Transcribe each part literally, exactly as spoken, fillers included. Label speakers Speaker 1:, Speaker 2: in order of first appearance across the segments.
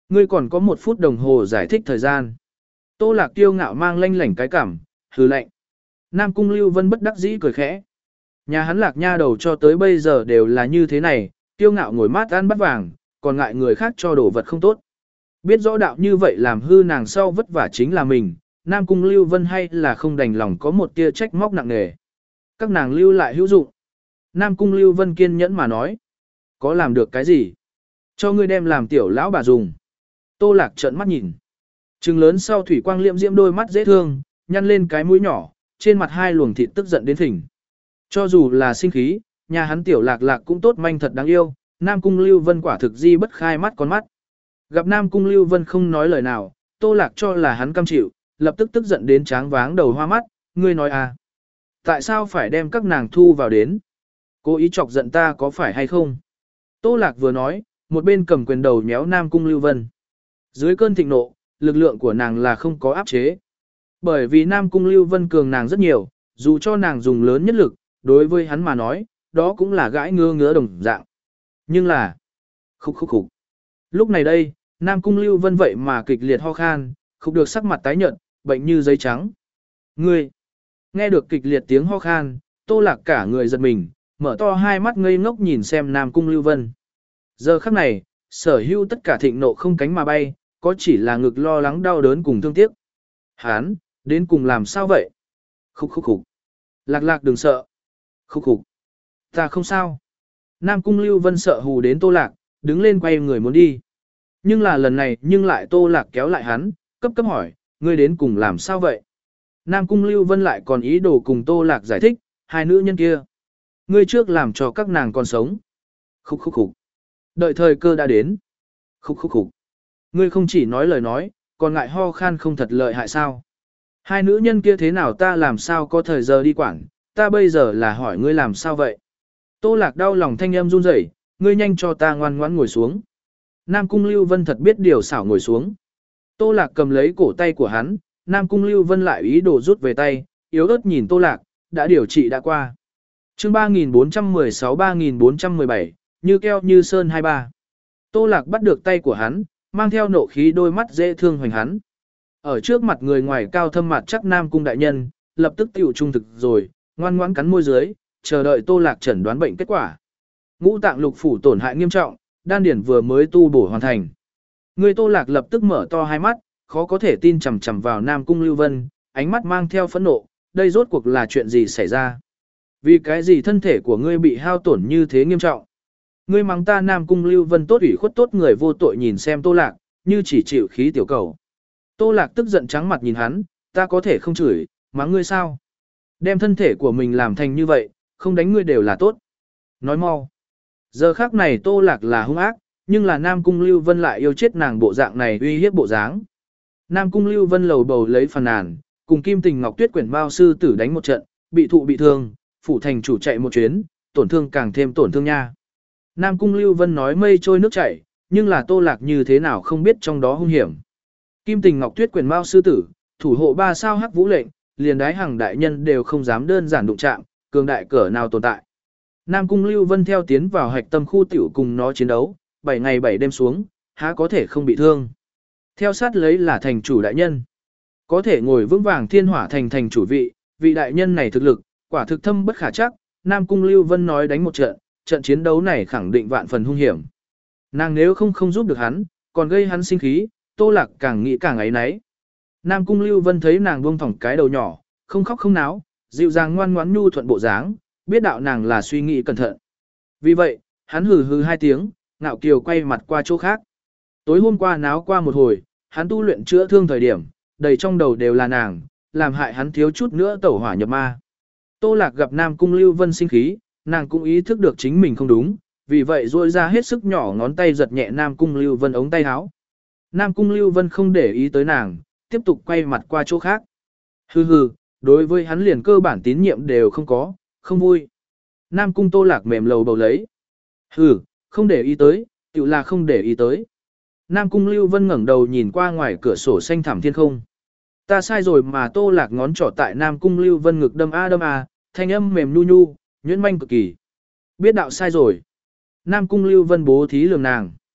Speaker 1: Ngươi còn có một phút đồng hồ giải thích thời gian. Tô Lạc kiêu ngạo mang lanh lảnh cái cảm, hừ lạnh. Nam Cung Lưu Vân bất đắc dĩ cười khẽ. Nhà hắn Lạc nha đầu cho tới bây giờ đều là như thế này, kiêu ngạo ngồi mát ăn bắt vàng, còn ngại người khác cho đồ vật không tốt. Biết rõ đạo như vậy làm hư nàng sau vất vả chính là mình, Nam Cung Lưu Vân hay là không đành lòng có một tia trách móc nặng nề. Các nàng lưu lại hữu dụng. Nam Cung Lưu Vân kiên nhẫn mà nói. Có làm được cái gì? Cho ngươi đem làm tiểu lão bà dùng. Tô Lạc trợn mắt nhìn. Trừng lớn sau thủy quang liệm diễm đôi mắt dễ thương, nhăn lên cái mũi nhỏ, trên mặt hai luồng thịt tức giận đến thỉnh. Cho dù là sinh khí, nhà hắn tiểu Lạc Lạc cũng tốt manh thật đáng yêu, Nam Cung Lưu Vân quả thực di bất khai mắt con mắt. Gặp Nam Cung Lưu Vân không nói lời nào, Tô Lạc cho là hắn cam chịu, lập tức tức giận đến tráng váng đầu hoa mắt, ngươi nói à. Tại sao phải đem các nàng thu vào đến? Cố ý chọc giận ta có phải hay không? Tô Lạc vừa nói, một bên cầm quyền đầu nhéo Nam Cung Lưu Vân. Dưới cơn thịnh nộ, lực lượng của nàng là không có áp chế. Bởi vì Nam Cung Lưu Vân cường nàng rất nhiều, dù cho nàng dùng lớn nhất lực, đối với hắn mà nói, đó cũng là gãi ngứa ngứa đồng dạng. Nhưng là, khúc khúc khúc. Lúc này đây, Nam Cung Lưu Vân vậy mà kịch liệt ho khan, khúc được sắc mặt tái nhợt, bệnh như giấy trắng. Ngươi, nghe được kịch liệt tiếng ho khan, Tô Lạc cả người giật mình, mở to hai mắt ngây ngốc nhìn xem Nam Cung Lưu Vân. Giờ khắc này, sở hữu tất cả thịnh nộ không cánh mà bay, có chỉ là ngực lo lắng đau đớn cùng thương tiếc. Hán, đến cùng làm sao vậy? Khúc khúc khúc. Lạc Lạc đừng sợ. Khúc khúc. Ta không sao. Nam Cung Lưu Vân sợ hù đến Tô Lạc, đứng lên quay người muốn đi. Nhưng là lần này nhưng lại Tô Lạc kéo lại hắn, cấp cấp hỏi, ngươi đến cùng làm sao vậy? Nam Cung Lưu Vân lại còn ý đồ cùng Tô Lạc giải thích, hai nữ nhân kia. Ngươi trước làm cho các nàng còn sống. Khúc khúc khúc. Đợi thời cơ đã đến. Khúc khúc khúc. Ngươi không chỉ nói lời nói, còn ngại ho khan không thật lợi hại sao? Hai nữ nhân kia thế nào ta làm sao có thời giờ đi quản, ta bây giờ là hỏi ngươi làm sao vậy? Tô Lạc đau lòng thanh âm run rẩy, ngươi nhanh cho ta ngoan ngoãn ngồi xuống. Nam Cung Lưu Vân thật biết điều xảo ngồi xuống. Tô Lạc cầm lấy cổ tay của hắn, Nam Cung Lưu Vân lại ý đồ rút về tay, yếu ớt nhìn Tô Lạc, đã điều trị đã qua. Chương ba nghìn bốn trăm mười sáu ba nghìn bốn trăm mười bảy, như keo như sơn hai ba. Tô Lạc bắt được tay của hắn, mang theo nộ khí đôi mắt dễ thương hoành hắn. Ở trước mặt người ngoài cao thâm mặt chắc Nam Cung đại nhân, lập tức tiểu trung thực rồi, ngoan ngoãn cắn môi dưới, chờ đợi Tô Lạc chẩn đoán bệnh kết quả. Ngũ tạng lục phủ tổn hại nghiêm trọng, đan điển vừa mới tu bổ hoàn thành. Người Tô Lạc lập tức mở to hai mắt, khó có thể tin chằm chằm vào Nam Cung Lưu Vân, ánh mắt mang theo phẫn nộ, đây rốt cuộc là chuyện gì xảy ra? Vì cái gì thân thể của ngươi bị hao tổn như thế nghiêm trọng? Ngươi mắng ta Nam Cung Lưu Vân tốt ủy khuất tốt người vô tội nhìn xem Tô Lạc, như chỉ chịu khí tiểu cầu. Tô Lạc tức giận trắng mặt nhìn hắn, ta có thể không chửi, mắng ngươi sao? Đem thân thể của mình làm thành như vậy, không đánh ngươi đều là tốt. Nói mau. Giờ khác này Tô Lạc là hung ác, nhưng là Nam Cung Lưu Vân lại yêu chết nàng bộ dạng này uy hiếp bộ dáng. Nam Cung Lưu Vân lầu bầu lấy phàn nàn, cùng Kim Tình Ngọc Tuyết quyển bao sư tử đánh một trận, bị thụ bị thương, phủ thành chủ chạy một chuyến, tổn thương càng thêm tổn thương nha. Nam Cung Lưu Vân nói mây trôi nước chảy, nhưng là Tô Lạc như thế nào không biết trong đó hung hiểm. Kim Tình Ngọc Tuyết quyển bao sư tử, thủ hộ ba sao hắc vũ lệnh, liền đái hàng đại nhân đều không dám đơn giản đụng chạm, cường đại cỡ nào tồn tại. Nam Cung Lưu Vân theo tiến vào hạch tâm khu tiểu cùng nó chiến đấu, bảy ngày bảy đêm xuống, há có thể không bị thương. Theo sát lấy là thành chủ đại nhân. Có thể ngồi vững vàng thiên hỏa thành thành chủ vị, vị đại nhân này thực lực, quả thực thâm bất khả chắc, Nam Cung Lưu Vân nói đánh một trận, trận chiến đấu này khẳng định vạn phần hung hiểm. Nàng nếu không không giúp được hắn, còn gây hắn sinh khí, Tô Lạc càng nghĩ càng ấy náy. Nam Cung Lưu Vân thấy nàng buông thỏng cái đầu nhỏ, không khóc không náo, dịu dàng ngoan ngoãn nhu thuận bộ dáng, biết đạo nàng là suy nghĩ cẩn thận. Vì vậy, hắn hừ hừ hai tiếng, ngạo kiều quay mặt qua chỗ khác. Tối hôm qua náo qua một hồi, hắn tu luyện chữa thương thời điểm, đầy trong đầu đều là nàng, làm hại hắn thiếu chút nữa tẩu hỏa nhập ma. Tô Lạc gặp Nam Cung Lưu Vân sinh khí, nàng cũng ý thức được chính mình không đúng, vì vậy duỗi ra hết sức nhỏ ngón tay giật nhẹ Nam Cung Lưu Vân ống tay áo. Nam Cung Lưu Vân không để ý tới nàng, tiếp tục quay mặt qua chỗ khác. Hừ hừ, đối với hắn liền cơ bản tín nhiệm đều không có, không vui. Nam Cung Tô Lạc mềm lầu bầu lấy. Hừ, không để ý tới, tự là không để ý tới. Nam Cung Lưu Vân ngẩng đầu nhìn qua ngoài cửa sổ xanh thẳm thiên không. Ta sai rồi mà Tô Lạc ngón trỏ tại Nam Cung Lưu Vân ngực đâm a đâm a, thanh âm mềm nhu nhu, nhuyễn manh cực kỳ. Biết đạo sai rồi. Nam Cung Lưu Vân bố thí lường nàng.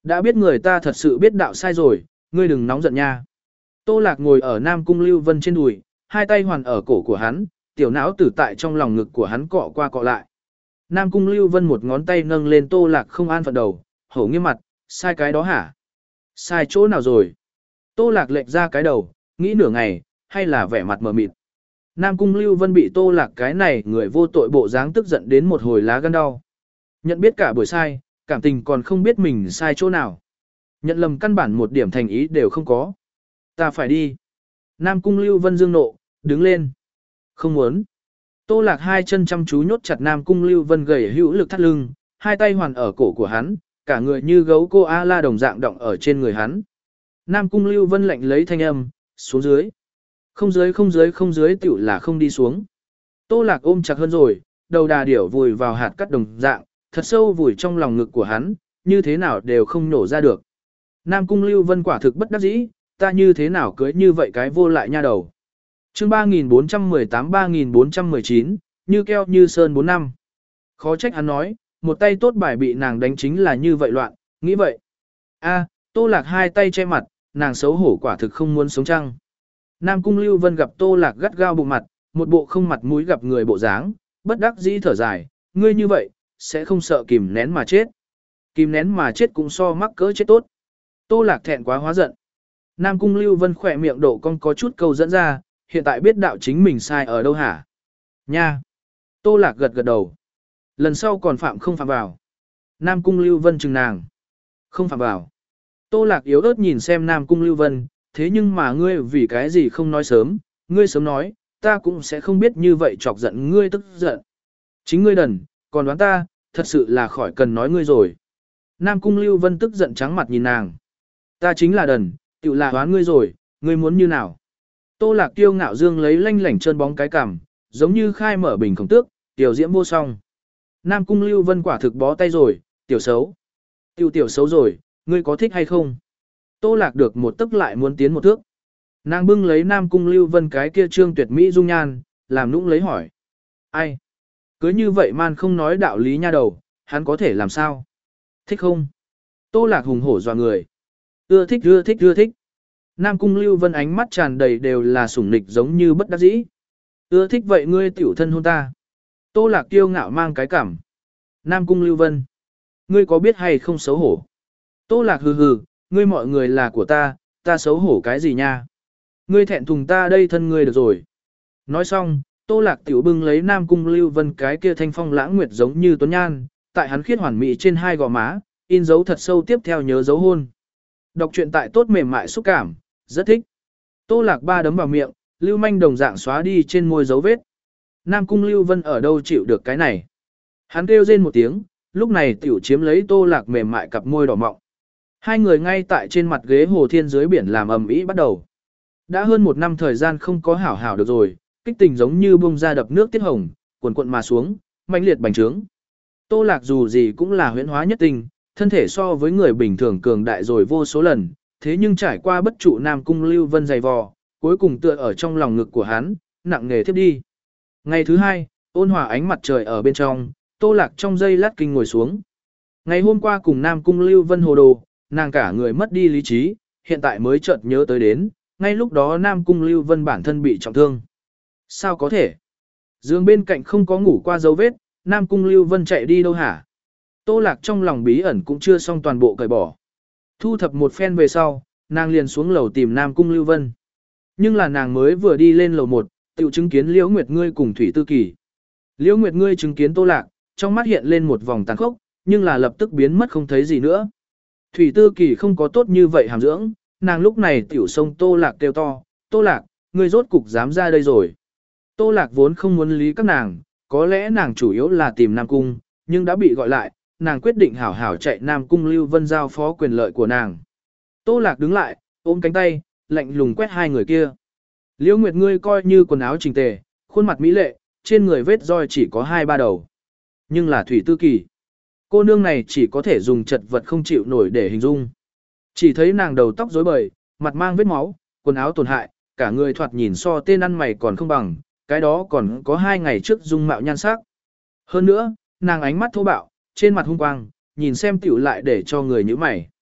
Speaker 1: Đã biết người ta thật sự biết đạo sai rồi, ngươi đừng nóng giận nha. Tô Lạc ngồi ở Nam Cung Lưu Vân trên đùi, hai tay hoàn ở cổ của hắn, tiểu não tử tại trong lòng ngực của hắn cọ qua cọ lại. Nam Cung Lưu Vân một ngón tay nâng lên Tô Lạc không an phận đầu, hổ nghiêm mặt, sai cái đó hả? Sai chỗ nào rồi? Tô Lạc lệch ra cái đầu, nghĩ nửa ngày, hay là vẻ mặt mờ mịt. Nam Cung Lưu Vân bị Tô Lạc cái này người vô tội bộ dáng tức giận đến một hồi lá gan đau. Nhận biết cả buổi sai, cảm tình còn không biết mình sai chỗ nào. Nhận lầm căn bản một điểm thành ý đều không có. Ta phải đi. Nam Cung Lưu Vân dương nộ, đứng lên. Không muốn. Tô Lạc hai chân chăm chú nhốt chặt Nam Cung Lưu Vân gầy hữu lực thắt lưng, hai tay hoàn ở cổ của hắn, cả người như gấu cô A-la đồng dạng động ở trên người hắn. Nam Cung Lưu Vân lạnh lấy thanh âm, xuống dưới. Không dưới không dưới không dưới tiểu là không đi xuống. Tô Lạc ôm chặt hơn rồi, đầu đà điểu vùi vào hạt cắt đồng dạng, thật sâu vùi trong lòng ngực của hắn, như thế nào đều không nổ ra được. Nam Cung Lưu Vân quả thực bất đắc dĩ, ta như thế nào cưới như vậy cái vô lại nha đầu. Chương ba nghìn bốn trăm mười tám ba nghìn bốn trăm mười chín, như keo như sơn bốn năm. Khó trách hắn nói, một tay tốt bài bị nàng đánh chính là như vậy loạn, nghĩ vậy. A, Tô Lạc hai tay che mặt, nàng xấu hổ quả thực không muốn sống chăng. Nam Cung Lưu Vân gặp Tô Lạc gắt gao bụng mặt, một bộ không mặt mũi gặp người bộ dáng, bất đắc dĩ thở dài, ngươi như vậy, sẽ không sợ kìm nén mà chết. Kìm nén mà chết cũng so mắc cỡ chết tốt. Tô Lạc thẹn quá hóa giận. Nam Cung Lưu Vân khỏe miệng độ cong có chút câu dẫn ra, hiện tại biết đạo chính mình sai ở đâu hả? Nha! Tô Lạc gật gật đầu. Lần sau còn phạm không phạm vào. Nam Cung Lưu Vân chừng nàng. Không phạm vào. Tô Lạc yếu ớt nhìn xem Nam Cung Lưu Vân, thế nhưng mà ngươi vì cái gì không nói sớm, ngươi sớm nói, ta cũng sẽ không biết như vậy chọc giận ngươi tức giận. Chính ngươi đần, còn đoán ta, thật sự là khỏi cần nói ngươi rồi. Nam Cung Lưu Vân tức giận trắng mặt nhìn nàng. Ta chính là đần, tự là đoán ngươi rồi, ngươi muốn như nào? Tô Lạc kiêu ngạo dương lấy lanh lảnh trơn bóng cái cằm, giống như khai mở bình khổng tước, tiểu diễm vô song. Nam Cung Lưu Vân quả thực bó tay rồi, tiểu xấu. Tiểu tiểu xấu rồi, ngươi có thích hay không? Tô Lạc được một tức lại muốn tiến một thước. Nàng bưng lấy Nam Cung Lưu Vân cái kia trương tuyệt mỹ dung nhan, làm nũng lấy hỏi. Ai? Cứ như vậy man không nói đạo lý nha đầu, hắn có thể làm sao? Thích không? Tô Lạc hùng hổ dọa người. Ưa thích ưa thích ưa thích. Nam Cung Lưu Vân ánh mắt tràn đầy đều là sủng nịch giống như bất đắc dĩ. Ưa thích vậy ngươi tiểu thân hôn ta. Tô Lạc kiêu ngạo mang cái cảm. Nam Cung Lưu Vân. Ngươi có biết hay không xấu hổ? Tô Lạc hừ hừ, ngươi mọi người là của ta, ta xấu hổ cái gì nha? Ngươi thẹn thùng ta đây thân ngươi được rồi. Nói xong, Tô Lạc tiểu bưng lấy Nam Cung Lưu Vân cái kia thanh phong lãng nguyệt giống như tuấn nhan, tại hắn khiết hoàn mỹ trên hai gò má, in dấu thật sâu tiếp theo nhớ dấu hôn. Đọc truyện tại tốt mềm mại xúc cảm, rất thích. Tô Lạc ba đấm vào miệng, lưu manh đồng dạng xóa đi trên môi dấu vết. Nam Cung Lưu Vân ở đâu chịu được cái này? Hắn kêu rên một tiếng, lúc này tiểu chiếm lấy Tô Lạc mềm mại cặp môi đỏ mọng. Hai người ngay tại trên mặt ghế hồ thiên dưới biển làm ầm ĩ bắt đầu. Đã hơn một năm thời gian không có hảo hảo được rồi, kích tình giống như bông ra đập nước tiết hồng, cuộn cuộn mà xuống, mãnh liệt bành trướng. Tô Lạc dù gì cũng là huyễn hóa nhất tình, thân thể so với người bình thường cường đại rồi vô số lần, thế nhưng trải qua bất trụ Nam Cung Lưu Vân dày vò, cuối cùng tựa ở trong lòng ngực của hắn, nặng nề thiếp đi. Ngày thứ hai, ôn hòa ánh mặt trời ở bên trong, Tô Lạc trong giây lát kinh ngồi xuống. Ngày hôm qua cùng Nam Cung Lưu Vân hồ đồ, nàng cả người mất đi lý trí, hiện tại mới chợt nhớ tới đến, ngay lúc đó Nam Cung Lưu Vân bản thân bị trọng thương. Sao có thể? Giường bên cạnh không có ngủ qua dấu vết, Nam Cung Lưu Vân chạy đi đâu hả? Tô Lạc trong lòng bí ẩn cũng chưa xong toàn bộ cởi bỏ. Thu thập một phen về sau, nàng liền xuống lầu tìm Nam Cung Lưu Vân. Nhưng là nàng mới vừa đi lên lầu một, tiểu chứng kiến Liễu Nguyệt Ngươi cùng Thủy Tư Kỳ. Liễu Nguyệt Ngươi chứng kiến Tô Lạc, trong mắt hiện lên một vòng tàn khốc, nhưng là lập tức biến mất không thấy gì nữa. Thủy Tư Kỳ không có tốt như vậy hàm dưỡng, nàng lúc này tiểu sông Tô Lạc kêu to, Tô Lạc, ngươi rốt cục dám ra đây rồi. Tô Lạc vốn không muốn lý các nàng, có lẽ nàng chủ yếu là tìm Nam Cung, nhưng đã bị gọi lại, nàng quyết định hảo hảo chạy Nam Cung Lưu Vân giao phó quyền lợi của nàng. Tô Lạc đứng lại, ôm cánh tay, lạnh lùng quét hai người kia. Liễu Nguyệt Ngươi coi như quần áo chỉnh tề, khuôn mặt mỹ lệ, trên người vết roi chỉ có hai ba đầu. Nhưng là Thủy Tư Kỳ. Cô nương này chỉ có thể dùng chật vật không chịu nổi để hình dung. Chỉ thấy nàng đầu tóc rối bời, mặt mang vết máu, quần áo tổn hại, cả người thoạt nhìn so tên ăn mày còn không bằng, cái đó còn có hai ngày trước dung mạo nhan sắc. Hơn nữa, nàng ánh mắt thô bạo, trên mặt hung quang, nhìn xem tiểu lại để cho người nhíu mày.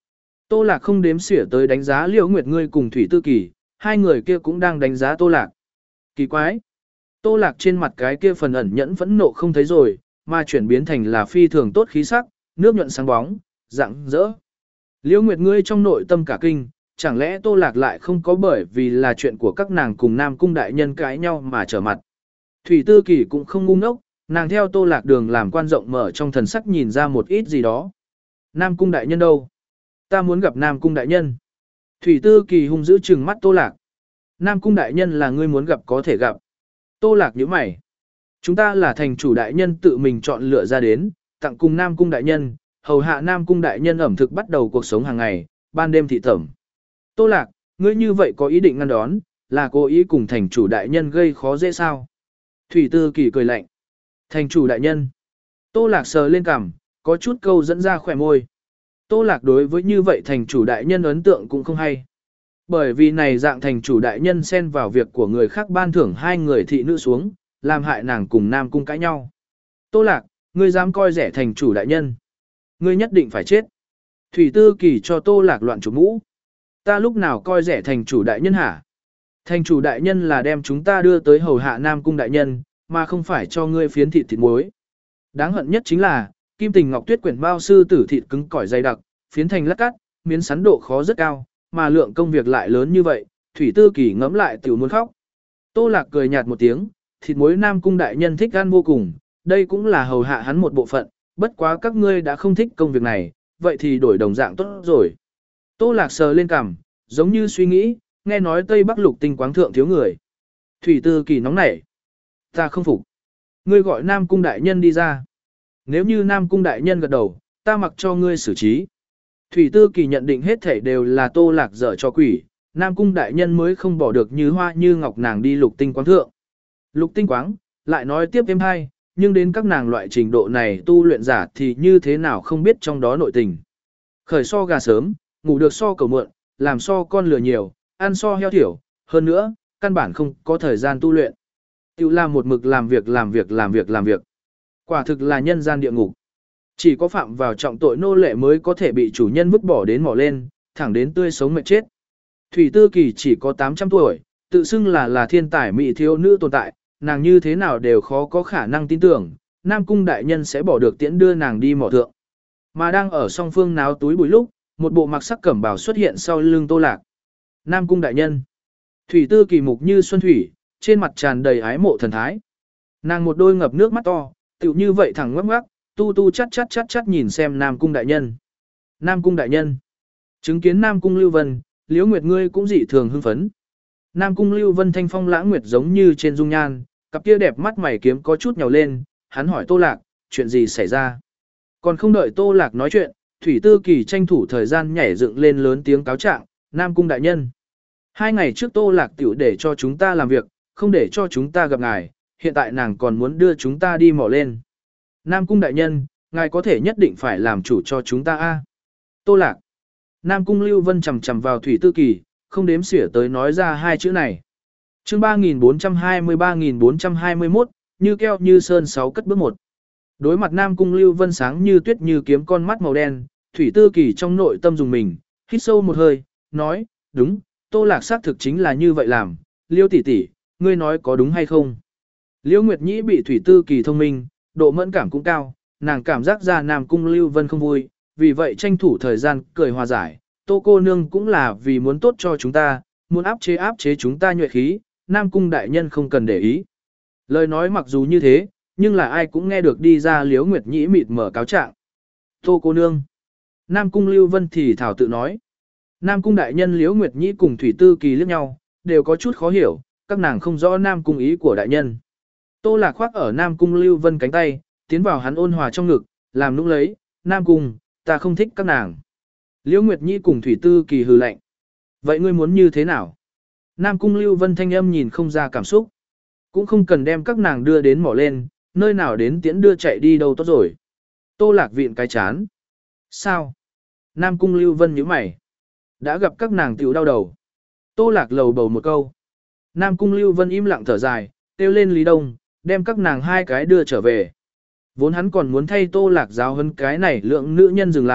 Speaker 1: Tô Lạc không đếm xỉa tới đánh giá Liễu Nguyệt ngươi cùng Thủy Tư Kỳ, hai người kia cũng đang đánh giá Tô Lạc. Kỳ quái. Tô Lạc trên mặt cái kia phần ẩn nhẫn phẫn nộ không thấy rồi, mà chuyển biến thành là phi thường tốt khí sắc, nước nhuận sáng bóng, rạng rỡ. Liễu Nguyệt ngươi trong nội tâm cả kinh, chẳng lẽ Tô Lạc lại không có bởi vì là chuyện của các nàng cùng Nam Cung đại nhân cãi nhau mà trở mặt. Thủy Tư Kỳ cũng không ngu ngốc, nàng theo Tô Lạc đường làm quan rộng mở trong thần sắc nhìn ra một ít gì đó. Nam Cung đại nhân đâu? Ta muốn gặp Nam Cung đại nhân. Thủy Tư Kỳ hung dữ trừng mắt Tô Lạc. Nam Cung đại nhân là ngươi muốn gặp có thể gặp. Tô Lạc nhíu mày. Chúng ta là thành chủ đại nhân tự mình chọn lựa ra đến, tặng cùng Nam Cung đại nhân, hầu hạ Nam Cung đại nhân ẩm thực bắt đầu cuộc sống hàng ngày, ban đêm thị tẩm. Tô Lạc, ngươi như vậy có ý định ngăn đón, là cố ý cùng thành chủ đại nhân gây khó dễ sao? Thủy Tư Kỳ cười lạnh. Thành chủ đại nhân. Tô Lạc sờ lên cằm, có chút câu dẫn ra khỏe môi. Tô Lạc đối với như vậy thành chủ đại nhân ấn tượng cũng không hay. Bởi vì này dạng thành chủ đại nhân xen vào việc của người khác ban thưởng hai người thị nữ xuống, làm hại nàng cùng Nam Cung cãi nhau. Tô Lạc, ngươi dám coi rẻ thành chủ đại nhân. Ngươi nhất định phải chết. Thủy Tư Kỳ cho Tô Lạc loạn chủ mũ. Ta lúc nào coi rẻ thành chủ đại nhân hả? Thành chủ đại nhân là đem chúng ta đưa tới hầu hạ Nam Cung đại nhân, mà không phải cho ngươi phiến thịt thịt muối. Đáng hận nhất chính là, Kim Tình Ngọc Tuyết quyển bao sư tử thịt cứng cỏi dày đặc, phiến thành lát cắt, miến sắn độ khó rất cao, mà lượng công việc lại lớn như vậy, Thủy Tư Kỳ ngẫm lại tiểu muốn khóc. Tô Lạc cười nhạt một tiếng, thịt muối Nam Cung đại nhân thích ăn vô cùng, đây cũng là hầu hạ hắn một bộ phận, bất quá các ngươi đã không thích công việc này, vậy thì đổi đồng dạng tốt rồi. Tô Lạc sờ lên cằm, giống như suy nghĩ, nghe nói Tây Bắc Lục Tinh quáng thượng thiếu người. Thủy Tư Kỳ nóng nảy. Ta không phục. Ngươi gọi Nam Cung đại nhân đi ra. Nếu như Nam Cung đại nhân gật đầu, ta mặc cho ngươi xử trí. Thủy Tư Kỳ nhận định hết thảy đều là Tô Lạc dở cho quỷ, Nam Cung đại nhân mới không bỏ được như hoa như ngọc nàng đi Lục Tinh quáng thượng. Lục Tinh quáng, lại nói tiếp em hai, nhưng đến các nàng loại trình độ này tu luyện giả thì như thế nào không biết trong đó nội tình. Khởi so gà sớm, ngủ được so cầu muộn, làm so con lừa nhiều, ăn so heo thiểu, hơn nữa, căn bản không có thời gian tu luyện. Tiểu làm một mực làm việc làm việc làm việc làm việc. Quả thực là nhân gian địa ngục. Chỉ có phạm vào trọng tội nô lệ mới có thể bị chủ nhân vứt bỏ đến mỏ lên, thẳng đến tươi sống mệt chết. Thủy Tư Kỳ chỉ có tám trăm tuổi, tự xưng là là thiên tài mỹ thiếu nữ tồn tại, nàng như thế nào đều khó có khả năng tin tưởng, Nam Cung đại nhân sẽ bỏ được tiễn đưa nàng đi mỏ thượng. Mà đang ở song phương náo túi bụi lúc, một bộ mặc sắc cẩm bào xuất hiện sau lưng Tô Lạc. Nam Cung đại nhân. Thủy Tư Kỳ mục như xuân thủy, trên mặt tràn đầy ái mộ thần thái. Nàng một đôi ngập nước mắt to, tựu như vậy thẳng ngoắc ngoắc, tu tu chắt chắt chắt chắt nhìn xem Nam Cung đại nhân. Nam Cung đại nhân. Chứng kiến Nam Cung Lưu Vân, Liễu Nguyệt ngươi cũng dị thường hưng phấn. Nam Cung Lưu Vân thanh phong lãng nguyệt giống như trên dung nhan, cặp kia đẹp mắt mày kiếm có chút nhào lên, hắn hỏi Tô Lạc, chuyện gì xảy ra? Còn không đợi Tô Lạc nói chuyện, Thủy Tư Kỳ tranh thủ thời gian nhảy dựng lên lớn tiếng cáo trạng, Nam Cung đại nhân. Hai ngày trước Tô Lạc tiểu để cho chúng ta làm việc, không để cho chúng ta gặp ngài, hiện tại nàng còn muốn đưa chúng ta đi mò lên. Nam Cung đại nhân, ngài có thể nhất định phải làm chủ cho chúng ta a. Tô Lạc. Nam Cung Lưu Vân chầm chầm vào Thủy Tư Kỳ, không đếm xỉa tới nói ra hai chữ này. Chương ba nghìn bốn trăm hai mươi ba nghìn bốn trăm hai mươi mốt, như keo như sơn sáu cất bước một. Đối mặt Nam Cung Lưu Vân sáng như tuyết như kiếm con mắt màu đen, Thủy Tư Kỳ trong nội tâm dùng mình, hít sâu một hơi, nói, đúng, Tô Lạc xác thực chính là như vậy làm, Liêu tỷ tỷ, ngươi nói có đúng hay không? Liêu Nguyệt Nhĩ bị Thủy Tư Kỳ thông minh, độ mẫn cảm cũng cao, nàng cảm giác ra Nam Cung Lưu Vân không vui, vì vậy tranh thủ thời gian cười hòa giải, Tô cô nương cũng là vì muốn tốt cho chúng ta, muốn áp chế áp chế chúng ta nhuệ khí, Nam Cung đại nhân không cần để ý. Lời nói mặc dù như thế, nhưng là ai cũng nghe được đi ra Liễu Nguyệt Nhĩ mịt mở cáo trạng. Tô cô nương. Nam Cung Lưu Vân thì thảo tự nói. Nam Cung đại nhân Liễu Nguyệt Nhĩ cùng Thủy Tư Kỳ liếc nhau, đều có chút khó hiểu, các nàng không rõ Nam Cung ý của đại nhân. Tô Lạc khoác ở Nam Cung Lưu Vân cánh tay, tiến vào hắn ôn hòa trong ngực, làm nũng lấy, Nam Cung, ta không thích các nàng. Liễu Nguyệt Nhĩ cùng Thủy Tư Kỳ hừ lạnh. Vậy ngươi muốn như thế nào? Nam Cung Lưu Vân thanh âm nhìn không ra cảm xúc. Cũng không cần đem các nàng đưa đến mỏ lên, nơi nào đến tiễn đưa chạy đi đâu tốt rồi. Tô Lạc viện cái chán. Sao? Nam Cung Lưu Vân nhíu mày. Đã gặp các nàng tiểu đau đầu. Tô Lạc lầu bầu một câu. Nam Cung Lưu Vân im lặng thở dài, kêu lên Lý Đông, đem các nàng hai cái đưa trở về. Vốn hắn còn muốn thay Tô Lạc giáo hơn cái này lượng nữ nhân dừng lại,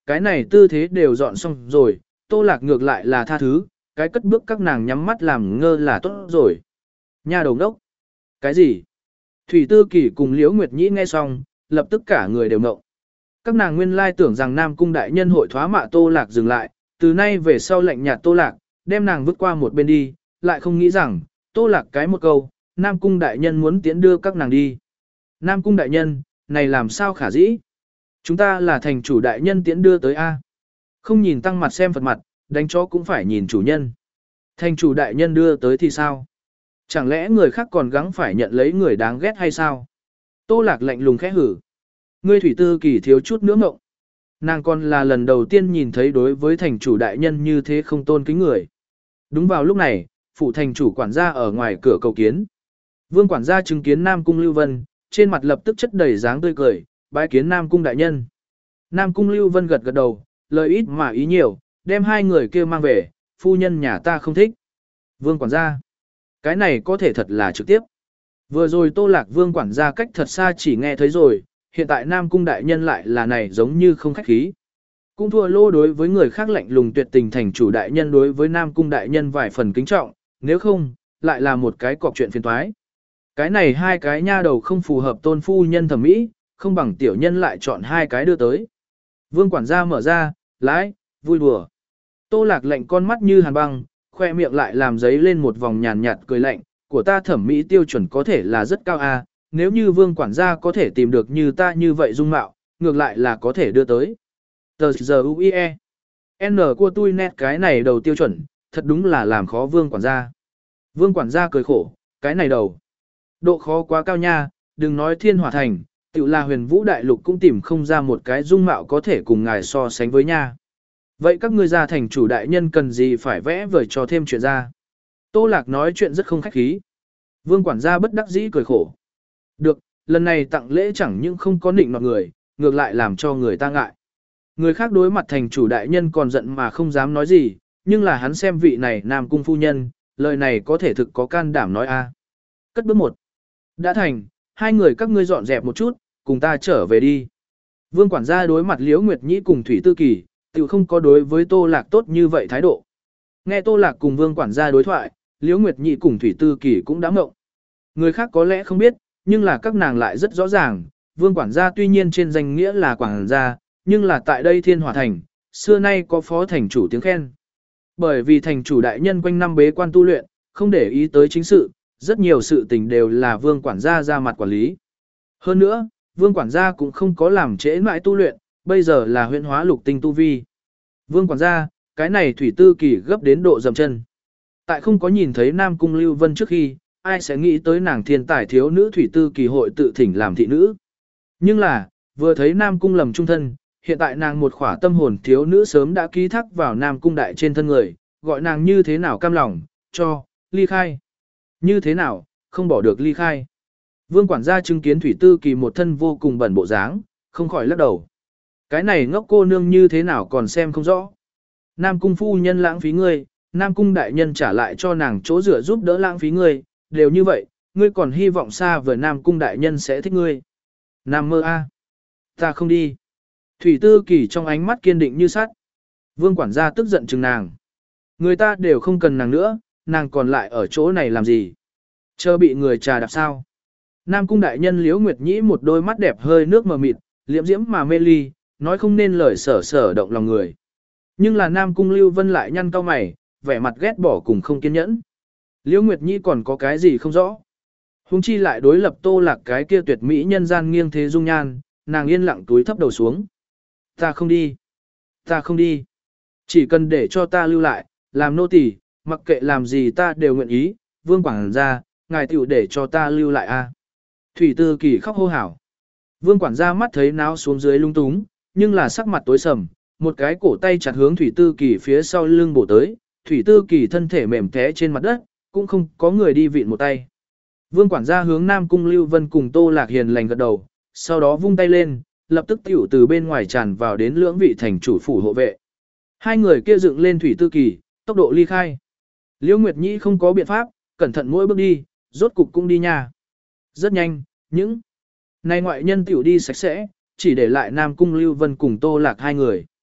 Speaker 1: cái này tư thế đều dọn xong rồi, Tô Lạc ngược lại là tha thứ, cái cất bước các nàng nhắm mắt làm ngơ là tốt rồi. Nha đầu đốc. Cái gì? Thủy Tư Kỳ cùng Liễu Nguyệt Nhĩ nghe xong, lập tức cả người đều ngộng. Các nàng nguyên lai tưởng rằng Nam Cung đại nhân hội thoá mạ Tô Lạc dừng lại, từ nay về sau lạnh nhạt Tô Lạc, đem nàng vứt qua một bên đi, lại không nghĩ rằng, Tô Lạc cái một câu, Nam Cung đại nhân muốn tiến đưa các nàng đi. Nam Cung đại nhân, này làm sao khả dĩ? Chúng ta là thành chủ đại nhân tiến đưa tới A. Không nhìn tăng mặt xem Phật mặt, đánh chó cũng phải nhìn chủ nhân. Thành chủ đại nhân đưa tới thì sao? Chẳng lẽ người khác còn gắng phải nhận lấy người đáng ghét hay sao? Tô Lạc lạnh lùng khẽ hử. Ngươi Thủy Tư Kỳ thiếu chút nữa mộng. Nàng còn là lần đầu tiên nhìn thấy đối với thành chủ đại nhân như thế không tôn kính người. Đúng vào lúc này, phụ thành chủ quản gia ở ngoài cửa cầu kiến. Vương quản gia chứng kiến Nam Cung Lưu Vân, trên mặt lập tức chất đầy dáng tươi cười, bái kiến Nam Cung đại nhân. Nam Cung Lưu Vân gật gật đầu, lời ít mà ý nhiều, đem hai người kia mang về, phu nhân nhà ta không thích. Vương quản gia, cái này có thể thật là trực tiếp. Vừa rồi Tô Lạc Vương quản gia cách thật xa chỉ nghe thấy rồi, hiện tại Nam Cung đại nhân lại là này giống như không khách khí. Cũng thua lô đối với người khác lạnh lùng tuyệt tình thành chủ đại nhân đối với Nam Cung đại nhân vài phần kính trọng, nếu không, lại là một cái cọc chuyện phiền toái. Cái này hai cái nha đầu không phù hợp tôn phu nhân thẩm mỹ, không bằng tiểu nhân lại chọn hai cái đưa tới. Vương quản gia mở ra, lái, vui đùa. Tô Lạc lạnh con mắt như hàn băng, khoe miệng lại làm giấy lên một vòng nhàn nhạt cười lạnh, của ta thẩm mỹ tiêu chuẩn có thể là rất cao a, nếu như vương quản gia có thể tìm được như ta như vậy dung mạo, ngược lại là có thể đưa tới. Tờ giờ u i e. N của tôi nét cái này đầu tiêu chuẩn, thật đúng là làm khó vương quản gia. Vương quản gia cười khổ, cái này đầu. Độ khó quá cao nha, đừng nói thiên hỏa thành, tự là huyền vũ đại lục cũng tìm không ra một cái dung mạo có thể cùng ngài so sánh với nha. Vậy các ngươi ra thành chủ đại nhân cần gì phải vẽ vời cho thêm chuyện ra. Tô Lạc nói chuyện rất không khách khí. Vương quản gia bất đắc dĩ cười khổ. Được, lần này tặng lễ chẳng những không có nịnh nọt người, ngược lại làm cho người ta ngại. Người khác đối mặt thành chủ đại nhân còn giận mà không dám nói gì, nhưng là hắn xem vị này Nam Cung phu nhân, lời này có thể thực có can đảm nói a. Cất bước một. Đã thành, hai người các ngươi dọn dẹp một chút, cùng ta trở về đi. Vương quản gia đối mặt Liễu Nguyệt Nhĩ cùng Thủy Tư Kỳ, tự không có đối với Tô Lạc tốt như vậy thái độ. Nghe Tô Lạc cùng Vương quản gia đối thoại, Liễu Nguyệt Nhĩ cùng Thủy Tư Kỳ cũng đã ngộng. Người khác có lẽ không biết, nhưng là các nàng lại rất rõ ràng, Vương quản gia tuy nhiên trên danh nghĩa là quản gia, nhưng là tại đây Thiên Hỏa Thành, xưa nay có phó thành chủ tiếng khen. Bởi vì thành chủ đại nhân quanh năm bế quan tu luyện, không để ý tới chính sự, rất nhiều sự tình đều là Vương quản gia ra mặt quản lý. Hơn nữa, Vương quản gia cũng không có làm trễ mãi tu luyện, bây giờ là huyễn hóa lục tinh tu vi. Vương quản gia, cái này Thủy Tư Kỳ gấp đến độ dầm chân. Tại không có nhìn thấy Nam Cung Lưu Vân trước khi, ai sẽ nghĩ tới nàng thiên tài thiếu nữ Thủy Tư Kỳ hội tự thỉnh làm thị nữ. Nhưng là, vừa thấy Nam Cung lầm trung thân, hiện tại nàng một khỏa tâm hồn thiếu nữ sớm đã ký thác vào Nam Cung đại trên thân người, gọi nàng như thế nào cam lòng, cho, ly khai. Như thế nào, không bỏ được ly khai. Vương quản gia chứng kiến Thủy Tư Kỳ một thân vô cùng bẩn bộ dáng, không khỏi lắc đầu. Cái này ngốc cô nương như thế nào còn xem không rõ. Nam Cung phu nhân lãng phí ngươi, Nam Cung đại nhân trả lại cho nàng chỗ rửa giúp đỡ lãng phí ngươi, đều như vậy, ngươi còn hy vọng xa vời Nam Cung đại nhân sẽ thích ngươi. Nam mơ a, ta không đi. Thủy Tư Kỳ trong ánh mắt kiên định như sắt. Vương quản gia tức giận chừng nàng. Người ta đều không cần nàng nữa, nàng còn lại ở chỗ này làm gì? Chờ bị người trà đạp sao? Nam Cung đại nhân Liễu Nguyệt Nhĩ một đôi mắt đẹp hơi nước mờ mịt, liễm diễm mà mê ly, nói không nên lời sở sở động lòng người. Nhưng là Nam Cung Lưu Vân lại nhăn cau mày, vẻ mặt ghét bỏ cùng không kiên nhẫn. Liễu Nguyệt Nhĩ còn có cái gì không rõ? Hùng chi lại đối lập Tô Lạc cái kia tuyệt mỹ nhân gian nghiêng thế dung nhan, nàng yên lặng túi thấp đầu xuống. Ta không đi. Ta không đi. Chỉ cần để cho ta lưu lại, làm nô tỳ, mặc kệ làm gì ta đều nguyện ý, Vương quản gia, ngài tiểu để cho ta lưu lại a. Thủy Tư Kỳ khóc hô hào. Vương quản gia mắt thấy náo xuống dưới lung túng, nhưng là sắc mặt tối sầm, một cái cổ tay chặt hướng Thủy Tư Kỳ phía sau lưng bổ tới, Thủy Tư Kỳ thân thể mềm té trên mặt đất, cũng không có người đi vịn một tay. Vương quản gia hướng Nam Cung Lưu Vân cùng Tô Lạc hiền lành gật đầu, sau đó vung tay lên, lập tức tiểu từ bên ngoài tràn vào đến lưỡng vị thành chủ phủ hộ vệ. Hai người kia dựng lên Thủy Tư Kỳ, tốc độ ly khai. Liễu Nguyệt Nhĩ không có biện pháp, cẩn thận mỗi bước đi, rốt cục cũng đi nha. Rất nhanh, những này ngoại nhân tiểu đi sạch sẽ, chỉ để lại Nam Cung Lưu Vân cùng Tô Lạc hai người.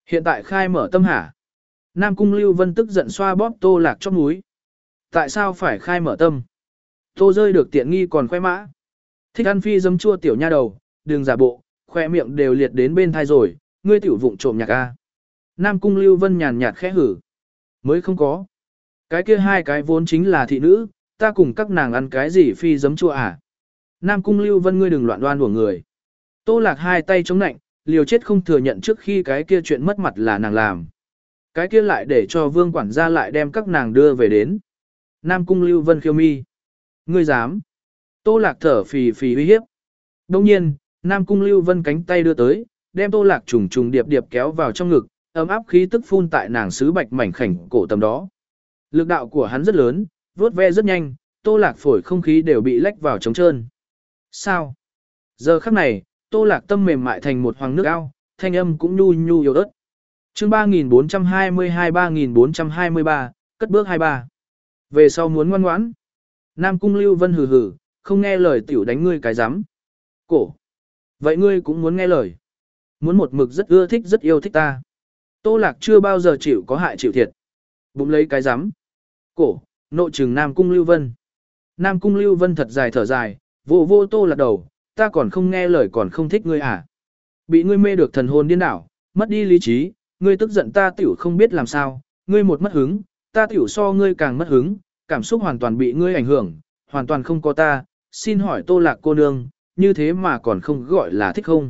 Speaker 1: Hiện tại khai mở tâm hả? Nam Cung Lưu Vân tức giận xoa bóp Tô Lạc chóp mũi. Tại sao phải khai mở tâm? Tô rơi được tiện nghi còn khoe mã. Thích ăn phi dấm chua tiểu nha đầu, đừng giả bộ, khoe miệng đều liệt đến bên thai rồi, ngươi tiểu vụng trộm nhạc a. Nam Cung Lưu Vân nhàn nhạt khẽ hử. Mới không có. Cái kia hai cái vốn chính là thị nữ, ta cùng các nàng ăn cái gì phi dấm chua à? Nam Cung Lưu Vân ngươi đừng loạn đoan của người. Tô Lạc hai tay chống nạnh, liều chết không thừa nhận trước khi cái kia chuyện mất mặt là nàng làm. Cái kia lại để cho vương quản gia lại đem các nàng đưa về đến. Nam Cung Lưu Vân khiêu mi. Ngươi dám. Tô Lạc thở phì phì uy hiếp. Đồng nhiên, Nam Cung Lưu Vân cánh tay đưa tới, đem Tô Lạc trùng trùng điệp điệp kéo vào trong ngực, ấm áp khí tức phun tại nàng sứ bạch mảnh khảnh cổ tầm đó. Lực đạo của hắn rất lớn, vuốt ve rất nhanh, Tô Lạc phổi không khí đều bị lách vào trống trơn. Sao? Giờ khắc này, Tô Lạc tâm mềm mại thành một hoàng nước ao, thanh âm cũng nhu nhu yếu ớt. Chương ba nghìn bốn trăm hai mươi hai ba nghìn bốn trăm hai mươi ba, cất bước hai ba. Về sau muốn ngoan ngoãn. Nam Cung Lưu Vân hừ hừ, không nghe lời tiểu đánh ngươi cái rắm. Cổ. Vậy ngươi cũng muốn nghe lời. Muốn một mực rất ưa thích rất yêu thích ta. Tô Lạc chưa bao giờ chịu có hại chịu thiệt. Bụng lấy cái rắm. Cổ, nội trừng Nam Cung Lưu Vân. Nam Cung Lưu Vân thật dài thở dài, vô vô Tô Lạc đầu, ta còn không nghe lời còn không thích ngươi à. Bị ngươi mê được thần hồn điên đảo, mất đi lý trí, ngươi tức giận ta tiểu không biết làm sao, ngươi một mất hứng, ta tiểu so ngươi càng mất hứng, cảm xúc hoàn toàn bị ngươi ảnh hưởng, hoàn toàn không có ta, xin hỏi Tô Lạc cô nương, như thế mà còn không gọi là thích không?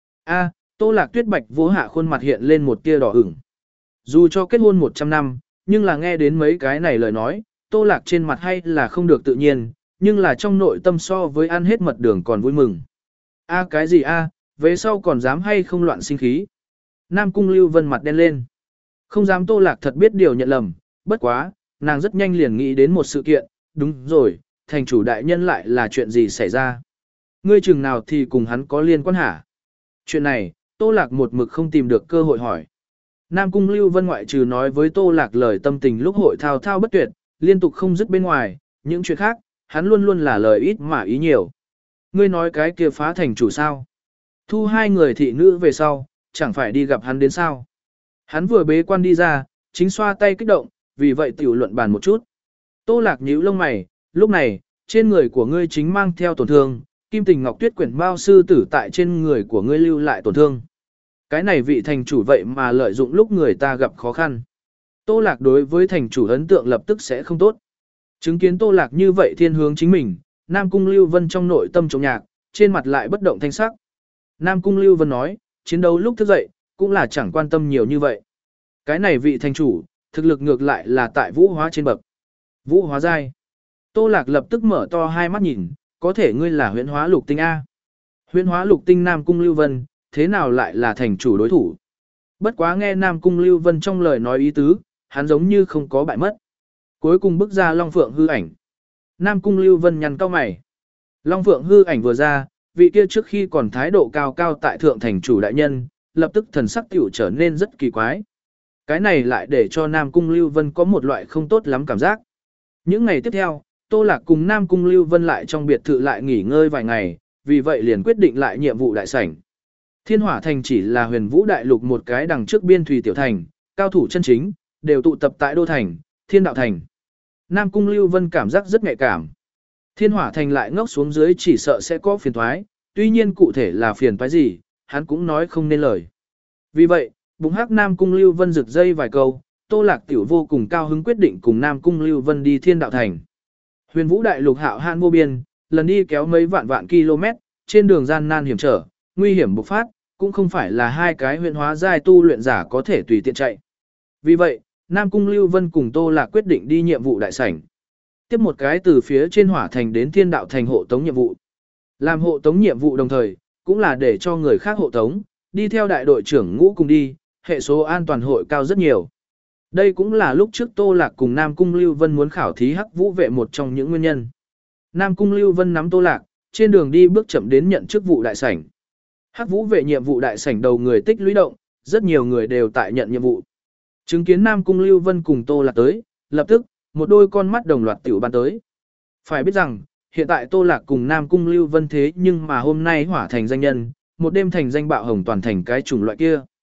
Speaker 1: A, Tô Lạc Tuyết bạch vô hạ khuôn mặt hiện lên một tia đỏ ửng. Dù cho kết hôn một trăm năm, nhưng là nghe đến mấy cái này lời nói, Tô Lạc trên mặt hay là không được tự nhiên, nhưng là trong nội tâm so với ăn hết mật đường còn vui mừng. A cái gì a, về sau còn dám hay không loạn sinh khí? Nam Cung Lưu Vân mặt đen lên. Không dám Tô Lạc thật biết điều nhận lầm, bất quá, nàng rất nhanh liền nghĩ đến một sự kiện, đúng rồi, thành chủ đại nhân lại là chuyện gì xảy ra? Ngươi chừng nào thì cùng hắn có liên quan hả? Chuyện này, Tô Lạc một mực không tìm được cơ hội hỏi. Nam Cung Lưu Vân ngoại trừ nói với Tô Lạc lời tâm tình lúc hội thao thao bất tuyệt, liên tục không dứt bên ngoài, những chuyện khác, hắn luôn luôn là lời ít mà ý nhiều. Ngươi nói cái kia phá thành chủ sao? Thu hai người thị nữ về sau, chẳng phải đi gặp hắn đến sao? Hắn vừa bế quan đi ra, chính xoa tay kích động, vì vậy tiểu luận bàn một chút. Tô Lạc nhíu lông mày, lúc này, trên người của ngươi chính mang theo tổn thương, Kim Tình Ngọc Tuyết quyển bao sư tử tại trên người của ngươi lưu lại tổn thương. Cái này vị thành chủ vậy mà lợi dụng lúc người ta gặp khó khăn. Tô Lạc đối với thành chủ ấn tượng lập tức sẽ không tốt. Chứng kiến Tô Lạc như vậy thiên hướng chính mình, Nam Cung Lưu Vân trong nội tâm trống nhạc, trên mặt lại bất động thanh sắc. Nam Cung Lưu Vân nói, chiến đấu lúc thức dậy, cũng là chẳng quan tâm nhiều như vậy. Cái này vị thành chủ, thực lực ngược lại là tại vũ hóa trên bậc. Vũ hóa giai. Tô Lạc lập tức mở to hai mắt nhìn, có thể ngươi là huyễn hóa lục tinh A. Huyễn hóa lục tinh Nam Cung Lưu Vân, thế nào lại là thành chủ đối thủ? Bất quá nghe Nam Cung Lưu Vân trong lời nói ý tứ, hắn giống như không có bại mất. Cuối cùng bước ra Long Phượng hư ảnh. Nam Cung Lưu Vân nhăn cau mày. Long Phượng hư ảnh vừa ra, vị kia trước khi còn thái độ cao cao tại thượng thành chủ đại nhân, lập tức thần sắc tiểu trở nên rất kỳ quái. Cái này lại để cho Nam Cung Lưu Vân có một loại không tốt lắm cảm giác. Những ngày tiếp theo, Tô Lạc cùng Nam Cung Lưu Vân lại trong biệt thự lại nghỉ ngơi vài ngày, vì vậy liền quyết định lại nhiệm vụ đại sảnh. Thiên Hỏa Thành chỉ là huyền vũ đại lục một cái đằng trước biên thủy tiểu thành, cao thủ chân chính, đều tụ tập tại Đô Thành, Thiên Đạo Thành. Nam Cung Lưu Vân cảm giác rất nhạy cảm. Thiên Hỏa Thành lại ngốc xuống dưới chỉ sợ sẽ có phiền toái, tuy nhiên cụ thể là phiền toái gì, hắn cũng nói không nên lời. Vì vậy, bụng hắc Nam Cung Lưu Vân rực dây vài câu, Tô Lạc tiểu vô cùng cao hứng quyết định cùng Nam Cung Lưu Vân đi Thiên Đạo Thành. Huyền vũ đại lục hạo hạn vô biên, lần đi kéo mấy vạn vạn km, trên đường gian nan hiểm trở, nguy hiểm bộc phát, cũng không phải là hai cái huyền hóa giai tu luyện giả có thể tùy tiện chạy. Vì vậy, Nam Cung Lưu Vân cùng Tô Lạc quyết định đi nhiệm vụ đại sảnh. Tiếp một cái từ phía trên Hỏa Thành đến Thiên Đạo Thành hộ tống nhiệm vụ. Làm hộ tống nhiệm vụ đồng thời, cũng là để cho người khác hộ tống, đi theo đại đội trưởng ngũ cùng đi, hệ số an toàn hội cao rất nhiều. Đây cũng là lúc trước Tô Lạc cùng Nam Cung Lưu Vân muốn khảo thí hắc vũ vệ một trong những nguyên nhân. Nam Cung Lưu Vân nắm Tô Lạc, trên đường đi bước chậm đến nhận chức vụ đại sảnh. Hắc vũ vệ nhiệm vụ đại sảnh đầu người tích lũy động, rất nhiều người đều tại nhận nhiệm vụ. Chứng kiến Nam Cung Lưu Vân cùng Tô Lạc tới, lập tức, một đôi con mắt đồng loạt tiểu ban tới. Phải biết rằng, hiện tại Tô Lạc cùng Nam Cung Lưu Vân thế nhưng mà hôm nay hỏa thành danh nhân, một đêm thành danh bạo hồng toàn thành cái chủng loại kia.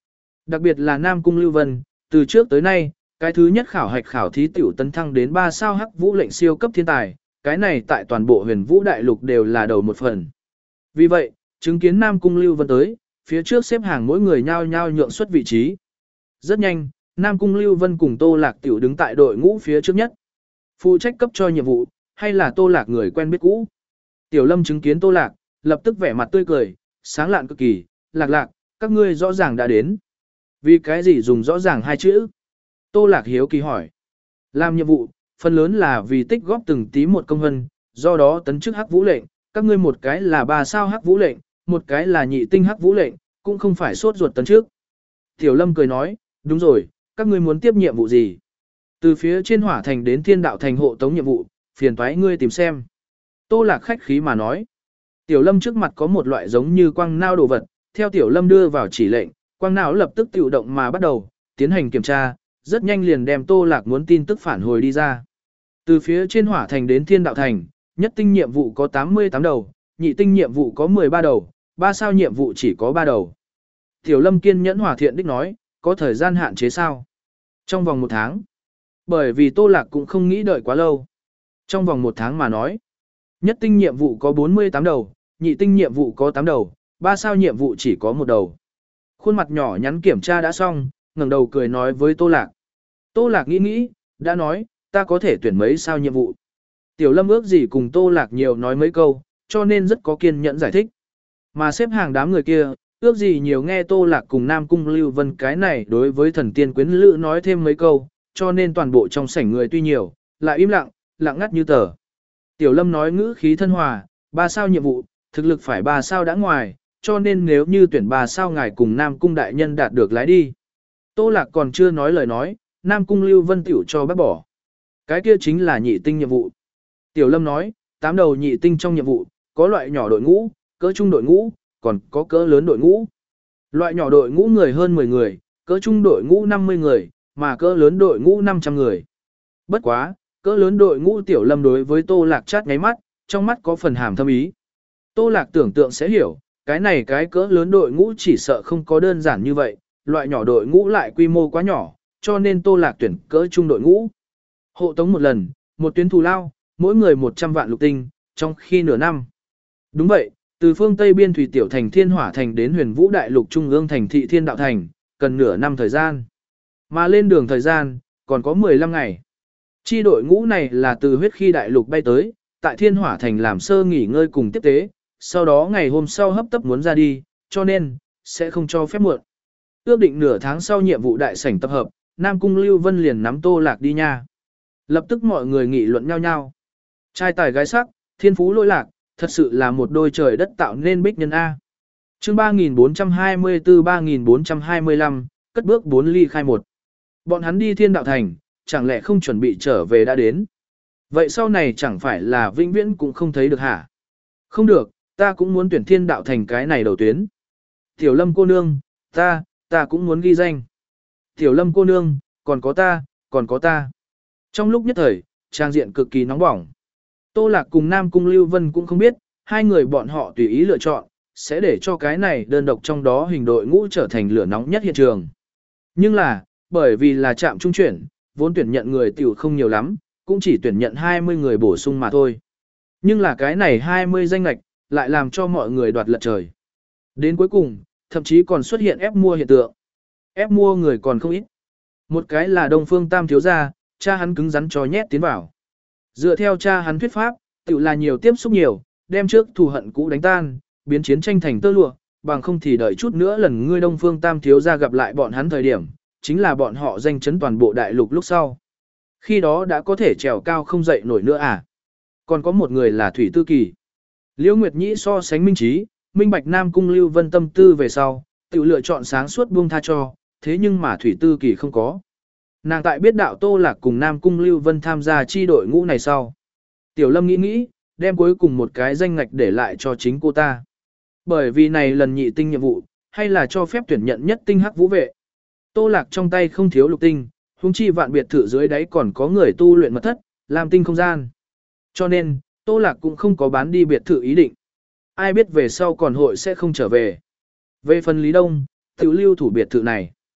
Speaker 1: Đặc biệt là Nam Cung Lưu Vân, từ trước tới nay, cái thứ nhất khảo hạch khảo thí tiểu tấn thăng đến ba sao hắc vũ lệnh siêu cấp thiên tài, cái này tại toàn bộ huyền vũ đại lục đều là đầu một phần. Vì vậy, chứng kiến Nam Cung Lưu Vân tới, phía trước xếp hàng mỗi người nhao nhao nhượng xuất vị trí. Rất nhanh, Nam Cung Lưu Vân cùng Tô Lạc tiểu đứng tại đội ngũ phía trước nhất. Phụ trách cấp cho nhiệm vụ, hay là Tô Lạc người quen biết cũ. Tiểu Lâm chứng kiến Tô Lạc, lập tức vẻ mặt tươi cười, sáng lạn cực kỳ, Lạc Lạc, các ngươi rõ ràng đã đến. Vì cái gì dùng rõ ràng hai chữ? Tô Lạc hiếu kỳ hỏi. Làm nhiệm vụ, phần lớn là vì tích góp từng tí một công hân, do đó tấn chức hắc vũ lệnh, các ngươi một cái là ba sao hắc vũ lệnh, một cái là nhị tinh hắc vũ lệnh, cũng không phải sốt ruột tấn trước. Tiểu Lâm cười nói, đúng rồi, các ngươi muốn tiếp nhiệm vụ gì? Từ phía trên hỏa thành đến thiên đạo thành hộ tống nhiệm vụ, phiền toái ngươi tìm xem. Tô Lạc khách khí mà nói. Tiểu Lâm trước mặt có một loại giống như quang nao đồ vật, theo Tiểu Lâm đưa vào chỉ lệnh, quang não lập tức tự động mà bắt đầu, tiến hành kiểm tra, rất nhanh liền đem Tô Lạc muốn tin tức phản hồi đi ra. Từ phía trên hỏa thành đến thiên đạo thành, nhất tinh nhiệm vụ có tám mươi tám đầu, nhị tinh nhiệm vụ có mười ba đầu, ba sao nhiệm vụ chỉ có ba đầu. Tiểu Lâm kiên nhẫn hòa thiện đích nói, có thời gian hạn chế sao? Trong vòng một tháng. Bởi vì Tô Lạc cũng không nghĩ đợi quá lâu. Trong vòng một tháng mà nói, nhất tinh nhiệm vụ có bốn mươi tám đầu, nhị tinh nhiệm vụ có tám đầu, ba sao nhiệm vụ chỉ có một đầu. Khuôn mặt nhỏ nhắn kiểm tra đã xong, ngẩng đầu cười nói với Tô Lạc. Tô Lạc nghĩ nghĩ, đã nói, ta có thể tuyển mấy sao nhiệm vụ. Tiểu Lâm ước gì cùng Tô Lạc nhiều nói mấy câu, cho nên rất có kiên nhẫn giải thích. Mà xếp hàng đám người kia, ước gì nhiều nghe Tô Lạc cùng Nam Cung Lưu Vân cái này đối với thần tiên quyến lữ nói thêm mấy câu, cho nên toàn bộ trong sảnh người tuy nhiều, lại im lặng, lặng ngắt như tờ. Tiểu Lâm nói ngữ khí thân hòa, ba sao nhiệm vụ, thực lực phải ba sao đã ngoài, cho nên nếu như tuyển ba sao ngài cùng Nam Cung đại nhân đạt được lái đi. Tô Lạc còn chưa nói lời nói, Nam Cung Lưu Vân tiểu cho bác bỏ. Cái kia chính là nhị tinh nhiệm vụ. Tiểu Lâm nói, tám đầu nhị tinh trong nhiệm vụ, có loại nhỏ đội ngũ, cỡ trung đội ngũ, còn có cỡ lớn đội ngũ. Loại nhỏ đội ngũ người hơn mười người, cỡ trung đội ngũ năm mươi người, mà cỡ lớn đội ngũ năm trăm người. Bất quá, cỡ lớn đội ngũ Tiểu Lâm đối với Tô Lạc chát ngáy mắt, trong mắt có phần hàm thâm ý. Tô Lạc tưởng tượng sẽ hiểu, cái này cái cỡ lớn đội ngũ chỉ sợ không có đơn giản như vậy, loại nhỏ đội ngũ lại quy mô quá nhỏ, cho nên Tô Lạc tuyển cỡ trung đội ngũ. Hộ tống một lần, một tuyến thù lao, mỗi người một trăm vạn lục tinh, trong khi nửa năm. Đúng vậy, từ phương Tây biên thủy tiểu thành Thiên Hỏa thành đến Huyền Vũ đại lục trung ương thành thị Thiên Đạo thành, cần nửa năm thời gian. Mà lên đường thời gian, còn có mười lăm ngày. Chi đội ngũ này là từ huyết khi đại lục bay tới, tại Thiên Hỏa thành làm sơ nghỉ ngơi cùng tiếp tế, sau đó ngày hôm sau hấp tấp muốn ra đi, cho nên, sẽ không cho phép muộn. Ước định nửa tháng sau nhiệm vụ đại sảnh tập hợp, Nam Cung Lưu Vân liền nắm Tô Lạc đi nha. Lập tức mọi người nghị luận nhau nhau. Trai tài gái sắc, thiên phú lỗi lạc, thật sự là một đôi trời đất tạo nên bích nhân A. chương ba nghìn bốn trăm hai mươi tư ba nghìn bốn trăm hai mươi lăm, cất bước bốn ly khai một. Bọn hắn đi Thiên Đạo thành, chẳng lẽ không chuẩn bị trở về đã đến. Vậy sau này chẳng phải là vĩnh viễn cũng không thấy được hả? Không được, ta cũng muốn tuyển Thiên Đạo thành cái này đầu tuyến. Tiểu Lâm cô nương, ta, ta cũng muốn ghi danh. Tiểu Lâm cô nương, còn có ta, còn có ta. Trong lúc nhất thời, trang diện cực kỳ nóng bỏng. Tô Lạc cùng Nam Cung Lưu Vân cũng không biết, hai người bọn họ tùy ý lựa chọn, sẽ để cho cái này đơn độc trong đó hình đội ngũ trở thành lửa nóng nhất hiện trường. Nhưng là, bởi vì là trạm trung chuyển, vốn tuyển nhận người tiểu không nhiều lắm, cũng chỉ tuyển nhận hai mươi người bổ sung mà thôi. Nhưng là cái này hai mươi danh lạch, lại làm cho mọi người đoạt lật trời. Đến cuối cùng, thậm chí còn xuất hiện ép mua hiện tượng. Ép mua người còn không ít. Một cái là Đông Phương Tam thiếu gia, cha hắn cứng rắn cho nhét tiến vào. Dựa theo cha hắn thuyết pháp, tự là nhiều tiếp xúc nhiều, đem trước thù hận cũ đánh tan, biến chiến tranh thành tơ lụa, bằng không thì đợi chút nữa lần ngươi Đông Phương Tam thiếu gia gặp lại bọn hắn thời điểm, chính là bọn họ danh chấn toàn bộ đại lục lúc sau. Khi đó đã có thể trèo cao không dậy nổi nữa à. Còn có một người là Thủy Tư Kỳ. Liễu Nguyệt Nhĩ so sánh minh trí, minh bạch Nam Cung Lưu Vân tâm tư về sau, tự lựa chọn sáng suốt buông tha cho, thế nhưng mà Thủy Tư Kỳ không có. Nàng tại biết đạo Tô Lạc cùng Nam Cung Lưu Vân tham gia chi đội ngũ này sau. Tiểu Lâm nghĩ nghĩ, đem cuối cùng một cái danh ngạch để lại cho chính cô ta. Bởi vì này lần nhị tinh nhiệm vụ, hay là cho phép tuyển nhận nhất tinh hắc vũ vệ. Tô Lạc trong tay không thiếu lục tinh, huống chi vạn biệt thự dưới đáy còn có người tu luyện mật thất, làm tinh không gian. Cho nên, Tô Lạc cũng không có bán đi biệt thự ý định. Ai biết về sau còn hội sẽ không trở về. Về phần Lý Đông, tiểu lưu thủ biệt thự này.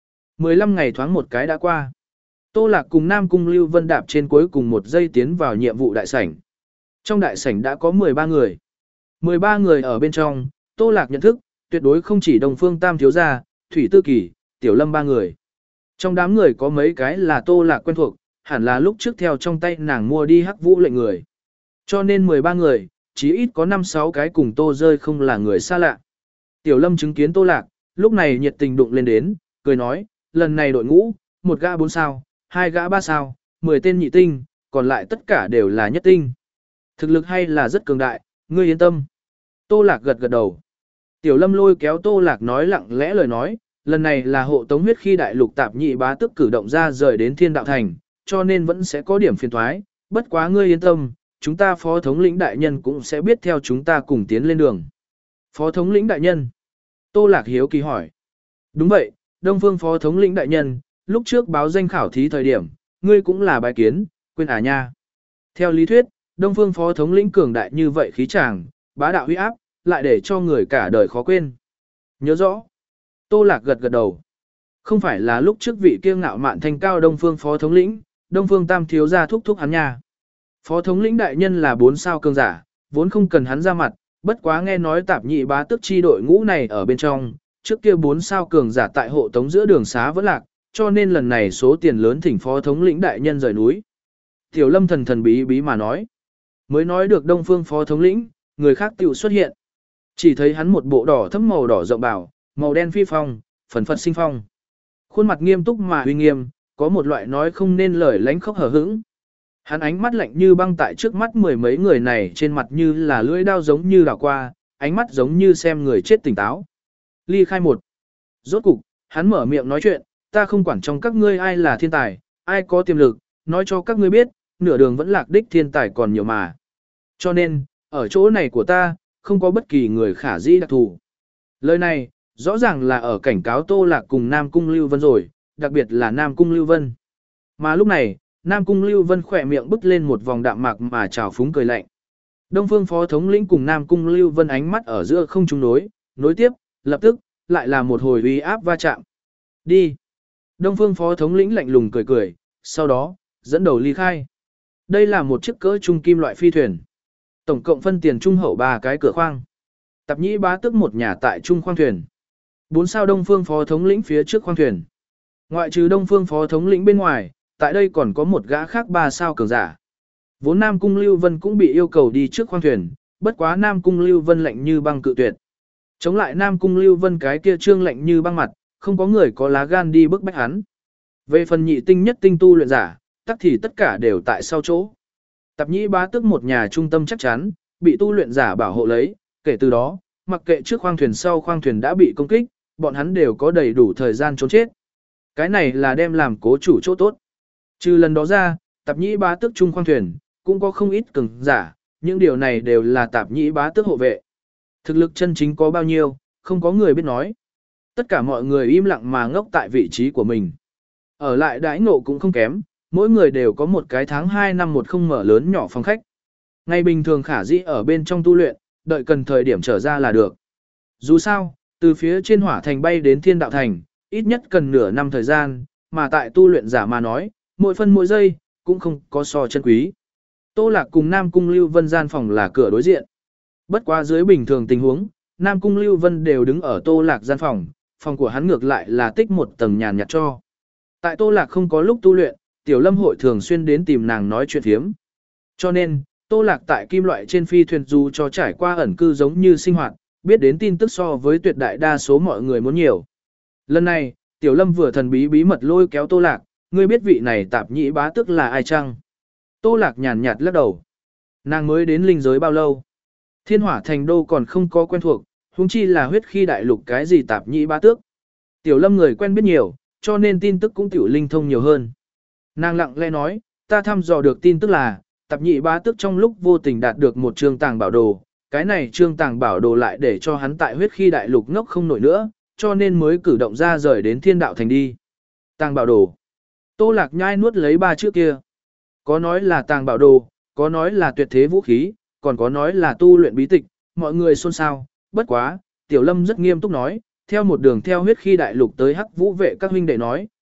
Speaker 1: mười lăm ngày thoáng một cái đã qua. Tô Lạc cùng Nam Cung Lưu Vân đạp trên cuối cùng một giây tiến vào nhiệm vụ đại sảnh. Trong đại sảnh đã có mười ba người. mười ba người ở bên trong, Tô Lạc nhận thức, tuyệt đối không chỉ Đông Phương Tam thiếu gia, Thủy Tư Kỳ, Tiểu Lâm ba người. Trong đám người có mấy cái là Tô Lạc quen thuộc, hẳn là lúc trước theo trong tay nàng mua đi Hắc Vũ lệnh người. Cho nên mười ba người, chí ít có năm sáu cái cùng Tô rơi không là người xa lạ. Tiểu Lâm chứng kiến Tô Lạc, lúc này nhiệt tình đụng lên đến, cười nói, lần này đội ngũ, một gã bốn sao, hai gã ba sao, mười tên nhị tinh, còn lại tất cả đều là nhất tinh. Thực lực hay là rất cường đại, ngươi yên tâm. Tô Lạc gật gật đầu. Tiểu Lâm lôi kéo Tô Lạc nói lặng lẽ lời nói, lần này là hộ tống huyết khi đại lục tạp nhị bá tức cử động ra rời đến Thiên Đạo Thành, cho nên vẫn sẽ có điểm phiền thoái, bất quá ngươi yên tâm, chúng ta phó thống lĩnh đại nhân cũng sẽ biết theo chúng ta cùng tiến lên đường. Phó thống lĩnh đại nhân? Tô Lạc hiếu kỳ hỏi. Đúng vậy, Đông Phương phó thống lĩnh đại nhân, lúc trước báo danh khảo thí thời điểm, ngươi cũng là bài kiến, quên à nha. Theo lý thuyết, Đông Phương phó thống lĩnh cường đại như vậy khí chàng, bá đạo huy áp, lại để cho người cả đời khó quên. Nhớ rõ. Tô Lạc gật gật đầu. Không phải là lúc trước vị kiêu ngạo mạn thanh cao Đông Phương phó thống lĩnh, Đông Phương Tam thiếu gia thúc thúc hắn nha. Phó thống lĩnh đại nhân là bốn sao cường giả, vốn không cần hắn ra mặt, bất quá nghe nói tạp nhị bá tức chi đội ngũ này ở bên trong, trước kia bốn sao cường giả tại hộ tống giữa đường xá vẫn lạc, cho nên lần này số tiền lớn thỉnh phó thống lĩnh đại nhân rời núi. Tiểu Lâm thần thần bí bí mà nói. Mới nói được Đông Phương phó thống lĩnh, người khác tiểu xuất hiện. Chỉ thấy hắn một bộ đỏ thẫm màu đỏ rộng bảo, màu đen phi phong, phần phật sinh phong. Khuôn mặt nghiêm túc mà uy nghiêm, có một loại nói không nên lời lánh khóc hờ hững. Hắn ánh mắt lạnh như băng tại trước mắt mười mấy người này trên mặt như là lưỡi đao giống như đảo qua, ánh mắt giống như xem người chết tỉnh táo. Ly khai một. Rốt cục, hắn mở miệng nói chuyện, ta không quản trong các ngươi ai là thiên tài, ai có tiềm lực, nói cho các ngươi biết, nửa đường vẫn lạc đích thiên tài còn nhiều mà. Cho nên, ở chỗ này của ta, không có bất kỳ người khả dĩ đặc thù. Lời này, rõ ràng là ở cảnh cáo Tô Lạc cùng Nam Cung Lưu Vân rồi, đặc biệt là Nam Cung Lưu Vân. Mà lúc này, Nam Cung Lưu Vân khỏe miệng bứt lên một vòng đạm mạc mà trào phúng cười lạnh. Đông Phương phó thống lĩnh cùng Nam Cung Lưu Vân ánh mắt ở giữa không trung nối, nối tiếp, lập tức, lại là một hồi uy áp va chạm. Đi. Đông Phương phó thống lĩnh lạnh lùng cười cười, sau đó, dẫn đầu ly khai. Đây là một chiếc cỡ trung kim loại phi thuyền. Tổng cộng phân tiền trung hậu ba cái cửa khoang. Tạp nhĩ bá tức một nhà tại trung khoang thuyền. Bốn sao Đông Phương phó thống lĩnh phía trước khoang thuyền. Ngoại trừ Đông Phương phó thống lĩnh bên ngoài, tại đây còn có một gã khác ba sao cường giả. Vốn Nam Cung Lưu Vân cũng bị yêu cầu đi trước khoang thuyền, bất quá Nam Cung Lưu Vân lạnh như băng cự tuyệt. Chống lại Nam Cung Lưu Vân cái kia trương lạnh như băng mặt, không có người có lá gan đi bức bách hắn. Về phần nhị tinh nhất tinh tu luyện giả, tắc thì tất cả đều tại sau chỗ. Tạp nhĩ bá tức một nhà trung tâm chắc chắn, bị tu luyện giả bảo hộ lấy, kể từ đó, mặc kệ trước khoang thuyền sau khoang thuyền đã bị công kích, bọn hắn đều có đầy đủ thời gian trốn chết. Cái này là đem làm cố chủ chỗ tốt. Trừ lần đó ra, tạp nhĩ bá tức trung khoang thuyền, cũng có không ít cường giả, những điều này đều là tạp nhĩ bá tức hộ vệ. Thực lực chân chính có bao nhiêu, không có người biết nói. Tất cả mọi người im lặng mà ngốc tại vị trí của mình. Ở lại đãi ngộ cũng không kém, mỗi người đều có một cái tháng hai năm một không mở lớn nhỏ phòng khách. Ngày bình thường khả dĩ ở bên trong tu luyện, đợi cần thời điểm trở ra là được. Dù sao, từ phía trên hỏa thành bay đến thiên đạo thành, ít nhất cần nửa năm thời gian, mà tại tu luyện giả mà nói, mỗi phân mỗi giây, cũng không có so chân quý. Tô Lạc cùng Nam Cung Lưu Vân gian phòng là cửa đối diện. Bất quá dưới bình thường tình huống, Nam Cung Lưu Vân đều đứng ở Tô Lạc gian phòng, phòng của hắn ngược lại là tích một tầng nhàn nhạt cho. Tại Tô Lạc không có lúc tu luyện, Tiểu Lâm hội thường xuyên đến tìm nàng nói chuyện phiếm. Cho nên, Tô Lạc tại kim loại trên phi thuyền dù cho trải qua ẩn cư giống như sinh hoạt, biết đến tin tức so với tuyệt đại đa số mọi người muốn nhiều. Lần này, Tiểu Lâm vừa thần bí bí mật lôi kéo Tô Lạc, ngươi biết vị này tạp nhĩ bá tức là ai chăng? Tô Lạc nhàn nhạt lắc đầu. Nàng mới đến linh giới bao lâu? Thiên hỏa thành đô còn không có quen thuộc, huống chi là huyết khi đại lục cái gì tạp nhĩ bá tước. Tiểu Lâm người quen biết nhiều, cho nên tin tức cũng tiểu linh thông nhiều hơn. Nàng lặng lẽ nói, ta thăm dò được tin tức là, tạp nhĩ bá tước trong lúc vô tình đạt được một trương tàng bảo đồ, cái này trương tàng bảo đồ lại để cho hắn tại huyết khi đại lục ngốc không nổi nữa, cho nên mới cử động ra rời đến thiên đạo thành đi. Tàng bảo đồ. Tô Lạc nhai nuốt lấy ba chữ kia. Có nói là tàng bảo đồ, có nói là tuyệt thế vũ khí, còn có nói là tu luyện bí tịch, mọi người xôn xao. Bất quá, Tiểu Lâm rất nghiêm túc nói, theo một đường theo huyết khi đại lục tới hắc vũ vệ các huynh đệ nói,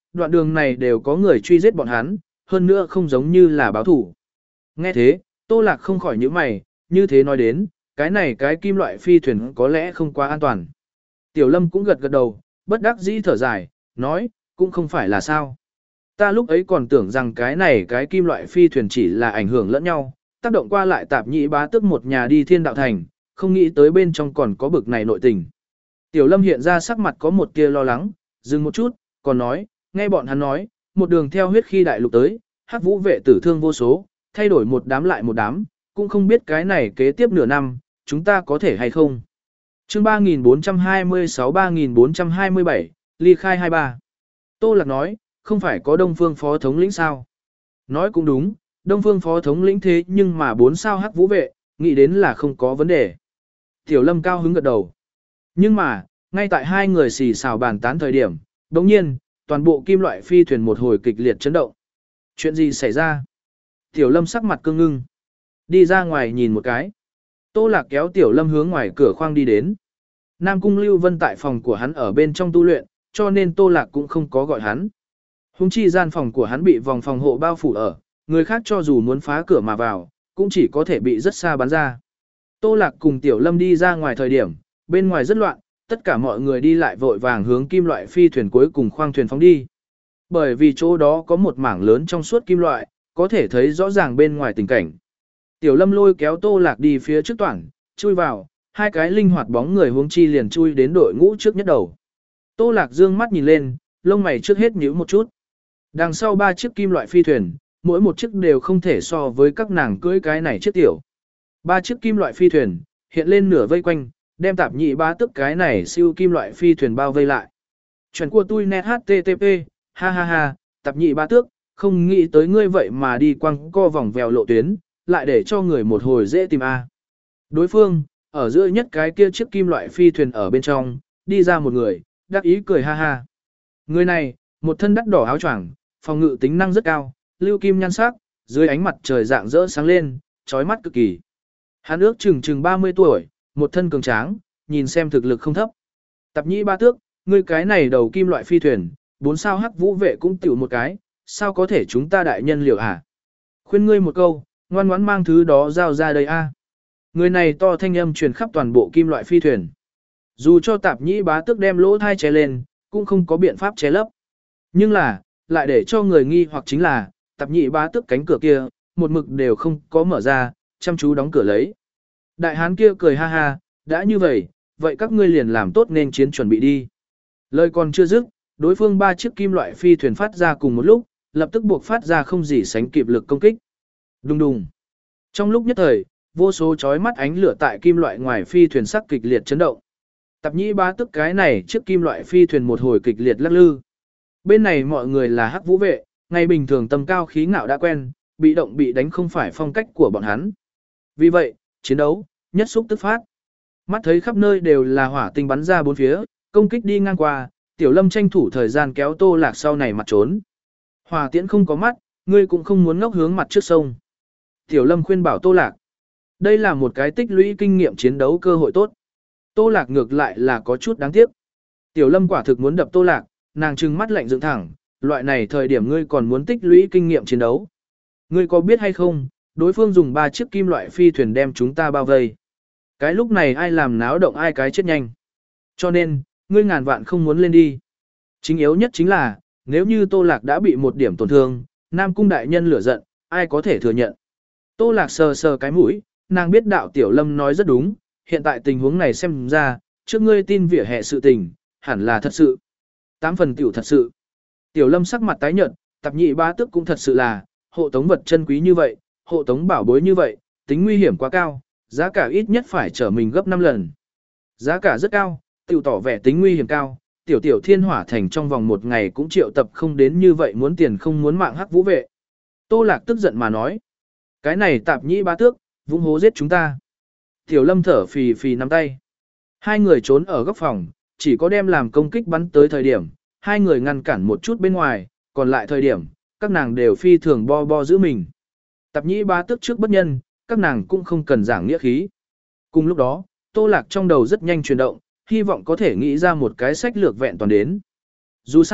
Speaker 1: đoạn đường này đều có người truy giết bọn hắn, hơn nữa không giống như là báo thủ. Nghe thế, Tô Lạc không khỏi nhíu mày, như thế nói đến, cái này cái kim loại phi thuyền có lẽ không quá an toàn. Tiểu Lâm cũng gật gật đầu, bất đắc dĩ thở dài, nói, cũng không phải là sao. Ta lúc ấy còn tưởng rằng cái này cái kim loại phi thuyền chỉ là ảnh hưởng lẫn nhau, tác động qua lại tạp nhị bá tức một nhà đi thiên đạo thành, không nghĩ tới bên trong còn có bực này nội tình. Tiểu Lâm hiện ra sắc mặt có một tia lo lắng, dừng một chút, còn nói, nghe bọn hắn nói, một đường theo huyết khi đại lục tới, hắc vũ vệ tử thương vô số, thay đổi một đám lại một đám, cũng không biết cái này kế tiếp nửa năm, chúng ta có thể hay không. Chương ba nghìn bốn trăm hai mươi sáu ba nghìn bốn trăm hai mươi bảy, ly khai hai ba. Tô Lạc nói, không phải có Đông Phương phó thống lĩnh sao? Nói cũng đúng, Đông Phương phó thống lĩnh thế nhưng mà bốn sao hắc vũ vệ, nghĩ đến là không có vấn đề. Tiểu Lâm cao hứng gật đầu. Nhưng mà, ngay tại hai người xì xào bàn tán thời điểm, đồng nhiên, toàn bộ kim loại phi thuyền một hồi kịch liệt chấn động. Chuyện gì xảy ra? Tiểu Lâm sắc mặt cương ngưng. Đi ra ngoài nhìn một cái. Tô Lạc kéo Tiểu Lâm hướng ngoài cửa khoang đi đến. Nam Cung Lưu Vân tại phòng của hắn ở bên trong tu luyện, cho nên Tô Lạc cũng không có gọi hắn. Hùng chi gian phòng của hắn bị vòng phòng hộ bao phủ ở, người khác cho dù muốn phá cửa mà vào, cũng chỉ có thể bị rất xa bắn ra. Tô Lạc cùng Tiểu Lâm đi ra ngoài thời điểm, bên ngoài rất loạn, tất cả mọi người đi lại vội vàng hướng kim loại phi thuyền cuối cùng khoang thuyền phóng đi. Bởi vì chỗ đó có một mảng lớn trong suốt kim loại, có thể thấy rõ ràng bên ngoài tình cảnh. Tiểu Lâm lôi kéo Tô Lạc đi phía trước toảng, chui vào, hai cái linh hoạt bóng người huống chi liền chui đến đội ngũ trước nhất đầu. Tô Lạc dương mắt nhìn lên, lông mày trước hết nhíu một chút. Đằng sau ba chiếc kim loại phi thuyền, mỗi một chiếc đều không thể so với các nàng cưỡi cái này chiếc tiểu. Ba chiếc kim loại phi thuyền, hiện lên nửa vây quanh, đem tạp nhị bá tức cái này siêu kim loại phi thuyền bao vây lại. Chuyện của tôi net http, ha ha ha, tạp nhị bá tước, không nghĩ tới ngươi vậy mà đi quăng co vòng vèo lộ tuyến, lại để cho người một hồi dễ tìm a. Đối phương, ở giữa nhất cái kia chiếc kim loại phi thuyền ở bên trong, đi ra một người, đắc ý cười ha ha. Người này, một thân đắt đỏ áo choàng, phòng ngự tính năng rất cao, lưu kim nhan sắc, dưới ánh mặt trời dạng rỡ sáng lên, chói mắt cực kỳ. Hắn ước chừng chừng ba mươi tuổi, một thân cường tráng, nhìn xem thực lực không thấp. Tạp nhĩ ba tước, ngươi cái này đầu kim loại phi thuyền, bốn sao hắc vũ vệ cũng tiểu một cái, sao có thể chúng ta đại nhân liều hả? Khuyên ngươi một câu, ngoan ngoãn mang thứ đó giao ra đây a. Người này to thanh âm truyền khắp toàn bộ kim loại phi thuyền. Dù cho tạp nhĩ bá tước đem lỗ thai che lên, cũng không có biện pháp che lấp. Nhưng là, lại để cho người nghi hoặc chính là, tạp nhĩ bá tước cánh cửa kia, một mực đều không có mở ra, chăm chú đóng cửa lấy. Đại hán kia cười ha ha, đã như vậy, vậy các ngươi liền làm tốt nên chiến chuẩn bị đi. Lời còn chưa dứt, đối phương ba chiếc kim loại phi thuyền phát ra cùng một lúc, lập tức buộc phát ra không gì sánh kịp lực công kích. Đùng đùng. Trong lúc nhất thời, vô số chói mắt ánh lửa tại kim loại ngoài phi thuyền sắc kịch liệt chấn động. Tạp nhĩ bá tức cái này chiếc kim loại phi thuyền một hồi kịch liệt lắc lư. Bên này mọi người là hắc vũ vệ, ngày bình thường tâm cao khí ngạo đã quen, bị động bị đánh không phải phong cách của bọn hắn. Vì vậy, chiến đấu, nhất xúc tức phát. Mắt thấy khắp nơi đều là hỏa tinh bắn ra bốn phía, công kích đi ngang qua, Tiểu Lâm tranh thủ thời gian kéo Tô Lạc sau này mặt trốn. Hỏa tiễn không có mắt, ngươi cũng không muốn ngốc hướng mặt trước sông. Tiểu Lâm khuyên bảo Tô Lạc. Đây là một cái tích lũy kinh nghiệm chiến đấu cơ hội tốt. Tô Lạc ngược lại là có chút đáng tiếc. Tiểu Lâm quả thực muốn đập Tô Lạc, nàng trừng mắt lạnh dựng thẳng, loại này thời điểm ngươi còn muốn tích lũy kinh nghiệm chiến đấu. Ngươi có biết hay không, đối phương dùng ba chiếc kim loại phi thuyền đem chúng ta bao vây. Cái lúc này ai làm náo động ai cái chết nhanh. Cho nên, ngươi ngàn vạn không muốn lên đi. Chính yếu nhất chính là, nếu như Tô Lạc đã bị một điểm tổn thương, Nam Cung đại nhân lửa giận, ai có thể thừa nhận. Tô Lạc sờ sờ cái mũi, nàng biết đạo Tiểu Lâm nói rất đúng, hiện tại tình huống này xem ra, trước ngươi tin vỉa hè sự tình, hẳn là thật sự. Tám phần tiểu thật sự. Tiểu Lâm sắc mặt tái nhợt, tạp nhị ba tức cũng thật sự là, hộ tống vật chân quý như vậy, hộ tống bảo bối như vậy, tính nguy hiểm quá cao, giá cả ít nhất phải trở mình gấp năm lần. Giá cả rất cao, tiểu tỏ vẻ tính nguy hiểm cao, tiểu tiểu thiên hỏa thành trong vòng một ngày cũng triệu tập không đến như vậy muốn tiền không muốn mạng hắc vũ vệ. Tô Lạc tức giận mà nói, cái này tạp nhĩ ba tước, vung hố giết chúng ta. Tiểu Lâm thở phì phì nắm tay. Hai người trốn ở góc phòng, chỉ có đem làm công kích bắn tới thời điểm, hai người ngăn cản một chút bên ngoài, còn lại thời điểm, các nàng đều phi thường bo bo giữ mình. Tạp nhĩ ba tước trước bất nhân, các nàng cũng không cần giảng nghĩa khí. Cùng lúc đó, Tô Lạc trong đầu rất nhanh chuyển động, hy vọng có thể nghĩ ra một cái sách lược vẹn toàn đến. Dù sao,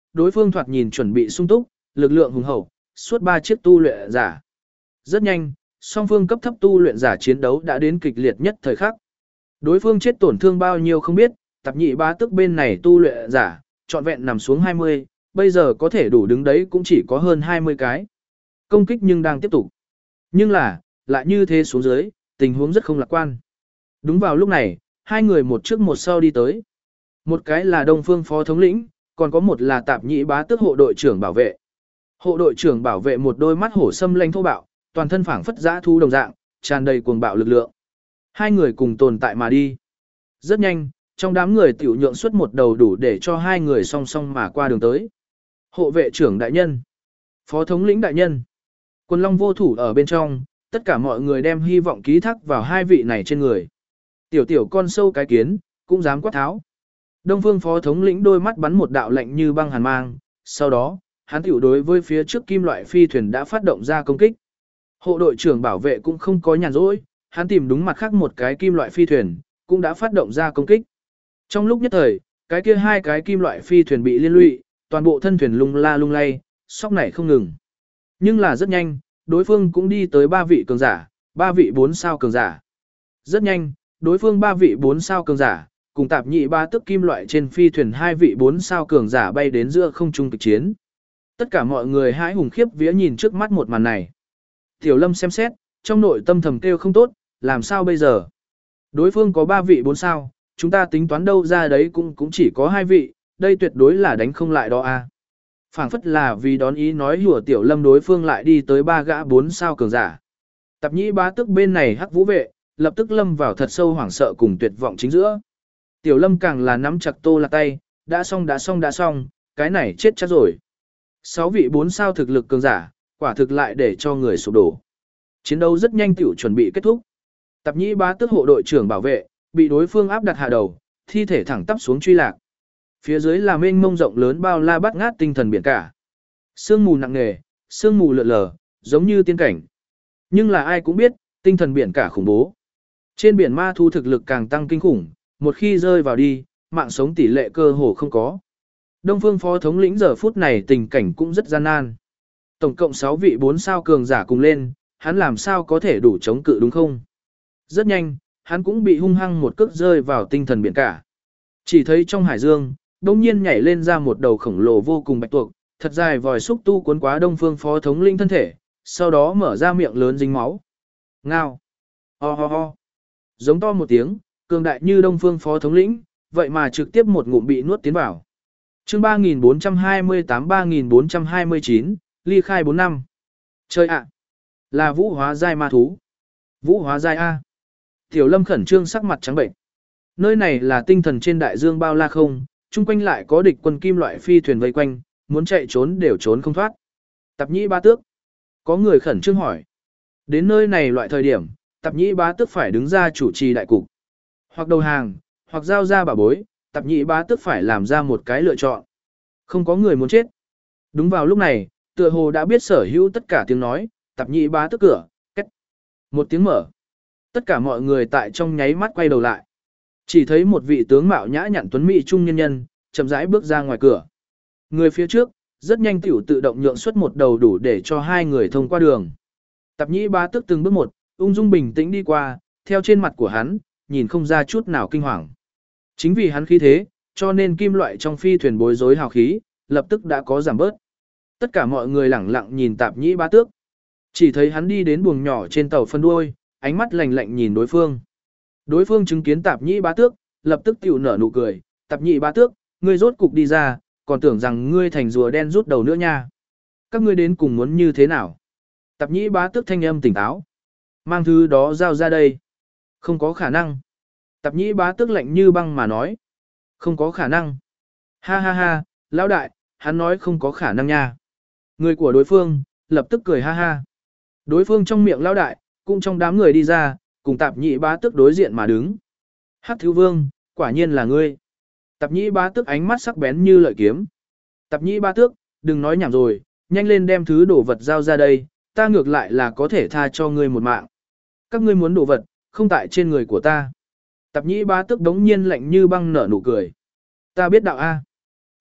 Speaker 1: đối phương thoạt nhìn chuẩn bị sung túc, lực lượng hùng hậu, suốt ba chiếc tu luyện giả. Rất nhanh, song phương cấp thấp tu luyện giả chiến đấu đã đến kịch liệt nhất thời khắc. Đối phương chết tổn thương bao nhiêu không biết, Tạp Nhị Bá Tước bên này tu luyện giả, trọn vẹn nằm xuống hai mươi, bây giờ có thể đủ đứng đấy cũng chỉ có hơn hai mươi cái. Công kích nhưng đang tiếp tục. Nhưng là, lại như thế xuống dưới, tình huống rất không lạc quan. Đúng vào lúc này, hai người một trước một sau đi tới. Một cái là Đông Phương Phó Thống lĩnh, còn có một là Tạp Nhị Bá Tước hộ đội trưởng bảo vệ. Hộ đội trưởng bảo vệ một đôi mắt hổ xâm lanh thô bạo, toàn thân phảng phất dã thú đồng dạng, tràn đầy cuồng bạo lực lượng. Hai người cùng tồn tại mà đi. Rất nhanh, trong đám người tiểu nhượng xuất một đầu đủ để cho hai người song song mà qua đường tới. Hộ vệ trưởng đại nhân, Phó thống lĩnh đại nhân, Quần Long vô thủ ở bên trong, tất cả mọi người đem hy vọng ký thác vào hai vị này trên người. Tiểu tiểu con sâu cái kiến, cũng dám quát tháo. Đông Phương Phó thống lĩnh đôi mắt bắn một đạo lạnh như băng hàn mang, sau đó, hắn tiểu đối với phía trước kim loại phi thuyền đã phát động ra công kích. Hộ đội trưởng bảo vệ cũng không có nhàn rỗi, hắn tìm đúng mặt khác một cái kim loại phi thuyền, cũng đã phát động ra công kích. Trong lúc nhất thời, cái kia hai cái kim loại phi thuyền bị liên lụy, toàn bộ thân thuyền lung la lung lay, sóc nảy không ngừng. Nhưng là rất nhanh, đối phương cũng đi tới ba vị cường giả, ba vị bốn sao cường giả. Rất nhanh, đối phương ba vị bốn sao cường giả, cùng Tạp Nhị Bá Tước kim loại trên phi thuyền hai vị bốn sao cường giả bay đến giữa không trung kịch chiến. Tất cả mọi người hãi hùng khiếp vía nhìn trước mắt một màn này. Tiểu Lâm xem xét, trong nội tâm thầm kêu không tốt, làm sao bây giờ? Đối phương có ba vị bốn sao, chúng ta tính toán đâu ra đấy cũng cũng chỉ có hai vị, đây tuyệt đối là đánh không lại đó a. Phảng phất là vì đón ý nói hùa Tiểu Lâm đối phương lại đi tới ba gã bốn sao cường giả. Tạp Nhị Bá Tước bên này hắc vũ vệ, lập tức lâm vào thật sâu hoảng sợ cùng tuyệt vọng chính giữa. Tiểu Lâm càng là nắm chặt Tô Lạc tay, đã xong đã xong đã xong, cái này chết chắc rồi. Sáu vị bốn sao thực lực cường giả, quả thực lại để cho người sụp đổ. Chiến đấu rất nhanh tiểu chuẩn bị kết thúc. Tạp Nhị Bá Tước hộ đội trưởng bảo vệ, bị đối phương áp đặt hạ đầu, thi thể thẳng tắp xuống truy lạc. Phía dưới là mênh mông rộng lớn bao la bát ngát tinh thần biển cả. Sương mù nặng nề, sương mù lượn lờ, giống như tiên cảnh. Nhưng là ai cũng biết, tinh thần biển cả khủng bố. Trên biển ma thu thực lực càng tăng kinh khủng, một khi rơi vào đi, mạng sống tỷ lệ cơ hồ không có. Đông Phương Phó thống lĩnh giờ phút này tình cảnh cũng rất gian nan. Tổng cộng sáu vị bốn sao cường giả cùng lên, hắn làm sao có thể đủ chống cự đúng không? Rất nhanh, hắn cũng bị hung hăng một cước rơi vào tinh thần biển cả. Chỉ thấy trong hải dương, đông nhiên nhảy lên ra một đầu khổng lồ vô cùng bạch tuộc, thật dài vòi xúc tu cuốn quá Đông Phương Phó thống lĩnh thân thể, sau đó mở ra miệng lớn dính máu. Ngao! Ho ho ho! Giống to một tiếng, cường đại như Đông Phương Phó thống lĩnh, vậy mà trực tiếp một ngụm bị nuốt tiến vào. Chương ba nghìn bốn trăm hai mươi tám ba nghìn bốn trăm hai mươi chín, ly khai bốn năm. Chơi ạ! Là vũ hóa giai ma thú. Vũ hóa giai A. Tiểu Lâm khẩn trương sắc mặt trắng bệnh. Nơi này là tinh thần trên đại dương bao la không, chung quanh lại có địch quân kim loại phi thuyền vây quanh, muốn chạy trốn đều trốn không thoát. Tạp Nhị Bá Tước. Có người khẩn trương hỏi. Đến nơi này loại thời điểm, Tạp Nhị Bá Tước phải đứng ra chủ trì đại cục. Hoặc đầu hàng, hoặc giao ra bảo bối, Tạp Nhị Bá Tước phải làm ra một cái lựa chọn. Không có người muốn chết. Đúng vào lúc này, tựa hồ đã biết sở hữu tất cả tiếng nói, Tạp Nhị Bá Tước cửa, két. Một tiếng mở. Tất cả mọi người tại trong nháy mắt quay đầu lại. Chỉ thấy một vị tướng mạo nhã nhặn tuấn mỹ trung nhân nhân, chậm rãi bước ra ngoài cửa. Người phía trước, rất nhanh tiểu tự động nhượng xuất một đầu đủ để cho hai người thông qua đường. Tạp Nhị Bá Tước từng bước một, ung dung bình tĩnh đi qua, theo trên mặt của hắn, nhìn không ra chút nào kinh hoàng. Chính vì hắn khí thế, cho nên kim loại trong phi thuyền bối rối hào khí, lập tức đã có giảm bớt. Tất cả mọi người lẳng lặng nhìn Tạp Nhị Bá Tước. Chỉ thấy hắn đi đến buồng nhỏ trên tàu phân đuôi, ánh mắt lạnh lạnh nhìn đối phương. Đối phương chứng kiến Tạp Nhị Bá Tước, lập tức tiểu nở nụ cười, "Tạp Nhị Bá Tước, ngươi rốt cục đi ra, còn tưởng rằng ngươi thành rùa đen rút đầu nữa nha. Các ngươi đến cùng muốn như thế nào?" Tạp Nhị Bá Tước thanh âm tỉnh táo, "Mang thứ đó giao ra đây." "Không có khả năng." Tạp Nhị Bá Tước lạnh như băng mà nói, "Không có khả năng." "Ha ha ha, lão đại, hắn nói không có khả năng nha." Người của đối phương, lập tức cười ha ha. Đối phương trong miệng lão đại, cũng trong đám người đi ra, cùng Tạp Nhị Bá Tước đối diện mà đứng. "Hắc Thiếu Vương, quả nhiên là ngươi." Tạp Nhị Bá Tước ánh mắt sắc bén như lợi kiếm. "Tạp Nhị Bá Tước, đừng nói nhảm rồi, nhanh lên đem thứ đồ vật giao ra đây, ta ngược lại là có thể tha cho ngươi một mạng. Các ngươi muốn đồ vật, không tại trên người của ta." Tạp Nhị Bá Tước đống nhiên lạnh như băng nở nụ cười. "Ta biết đạo A."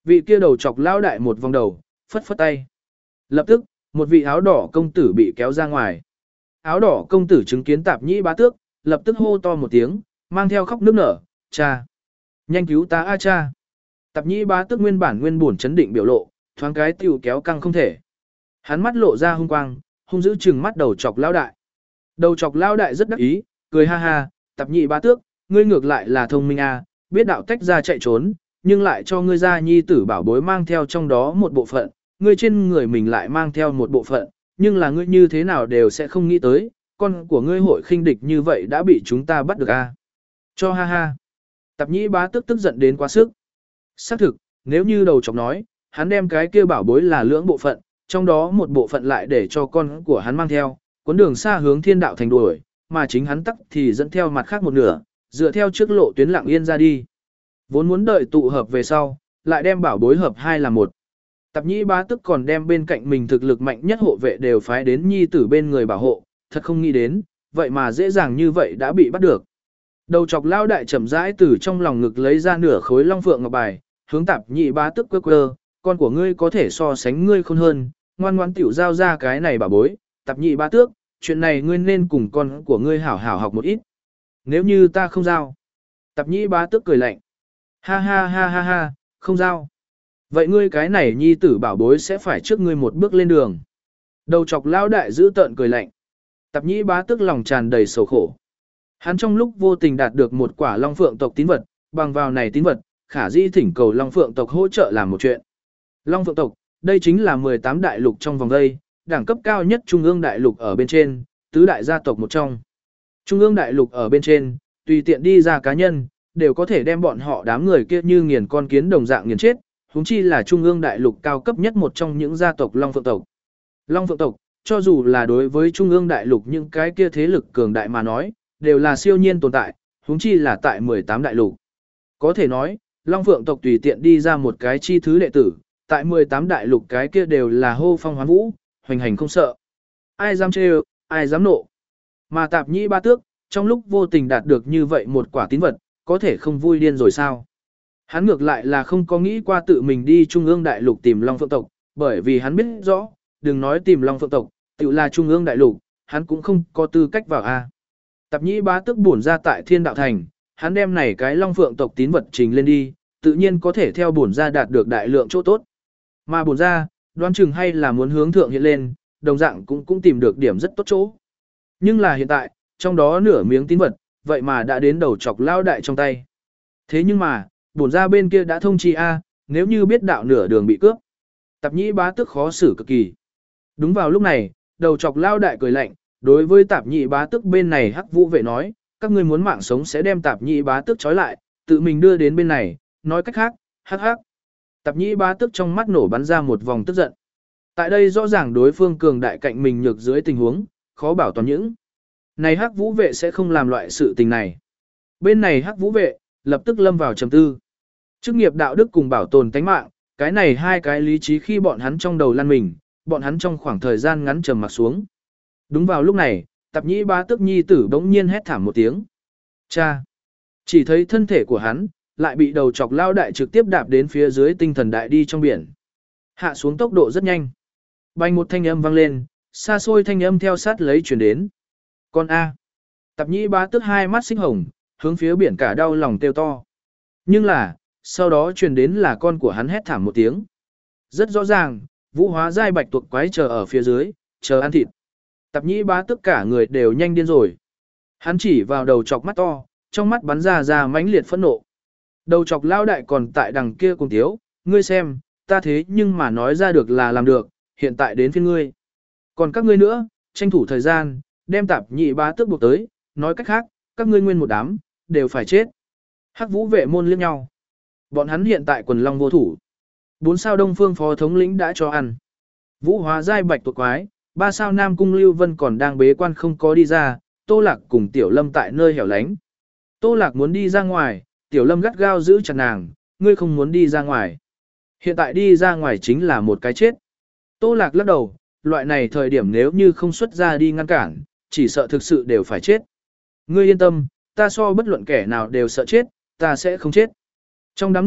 Speaker 1: Vị kia đầu chọc lao đại một vòng đầu, phất phất tay. Lập tức, một vị áo đỏ công tử bị kéo ra ngoài. Áo đỏ công tử chứng kiến tạp nhĩ bá tước, lập tức hô to một tiếng, mang theo khóc nước nở, cha. Nhanh cứu ta a cha. Tạp nhĩ bá tước nguyên bản nguyên buồn chấn định biểu lộ, thoáng cái tiểu kéo căng không thể. Hắn mắt lộ ra hung quang, hung dữ trừng mắt đầu chọc lao đại. Đầu chọc lao đại rất đắc ý, cười ha ha, tạp nhĩ bá tước, ngươi ngược lại là thông minh a, biết đạo tách ra chạy trốn, nhưng lại cho ngươi gia nhi tử bảo bối mang theo trong đó một bộ phận, ngươi trên người mình lại mang theo một bộ phận, nhưng là ngươi như thế nào đều sẽ không nghĩ tới, con của ngươi hội khinh địch như vậy đã bị chúng ta bắt được a. Cho ha ha. Tạp nhĩ bá tức tức giận đến quá sức. Xác thực, nếu như đầu chọc nói, hắn đem cái kia bảo bối là lưỡng bộ phận, trong đó một bộ phận lại để cho con của hắn mang theo, cuốn đường xa hướng thiên đạo thành đuổi, mà chính hắn tắc thì dẫn theo mặt khác một nửa, dựa theo trước lộ tuyến lặng yên ra đi. Vốn muốn đợi tụ hợp về sau, lại đem bảo bối hợp hai là một. Tạp nhĩ bá tức còn đem bên cạnh mình thực lực mạnh nhất hộ vệ đều phái đến nhi tử bên người bảo hộ, thật không nghĩ đến, vậy mà dễ dàng như vậy đã bị bắt được. Đầu chọc lao đại chậm rãi từ trong lòng ngực lấy ra nửa khối long phượng ngọc bài, hướng tạp nhĩ bá tức quơ quơ, con của ngươi có thể so sánh ngươi khôn hơn, ngoan ngoan tiểu giao ra cái này bảo bối, tạp nhĩ bá tước, chuyện này ngươi nên cùng con của ngươi hảo hảo học một ít. Nếu như ta không giao. Tạp nhĩ bá tước cười lạnh. Ha ha ha ha ha, không giao. Vậy ngươi cái này nhi tử bảo bối sẽ phải trước ngươi một bước lên đường. Đầu chọc lao đại giữ tợn cười lạnh. Tạp nhĩ bá tức lòng tràn đầy sầu khổ. Hắn trong lúc vô tình đạt được một quả long phượng tộc tín vật, bằng vào này tín vật, khả dĩ thỉnh cầu long phượng tộc hỗ trợ làm một chuyện. Long phượng tộc, đây chính là mười tám đại lục trong vòng đây, đẳng cấp cao nhất trung ương đại lục ở bên trên, tứ đại gia tộc một trong. Trung ương đại lục ở bên trên, tùy tiện đi ra cá nhân, đều có thể đem bọn họ đám người kia như nghiền con kiến đồng dạng nghiền chết, huống chi là trung ương đại lục cao cấp nhất một trong những gia tộc Long Phượng tộc. Long Phượng tộc, cho dù là đối với trung ương đại lục những cái kia thế lực cường đại mà nói, đều là siêu nhiên tồn tại, huống chi là tại mười tám đại lục. Có thể nói, Long Phượng tộc tùy tiện đi ra một cái chi thứ đệ tử, tại mười tám đại lục cái kia đều là hô phong hoán vũ, hoành hành không sợ. Ai dám trêu, ai dám nộ. Mà tạp nhĩ ba tước, trong lúc vô tình đạt được như vậy một quả tín vật, có thể không vui điên rồi sao? Hắn ngược lại là không có nghĩ qua tự mình đi Trung ương đại lục tìm Long Phượng tộc, bởi vì hắn biết rõ, đừng nói tìm Long Phượng tộc, tự là Trung ương đại lục, hắn cũng không có tư cách vào a. Tạp nhĩ bá tức bổn ra tại Thiên Đạo Thành, hắn đem này cái Long Phượng tộc tín vật trình lên đi, tự nhiên có thể theo bổn ra đạt được đại lượng chỗ tốt. Mà bổn ra, đoán chừng hay là muốn hướng thượng hiện lên, đồng dạng cũng cũng tìm được điểm rất tốt chỗ. Nhưng là hiện tại, trong đó nửa miếng tín vật, vậy mà đã đến đầu chọc lao đại trong tay. Thế nhưng mà, bổn ra bên kia đã thông chi a, nếu như biết đạo nửa đường bị cướp. Tạp nhĩ bá tức khó xử cực kỳ. Đúng vào lúc này, đầu chọc lao đại cười lạnh, đối với tạp nhĩ bá tức bên này hắc vũ vệ nói, các ngươi muốn mạng sống sẽ đem tạp nhĩ bá tức trói lại, tự mình đưa đến bên này, nói cách khác, hắc hắc. Tạp nhĩ bá tức trong mắt nổ bắn ra một vòng tức giận. Tại đây rõ ràng đối phương cường đại cạnh mình nhược dưới tình huống, khó bảo toàn những. Này hắc vũ vệ sẽ không làm loại sự tình này. Bên này hắc vũ vệ, lập tức lâm vào trầm tư. Chức nghiệp đạo đức cùng bảo tồn tánh mạng, cái này hai cái lý trí khi bọn hắn trong đầu lăn mình, bọn hắn trong khoảng thời gian ngắn trầm mặc xuống. Đúng vào lúc này, tạp nhĩ bá tức nhi tử bỗng nhiên hét thảm một tiếng. Cha! Chỉ thấy thân thể của hắn, lại bị đầu chọc lao đại trực tiếp đạp đến phía dưới tinh thần đại đi trong biển. Hạ xuống tốc độ rất nhanh. Bành một thanh âm vang lên, xa xôi thanh âm theo sát lấy chuyển đến. Con A. Tạp nhĩ bá tức hai mắt xích hồng, hướng phía biển cả đau lòng kêu to. Nhưng là, sau đó truyền đến là con của hắn hét thảm một tiếng. Rất rõ ràng, vũ hóa giai bạch tuộc quái chờ ở phía dưới, chờ ăn thịt. Tạp nhĩ bá tất cả người đều nhanh điên rồi. Hắn chỉ vào đầu chọc mắt to, trong mắt bắn ra ra mãnh liệt phẫn nộ. Đầu chọc lao đại còn tại đằng kia cùng thiếu, ngươi xem, ta thế nhưng mà nói ra được là làm được, hiện tại đến phiên ngươi. Còn các ngươi nữa, tranh thủ thời gian, đem tạp nhĩ bá tức buộc tới, nói cách khác, các ngươi nguyên một đám, đều phải chết. Hắc vũ vệ môn liếc nhau. Bọn hắn hiện tại quần long vô thủ. Bốn sao đông phương phó thống lĩnh đã cho ăn. Vũ hóa giai bạch tuộc quái, ba sao nam cung lưu vân còn đang bế quan không có đi ra, Tô Lạc cùng Tiểu Lâm tại nơi hẻo lánh. Tô Lạc muốn đi ra ngoài, Tiểu Lâm gắt gao giữ chặt nàng, ngươi không muốn đi ra ngoài. Hiện tại đi ra ngoài chính là một cái chết. Tô Lạc lắc đầu, loại này thời điểm nếu như không xuất ra đi ngăn cản, chỉ sợ thực sự đều phải chết. Ngươi yên tâm, ta so bất luận kẻ nào đều sợ chết, ta sẽ không chết. Trong đám người,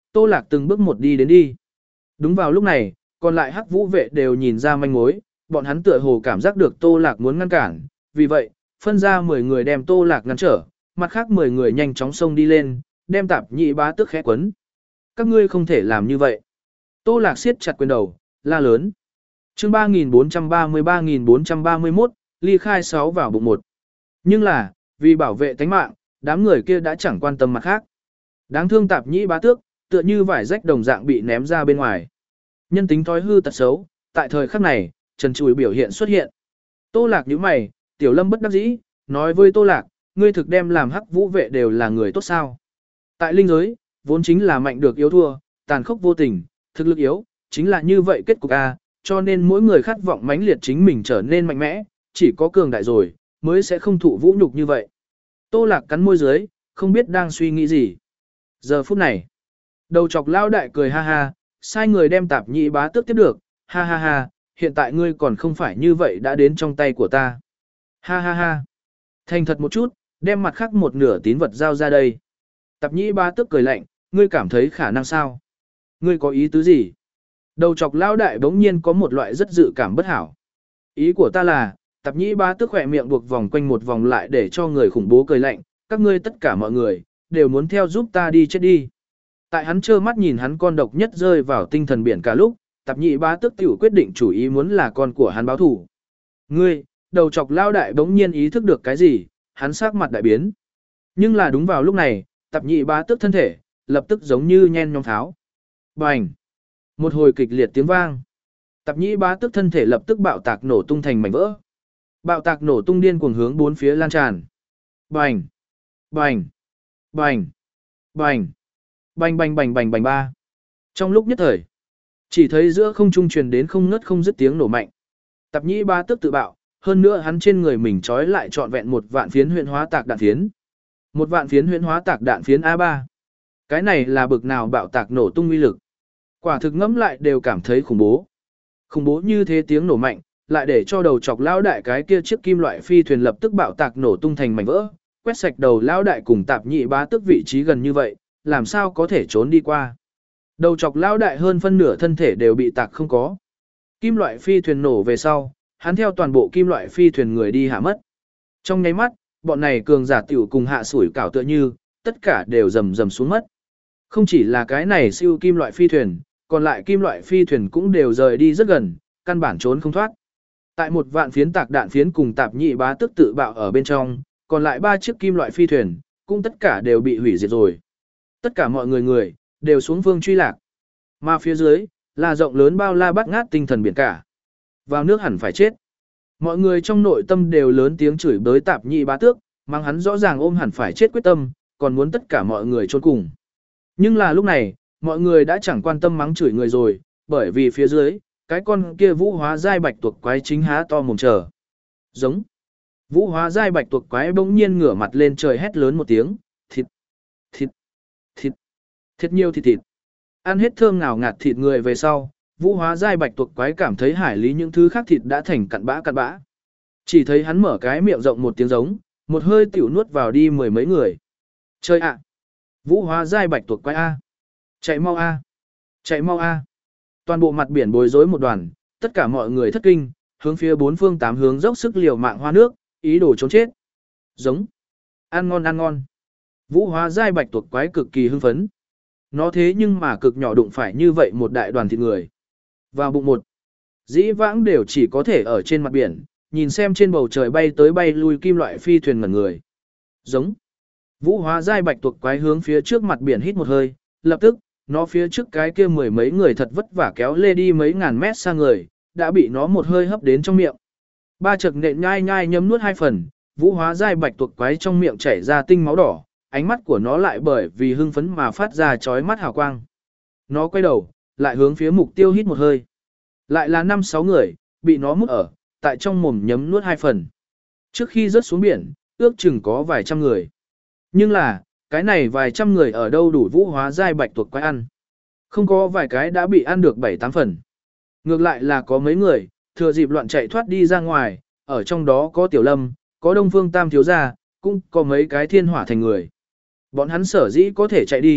Speaker 1: Tô Lạc từng bước một đi đến đi. Đúng vào lúc này, còn lại hắc vũ vệ đều nhìn ra manh mối, bọn hắn tựa hồ cảm giác được Tô Lạc muốn ngăn cản, vì vậy, phân ra mười người đem Tô Lạc ngăn trở, mặt khác mười người nhanh chóng xông đi lên, đem Tạp Nhĩ Bá Tước khẽ quấn. Các ngươi không thể làm như vậy. Tô Lạc siết chặt quyền đầu, la lớn. Chương ba nghìn bốn trăm ba mươi ba nghìn bốn trăm ba mươi mốt, ly khai sáu vào bụng một. Nhưng là, vì bảo vệ tánh mạng, đám người kia đã chẳng quan tâm mặt khác. Đáng thương Tạp Nhĩ Bá Tước, tựa như vải rách đồng dạng bị ném ra bên ngoài. Nhân tính thói hư tật xấu, tại thời khắc này, trần trụi biểu hiện xuất hiện. Tô Lạc nhíu mày, Tiểu Lâm bất đắc dĩ, nói với Tô Lạc, ngươi thực đem làm hắc vũ vệ đều là người tốt sao. Tại linh giới, vốn chính là mạnh được yếu thua, tàn khốc vô tình, thực lực yếu, chính là như vậy kết cục A, cho nên mỗi người khát vọng mãnh liệt chính mình trở nên mạnh mẽ, chỉ có cường đại rồi, mới sẽ không thụ vũ nhục như vậy. Tô Lạc cắn môi dưới, không biết đang suy nghĩ gì. Giờ phút này, đầu chọc lao đại cười ha ha, sai người đem Tạp Nhĩ Bá Tước tiếp được, ha ha ha, hiện tại ngươi còn không phải như vậy đã đến trong tay của ta. Ha ha ha, thành thật một chút, đem mặt khác một nửa tín vật giao ra đây. Tạp Nhĩ Bá Tước cười lạnh, ngươi cảm thấy khả năng sao? Ngươi có ý tứ gì? Đầu chọc lao đại bỗng nhiên có một loại rất dự cảm bất hảo. Ý của ta là, Tạp Nhĩ Bá Tước khỏe miệng buộc vòng quanh một vòng lại để cho người khủng bố cười lạnh, các ngươi tất cả mọi người, đều muốn theo giúp ta đi chết đi. Tại hắn trơ mắt nhìn hắn con độc nhất rơi vào tinh thần biển cả lúc, Tạp Nhĩ Bá Tước tiểu quyết định chủ ý muốn là con của hắn báo thủ. Ngươi, đầu chọc lao đại bỗng nhiên ý thức được cái gì, hắn sắc mặt đại biến. Nhưng là đúng vào lúc này, Tạp Nhĩ Bá Tước thân thể, lập tức giống như nhen nhóm tháo. Bành! Một hồi kịch liệt tiếng vang. Tạp Nhĩ Bá Tước thân thể lập tức bạo tạc nổ tung thành mảnh vỡ. Bạo tạc nổ tung điên cuồng hướng bốn phía lan tràn. Bành! Bành! Bành! Bành! Bành bành bành bành bành ba. Trong lúc nhất thời, chỉ thấy giữa không trung truyền đến không ngớt không dứt tiếng nổ mạnh. Tạp Nhĩ Bá Tước tự bạo, hơn nữa hắn trên người mình trói lại trọn vẹn một vạn phiến huyễn hóa tạc đạn phiến. Một vạn phiến huyễn hóa tạc đạn phiến A ba. Cái này là bực nào bạo tạc nổ tung uy lực. Quả thực ngẫm lại đều cảm thấy khủng bố. Khủng bố như thế tiếng nổ mạnh, lại để cho đầu chọc lão đại cái kia chiếc kim loại phi thuyền lập tức bạo tạc nổ tung thành mảnh vỡ, quét sạch đầu lão đại cùng Tạp Nhĩ Bá Tước vị trí gần như vậy, làm sao có thể trốn đi qua. Đầu chọc lão đại hơn phân nửa thân thể đều bị tạc không có. Kim loại phi thuyền nổ về sau, hắn theo toàn bộ kim loại phi thuyền người đi hạ mất. Trong nháy mắt, bọn này cường giả tiểu cùng hạ sủi cảo tựa như, tất cả đều rầm rầm xuống mất. Không chỉ là cái này siêu kim loại phi thuyền, còn lại kim loại phi thuyền cũng đều rời đi rất gần, căn bản trốn không thoát. Tại một vạn phiến tạc đạn phiến cùng Tạp Nhĩ Bá Tước tự bạo ở bên trong, còn lại ba chiếc kim loại phi thuyền, cũng tất cả đều bị hủy diệt rồi. Tất cả mọi người người, đều xuống phương truy lạc. Mà phía dưới, là rộng lớn bao la bát ngát tinh thần biển cả. Vào nước hẳn phải chết. Mọi người trong nội tâm đều lớn tiếng chửi bới Tạp Nhĩ Bá Tước, mang hắn rõ ràng ôm hẳn phải chết quyết tâm, còn muốn tất cả mọi người chôn cùng. Nhưng là lúc này, mọi người đã chẳng quan tâm mắng chửi người rồi, bởi vì phía dưới, cái con kia vũ hóa giai bạch tuộc quái chính há to mồm chờ. Giống. Vũ hóa giai bạch tuộc quái bỗng nhiên ngửa mặt lên trời hét lớn một tiếng, thịt, thịt, thịt, thịt nhiều thịt thịt. Ăn hết thơm ngào ngạt thịt người về sau, vũ hóa giai bạch tuộc quái cảm thấy hải lý những thứ khác thịt đã thành cặn bã cặn bã. Chỉ thấy hắn mở cái miệng rộng một tiếng giống, một hơi tiểu nuốt vào đi mười mấy người. Chơi ạ! Vũ hóa giai bạch tuộc quái A! Chạy mau A! Chạy mau A! Toàn bộ mặt biển bối rối một đoàn, tất cả mọi người thất kinh, hướng phía bốn phương tám hướng dốc sức liều mạng hoa nước, ý đồ trốn chết. Giống! Ăn ngon ăn ngon! Vũ hóa giai bạch tuộc quái cực kỳ hưng phấn. Nó thế nhưng mà cực nhỏ đụng phải như vậy một đại đoàn thịt người. Vào bụng một, dĩ vãng đều chỉ có thể ở trên mặt biển, nhìn xem trên bầu trời bay tới bay lui kim loại phi thuyền ngẩn người. Giống. Vũ hóa giai bạch tuộc quái hướng phía trước mặt biển hít một hơi, lập tức, nó phía trước cái kia mười mấy người thật vất vả kéo lê đi mấy ngàn mét xa người, đã bị nó một hơi hấp đến trong miệng. Ba chật nện nhai nhai nhấm nuốt hai phần, vũ hóa giai bạch tuộc quái trong miệng chảy ra tinh máu đỏ, ánh mắt của nó lại bởi vì hưng phấn mà phát ra chói mắt hào quang. Nó quay đầu, lại hướng phía mục tiêu hít một hơi. Lại là năm sáu người, bị nó mút ở, tại trong mồm nhấm nuốt hai phần. Trước khi rớt xuống biển, ước chừng có vài trăm người. Nhưng là, cái này vài trăm người ở đâu đủ vũ hóa giai bạch tuộc quái ăn. Không có vài cái đã bị ăn được bảy tám phần. Ngược lại là có mấy người, thừa dịp loạn chạy thoát đi ra ngoài, ở trong đó có Tiểu Lâm, có Đông Phương Tam thiếu gia, cũng có mấy cái thiên hỏa thành người. Bọn hắn sở dĩ có thể chạy đi,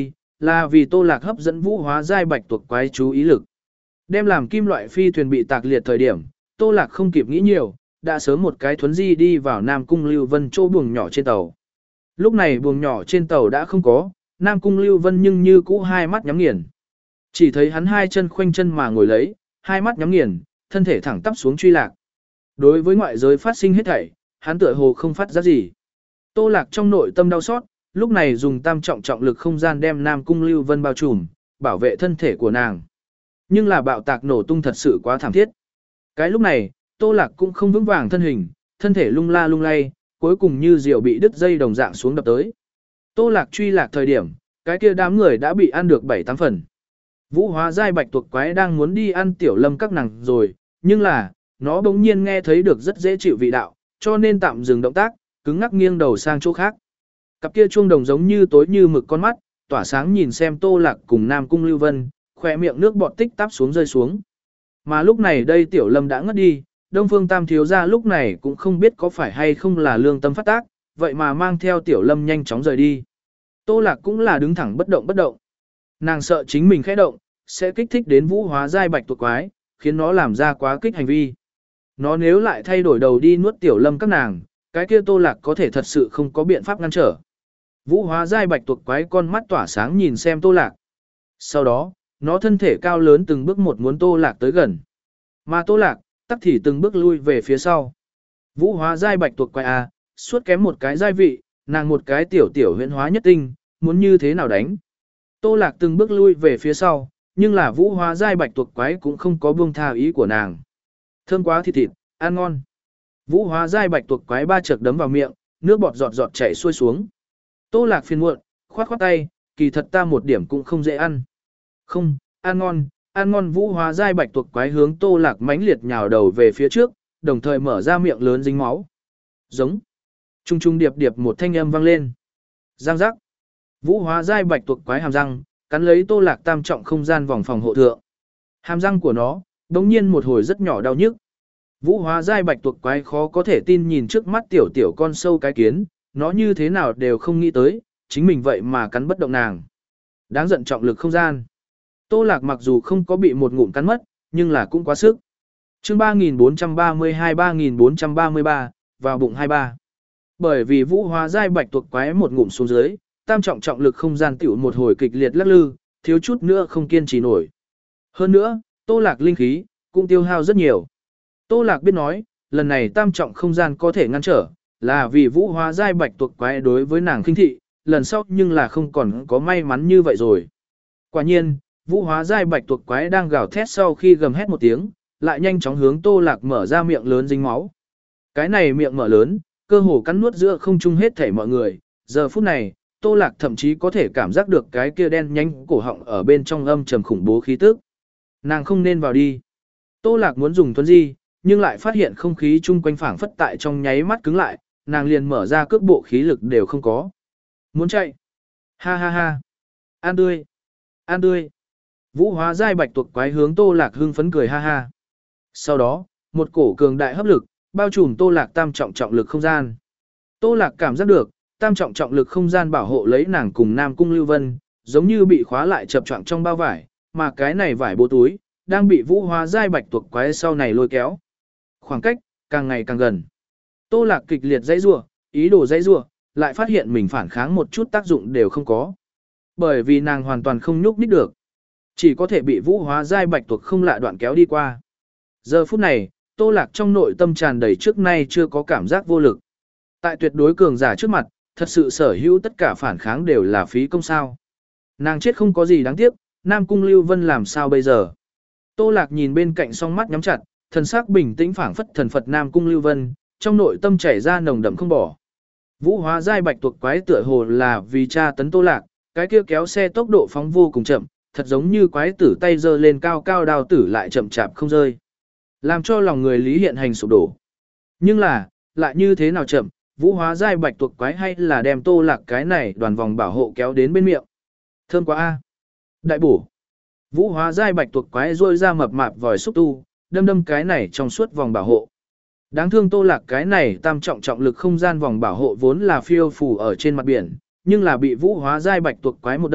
Speaker 1: Là vì Tô Lạc hấp dẫn vũ hóa giai bạch tuộc quái chú ý lực. Đem làm kim loại phi thuyền bị tạc liệt thời điểm, Tô Lạc không kịp nghĩ nhiều, đã sớm một cái thuấn di đi vào Nam Cung Lưu Vân chỗ buồng nhỏ trên tàu. Lúc này buồng nhỏ trên tàu đã không có, Nam Cung Lưu Vân nhưng như cũ hai mắt nhắm nghiền. Chỉ thấy hắn hai chân khoanh chân mà ngồi lấy, hai mắt nhắm nghiền, thân thể thẳng tắp xuống truy lạc. Đối với ngoại giới phát sinh hết thảy, hắn tựa hồ không phát giác gì. Tô Lạc trong nội tâm đau xót, lúc này dùng tam trọng trọng lực không gian đem Nam Cung Lưu Vân bao trùm, bảo vệ thân thể của nàng. Nhưng là bạo tạc nổ tung thật sự quá thảm thiết. Cái lúc này, Tô Lạc cũng không vững vàng thân hình, thân thể lung la lung lay, cuối cùng như diều bị đứt dây đồng dạng xuống đập tới. Tô Lạc truy lạc thời điểm, cái kia đám người đã bị ăn được bảy tám phần. Vũ hóa giai bạch tuộc quái đang muốn đi ăn tiểu lâm các nàng rồi, nhưng là, nó bỗng nhiên nghe thấy được rất dễ chịu vị đạo, cho nên tạm dừng động tác, cứng ngắc nghiêng đầu sang chỗ khác. Cặp kia chuông đồng giống như tối như mực con mắt, tỏa sáng nhìn xem Tô Lạc cùng Nam Cung Lưu Vân, khỏe miệng nước bọt tích táp xuống rơi xuống. Mà lúc này đây tiểu lâm đã ngất đi, Đông Phương Tam thiếu gia lúc này cũng không biết có phải hay không là lương tâm phát tác, vậy mà mang theo tiểu lâm nhanh chóng rời đi. Tô Lạc cũng là đứng thẳng bất động bất động. Nàng sợ chính mình khẽ động, sẽ kích thích đến vũ hóa giai bạch tuộc quái, khiến nó làm ra quá kích hành vi. Nó nếu lại thay đổi đầu đi nuốt tiểu lâm các nàng, cái kia Tô Lạc có thể thật sự không có biện pháp ngăn trở. Vũ hóa giai bạch tuộc quái con mắt tỏa sáng nhìn xem Tô Lạc. Sau đó, nó thân thể cao lớn từng bước một muốn Tô Lạc tới gần. Mà Tô Lạc, tắc thì từng bước lui về phía sau. Vũ hóa giai bạch tuộc quái à, suốt kém một cái giai vị, nàng một cái tiểu tiểu huyễn hóa nhất tinh, muốn như thế nào đánh. Tô Lạc từng bước lui về phía sau, nhưng là vũ hóa giai bạch tuộc quái cũng không có buông tha ý của nàng. Thơm quá thịt thịt, ăn ngon. Vũ hóa giai bạch tuộc quái ba chợt đấm vào miệng, nước bọt giọt giọt chảy xuôi xuống. Tô Lạc phiền muộn, khoát khoát tay, kỳ thật ta một điểm cũng không dễ ăn. Không, ăn ngon, ăn ngon. Vũ hóa giai bạch tuộc quái hướng Tô Lạc mãnh liệt nhào đầu về phía trước, đồng thời mở ra miệng lớn dính máu. Giống. Trung trung điệp điệp một thanh âm vang lên. Giang giác. Vũ hóa giai bạch tuộc quái hàm răng, cắn lấy Tô Lạc tam trọng không gian vòng phòng hộ thượng. Hàm răng của nó, đống nhiên một hồi rất nhỏ đau nhức. Vũ hóa giai bạch tuộc quái khó có thể tin nhìn trước mắt tiểu tiểu con sâu cái kiến, nó như thế nào đều không nghĩ tới, chính mình vậy mà cắn bất động nàng. Đáng giận trọng lực không gian. Tô Lạc mặc dù không có bị một ngụm cắn mất, nhưng là cũng quá sức. Chương ba nghìn bốn trăm ba mươi hai ba nghìn bốn trăm ba mươi ba, vào bụng hai mươi ba. Bởi vì vũ hóa giai bạch tuộc quái một ngụm xuống dưới, tam trọng trọng lực không gian tiểu một hồi kịch liệt lắc lư, thiếu chút nữa không kiên trì nổi. Hơn nữa, Tô Lạc linh khí cũng tiêu hao rất nhiều. Tô Lạc biết nói, lần này tam trọng không gian có thể ngăn trở, là vì vũ hóa giai bạch tuộc quái đối với nàng khinh thị, lần sau nhưng là không còn có may mắn như vậy rồi. Quả nhiên, vũ hóa giai bạch tuộc quái đang gào thét sau khi gầm hét một tiếng, lại nhanh chóng hướng Tô Lạc mở ra miệng lớn dính máu. Cái này miệng mở lớn, cơ hồ cắn nuốt giữa không trung hết thảy mọi người, giờ phút này, Tô Lạc thậm chí có thể cảm giác được cái kia đen nhánh cổ họng ở bên trong âm trầm khủng bố khí tức. Nàng không nên vào đi. Tô Lạc muốn dùng thuấn di, nhưng lại phát hiện không khí chung quanh phảng phất tại trong nháy mắt cứng lại, nàng liền mở ra cước bộ khí lực đều không có. Muốn chạy. Ha ha ha. An tươi. An tươi. Vũ hóa giai bạch tuộc quái hướng Tô Lạc hưng phấn cười ha ha. Sau đó, một cổ cường đại hấp lực, bao trùm Tô Lạc tam trọng trọng lực không gian. Tô Lạc cảm giác được, tam trọng trọng lực không gian bảo hộ lấy nàng cùng Nam Cung Lưu Vân, giống như bị khóa lại chập choạng trong bao vải, mà cái này vải bố túi, đang bị vũ hóa giai bạch tuộc quái sau này lôi kéo. Khoảng cách, càng ngày càng gần. Tô Lạc kịch liệt dãy rủa, ý đồ dãy rủa, lại phát hiện mình phản kháng một chút tác dụng đều không có. Bởi vì nàng hoàn toàn không nhúc nhích được. Chỉ có thể bị vũ hóa giai bạch tuộc không lạ đoạn kéo đi qua. Giờ phút này, Tô Lạc trong nội tâm tràn đầy trước nay chưa có cảm giác vô lực. Tại tuyệt đối cường giả trước mặt, thật sự sở hữu tất cả phản kháng đều là phí công sao. Nàng chết không có gì đáng tiếc, Nam Cung Lưu Vân làm sao bây giờ. Tô Lạc nhìn bên cạnh song mắt nhắm chặt, thần sắc bình tĩnh phảng phất thần Phật Nam Cung Lưu Vân, trong nội tâm chảy ra nồng đậm không bỏ. Vũ hóa giai bạch tuộc quái tựa hồ là vì tra tấn Tô Lạc, cái kia kéo xe tốc độ phóng vô cùng chậm, thật giống như quái tử tay giơ lên cao cao đao tử lại chậm chạp không rơi. Làm cho lòng người lý hiện hành sụp đổ. Nhưng là, lại như thế nào chậm, vũ hóa giai bạch tuộc quái hay là đem Tô Lạc cái này đoàn vòng bảo hộ kéo đến bên miệng. Thơm quá a. Đại bổ. Vũ hóa giai bạch tuộc quái rôi ra mập mạp vòi xúc tu, đâm đâm cái này trong suốt vòng bảo hộ. Đáng thương Tô Lạc cái này tam trọng trọng lực không gian vòng bảo hộ vốn là phiêu phù ở trên mặt biển, nhưng là bị vũ hóa giai bạch tuộc quái một đâm,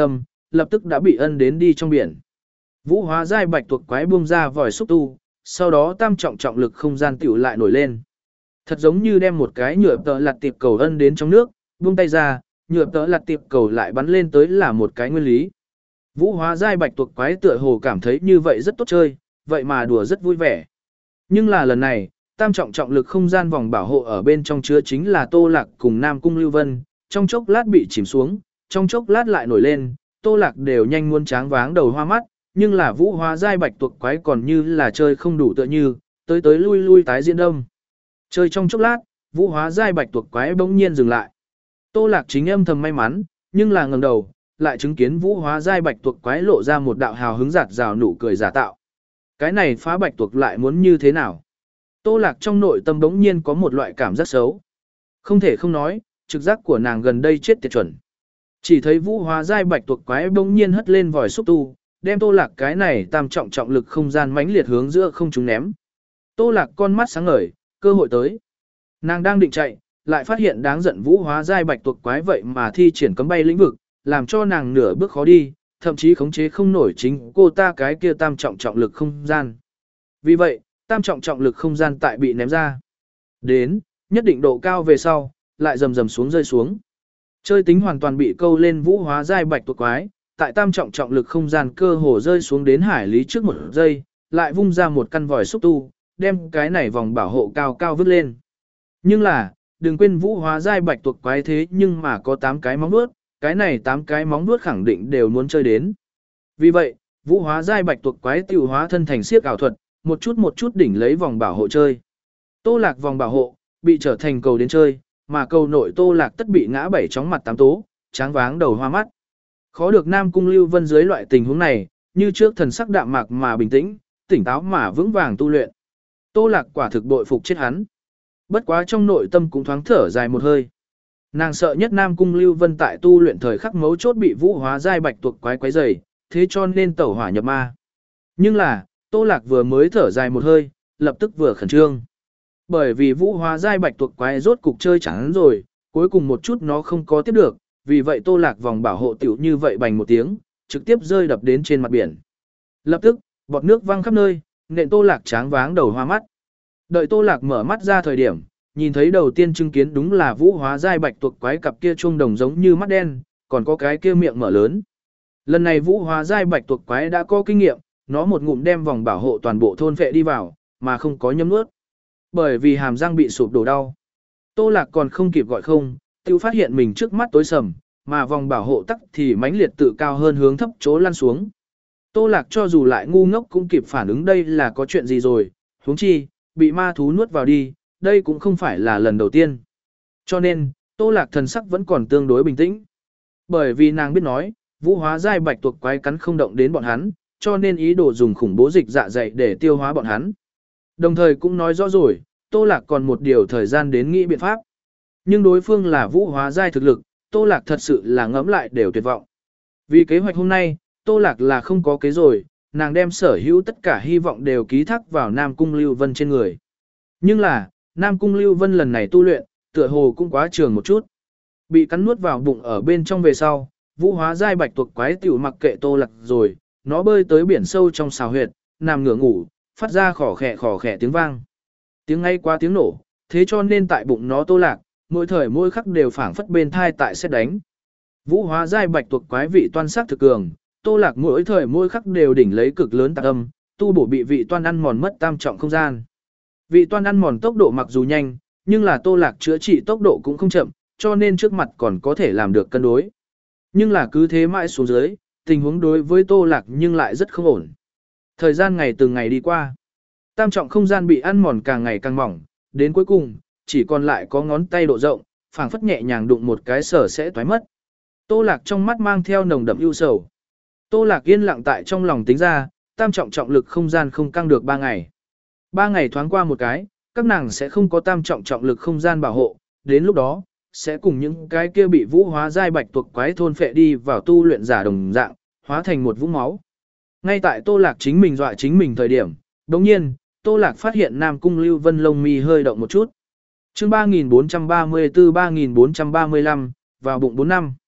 Speaker 1: lập tức đã bị ân đến đi trong biển. Vũ hóa giai bạch tuộc quái buông ra vòi xúc tu, sau đó tam trọng trọng lực không gian tiểu lại nổi lên. Thật giống như đem một cái nhựa tợ lặt tiệp cầu ân đến trong nước, buông tay ra, nhựa tợ lặt tiệp cầu lại bắn lên tới là một cái nguyên lý. Vũ hóa giai bạch tuộc quái tựa hồ cảm thấy như vậy rất tốt chơi, vậy mà đùa rất vui vẻ. Nhưng là lần này, tam trọng trọng lực không gian vòng bảo hộ ở bên trong chứa chính là Tô Lạc cùng Nam Cung Lưu Vân, trong chốc lát bị chìm xuống, trong chốc lát lại nổi lên, Tô Lạc đều nhanh muốn tráng váng đầu hoa mắt, nhưng là vũ hóa giai bạch tuộc quái còn như là chơi không đủ tựa như, tới tới lui lui tái diễn đông. Chơi trong chốc lát, vũ hóa giai bạch tuộc quái bỗng nhiên dừng lại. Tô Lạc chính âm thầm may mắn, nhưng là ngẩng đầu, lại chứng kiến vũ hóa giai bạch tuộc quái lộ ra một đạo hào hứng giạt rào nụ cười giả tạo. Cái này phá bạch tuộc lại muốn như thế nào? Tô Lạc trong nội tâm bỗng nhiên có một loại cảm giác xấu. Không thể không nói, trực giác của nàng gần đây chết tiệt chuẩn. Chỉ thấy vũ hóa giai bạch tuộc quái bỗng nhiên hất lên vòi xúc tu, đem Tô Lạc cái này tam trọng trọng lực không gian mãnh liệt hướng giữa không trung ném. Tô Lạc con mắt sáng ngời, cơ hội tới. Nàng đang định chạy, lại phát hiện đáng giận vũ hóa giai bạch tuộc quái vậy mà thi triển cấm bay lĩnh vực, làm cho nàng nửa bước khó đi, thậm chí khống chế không nổi chính cô ta cái kia tam trọng trọng lực không gian. Vì vậy, tam trọng trọng lực không gian tại bị ném ra. Đến, nhất định độ cao về sau, lại rầm rầm xuống rơi xuống. Chơi tính hoàn toàn bị câu lên vũ hóa giai bạch tuộc quái, tại tam trọng trọng lực không gian cơ hồ rơi xuống đến hải lý trước một giây, lại vung ra một căn vòi xúc tu, đem cái này vòng bảo hộ cao cao vứt lên. Nhưng là, đừng quên vũ hóa giai bạch tuộc quái thế nhưng mà có tám cái móng vuốt, cái này tám cái móng vuốt khẳng định đều muốn chơi đến. Vì vậy, vũ hóa giai bạch tuộc quái tiểu hóa thân thành siếc ảo thuật, một chút một chút đỉnh lấy vòng bảo hộ chơi. Tô Lạc vòng bảo hộ, bị trở thành cầu đến chơi, mà cầu nội Tô Lạc tất bị ngã bảy chóng mặt tám tố, tráng váng đầu hoa mắt. Khó được Nam Cung Lưu Vân dưới loại tình huống này, như trước thần sắc đạm mạc mà bình tĩnh, tỉnh táo mà vững vàng tu luyện. Tô Lạc quả thực bội phục chết hắn. Bất quá trong nội tâm cũng thoáng thở dài một hơi. Nàng sợ nhất Nam Cung Lưu Vân tại tu luyện thời khắc mấu chốt bị vũ hóa giai bạch tuộc quái quái rầy, thế cho nên tẩu hỏa nhập ma. Nhưng là, Tô Lạc vừa mới thở dài một hơi, lập tức vừa khẩn trương. Bởi vì vũ hóa giai bạch tuộc quái rốt cục chơi chẳng rồi, cuối cùng một chút nó không có tiếp được, vì vậy Tô Lạc vòng bảo hộ tiểu như vậy bành một tiếng, trực tiếp rơi đập đến trên mặt biển. Lập tức, bọt nước văng khắp nơi, nện Tô Lạc tráng váng đầu hoa mắt. Đợi Tô Lạc mở mắt ra thời điểm, nhìn thấy đầu tiên chứng kiến đúng là vũ hóa giai bạch tuộc quái cặp kia chuông đồng giống như mắt đen, còn có cái kia miệng mở lớn. Lần này vũ hóa giai bạch tuộc quái đã có kinh nghiệm, nó một ngụm đem vòng bảo hộ toàn bộ thôn phệ đi vào, mà không có nhấm nuốt. Bởi vì hàm răng bị sụp đổ đau. Tô Lạc còn không kịp gọi không, tiêu phát hiện mình trước mắt tối sầm, mà vòng bảo hộ tắc thì mãnh liệt tự cao hơn hướng thấp chỗ lăn xuống. Tô Lạc cho dù lại ngu ngốc cũng kịp phản ứng đây là có chuyện gì rồi, huống chi, bị ma thú nuốt vào đi, đây cũng không phải là lần đầu tiên. Cho nên, Tô Lạc thần sắc vẫn còn tương đối bình tĩnh. Bởi vì nàng biết nói, vũ hóa giai bạch tuộc quái cắn không động đến bọn hắn, cho nên ý đồ dùng khủng bố dịch dạ dày để tiêu hóa bọn hắn. Đồng thời cũng nói rõ rồi, Tô Lạc còn một điều thời gian đến nghĩ biện pháp. Nhưng đối phương là vũ hóa giai thực lực, Tô Lạc thật sự là ngẫm lại đều tuyệt vọng. Vì kế hoạch hôm nay, Tô Lạc là không có kế rồi, nàng đem sở hữu tất cả hy vọng đều ký thác vào Nam Cung Lưu Vân trên người. Nhưng là, Nam Cung Lưu Vân lần này tu luyện, tựa hồ cũng quá trường một chút. Bị cắn nuốt vào bụng ở bên trong về sau, vũ hóa giai bạch tuộc quái tiểu mặc kệ Tô Lạc rồi, nó bơi tới biển sâu trong xào huyệt, nằm ngửa ngủ, phát ra khỏ khẽ khỏ khẽ tiếng vang. Tiếng ngay qua tiếng nổ, thế cho nên tại bụng nó Tô Lạc, mỗi thời mỗi khắc đều phảng phất bên thai tại xét đánh. Vũ hóa giai bạch tuộc quái vị toan sắc thực cường, Tô Lạc mỗi thời mỗi khắc đều đỉnh lấy cực lớn tạc âm, tu bổ bị vị toan ăn mòn mất tam trọng không gian. Vị toan ăn mòn tốc độ mặc dù nhanh, nhưng là Tô Lạc chữa trị tốc độ cũng không chậm, cho nên trước mặt còn có thể làm được cân đối. Nhưng là cứ thế mãi xuống dưới, tình huống đối với Tô Lạc nhưng lại rất không ổn. Thời gian ngày từng ngày đi qua, tam trọng không gian bị ăn mòn càng ngày càng mỏng, đến cuối cùng, chỉ còn lại có ngón tay độ rộng, phảng phất nhẹ nhàng đụng một cái sở sẽ toái mất. Tô Lạc trong mắt mang theo nồng đậm ưu sầu. Tô Lạc yên lặng tại trong lòng tính ra, tam trọng trọng lực không gian không căng được ba ngày. Ba ngày thoáng qua một cái, các nàng sẽ không có tam trọng trọng lực không gian bảo hộ, đến lúc đó, sẽ cùng những cái kia bị vũ hóa giai bạch tuộc quái thôn phệ đi vào tu luyện giả đồng dạng, hóa thành một vũng máu. Ngay tại Tô Lạc chính mình dọa chính mình thời điểm, đồng nhiên, Tô Lạc phát hiện Nam Cung Lưu Vân lông mi hơi động một chút. chương ba nghìn bốn trăm ba mươi tư ba nghìn bốn trăm ba mươi lăm, vào bụng bốn năm.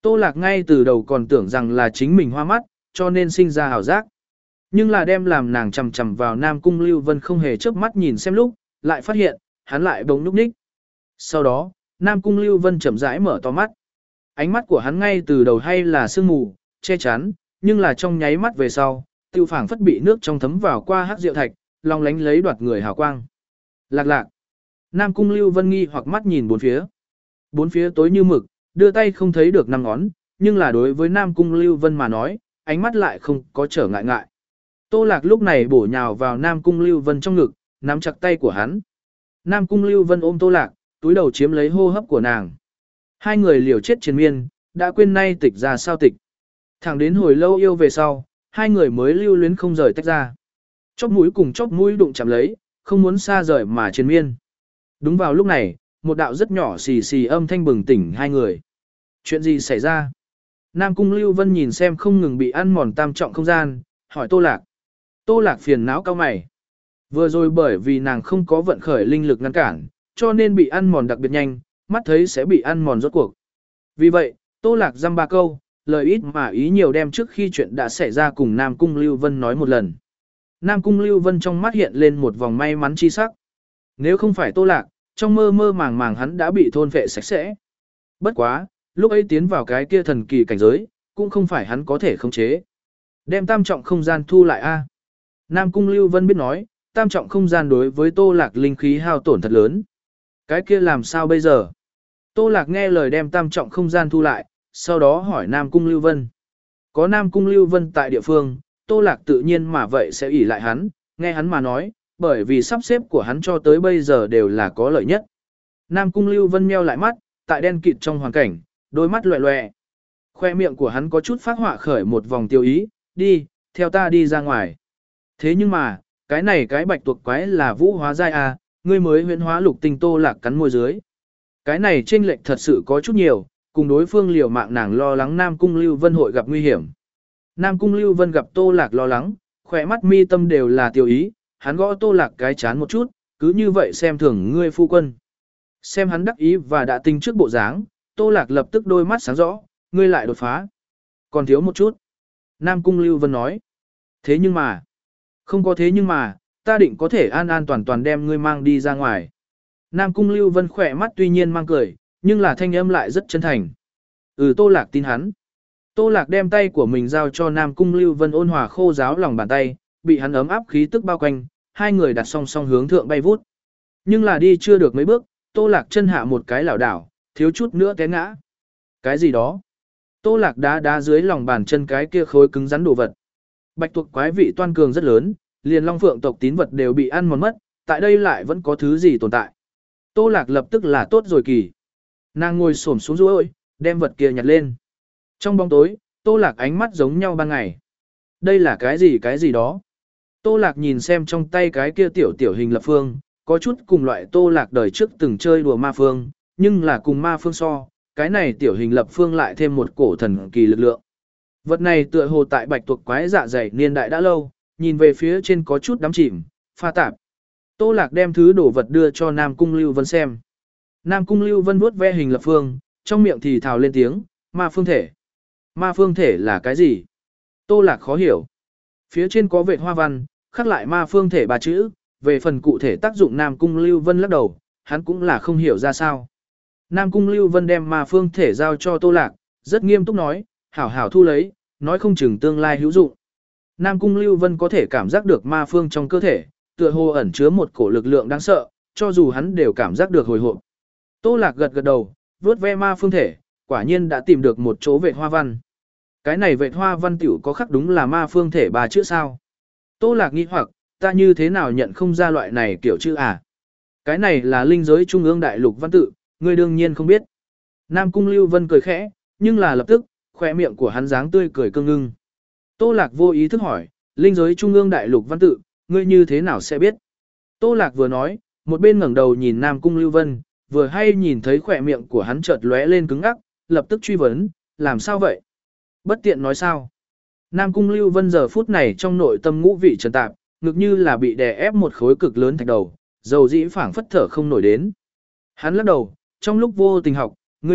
Speaker 1: Tô Lạc ngay từ đầu còn tưởng rằng là chính mình hoa mắt, cho nên sinh ra hảo giác. Nhưng là đem làm nàng chầm chầm vào Nam Cung Lưu Vân không hề chớp mắt nhìn xem lúc, lại phát hiện, hắn lại bỗng núp ních. Sau đó, Nam Cung Lưu Vân chậm rãi mở to mắt. Ánh mắt của hắn ngay từ đầu hay là sương mù, che chắn, nhưng là trong nháy mắt về sau, tiêu phảng phất bị nước trong thấm vào qua hắc rượu thạch, long lánh lấy đoạt người hào quang. Lạc lạc. Nam Cung Lưu Vân nghi hoặc mắt nhìn bốn phía. Bốn phía tối như mực, đưa tay không thấy được năm ngón, nhưng là đối với Nam Cung Lưu Vân mà nói, ánh mắt lại không có trở ngại ngại. Tô Lạc lúc này bổ nhào vào Nam Cung Lưu Vân trong ngực, nắm chặt tay của hắn. Nam Cung Lưu Vân ôm Tô Lạc, túi đầu chiếm lấy hô hấp của nàng. Hai người liều chết triền miên, đã quên nay tịch ra sao tịch. Thẳng đến hồi lâu yêu về sau, hai người mới lưu luyến không rời tách ra. Chóp mũi cùng chóp mũi đụng chạm lấy, không muốn xa rời mà triền miên. Đúng vào lúc này, một đạo rất nhỏ xì xì âm thanh bừng tỉnh hai người. Chuyện gì xảy ra? Nam Cung Lưu Vân nhìn xem không ngừng bị ăn mòn tam trọng không gian, hỏi Tô Lạc. Tô Lạc phiền não cao mày. Vừa rồi bởi vì nàng không có vận khởi linh lực ngăn cản, cho nên bị ăn mòn đặc biệt nhanh, mắt thấy sẽ bị ăn mòn rốt cuộc. Vì vậy, Tô Lạc dăm ba câu, lời ít mà ý nhiều đem trước khi chuyện đã xảy ra cùng Nam Cung Lưu Vân nói một lần. Nam Cung Lưu Vân trong mắt hiện lên một vòng may mắn chi sắc. Nếu không phải Tô Lạc, trong mơ mơ màng màng hắn đã bị thôn phệ sạch sẽ. Bất quá, lúc ấy tiến vào cái kia thần kỳ cảnh giới, cũng không phải hắn có thể khống chế. Đem tam trọng không gian thu lại a. Nam Cung Lưu Vân biết nói, tam trọng không gian đối với Tô Lạc linh khí hao tổn thật lớn. Cái kia làm sao bây giờ? Tô Lạc nghe lời đem tam trọng không gian thu lại, sau đó hỏi Nam Cung Lưu Vân. Có Nam Cung Lưu Vân tại địa phương, Tô Lạc tự nhiên mà vậy sẽ ỷ lại hắn, nghe hắn mà nói, bởi vì sắp xếp của hắn cho tới bây giờ đều là có lợi nhất. Nam Cung Lưu Vân meo lại mắt, tại đen kịt trong hoàn cảnh, đôi mắt loẹ loẹ. Khoe miệng của hắn có chút phát họa khởi một vòng tiêu ý, đi, theo ta đi ra ngoài. Thế nhưng mà, cái này cái bạch tuộc quái là vũ hóa giai à, ngươi mới huyễn hóa lục tinh. Tô Lạc cắn môi dưới. Cái này chênh lệch thật sự có chút nhiều, cùng đối phương liều mạng nàng lo lắng Nam Cung Lưu Vân hội gặp nguy hiểm. Nam Cung Lưu Vân gặp Tô Lạc lo lắng, khỏe mắt mi tâm đều là tiêu ý, hắn gõ Tô Lạc cái chán một chút, cứ như vậy xem thường ngươi phu quân. Xem hắn đắc ý và đã tinh trước bộ dáng, Tô Lạc lập tức đôi mắt sáng rõ, ngươi lại đột phá. Còn thiếu một chút. Nam Cung Lưu Vân nói. Thế nhưng mà, không có thế nhưng mà, ta định có thể an an toàn toàn đem ngươi mang đi ra ngoài. Nam Cung Lưu Vân khỏe mắt tuy nhiên mang cười, nhưng là thanh âm lại rất chân thành. Ừ, Tô Lạc tin hắn. Tô Lạc đem tay của mình giao cho Nam Cung Lưu Vân ôn hòa khô ráo lòng bàn tay, bị hắn ấm áp khí tức bao quanh, hai người đặt song song hướng thượng bay vút. Nhưng là đi chưa được mấy bước, Tô Lạc chân hạ một cái lảo đảo, thiếu chút nữa té ngã. Cái gì đó? Tô Lạc đá đá dưới lòng bàn chân cái kia khối cứng rắn đồ vật. Bạch tuộc quái vị toan cường rất lớn, liền long phượng tộc tín vật đều bị ăn mòn mất, tại đây lại vẫn có thứ gì tồn tại. Tô Lạc lập tức là tốt rồi kỳ. Nàng ngồi xổm xuống rồi, đem vật kia nhặt lên. Trong bóng tối, Tô Lạc ánh mắt giống nhau ban ngày. Đây là cái gì cái gì đó? Tô Lạc nhìn xem trong tay cái kia tiểu tiểu hình lập phương, có chút cùng loại Tô Lạc đời trước từng chơi đùa ma phương, nhưng là cùng ma phương so, cái này tiểu hình lập phương lại thêm một cổ thần kỳ lực lượng. Vật này tựa hồ tại bạch tuộc quái dạ dày niên đại đã lâu, nhìn về phía trên có chút đắm chìm, pha tạp. Tô Lạc đem thứ đồ vật đưa cho Nam Cung Lưu Vân xem. Nam Cung Lưu Vân vuốt ve hình lập phương, trong miệng thì thào lên tiếng, ma phương thể. Ma phương thể là cái gì? Tô Lạc khó hiểu. Phía trên có vệt hoa văn, khắc lại ma phương thể ba chữ, về phần cụ thể tác dụng Nam Cung Lưu Vân lắc đầu, hắn cũng là không hiểu ra sao. Nam Cung Lưu Vân đem ma phương thể giao cho Tô Lạc, rất nghiêm túc nói, hảo hảo thu lấy, nói không chừng tương lai hữu dụng. Nam Cung Lưu Vân có thể cảm giác được ma phương trong cơ thể, tựa hồ ẩn chứa một cổ lực lượng đáng sợ, cho dù hắn đều cảm giác được hồi hộp. Tô Lạc gật gật đầu, vớt ve ma phương thể, quả nhiên đã tìm được một chỗ vệt hoa văn. Cái này vệt hoa văn tiểu có khắc đúng là ma phương thể ba chữ sao? Tô Lạc nghi hoặc, ta như thế nào nhận không ra loại này kiểu chữ à? Cái này là linh giới trung ương đại lục văn tự, ngươi đương nhiên không biết. Nam Cung Lưu Vân cười khẽ, nhưng là lập tức, khóe miệng của hắn dáng tươi cười cương ngưng. Tô Lạc vô ý thức hỏi, linh giới trung ương đại lục văn tự, ngươi như thế nào sẽ biết? Tô Lạc vừa nói, một bên ngẩng đầu nhìn Nam Cung Lưu Vân, vừa hay nhìn thấy khóe miệng của hắn chợt lóe lên cứng ngắc, lập tức truy vấn, làm sao vậy? Bất tiện nói sao? Nam Cung Lưu Vân giờ phút này trong nội tâm ngũ vị trần tạp, ngực như là bị đè ép một khối cực lớn thạch đầu, dầu dĩ phảng phất thở không nổi đến. Hắn lắc đầu, trong lúc vô tình học, ngươi biết,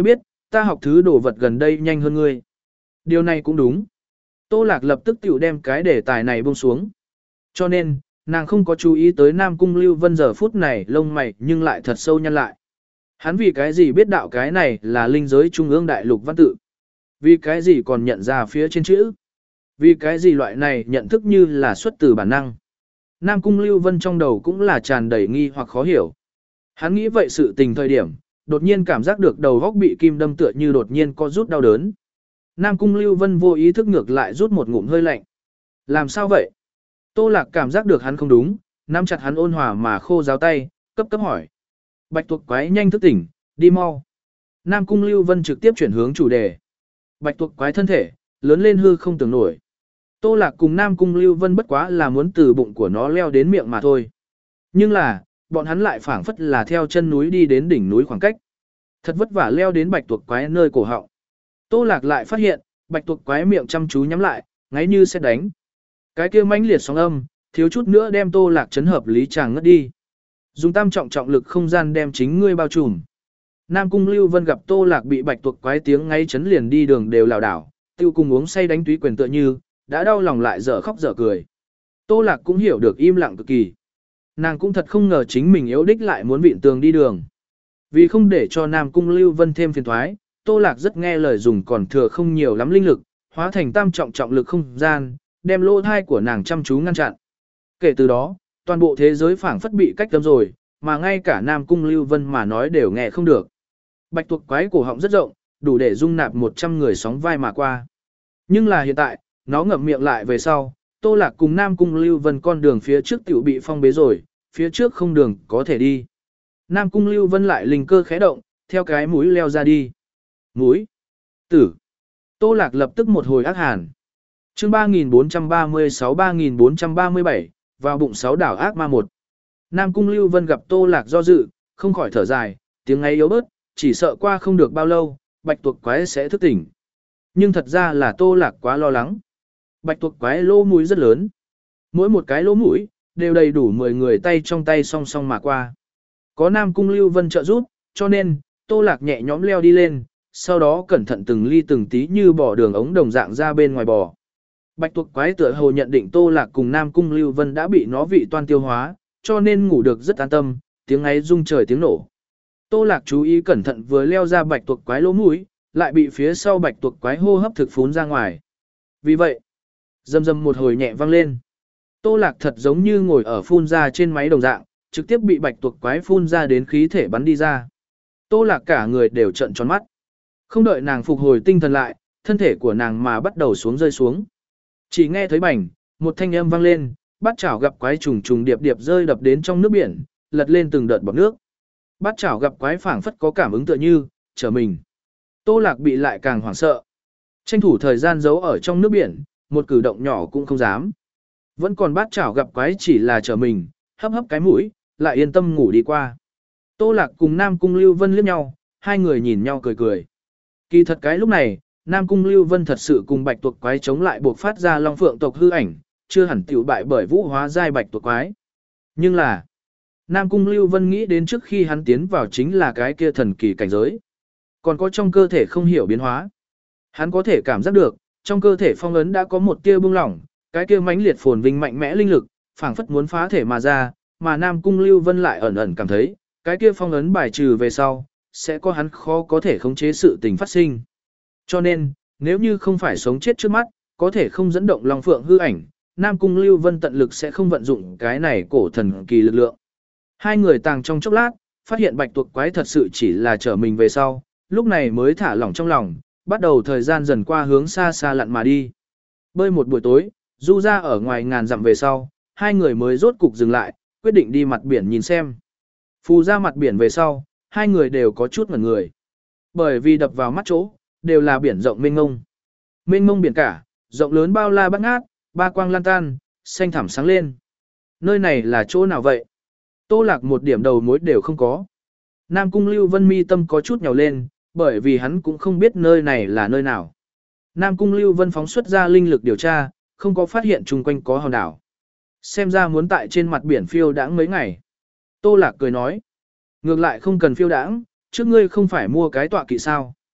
Speaker 1: ta học thứ đồ vật gần đây nhanh hơn ngươi. Điều này cũng đúng. Tô Lạc lập tức tiểu đem cái đề tài này buông xuống. Cho nên, nàng không có chú ý tới Nam Cung Lưu Vân giờ phút này lông mày nhưng lại thật sâu nhăn lại. Hắn vì cái gì biết đạo cái này là linh giới trung ương đại lục văn tự? Vì cái gì còn nhận ra phía trên chữ? Vì cái gì loại này nhận thức như là xuất từ bản năng? Nam Cung Lưu Vân trong đầu cũng là tràn đầy nghi hoặc khó hiểu. Hắn nghĩ vậy sự tình thời điểm, đột nhiên cảm giác được đầu góc bị kim đâm tựa như đột nhiên có rút đau đớn. Nam Cung Lưu Vân vô ý thức ngược lại rút một ngụm hơi lạnh. Làm sao vậy? Tô Lạc cảm giác được hắn không đúng, nắm chặt hắn ôn hòa mà khô ráo tay, cấp cấp hỏi. Bạch tuộc quái nhanh thức tỉnh, đi mau. Nam Cung Lưu Vân trực tiếp chuyển hướng chủ đề. Bạch tuộc quái thân thể, lớn lên hư không tưởng nổi. Tô Lạc cùng Nam Cung Lưu Vân bất quá là muốn từ bụng của nó leo đến miệng mà thôi. Nhưng là, bọn hắn lại phảng phất là theo chân núi đi đến đỉnh núi khoảng cách. Thật vất vả leo đến bạch tuộc quái nơi cổ họng. Tô Lạc lại phát hiện, bạch tuộc quái miệng chăm chú nhắm lại, ngáy như sẽ đánh. Cái kia mãnh liệt sóng âm, thiếu chút nữa đem Tô Lạc chấn hợp lý chàng ngất đi. Dùng tam trọng trọng lực không gian đem chính ngươi bao trùm. Nam Cung Lưu Vân gặp Tô Lạc bị bạch tuộc quái tiếng ngáy chấn liền đi đường đều lảo đảo, tiêu cùng uống say đánh túy quyền tựa như, đã đau lòng lại dở khóc dở cười. Tô Lạc cũng hiểu được im lặng cực kỳ. Nàng cũng thật không ngờ chính mình yếu đích lại muốn vịn tường đi đường. Vì không để cho Nam Cung Lưu Vân thêm phiền thoái, Tô Lạc rất nghe lời dùng còn thừa không nhiều lắm linh lực, hóa thành tam trọng trọng lực không gian, đem lỗ thai của nàng chăm chú ngăn chặn. Kể từ đó, toàn bộ thế giới phảng phất bị cách tâm rồi, mà ngay cả Nam Cung Lưu Vân mà nói đều nghe không được. Bạch tuộc quái cổ họng rất rộng, đủ để dung nạp một trăm người sóng vai mà qua. Nhưng là hiện tại, nó ngậm miệng lại về sau, Tô Lạc cùng Nam Cung Lưu Vân con đường phía trước tiểu bị phong bế rồi, phía trước không đường có thể đi. Nam Cung Lưu Vân lại linh cơ khẽ động, theo cái mũi leo ra đi. Mũi. Tử. Tô Lạc lập tức một hồi ác hàn. chương ba nghìn bốn trăm ba mươi sáu ba nghìn bốn trăm ba mươi bảy, vào bụng sáu đảo ác ma một. Nam Cung Lưu Vân gặp Tô Lạc do dự, không khỏi thở dài, tiếng ấy yếu bớt, chỉ sợ qua không được bao lâu, bạch tuộc quái sẽ thức tỉnh. Nhưng thật ra là Tô Lạc quá lo lắng. Bạch tuộc quái lỗ mũi rất lớn. Mỗi một cái lỗ mũi, đều đầy đủ mười người tay trong tay song song mà qua. Có Nam Cung Lưu Vân trợ giúp, cho nên, Tô Lạc nhẹ nhõm leo đi lên, sau đó cẩn thận từng ly từng tí như bỏ đường ống đồng dạng ra bên ngoài bò. Bạch tuộc quái tựa hồ nhận định Tô Lạc cùng Nam Cung Lưu Vân đã bị nó vị toan tiêu hóa, cho nên ngủ được rất an tâm, tiếng ấy rung trời tiếng nổ. Tô Lạc chú ý cẩn thận vừa leo ra bạch tuộc quái lỗ mũi, lại bị phía sau bạch tuộc quái hô hấp thực phún ra ngoài. Vì vậy, rầm rầm một hồi nhẹ vang lên. Tô Lạc thật giống như ngồi ở phun ra trên máy đồng dạng, trực tiếp bị bạch tuộc quái phun ra đến khí thể bắn đi ra. Tô Lạc cả người đều trợn tròn mắt. Không đợi nàng phục hồi tinh thần lại, thân thể của nàng mà bắt đầu xuống rơi xuống. Chỉ nghe thấy bành, một thanh âm vang lên, bát chảo gặp quái trùng trùng điệp điệp rơi đập đến trong nước biển, lật lên từng đợt bọt nước. Bát chảo gặp quái phảng phất có cảm ứng tựa như, trở mình. Tô Lạc bị lại càng hoảng sợ. Tranh thủ thời gian giấu ở trong nước biển, một cử động nhỏ cũng không dám. Vẫn còn bát chảo gặp quái chỉ là trở mình, hấp hấp cái mũi, lại yên tâm ngủ đi qua. Tô Lạc cùng Nam Cung Lưu Vân liếc nhau, hai người nhìn nhau cười cười. Kỳ thật cái lúc này, Nam Cung Lưu Vân thật sự cùng bạch tuộc quái chống lại buộc phát ra long phượng tộc hư ảnh, chưa hẳn tiểu bại bởi vũ hóa giai bạch tuộc quái. Nhưng là, Nam Cung Lưu Vân nghĩ đến trước khi hắn tiến vào chính là cái kia thần kỳ cảnh giới. Còn có trong cơ thể không hiểu biến hóa. Hắn có thể cảm giác được, trong cơ thể phong ấn đã có một tia bung lỏng, cái kia mãnh liệt phồn vinh mạnh mẽ linh lực, phảng phất muốn phá thể mà ra, mà Nam Cung Lưu Vân lại ẩn ẩn cảm thấy, cái kia phong ấn bài trừ về sau, sẽ có hắn khó có thể khống chế sự tình phát sinh. Cho nên, nếu như không phải sống chết trước mắt, có thể không dẫn động Long Phượng hư ảnh, Nam Cung Lưu Vân tận lực sẽ không vận dụng cái này cổ thần kỳ lực lượng. Hai người tàng trong chốc lát, phát hiện bạch tuộc quái thật sự chỉ là trở mình về sau, lúc này mới thả lỏng trong lòng, bắt đầu thời gian dần qua hướng xa xa lặn mà đi. Bơi một buổi tối, du ra ở ngoài ngàn dặm về sau, hai người mới rốt cục dừng lại, quyết định đi mặt biển nhìn xem. Phù ra mặt biển về sau, hai người đều có chút ngẩn người. Bởi vì đập vào mắt chỗ, đều là biển rộng mênh mông. Mênh mông biển cả, rộng lớn bao la bát ngát, ba quang lan tan, xanh thẳm sáng lên. Nơi này là chỗ nào vậy? Tô Lạc một điểm đầu mối đều không có. Nam Cung Lưu Vân mi tâm có chút nhào lên, bởi vì hắn cũng không biết nơi này là nơi nào. Nam Cung Lưu Vân phóng xuất ra linh lực điều tra, không có phát hiện chung quanh có hòn đảo. Xem ra muốn tại trên mặt biển phiêu đãng mấy ngày. Tô Lạc cười nói. Ngược lại không cần phiêu đãng, trước ngươi không phải mua cái tọa kỵ sao.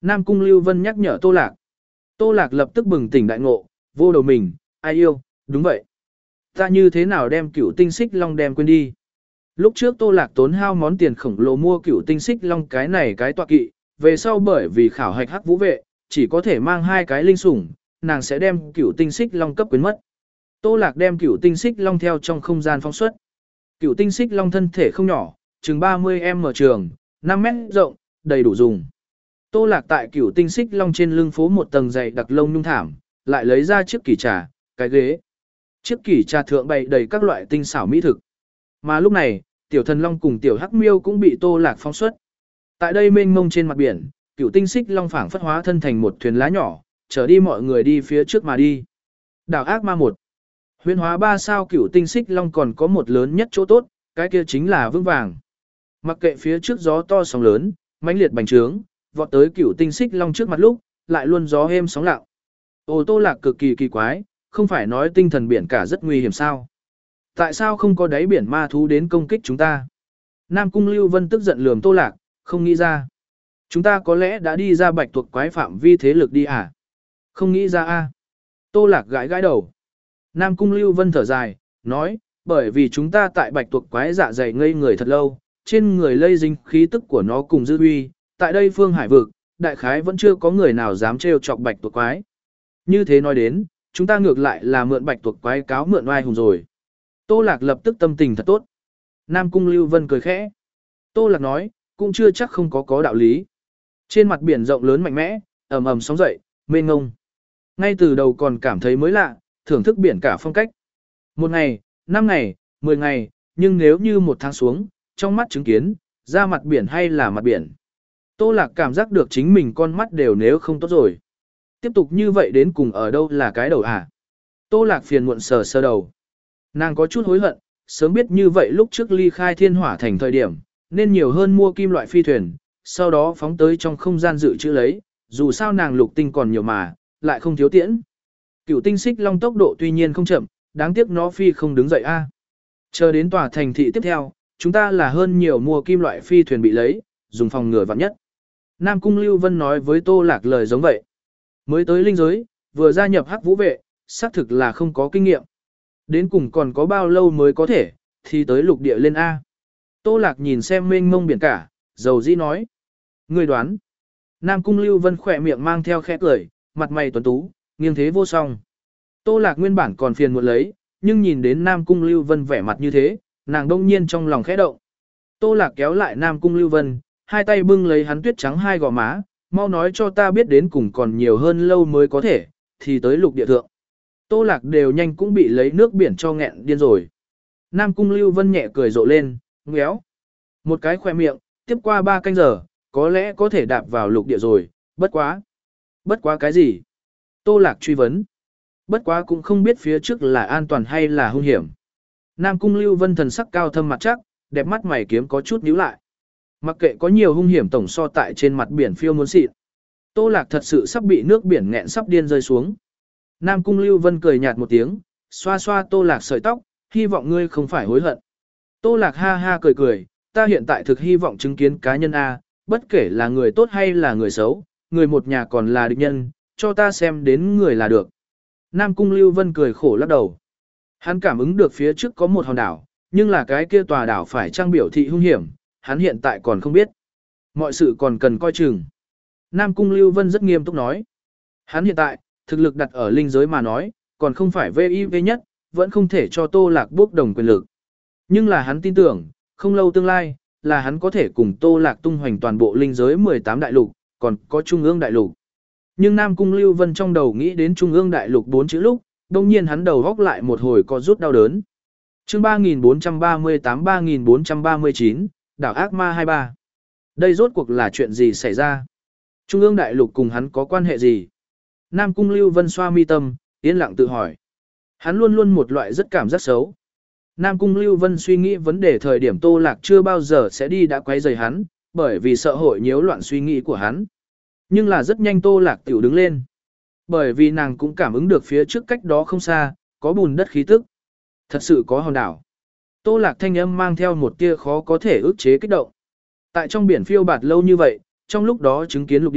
Speaker 1: Nam Cung Lưu Vân nhắc nhở Tô Lạc. Tô Lạc lập tức bừng tỉnh đại ngộ, vô đầu mình, ai yêu, đúng vậy. Ta như thế nào đem cửu tinh xích long đem quên đi. Lúc trước Tô Lạc tốn hao món tiền khổng lồ mua cửu tinh xích long cái này cái tọa kỵ, về sau bởi vì khảo hạch hắc vũ vệ, chỉ có thể mang hai cái linh sủng, nàng sẽ đem cửu tinh xích long cấp quyến mất. Tô Lạc đem cửu tinh xích long theo trong không gian phóng xuất. Cửu tinh xích long thân thể không nhỏ, chừng ba mươi mét trường, năm mét rộng, đầy đủ dùng. Tô Lạc tại cửu tinh xích long trên lưng phố một tầng dày đặc lông nhung thảm, lại lấy ra chiếc kỷ trà, cái ghế. Chiếc kỷ trà thượng bày đầy các loại tinh xảo mỹ thực. Mà lúc này, tiểu thần long cùng tiểu hắc miêu cũng bị Tô Lạc phóng xuất. Tại đây mênh mông trên mặt biển, cửu tinh xích long phảng phất hóa thân thành một thuyền lá nhỏ, chở đi mọi người đi phía trước mà đi. Đảo ác ma một. Huyễn hóa ba sao cửu tinh xích long còn có một lớn nhất chỗ tốt, cái kia chính là vững vàng. Mặc kệ phía trước gió to sóng lớn, mãnh liệt bành trướng, vọt tới cửu tinh xích long trước mặt lúc, lại luôn gió êm sóng lặng. Ô Tô Lạc cực kỳ kỳ quái, không phải nói tinh thần biển cả rất nguy hiểm sao? Tại sao không có đáy biển ma thú đến công kích chúng ta? Nam Cung Lưu Vân tức giận lườm Tô Lạc, không nghĩ ra. Chúng ta có lẽ đã đi ra bạch tuộc quái phạm vi thế lực đi à? Không nghĩ ra a. Tô Lạc gãi gãi đầu. Nam Cung Lưu Vân thở dài, nói, bởi vì chúng ta tại bạch tuộc quái dạ dày ngây người thật lâu, trên người lây dính khí tức của nó cùng dư uy, tại đây phương hải vực, đại khái vẫn chưa có người nào dám trêu chọc bạch tuộc quái. Như thế nói đến, chúng ta ngược lại là mượn bạch tuộc quái cáo mượn oai hùng rồi. Tô Lạc lập tức tâm tình thật tốt. Nam Cung Lưu Vân cười khẽ. Tô Lạc nói, cũng chưa chắc không có có đạo lý. Trên mặt biển rộng lớn mạnh mẽ, ầm ầm sóng dậy, mênh ngông. Ngay từ đầu còn cảm thấy mới lạ, thưởng thức biển cả phong cách. Một ngày, năm ngày, mười ngày, nhưng nếu như một tháng xuống, trong mắt chứng kiến, ra mặt biển hay là mặt biển. Tô Lạc cảm giác được chính mình con mắt đều nếu không tốt rồi. Tiếp tục như vậy đến cùng ở đâu là cái đầu à? Tô Lạc phiền muộn sờ sờ đầu. Nàng có chút hối hận, sớm biết như vậy lúc trước ly khai thiên hỏa thành thời điểm, nên nhiều hơn mua kim loại phi thuyền, sau đó phóng tới trong không gian dự trữ lấy, dù sao nàng lục tinh còn nhiều mà, lại không thiếu tiễn. Cửu tinh xích long tốc độ tuy nhiên không chậm, đáng tiếc nó phi không đứng dậy a. Chờ đến tòa thành thị tiếp theo, chúng ta là hơn nhiều mua kim loại phi thuyền bị lấy, dùng phòng ngừa vạn nhất. Nam Cung Lưu Vân nói với Tô Lạc lời giống vậy. Mới tới linh giới, vừa gia nhập hắc vũ vệ, xác thực là không có kinh nghiệm. Đến cùng còn có bao lâu mới có thể, thì tới lục địa lên A. Tô Lạc nhìn xem mênh mông biển cả, dầu dĩ nói. Người đoán. Nam Cung Lưu Vân khỏe miệng mang theo khẽ cười, mặt mày tuấn tú, nghiêng thế vô song. Tô Lạc nguyên bản còn phiền muộn lấy, nhưng nhìn đến Nam Cung Lưu Vân vẻ mặt như thế, nàng đông nhiên trong lòng khẽ động. Tô Lạc kéo lại Nam Cung Lưu Vân, hai tay bưng lấy hắn tuyết trắng hai gò má, mau nói cho ta biết đến cùng còn nhiều hơn lâu mới có thể, thì tới lục địa thượng. Tô Lạc đều nhanh cũng bị lấy nước biển cho nghẹn điên rồi. Nam Cung Lưu Vân nhẹ cười rộ lên, ngéo. Một cái khoe miệng, tiếp qua ba canh giờ, có lẽ có thể đạp vào lục địa rồi, bất quá. Bất quá cái gì? Tô Lạc truy vấn. Bất quá cũng không biết phía trước là an toàn hay là hung hiểm. Nam Cung Lưu Vân thần sắc cao thâm mặt chắc, đẹp mắt mày kiếm có chút nhíu lại. Mặc kệ có nhiều hung hiểm tổng so tại trên mặt biển phiêu muốn xịn. Tô Lạc thật sự sắp bị nước biển nghẹn sắp điên rơi xuống. Nam Cung Lưu Vân cười nhạt một tiếng, xoa xoa Tô Lạc sợi tóc, hy vọng ngươi không phải hối hận. Tô Lạc ha ha cười cười, ta hiện tại thực hy vọng chứng kiến cá nhân A, bất kể là người tốt hay là người xấu, người một nhà còn là địch nhân, cho ta xem đến người là được. Nam Cung Lưu Vân cười khổ lắc đầu. Hắn cảm ứng được phía trước có một hòn đảo, nhưng là cái kia tòa đảo phải trang biểu thị hung hiểm, hắn hiện tại còn không biết. Mọi sự còn cần coi chừng. Nam Cung Lưu Vân rất nghiêm túc nói. Hắn hiện tại, thực lực đặt ở linh giới mà nói, còn không phải vê i vê nhất, vẫn không thể cho Tô Lạc bốc đồng quyền lực. Nhưng là hắn tin tưởng, không lâu tương lai, là hắn có thể cùng Tô Lạc tung hoành toàn bộ linh giới mười tám đại lục, còn có Trung ương đại lục. Nhưng Nam Cung Lưu Vân trong đầu nghĩ đến Trung ương đại lục bốn chữ lúc, đồng nhiên hắn đầu góc lại một hồi có rút đau đớn. Chương ba nghìn bốn trăm ba mươi tám ba nghìn bốn trăm ba mươi chín, đảo ác ma hai mươi ba. Đây rốt cuộc là chuyện gì xảy ra? Trung ương đại lục cùng hắn có quan hệ gì? Nam Cung Lưu Vân xoa mi tâm, yên lặng tự hỏi. Hắn luôn luôn một loại rất cảm giác xấu. Nam Cung Lưu Vân suy nghĩ vấn đề thời điểm Tô Lạc chưa bao giờ sẽ đi đã quấy rầy hắn, bởi vì sợ hội nhiễu loạn suy nghĩ của hắn. Nhưng là rất nhanh Tô Lạc tiểu đứng lên. Bởi vì nàng cũng cảm ứng được phía trước cách đó không xa, có bùn đất khí tức. Thật sự có hòn đảo. Tô Lạc thanh âm mang theo một tia khó có thể ức chế kích động. Tại trong biển phiêu bạt lâu như vậy, trong lúc đó chứng kiến lục địa,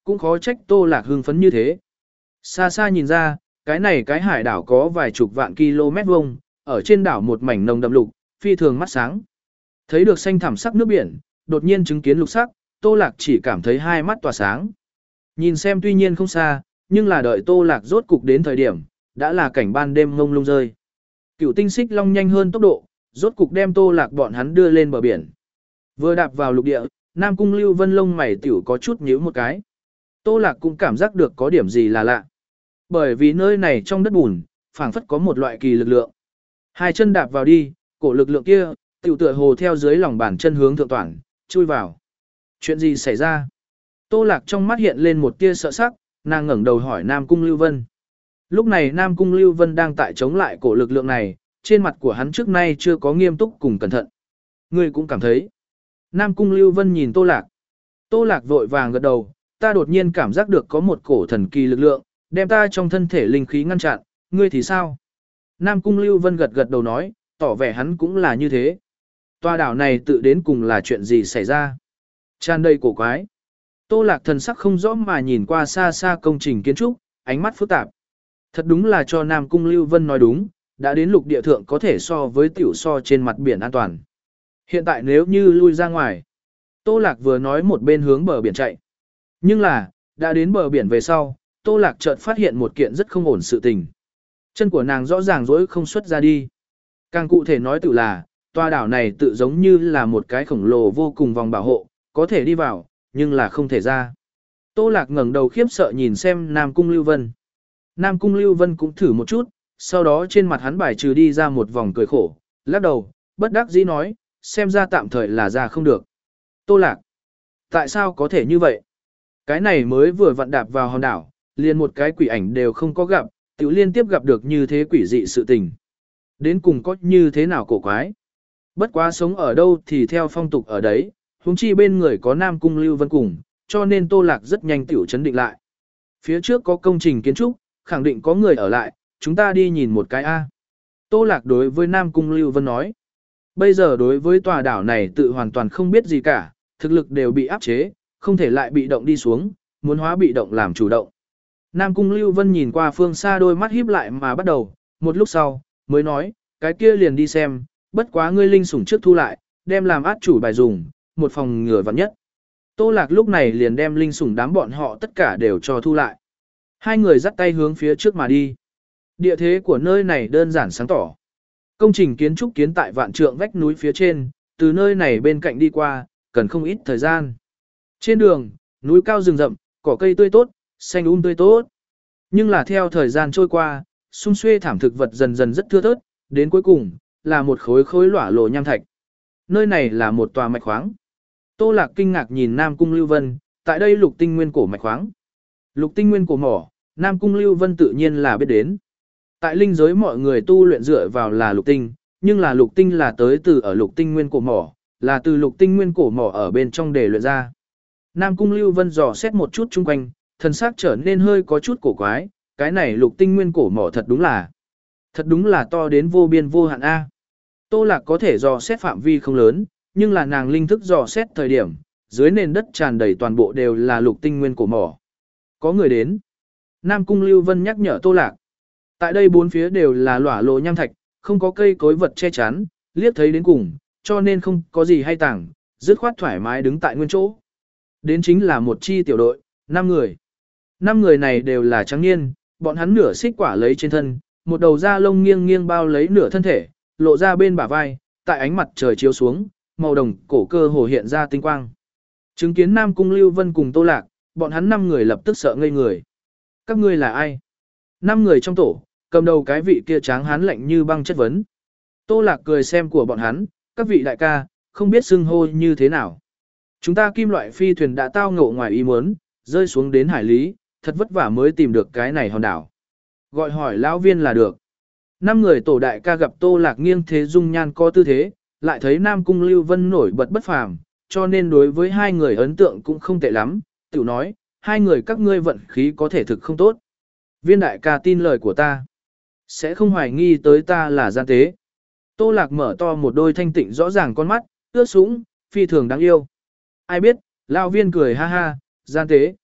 Speaker 1: cũng khó trách Tô Lạc hưng phấn như thế. Xa xa nhìn ra, cái này cái hải đảo có vài chục vạn km vuông, ở trên đảo một mảnh nồng đậm lục, phi thường mắt sáng. Thấy được xanh thẳm sắc nước biển, đột nhiên chứng kiến lục sắc, Tô Lạc chỉ cảm thấy hai mắt tỏa sáng. Nhìn xem tuy nhiên không xa, nhưng là đợi Tô Lạc rốt cục đến thời điểm, đã là cảnh ban đêm ngông lung rơi. Cửu tinh xích long nhanh hơn tốc độ, rốt cục đem Tô Lạc bọn hắn đưa lên bờ biển. Vừa đạp vào lục địa, Nam Cung Lưu Vân lông mày tiểu có chút nhíu một cái. Tô Lạc cũng cảm giác được có điểm gì là lạ. Bởi vì nơi này trong đất bùn, phảng phất có một loại kỳ lực lượng. Hai chân đạp vào đi, cổ lực lượng kia, tiểu tựa hồ theo dưới lòng bàn chân hướng thượng toàn, chui vào. Chuyện gì xảy ra? Tô Lạc trong mắt hiện lên một tia sợ sắc, nàng ngẩng đầu hỏi Nam Cung Lưu Vân. Lúc này Nam Cung Lưu Vân đang tại chống lại cổ lực lượng này, trên mặt của hắn trước nay chưa có nghiêm túc cùng cẩn thận. Ngươi cũng cảm thấy. Nam Cung Lưu Vân nhìn Tô Lạc. Tô Lạc vội vàng gật đầu, ta đột nhiên cảm giác được có một cổ thần kỳ lực lượng, đem ta trong thân thể linh khí ngăn chặn, ngươi thì sao? Nam Cung Lưu Vân gật gật đầu nói, tỏ vẻ hắn cũng là như thế. Tòa đảo này tự đến cùng là chuyện gì xảy ra? Tràn đầy cổ quái. Tô Lạc thần sắc không rõ mà nhìn qua xa xa công trình kiến trúc, ánh mắt phức tạp. Thật đúng là cho Nam Cung Lưu Vân nói đúng, đã đến lục địa thượng có thể so với tiểu so trên mặt biển an toàn. Hiện tại nếu như lui ra ngoài, Tô Lạc vừa nói một bên hướng bờ biển chạy. Nhưng là, đã đến bờ biển về sau, Tô Lạc chợt phát hiện một kiện rất không ổn sự tình. Chân của nàng rõ ràng dối không xuất ra đi. Càng cụ thể nói tự là, tòa đảo này tự giống như là một cái khổng lồ vô cùng vòng bảo hộ, có thể đi vào, nhưng là không thể ra. Tô Lạc ngẩng đầu khiếp sợ nhìn xem Nam Cung Lưu Vân. Nam Cung Lưu Vân cũng thử một chút, sau đó trên mặt hắn bài trừ đi ra một vòng cười khổ, lắc đầu, bất đắc dĩ nói, xem ra tạm thời là ra không được. Tô Lạc, tại sao có thể như vậy? Cái này mới vừa vặn đạp vào hòn đảo, liền một cái quỷ ảnh đều không có gặp, tiểu liên tiếp gặp được như thế quỷ dị sự tình. Đến cùng có như thế nào cổ quái? Bất quá sống ở đâu thì theo phong tục ở đấy, huống chi bên người có Nam Cung Lưu Vân cùng, cho nên Tô Lạc rất nhanh tiểu chấn định lại. Phía trước có công trình kiến trúc, khẳng định có người ở lại, chúng ta đi nhìn một cái A. Tô Lạc đối với Nam Cung Lưu Vân nói. Bây giờ đối với tòa đảo này tự hoàn toàn không biết gì cả, thực lực đều bị áp chế, không thể lại bị động đi xuống, muốn hóa bị động làm chủ động. Nam Cung Lưu Vân nhìn qua phương xa đôi mắt híp lại mà bắt đầu, một lúc sau, mới nói, cái kia liền đi xem, bất quá ngươi linh sủng trước thu lại, đem làm át chủ bài dùng, một phòng ngừa vạn nhất. Tô Lạc lúc này liền đem linh sủng đám bọn họ tất cả đều cho thu lại. Hai người dắt tay hướng phía trước mà đi. Địa thế của nơi này đơn giản sáng tỏ. Công trình kiến trúc kiến tại vạn trượng vách núi phía trên, từ nơi này bên cạnh đi qua, cần không ít thời gian. Trên đường, núi cao rừng rậm, cỏ cây tươi tốt, xanh um tươi tốt. Nhưng là theo thời gian trôi qua, xung xuê thảm thực vật dần dần rất thưa thớt, đến cuối cùng, là một khối khối lỏa lộ nham thạch. Nơi này là một tòa mạch khoáng. Tô Lạc kinh ngạc nhìn Nam Cung Lưu Vân, tại đây lục tinh nguyên cổ mạch khoáng. Lục tinh nguyên cổ mỏ, Nam Cung Lưu Vân tự nhiên là biết đến. Tại linh giới mọi người tu luyện dựa vào là lục tinh, nhưng là lục tinh là tới từ ở lục tinh nguyên cổ mỏ, là từ lục tinh nguyên cổ mỏ ở bên trong để luyện ra. Nam Cung Lưu Vân dò xét một chút chung quanh, thần sắc trở nên hơi có chút cổ quái, cái này lục tinh nguyên cổ mỏ thật đúng là, thật đúng là to đến vô biên vô hạn A. Tô Lạc có thể dò xét phạm vi không lớn, nhưng là nàng linh thức dò xét thời điểm, dưới nền đất tràn đầy toàn bộ đều là lục tinh nguyên cổ mỏ. Có người đến. Nam Cung Lưu Vân nhắc nhở Tô Lạc. Tại đây bốn phía đều là lỏa lộ nham thạch, không có cây cối vật che chắn, liếc thấy đến cùng, cho nên không có gì hay tảng, dứt khoát thoải mái đứng tại nguyên chỗ. Đến chính là một chi tiểu đội, năm người. Năm người này đều là trắng niên, bọn hắn nửa xích quả lấy trên thân, một đầu da lông nghiêng nghiêng bao lấy nửa thân thể, lộ ra bên bả vai, tại ánh mặt trời chiếu xuống, màu đồng cổ cơ hồ hiện ra tinh quang. Chứng kiến Nam Cung Lưu Vân cùng Tô Lạc, bọn hắn năm người lập tức sợ ngây người. Các ngươi là ai? Năm người trong tổ, cầm đầu cái vị kia tráng hán lạnh như băng chất vấn. Tô Lạc cười xem của bọn hắn, các vị đại ca, không biết xưng hô như thế nào. Chúng ta kim loại phi thuyền đã tao ngộ ngoài ý muốn, rơi xuống đến hải lý, thật vất vả mới tìm được cái này hòn đảo. Gọi hỏi lão viên là được. Năm người tổ đại ca gặp Tô Lạc nghiêng thế dung nhan có tư thế, lại thấy Nam Cung Lưu Vân nổi bật bất phàm, cho nên đối với hai người ấn tượng cũng không tệ lắm, tiểu nói, hai người các ngươi vận khí có thể thực không tốt. Viên đại ca tin lời của ta, sẽ không hoài nghi tới ta là gian tế. Tô Lạc mở to một đôi thanh tịnh rõ ràng con mắt, ướt sũng, phi thường đáng yêu. Ai biết, lão viên cười ha ha, gian tế.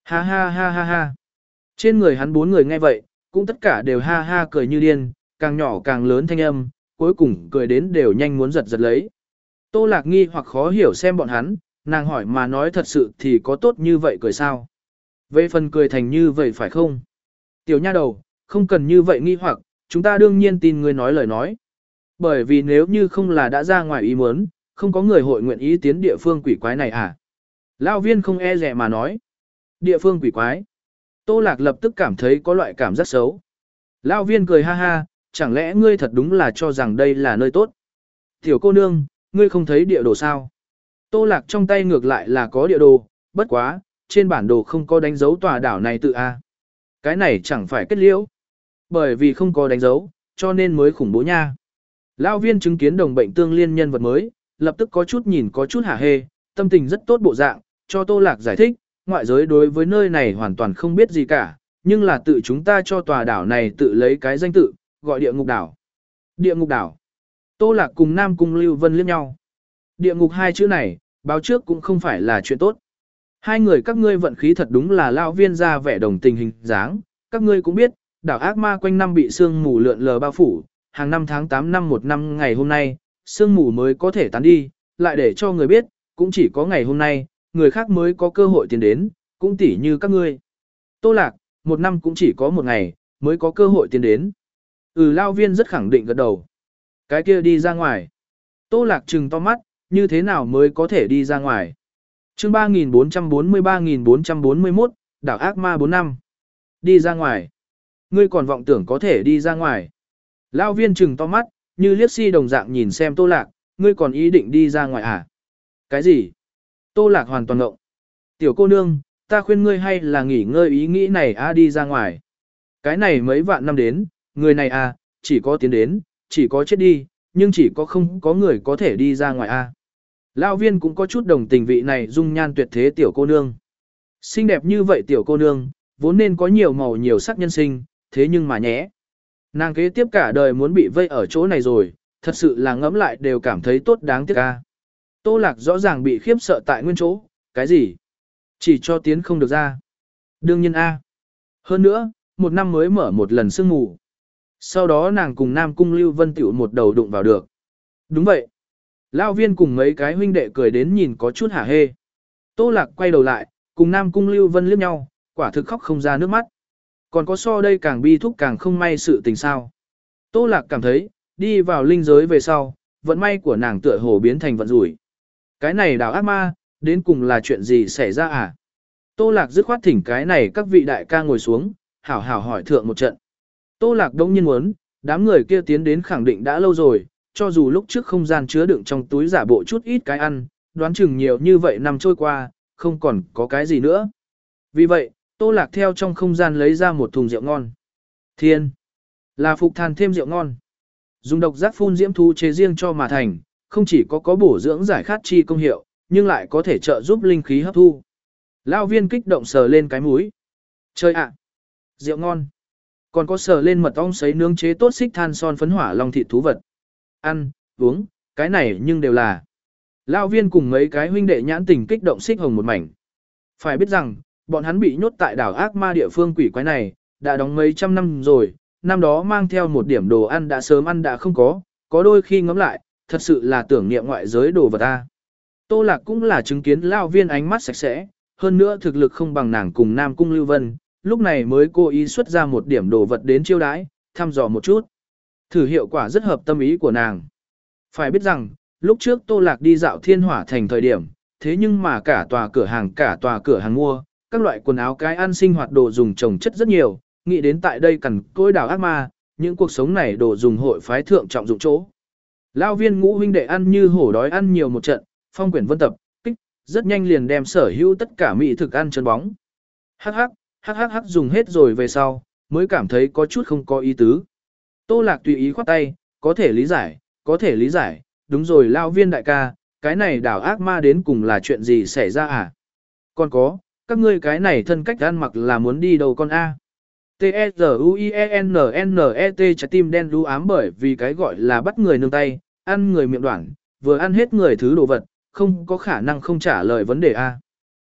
Speaker 1: Ha ha ha ha ha. Trên người hắn bốn người nghe vậy, cũng tất cả đều ha ha cười như điên, càng nhỏ càng lớn thanh âm, cuối cùng cười đến đều nhanh muốn giật giật lấy. Tô Lạc nghi hoặc khó hiểu xem bọn hắn, nàng hỏi mà nói thật sự thì có tốt như vậy cười sao? Về phần cười thành như vậy phải không? Tiểu nha đầu, không cần như vậy nghi hoặc, chúng ta đương nhiên tin ngươi nói lời nói. Bởi vì nếu như không là đã ra ngoài ý muốn, không có người hội nguyện ý tiến địa phương quỷ quái này à? Lão viên không e dè mà nói. Địa phương quỷ quái. Tô Lạc lập tức cảm thấy có loại cảm giác xấu. Lão viên cười ha ha, chẳng lẽ ngươi thật đúng là cho rằng đây là nơi tốt? Tiểu cô nương, ngươi không thấy địa đồ sao? Tô Lạc trong tay ngược lại là có địa đồ, bất quá, trên bản đồ không có đánh dấu tòa đảo này tự A. Cái này chẳng phải kết liễu. Bởi vì không có đánh dấu, cho nên mới khủng bố nha. Lão viên chứng kiến đồng bệnh tương liên nhân vật mới, lập tức có chút nhìn có chút hả hê, tâm tình rất tốt bộ dạng, cho Tô Lạc giải thích, ngoại giới đối với nơi này hoàn toàn không biết gì cả, nhưng là tự chúng ta cho tòa đảo này tự lấy cái danh tự, gọi địa ngục đảo. Địa ngục đảo. Tô Lạc cùng Nam Cung Lưu Vân liếc nhau. Địa ngục hai chữ này, báo trước cũng không phải là chuyện tốt. Hai người các ngươi vận khí thật đúng là lão viên ra vẻ đồng tình hình dáng, các ngươi cũng biết, đảo ác ma quanh năm bị sương mù lượn lờ bao phủ, hàng năm tháng tám năm một năm ngày hôm nay, sương mù mới có thể tán đi, lại để cho người biết, cũng chỉ có ngày hôm nay, người khác mới có cơ hội tiến đến, cũng tỉ như các ngươi. Tô Lạc, một năm cũng chỉ có một ngày, mới có cơ hội tiến đến. Ừ, lão viên rất khẳng định gật đầu. Cái kia đi ra ngoài. Tô Lạc trừng to mắt, như thế nào mới có thể đi ra ngoài. Chương ba nghìn bốn trăm bốn mươi ba nghìn bốn trăm bốn mươi mốt, đảo ác ma bốn năm. Đi ra ngoài. Ngươi còn vọng tưởng có thể đi ra ngoài. Lão viên trừng to mắt, như liếc si đồng dạng nhìn xem Tô Lạc, ngươi còn ý định đi ra ngoài à? Cái gì? Tô Lạc hoàn toàn ngộng. Tiểu cô nương, ta khuyên ngươi hay là nghỉ ngơi ý nghĩ này a đi ra ngoài. Cái này mấy vạn năm đến, người này à, chỉ có tiến đến, chỉ có chết đi, nhưng chỉ có không có người có thể đi ra ngoài a. Lão viên cũng có chút đồng tình vị này dung nhan tuyệt thế tiểu cô nương. Xinh đẹp như vậy tiểu cô nương, vốn nên có nhiều màu nhiều sắc nhân sinh, thế nhưng mà nhé. Nàng kế tiếp cả đời muốn bị vây ở chỗ này rồi, thật sự là ngẫm lại đều cảm thấy tốt đáng tiếc a. Tô Lạc rõ ràng bị khiếp sợ tại nguyên chỗ, cái gì? Chỉ cho tiến không được ra. Đương nhiên a. Hơn nữa, một năm mới mở một lần sương mù. Sau đó nàng cùng Nam Cung Lưu Vân tiểu một đầu đụng vào được. Đúng vậy. Lão viên cùng mấy cái huynh đệ cười đến nhìn có chút hả hê. Tô Lạc quay đầu lại, cùng Nam Cung Lưu Vân liếc nhau, quả thực khóc không ra nước mắt. Còn có so đây càng bi thúc càng không may sự tình sao. Tô Lạc cảm thấy, đi vào linh giới về sau, vận may của nàng tựa hồ biến thành vận rủi. Cái này đảo ác ma, đến cùng là chuyện gì xảy ra à? Tô Lạc dứt khoát thỉnh cái này các vị đại ca ngồi xuống, hảo hảo hỏi thượng một trận. Tô Lạc đông nhiên muốn, đám người kia tiến đến khẳng định đã lâu rồi, cho dù lúc trước không gian chứa đựng trong túi giả bộ chút ít cái ăn, đoán chừng nhiều như vậy năm trôi qua, không còn có cái gì nữa. Vì vậy, Tô Lạc theo trong không gian lấy ra một thùng rượu ngon. Thiên, là phục than thêm rượu ngon. Dùng độc giác phun diễm thú chế riêng cho mà thành, không chỉ có có bổ dưỡng giải khát chi công hiệu, nhưng lại có thể trợ giúp linh khí hấp thu. Lão viên kích động sờ lên cái mũi. Chơi ạ, rượu ngon. Còn có sờ lên mật ong sấy nướng chế tốt xích than son phấn hỏa long thịt thú vật. Ăn, uống, cái này nhưng đều là. Lão viên cùng mấy cái huynh đệ nhãn tình kích động xích hồng một mảnh. Phải biết rằng, bọn hắn bị nhốt tại đảo ác ma địa phương quỷ quái này, đã đóng mấy trăm năm rồi, năm đó mang theo một điểm đồ ăn đã sớm ăn đã không có, có đôi khi ngẫm lại, thật sự là tưởng niệm ngoại giới đồ vật ta. Tô Lạc cũng là chứng kiến lão viên ánh mắt sạch sẽ, hơn nữa thực lực không bằng nàng cùng Nam Cung Lưu Vân, lúc này mới cố ý xuất ra một điểm đồ vật đến chiêu đãi, thăm dò một chút. Thử hiệu quả rất hợp tâm ý của nàng. Phải biết rằng, lúc trước Tô Lạc đi dạo Thiên Hỏa Thành thời điểm, thế nhưng mà cả tòa cửa hàng cả tòa cửa hàng mua, các loại quần áo cái ăn sinh hoạt đồ dùng trồng chất rất nhiều, nghĩ đến tại đây cần cối đảo ác ma, những cuộc sống này đồ dùng hội phái thượng trọng dụng chỗ. Lão viên ngũ huynh đệ ăn như hổ đói ăn nhiều một trận, phong quyển vân tập, kích, rất nhanh liền đem sở hữu tất cả mỹ thực ăn chân bóng. Hắc hắc, hắc hắc hắc dùng hết rồi về sau, mới cảm thấy có chút không có ý tứ. Tô Lạc tùy ý khoát tay, có thể lý giải, có thể lý giải, đúng rồi lão viên đại ca, cái này đảo ác ma đến cùng là chuyện gì xảy ra à? Còn có, các ngươi cái này thân cách ăn mặc là muốn đi đâu con A? T-E-Z-U-I-E-N-N-E-T trái tim đen đu ám bởi vì cái gọi là bắt người nương tay, ăn người miệng đoạn, vừa ăn hết người thứ đồ vật, không có khả năng không trả lời vấn đề A.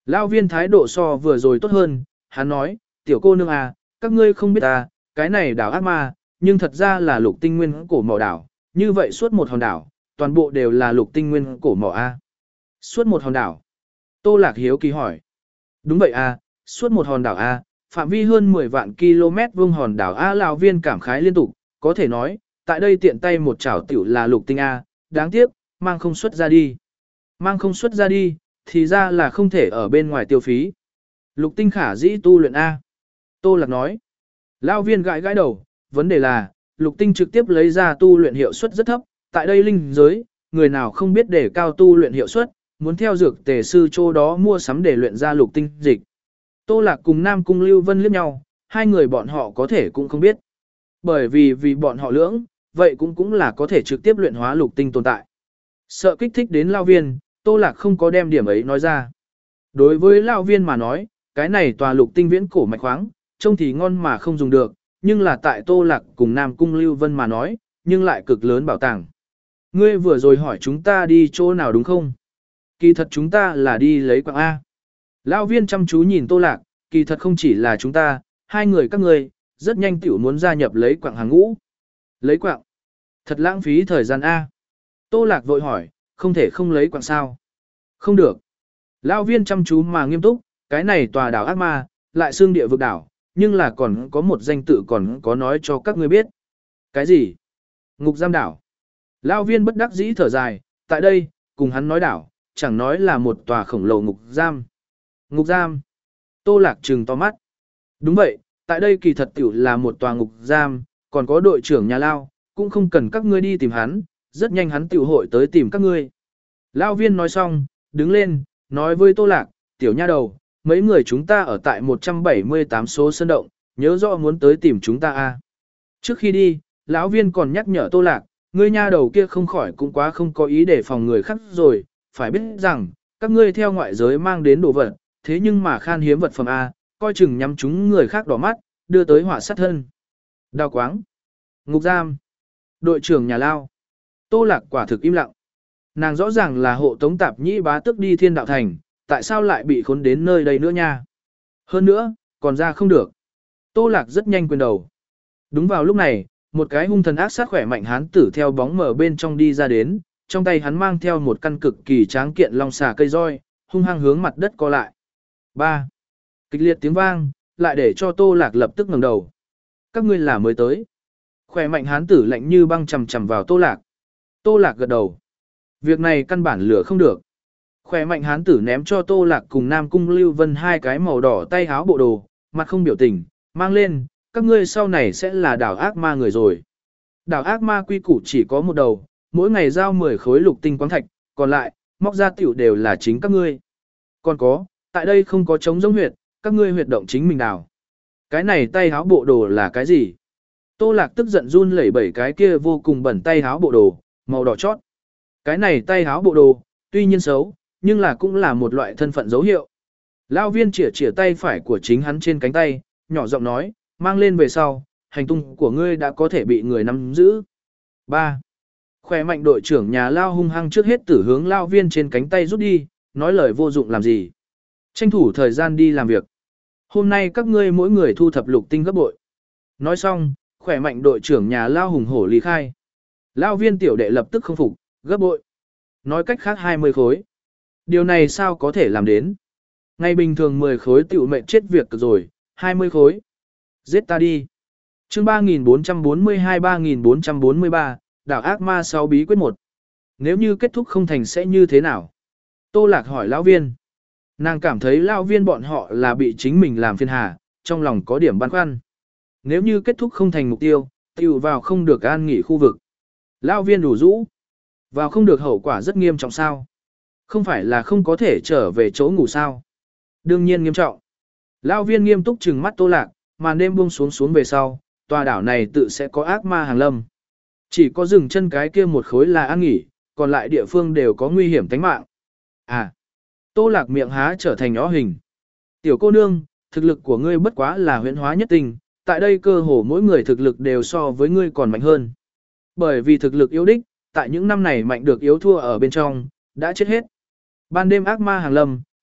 Speaker 1: Lão viên thái độ so vừa rồi tốt hơn, hắn nói, tiểu cô nương à, các ngươi không biết à, cái này đảo ác ma, nhưng thật ra là lục tinh nguyên cổ mỏ đảo, như vậy suốt một hòn đảo, toàn bộ đều là lục tinh nguyên cổ mỏ A. Suốt một hòn đảo. Tô Lạc hiếu kỳ hỏi. Đúng vậy A, suốt một hòn đảo A, phạm vi hơn mười vạn km vuông hòn đảo A. Lão viên cảm khái liên tục, có thể nói, tại đây tiện tay một chảo tiểu là lục tinh A, đáng tiếc, mang không xuất ra đi. Mang không xuất ra đi, thì ra là không thể ở bên ngoài tiêu phí. Lục tinh khả dĩ tu luyện A. Tô Lạc nói. Lão viên gãi gãi đầu, vấn đề là, lục tinh trực tiếp lấy ra tu luyện hiệu suất rất thấp, tại đây linh giới, người nào không biết để cao tu luyện hiệu suất, muốn theo dược tề sư chỗ đó mua sắm để luyện ra lục tinh dịch. Tô Lạc cùng Nam Cung Lưu Vân liếc nhau, hai người bọn họ có thể cũng không biết. Bởi vì vì bọn họ lưỡng, vậy cũng cũng là có thể trực tiếp luyện hóa lục tinh tồn tại. Sợ kích thích đến Lao Viên, Tô Lạc không có đem điểm ấy nói ra. Đối với Lao Viên mà nói, cái này tòa lục tinh viễn cổ mạch khoáng, trông thì ngon mà không dùng được, nhưng là tại Tô Lạc cùng Nam Cung Lưu Vân mà nói, nhưng lại cực lớn bảo tàng. Ngươi vừa rồi hỏi chúng ta đi chỗ nào đúng không? Kỳ thật chúng ta là đi lấy quạng A. Lão viên chăm chú nhìn Tô Lạc, kỳ thật không chỉ là chúng ta, hai người các ngươi, rất nhanh tiểu muốn gia nhập lấy quạng hàng ngũ. Lấy quạng? Thật lãng phí thời gian A. Tô Lạc vội hỏi, không thể không lấy quạng sao? Không được. Lão viên chăm chú mà nghiêm túc, cái này tòa đảo ác ma, lại xương địa vực đảo, nhưng là còn có một danh tự còn có nói cho các ngươi biết. Cái gì? Ngục giam đảo. Lão viên bất đắc dĩ thở dài, tại đây, cùng hắn nói đảo, chẳng nói là một tòa khổng lồ ngục giam. Ngục giam. Tô Lạc trừng to mắt. Đúng vậy, tại đây kỳ thật tiểu là một tòa ngục giam, còn có đội trưởng nhà lao, cũng không cần các ngươi đi tìm hắn, rất nhanh hắn tiểu hội tới tìm các ngươi. Lão viên nói xong, đứng lên, nói với Tô Lạc, tiểu nha đầu, mấy người chúng ta ở tại một trăm bảy mươi tám số sân động, nhớ rõ muốn tới tìm chúng ta a. Trước khi đi, lão viên còn nhắc nhở Tô Lạc, ngươi nha đầu kia không khỏi cũng quá không có ý để phòng người khác rồi, phải biết rằng, các ngươi theo ngoại giới mang đến đồ vật, thế nhưng mà khan hiếm vật phẩm a, coi chừng nhắm chúng người khác đỏ mắt, đưa tới họa sát thân. Đào quáng, ngục giam, đội trưởng nhà lao. Tô Lạc quả thực im lặng. Nàng rõ ràng là hộ tống tạp nhĩ bá tước đi Thiên Đạo Thành, tại sao lại bị khốn đến nơi đây nữa nha? Hơn nữa, còn ra không được. Tô Lạc rất nhanh quyền đầu. Đúng vào lúc này, một cái hung thần ác sát khỏe mạnh hán tử theo bóng mở bên trong đi ra đến, trong tay hắn mang theo một căn cực kỳ tráng kiện long xà cây roi, hung hăng hướng mặt đất co lại. ba. Kịch liệt tiếng vang, lại để cho Tô Lạc lập tức ngẩng đầu. Các ngươi là mới tới. Khỏe mạnh hán tử lạnh như băng chầm chầm vào Tô Lạc. Tô Lạc gật đầu. Việc này căn bản lửa không được. Khỏe mạnh hán tử ném cho Tô Lạc cùng Nam Cung Lưu Vân hai cái màu đỏ tay háo bộ đồ, mặt không biểu tình, mang lên, các ngươi sau này sẽ là đảo ác ma người rồi. Đảo ác ma quy củ chỉ có một đầu, mỗi ngày giao mười khối lục tinh quáng thạch, còn lại, móc ra tiểu đều là chính các ngươi. Còn có, tại đây không có trống giống huyệt, các ngươi huyệt động chính mình đào. Cái này tay háo bộ đồ là cái gì? Tô Lạc tức giận run lẩy bẩy cái kia vô cùng bẩn tay háo bộ đồ, màu đỏ chót. Cái này tay háo bộ đồ, tuy nhiên xấu, nhưng là cũng là một loại thân phận dấu hiệu. Lão viên chỉa chỉa tay phải của chính hắn trên cánh tay, nhỏ giọng nói, mang lên về sau, hành tung của ngươi đã có thể bị người nắm giữ. ba. Khỏe mạnh đội trưởng nhà lao hung hăng trước hết tử hướng lao viên trên cánh tay rút đi, nói lời vô dụng làm gì. Tranh thủ thời gian đi làm việc. Hôm nay các ngươi mỗi người thu thập lục tinh gấp bội. Nói xong, khỏe mạnh đội trưởng nhà lao hùng hổ lý khai. Lao viên tiểu đệ lập tức không phục, gấp bội. Nói cách khác hai mươi khối. Điều này sao có thể làm đến? Ngày bình thường mười khối tiểu mệnh chết việc rồi, hai mươi khối. Giết ta đi. Chương ba nghìn bốn trăm bốn mươi hai ba nghìn bốn trăm bốn mươi ba, đảo ác ma sáu bí quyết một. Nếu như kết thúc không thành sẽ như thế nào? Tô Lạc hỏi lão viên. Nàng cảm thấy lão viên bọn họ là bị chính mình làm phiền hà, trong lòng có điểm băn khoăn. Nếu như kết thúc không thành mục tiêu, tiểu vào không được an nghỉ khu vực. Lão viên đủ rũ. Vào không được hậu quả rất nghiêm trọng sao? Không phải là không có thể trở về chỗ ngủ sao? Đương nhiên nghiêm trọng. Lão viên nghiêm túc trừng mắt Tô Lạc, màn đêm buông xuống xuống về sau, tòa đảo này tự sẽ có ác ma hàng lâm. Chỉ có dừng chân cái kia một khối là an nghỉ, còn lại địa phương đều có nguy hiểm tính mạng. À, Tô Lạc miệng há trở thành nhỏ hình. Tiểu cô nương, thực lực của ngươi bất quá là huyễn hóa nhất tình, tại đây cơ hồ mỗi người thực lực đều so với ngươi còn mạnh hơn. Bởi vì thực lực yếu đích, tại những năm này mạnh được yếu thua ở bên trong, đã chết hết. Ban đêm ác ma hàng lâm,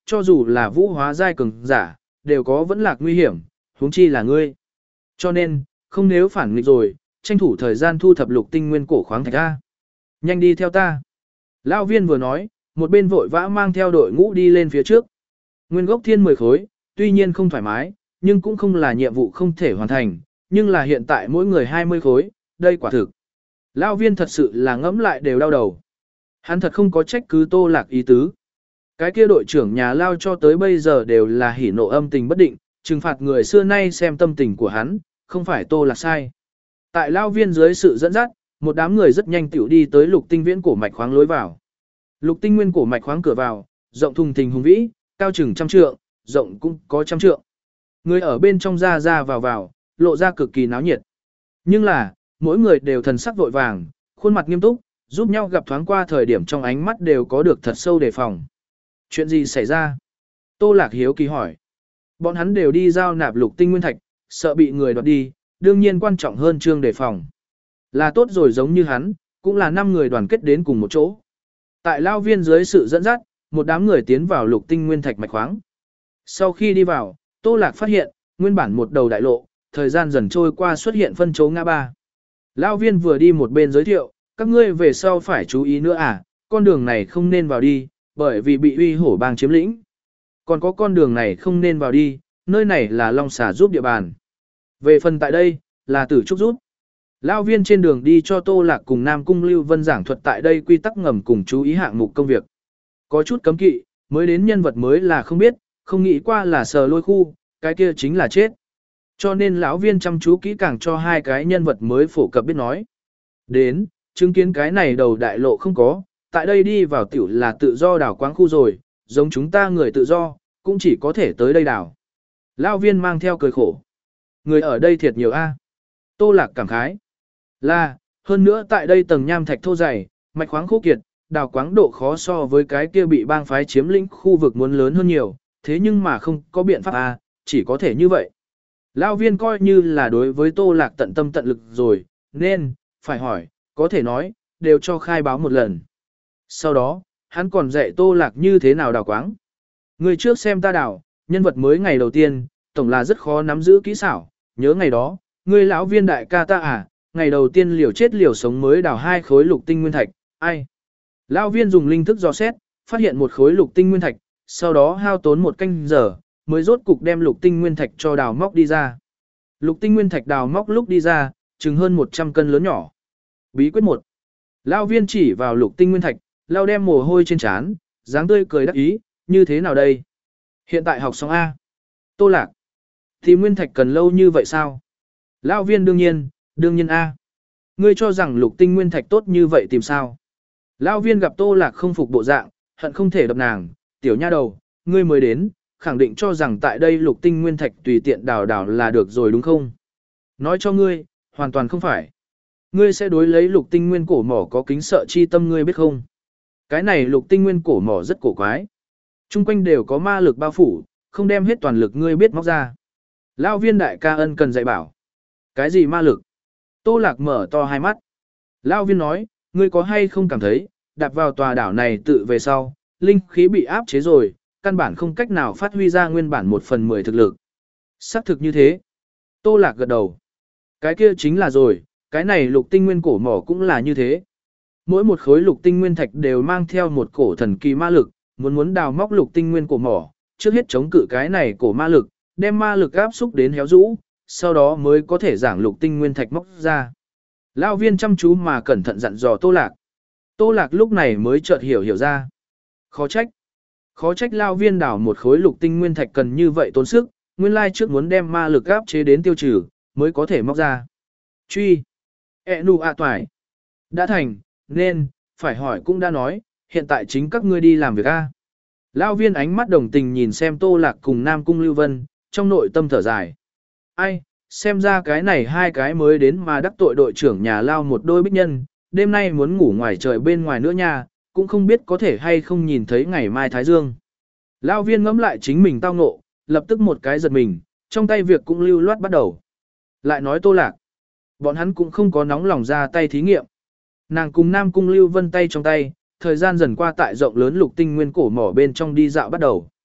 Speaker 1: cho dù là vũ hóa giai cường giả, đều có vẫn lạc nguy hiểm, huống chi là ngươi. Cho nên, không nếu phản nghịch rồi, tranh thủ thời gian thu thập lục tinh nguyên cổ khoáng thạch ra. Nhanh đi theo ta. Lão viên vừa nói, một bên vội vã mang theo đội ngũ đi lên phía trước. Nguyên gốc thiên mười khối, tuy nhiên không thoải mái, nhưng cũng không là nhiệm vụ không thể hoàn thành, nhưng là hiện tại mỗi người hai mươi khối, đây quả thực. Lão viên thật sự là ngẫm lại đều đau đầu. Hắn thật không có trách cứ Tô Lạc ý tứ. Cái kia đội trưởng nhà lao cho tới bây giờ đều là hỉ nộ âm tình bất định, trừng phạt người xưa nay xem tâm tình của hắn, không phải Tô Lạc sai. Tại lao viên dưới sự dẫn dắt, một đám người rất nhanh tiểu đi tới lục tinh viễn cổ mạch khoáng lối vào. Lục tinh nguyên cổ mạch khoáng cửa vào, rộng thùng thình hùng vĩ, cao chừng trăm trượng, rộng cũng có trăm trượng. Người ở bên trong ra ra vào vào, lộ ra cực kỳ náo nhiệt. Nhưng là, mỗi người đều thần sắc vội vàng, khuôn mặt nghiêm túc, giúp nhau gặp thoáng qua thời điểm trong ánh mắt đều có được thật sâu đề phòng. Chuyện gì xảy ra? Tô Lạc hiếu kỳ hỏi. Bọn hắn đều đi giao nạp lục tinh nguyên thạch, sợ bị người đoạt đi, đương nhiên quan trọng hơn trương đề phòng. Là tốt rồi giống như hắn, cũng là năm người đoàn kết đến cùng một chỗ. Tại lao viên dưới sự dẫn dắt, một đám người tiến vào lục tinh nguyên thạch mạch khoáng. Sau khi đi vào, Tô Lạc phát hiện, nguyên bản một đầu đại lộ, thời gian dần trôi qua xuất hiện phân chấu ngã ba. Lao viên vừa đi một bên giới thiệu, các ngươi về sau phải chú ý nữa à, con đường này không nên vào đi, bởi vì bị uy hổ bang chiếm lĩnh. Còn có con đường này không nên vào đi, nơi này là Long Xà giúp địa bàn. Về phần tại đây, là Tử Trúc giúp. Lao viên trên đường đi cho Tô Lạc cùng Nam Cung Lưu Vân giảng thuật tại đây quy tắc ngầm cùng chú ý hạng mục công việc. Có chút cấm kỵ, mới đến nhân vật mới là không biết, không nghĩ qua là sờ lôi khu, cái kia chính là chết. Cho nên lão viên chăm chú kỹ càng cho hai cái nhân vật mới phổ cập biết nói. Đến, chứng kiến cái này đầu đại lộ không có, tại đây đi vào tiểu là tự do đảo quáng khu rồi, giống chúng ta người tự do, cũng chỉ có thể tới đây đảo. Lão viên mang theo cười khổ. Người ở đây thiệt nhiều a. Tô Lạc cảm khái. Là, hơn nữa tại đây tầng nham thạch thô dày, mạch khoáng khô kiệt, đào quáng độ khó so với cái kia bị bang phái chiếm lĩnh khu vực muốn lớn hơn nhiều, thế nhưng mà không có biện pháp a, chỉ có thể như vậy. Lão viên coi như là đối với Tô Lạc tận tâm tận lực rồi, nên, phải hỏi, có thể nói, đều cho khai báo một lần. Sau đó, hắn còn dạy Tô Lạc như thế nào đào quáng. Người trước xem ta đào, nhân vật mới ngày đầu tiên, tổng là rất khó nắm giữ kỹ xảo, nhớ ngày đó, ngươi lão viên đại ca ta à, ngày đầu tiên liều chết liều sống mới đào hai khối lục tinh nguyên thạch, ai? Lão viên dùng linh thức dò xét, phát hiện một khối lục tinh nguyên thạch, sau đó hao tốn một canh giờ, mới rốt cục đem lục tinh nguyên thạch cho đào móc đi ra. Lục tinh nguyên thạch đào móc lúc đi ra, chừng hơn một trăm cân lớn nhỏ. Bí quyết một. Lão viên chỉ vào lục tinh nguyên thạch, lao đem mồ hôi trên trán, dáng tươi cười đắc ý, như thế nào đây? Hiện tại học xong A. Tô Lạc. Thì nguyên thạch cần lâu như vậy sao? Lão viên đương nhiên, đương nhiên A. Ngươi cho rằng lục tinh nguyên thạch tốt như vậy tìm sao? Lão viên gặp Tô Lạc không phục bộ dạng, hận không thể đập nàng, tiểu nha đầu, ngươi mới đến, khẳng định cho rằng tại đây lục tinh nguyên thạch tùy tiện đào đào là được rồi đúng không? Nói cho ngươi, hoàn toàn không phải. Ngươi sẽ đối lấy lục tinh nguyên cổ mỏ có kính sợ chi tâm ngươi biết không? Cái này lục tinh nguyên cổ mỏ rất cổ quái. Trung quanh đều có ma lực bao phủ, không đem hết toàn lực ngươi biết móc ra. Lão viên đại ca ân cần dạy bảo. Cái gì ma lực? Tô Lạc mở to hai mắt. Lão viên nói, ngươi có hay không cảm thấy, đạp vào tòa đảo này tự về sau, linh khí bị áp chế rồi, căn bản không cách nào phát huy ra nguyên bản một phần mười thực lực. Xác thực như thế. Tô Lạc gật đầu. Cái kia chính là rồi, cái này lục tinh nguyên cổ mỏ cũng là như thế. Mỗi một khối lục tinh nguyên thạch đều mang theo một cổ thần kỳ ma lực, muốn muốn đào móc lục tinh nguyên cổ mỏ, trước hết chống cự cái này cổ ma lực, đem ma lực áp xúc đến héo rũ, sau đó mới có thể giảng lục tinh nguyên thạch móc ra. Lão viên chăm chú mà cẩn thận dặn dò Tô Lạc. Tô Lạc lúc này mới chợt hiểu hiểu ra. Khó trách. Khó trách lão viên đào một khối lục tinh nguyên thạch cần như vậy tốn sức, nguyên lai trước muốn đem ma lực áp chế đến tiêu trừ, mới có thể móc ra. Truy. E nu a toại. Đã thành, nên, phải hỏi cũng đã nói, hiện tại chính các ngươi đi làm việc a. Lão viên ánh mắt đồng tình nhìn xem Tô Lạc cùng Nam Cung Lưu Vân, trong nội tâm thở dài. Ai, xem ra cái này hai cái mới đến mà đắc tội đội trưởng nhà lao một đôi bích nhân, đêm nay muốn ngủ ngoài trời bên ngoài nữa nha, cũng không biết có thể hay không nhìn thấy ngày mai Thái Dương. Lão viên ngẫm lại chính mình tao ngộ, lập tức một cái giật mình, trong tay việc cũng lưu loát bắt đầu. Lại nói Tô Lạc, bọn hắn cũng không có nóng lòng ra tay thí nghiệm. Nàng cùng Nam Cung Lưu Vân tay trong tay, thời gian dần qua tại rộng lớn lục tinh nguyên cổ mỏ bên trong đi dạo bắt đầu.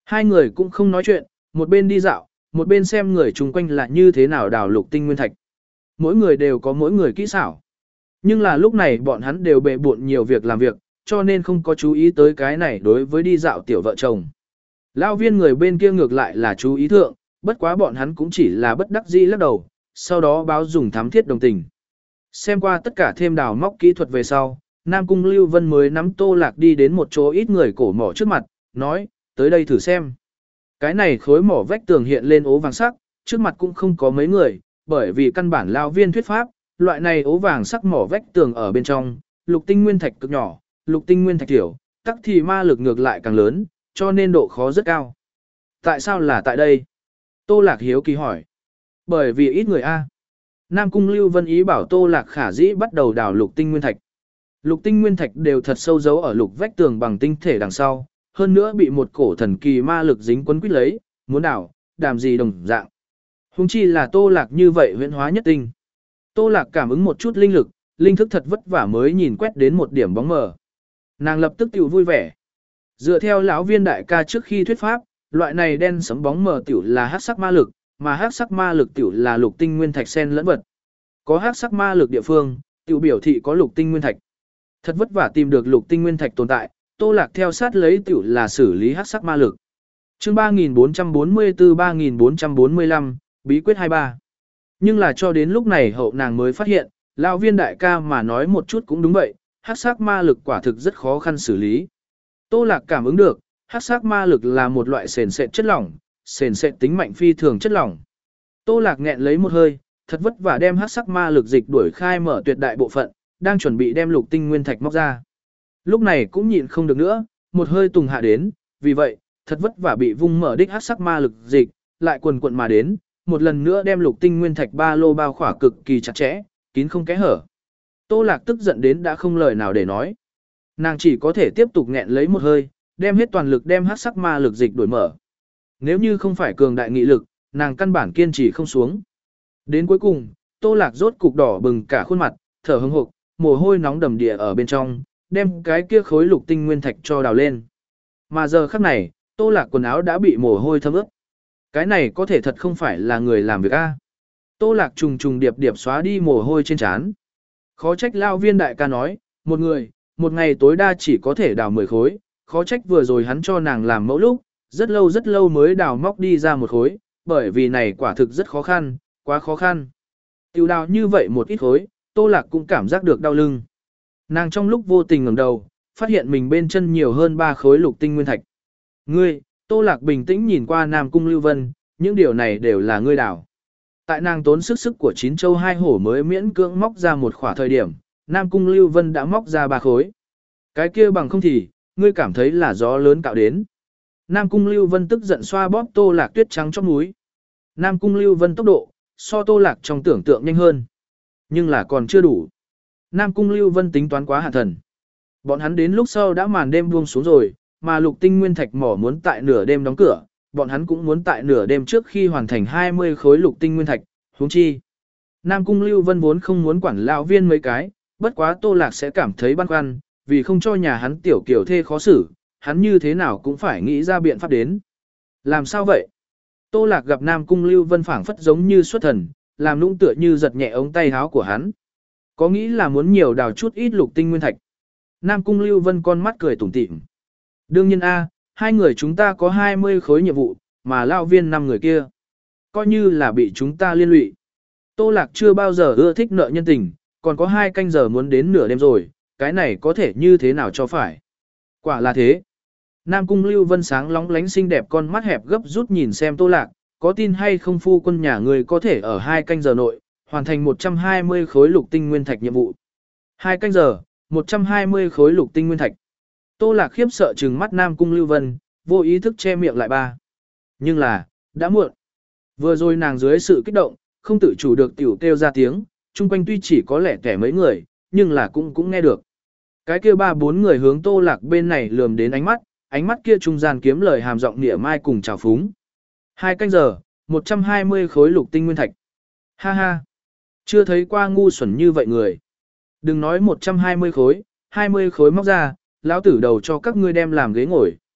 Speaker 1: Hai người cũng không nói chuyện, một bên đi dạo, một bên xem người chung quanh là như thế nào đào lục tinh nguyên thạch. Mỗi người đều có mỗi người kỹ xảo. Nhưng là lúc này bọn hắn đều bệ bộn nhiều việc làm việc, cho nên không có chú ý tới cái này đối với đi dạo tiểu vợ chồng. Lao viên người bên kia ngược lại là chú ý thượng, bất quá bọn hắn cũng chỉ là bất đắc dĩ lắc đầu, sau đó báo dùng thám thiết đồng tình. Xem qua tất cả thêm đào móc kỹ thuật về sau, Nam Cung Lưu Vân mới nắm Tô Lạc đi đến một chỗ ít người cổ mỏ trước mặt, nói, tới đây thử xem. Cái này khối mỏ vách tường hiện lên ố vàng sắc, trước mặt cũng không có mấy người, bởi vì căn bản lao viên thuyết pháp, loại này ố vàng sắc mỏ vách tường ở bên trong, lục tinh nguyên thạch cực nhỏ, lục tinh nguyên thạch tiểu, tắc thì ma lực ngược lại càng lớn, cho nên độ khó rất cao. Tại sao là tại đây? Tô Lạc hiếu kỳ hỏi. Bởi vì ít người A. Nam Cung Lưu Vân ý bảo Tô Lạc khả dĩ bắt đầu đào lục tinh nguyên thạch. Lục tinh nguyên thạch đều thật sâu giấu ở lục vách tường bằng tinh thể đằng sau, hơn nữa bị một cổ thần kỳ ma lực dính quấn quýt lấy, muốn đào, đàm gì đồng dạng. Hùng chi là Tô Lạc như vậy huyễn hóa nhất tinh. Tô Lạc cảm ứng một chút linh lực, linh thức thật vất vả mới nhìn quét đến một điểm bóng mờ. Nàng lập tức tiểu vui vẻ. Dựa theo lão viên đại ca trước khi thuyết pháp, loại này đen sấm bóng mờ tiểu là hắc sắc ma lực, mà hắc sắc ma lực tiểu là lục tinh nguyên thạch xen lẫn vật. Có hắc sắc ma lực địa phương, tiểu biểu thị có lục tinh nguyên thạch. Thật vất vả tìm được lục tinh nguyên thạch tồn tại, Tô Lạc theo sát lấy tiểu là xử lý hắc sắc ma lực. Chương ba nghìn bốn trăm bốn mươi tư ba nghìn bốn trăm bốn mươi lăm, bí quyết hai mươi ba. Nhưng là cho đến lúc này hậu nàng mới phát hiện, lão viên đại ca mà nói một chút cũng đúng vậy, hắc sắc ma lực quả thực rất khó khăn xử lý. Tô Lạc cảm ứng được, hắc sắc ma lực là một loại sền sệt chất lỏng, sền sệt tính mạnh phi thường chất lỏng. Tô Lạc nghẹn lấy một hơi, thật vất vả đem hắc sắc ma lực dịch đuổi khai mở tuyệt đại bộ phận, đang chuẩn bị đem lục tinh nguyên thạch móc ra. Lúc này cũng nhịn không được nữa, một hơi tùng hạ đến, vì vậy, thật vất vả bị vung mở đích hắc sắc ma lực dịch, lại quần quận mà đến, một lần nữa đem lục tinh nguyên thạch ba lô bao khỏa cực kỳ chặt chẽ, kín không kẽ hở. Tô Lạc tức giận đến đã không lời nào để nói. Nàng chỉ có thể tiếp tục nghẹn lấy một hơi, đem hết toàn lực đem hắc sắc ma lực dịch đuổi mở. Nếu như không phải cường đại nghị lực, nàng căn bản kiên trì không xuống. Đến cuối cùng, Tô Lạc rốt cục đỏ bừng cả khuôn mặt, thở hững hộc, mồ hôi nóng đầm địa ở bên trong, đem cái kia khối lục tinh nguyên thạch cho đào lên. Mà giờ khắc này, Tô Lạc quần áo đã bị mồ hôi thấm ướt. Cái này có thể thật không phải là người làm việc a. Tô Lạc trùng trùng điệp điệp xóa đi mồ hôi trên trán. Khó trách lao viên đại ca nói, một người, một ngày tối đa chỉ có thể đào mười khối, khó trách vừa rồi hắn cho nàng làm mẫu lúc, rất lâu rất lâu mới đào móc đi ra một khối, bởi vì này quả thực rất khó khăn, quá khó khăn. Tiêu đào như vậy một ít khối, Tô Lạc cũng cảm giác được đau lưng. Nàng trong lúc vô tình ngẩng đầu, phát hiện mình bên chân nhiều hơn ba khối lục tinh nguyên thạch. Ngươi, Tô Lạc bình tĩnh nhìn qua Nam Cung Lưu Vân, những điều này đều là ngươi đào. Tại nàng tốn sức sức của chín châu hai hổ mới miễn cưỡng móc ra một khỏa thời điểm, Nam Cung Lưu Vân đã móc ra ba khối. Cái kia bằng không thì, ngươi cảm thấy là gió lớn cạo đến. Nam Cung Lưu Vân tức giận xoa bóp Tô Lạc tuyết trắng trong núi. Nam Cung Lưu Vân tốc độ, so Tô Lạc trong tưởng tượng nhanh hơn. Nhưng là còn chưa đủ. Nam Cung Lưu Vân tính toán quá hạ thần. Bọn hắn đến lúc sau đã màn đêm buông xuống rồi, mà lục tinh nguyên thạch mỏ muốn tại nửa đêm đóng cửa, bọn hắn cũng muốn tại nửa đêm trước khi hoàn thành hai mươi khối lục tinh nguyên thạch, huống chi. Nam Cung Lưu Vân vốn không muốn quản lão viên mấy cái, bất quá Tô Lạc sẽ cảm thấy băn khoăn, vì không cho nhà hắn tiểu kiểu thê khó xử, hắn như thế nào cũng phải nghĩ ra biện pháp đến. Làm sao vậy? Tô Lạc gặp Nam Cung Lưu Vân phảng phất giống như xuất thần, làm nũng tựa như giật nhẹ ống tay áo của hắn. Có nghĩ là muốn nhiều đào chút ít lục tinh nguyên thạch. Nam Cung Lưu Vân con mắt cười tủm tỉm. Đương nhiên a, hai người chúng ta có hai mươi khối nhiệm vụ, mà lao viên năm người kia. Coi như là bị chúng ta liên lụy. Tô Lạc chưa bao giờ ưa thích nợ nhân tình, còn có hai canh giờ muốn đến nửa đêm rồi, cái này có thể như thế nào cho phải. Quả là thế. Nam Cung Lưu Vân sáng lóng lánh xinh đẹp con mắt hẹp gấp rút nhìn xem Tô Lạc, có tin hay không phu quân nhà người có thể ở hai canh giờ nội, hoàn thành một trăm hai mươi khối lục tinh nguyên thạch nhiệm vụ. Hai canh giờ, một trăm hai mươi khối lục tinh nguyên thạch. Tô Lạc khiếp sợ trừng mắt Nam Cung Lưu Vân, vô ý thức che miệng lại ba. Nhưng là, đã muộn. Vừa rồi nàng dưới sự kích động, không tự chủ được tiểu kêu ra tiếng, chung quanh tuy chỉ có lẻ tẻ mấy người, nhưng là cũng cũng nghe được. Cái kia ba bốn người hướng Tô Lạc bên này lườm đến ánh mắt, ánh mắt kia trung gian kiếm lời hàm giọng nịa mai cùng chào phúng. Hai canh giờ, một trăm hai mươi khối lục tinh nguyên thạch. Ha ha, chưa thấy qua ngu xuẩn như vậy người. Đừng nói một trăm hai mươi khối, hai mươi khối móc ra, lão tử đầu cho các ngươi đem làm ghế ngồi.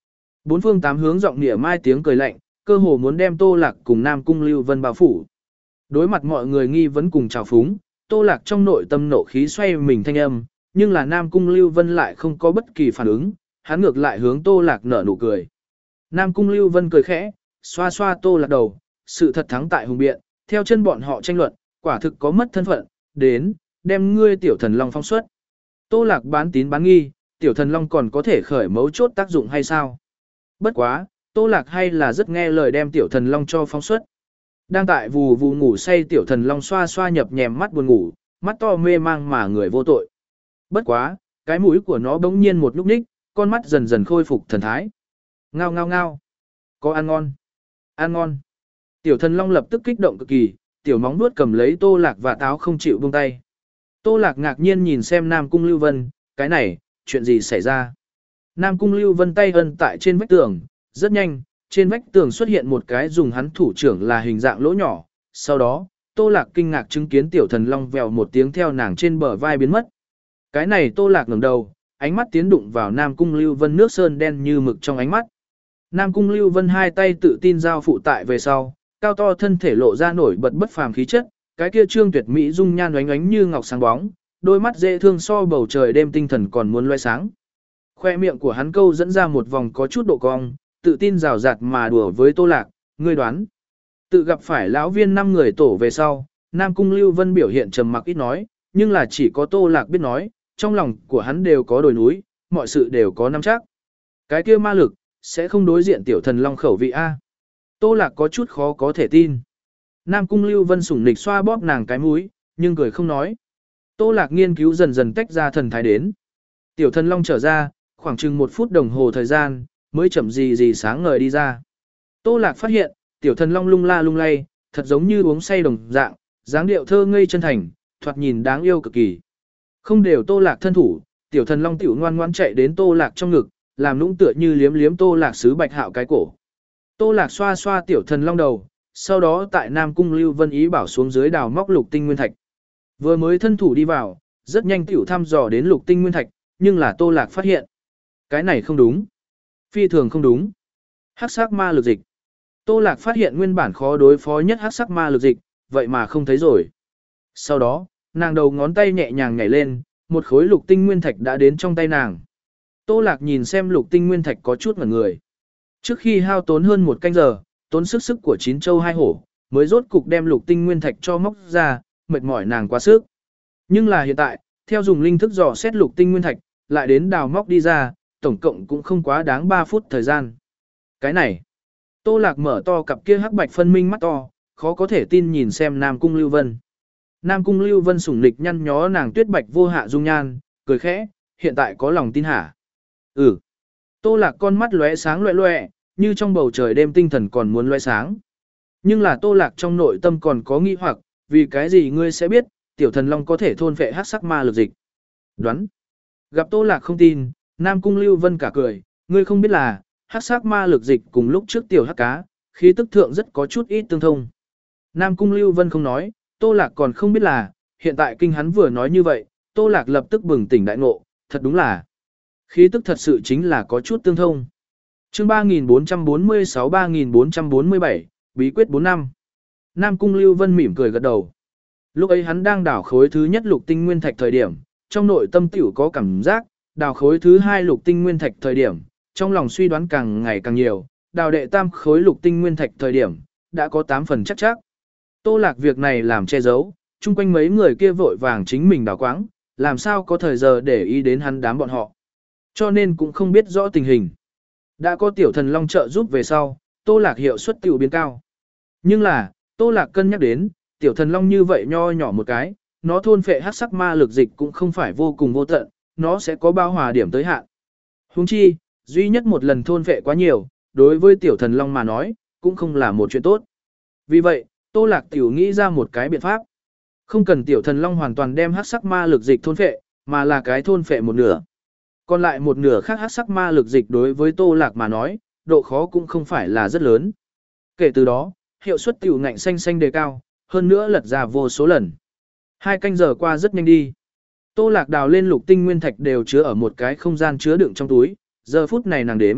Speaker 1: Bốn phương tám hướng giọng nịa mai tiếng cười lạnh, cơ hồ muốn đem Tô Lạc cùng Nam Cung Lưu Vân bao phủ. Đối mặt mọi người nghi vấn cùng trào phúng, Tô Lạc trong nội tâm nộ khí xoay mình thanh âm, nhưng là Nam Cung Lưu Vân lại không có bất kỳ phản ứng, hắn ngược lại hướng Tô Lạc nở nụ cười. Nam Cung Lưu Vân cười khẽ, xoa xoa Tô Lạc đầu, sự thật thắng tại hùng biện, theo chân bọn họ tranh luận, quả thực có mất thân phận, đến, đem ngươi tiểu thần long phong xuất. Tô Lạc bán tín bán nghi, tiểu thần long còn có thể khởi mấu chốt tác dụng hay sao? Bất quá, Tô Lạc hay là rất nghe lời đem tiểu thần long cho phong xuất. Đang tại vù vù ngủ say tiểu thần long xoa xoa nhập nhèm mắt buồn ngủ, mắt to mê mang mà người vô tội. Bất quá, cái mũi của nó bỗng nhiên một lúc ních, con mắt dần dần khôi phục thần thái. Ngao ngao ngao. Có ăn ngon. Ăn ngon. Tiểu thần long lập tức kích động cực kỳ, tiểu móng nuốt cầm lấy Tô Lạc và táo không chịu buông tay. Tô Lạc ngạc nhiên nhìn xem Nam Cung Lưu Vân, cái này, chuyện gì xảy ra? Nam Cung Lưu Vân tay ân tại trên vách tường, rất nhanh, trên vách tường xuất hiện một cái dùng hắn thủ trưởng là hình dạng lỗ nhỏ. Sau đó, Tô Lạc kinh ngạc chứng kiến tiểu thần long vèo một tiếng theo nàng trên bờ vai biến mất. Cái này Tô Lạc ngẩng đầu, ánh mắt tiến đụng vào Nam Cung Lưu Vân nước sơn đen như mực trong ánh mắt. Nam Cung Lưu Vân hai tay tự tin giao phụ tại về sau, cao to thân thể lộ ra nổi bật bất phàm khí chất, cái kia trương tuyệt mỹ dung nhan oánh oánh như ngọc sáng bóng, đôi mắt dễ thương so bầu trời đêm tinh thần còn muốn loe sáng. Khoe miệng của hắn câu dẫn ra một vòng có chút độ cong, tự tin rào rạt mà đùa với Tô Lạc, ngươi đoán. Tự gặp phải lão viên năm người tổ về sau, Nam Cung Lưu Vân biểu hiện trầm mặc ít nói, nhưng là chỉ có Tô Lạc biết nói, trong lòng của hắn đều có đồi núi, mọi sự đều có nắm chắc. Cái kia ma lực, sẽ không đối diện tiểu thần long khẩu vị A. Tô Lạc có chút khó có thể tin. Nam Cung Lưu Vân sủng nịch xoa bóp nàng cái mũi, nhưng cười không nói. Tô Lạc nghiên cứu dần dần tách ra thần thái đến. Tiểu thần long trở ra, khoảng chừng một phút đồng hồ thời gian, mới chậm gì gì sáng ngời đi ra. Tô Lạc phát hiện, tiểu thần long lung la lung lay, thật giống như uống say đồng dạng, dáng điệu thơ ngây chân thành, thoạt nhìn đáng yêu cực kỳ. Không đều Tô Lạc thân thủ, tiểu thần long tiểu ngoan ngoãn chạy đến Tô Lạc trong ngực, làm nũng tựa như liếm liếm Tô Lạc sứ bạch hạo cái cổ. Tô Lạc xoa xoa tiểu thần long đầu, sau đó tại Nam Cung Lưu Vân ý bảo xuống dưới đào móc lục tinh nguyên thạch. Vừa mới thân thủ đi vào, rất nhanh tiểu thăm dò đến lục tinh nguyên thạch, nhưng là Tô Lạc phát hiện. Cái này không đúng. Phi thường không đúng. Hắc sắc ma lực dịch. Tô Lạc phát hiện nguyên bản khó đối phó nhất hắc sắc ma lực dịch, vậy mà không thấy rồi. Sau đó, nàng đầu ngón tay nhẹ nhàng nhảy lên, một khối lục tinh nguyên thạch đã đến trong tay nàng. Tô Lạc nhìn xem lục tinh nguyên thạch có chút ngẩn người. Trước khi hao tốn hơn một canh giờ, tốn sức sức của chín châu hai hổ, mới rốt cục đem lục tinh nguyên thạch cho móc ra, mệt mỏi nàng quá sức. Nhưng là hiện tại, theo dùng linh thức dò xét lục tinh nguyên thạch, lại đến đào móc đi ra, tổng cộng cũng không quá đáng ba phút thời gian. Cái này, Tô Lạc mở to cặp kia hắc bạch phân minh mắt to, khó có thể tin nhìn xem Nam Cung Lưu Vân. Nam Cung Lưu Vân sủng nịch nhăn nhó nàng tuyết bạch vô hạ dung nhan, cười khẽ, hiện tại có lòng tin hả? Ừ. Tô Lạc con mắt lóe sáng loẹ loẹ, như trong bầu trời đêm tinh thần còn muốn loe sáng. Nhưng là Tô Lạc trong nội tâm còn có nghi hoặc, vì cái gì ngươi sẽ biết, tiểu thần long có thể thôn phệ hắc sắc ma lực dịch. Đoán. Gặp Tô Lạc không tin, Nam Cung Lưu Vân cả cười, ngươi không biết là, hắc sắc ma lực dịch cùng lúc trước tiểu hắc cá, khí tức thượng rất có chút ít tương thông. Nam Cung Lưu Vân không nói, Tô Lạc còn không biết là, hiện tại kinh hắn vừa nói như vậy, Tô Lạc lập tức bừng tỉnh đại ngộ, thật đúng là. Khí tức thật sự chính là có chút tương thông. Chương ba nghìn bốn trăm bốn mươi sáu ba nghìn bốn trăm bốn mươi bảy, bí quyết bốn năm. Nam Cung Lưu Vân mỉm cười gật đầu. Lúc ấy hắn đang đào khối thứ nhất lục tinh nguyên thạch thời điểm, trong nội tâm tiểu có cảm giác, đào khối thứ hai lục tinh nguyên thạch thời điểm, trong lòng suy đoán càng ngày càng nhiều, đào đệ tam khối lục tinh nguyên thạch thời điểm, đã có tám phần chắc chắc. Tô Lạc việc này làm che giấu, chung quanh mấy người kia vội vàng chính mình đào quáng, làm sao có thời giờ để ý đến hắn đám bọn họ. Cho nên cũng không biết rõ tình hình. Đã có tiểu thần long trợ giúp về sau, Tô Lạc hiệu suất tiểu biến cao. Nhưng là, Tô Lạc cân nhắc đến, tiểu thần long như vậy nho nhỏ một cái, nó thôn phệ hắc sắc ma lực dịch cũng không phải vô cùng vô tận, nó sẽ có bao hòa điểm tới hạn. Huống chi, duy nhất một lần thôn phệ quá nhiều, đối với tiểu thần long mà nói, cũng không là một chuyện tốt. Vì vậy, Tô Lạc tiểu nghĩ ra một cái biện pháp. Không cần tiểu thần long hoàn toàn đem hắc sắc ma lực dịch thôn phệ, mà là cái thôn phệ một nửa. Còn lại một nửa khác hắc sắc ma lực dịch đối với Tô Lạc mà nói, độ khó cũng không phải là rất lớn. Kể từ đó, hiệu suất tiểu ngạnh xanh xanh đề cao, hơn nữa lật ra vô số lần. Hai canh giờ qua rất nhanh đi. Tô Lạc đào lên lục tinh nguyên thạch đều chứa ở một cái không gian chứa đựng trong túi, giờ phút này nàng đếm,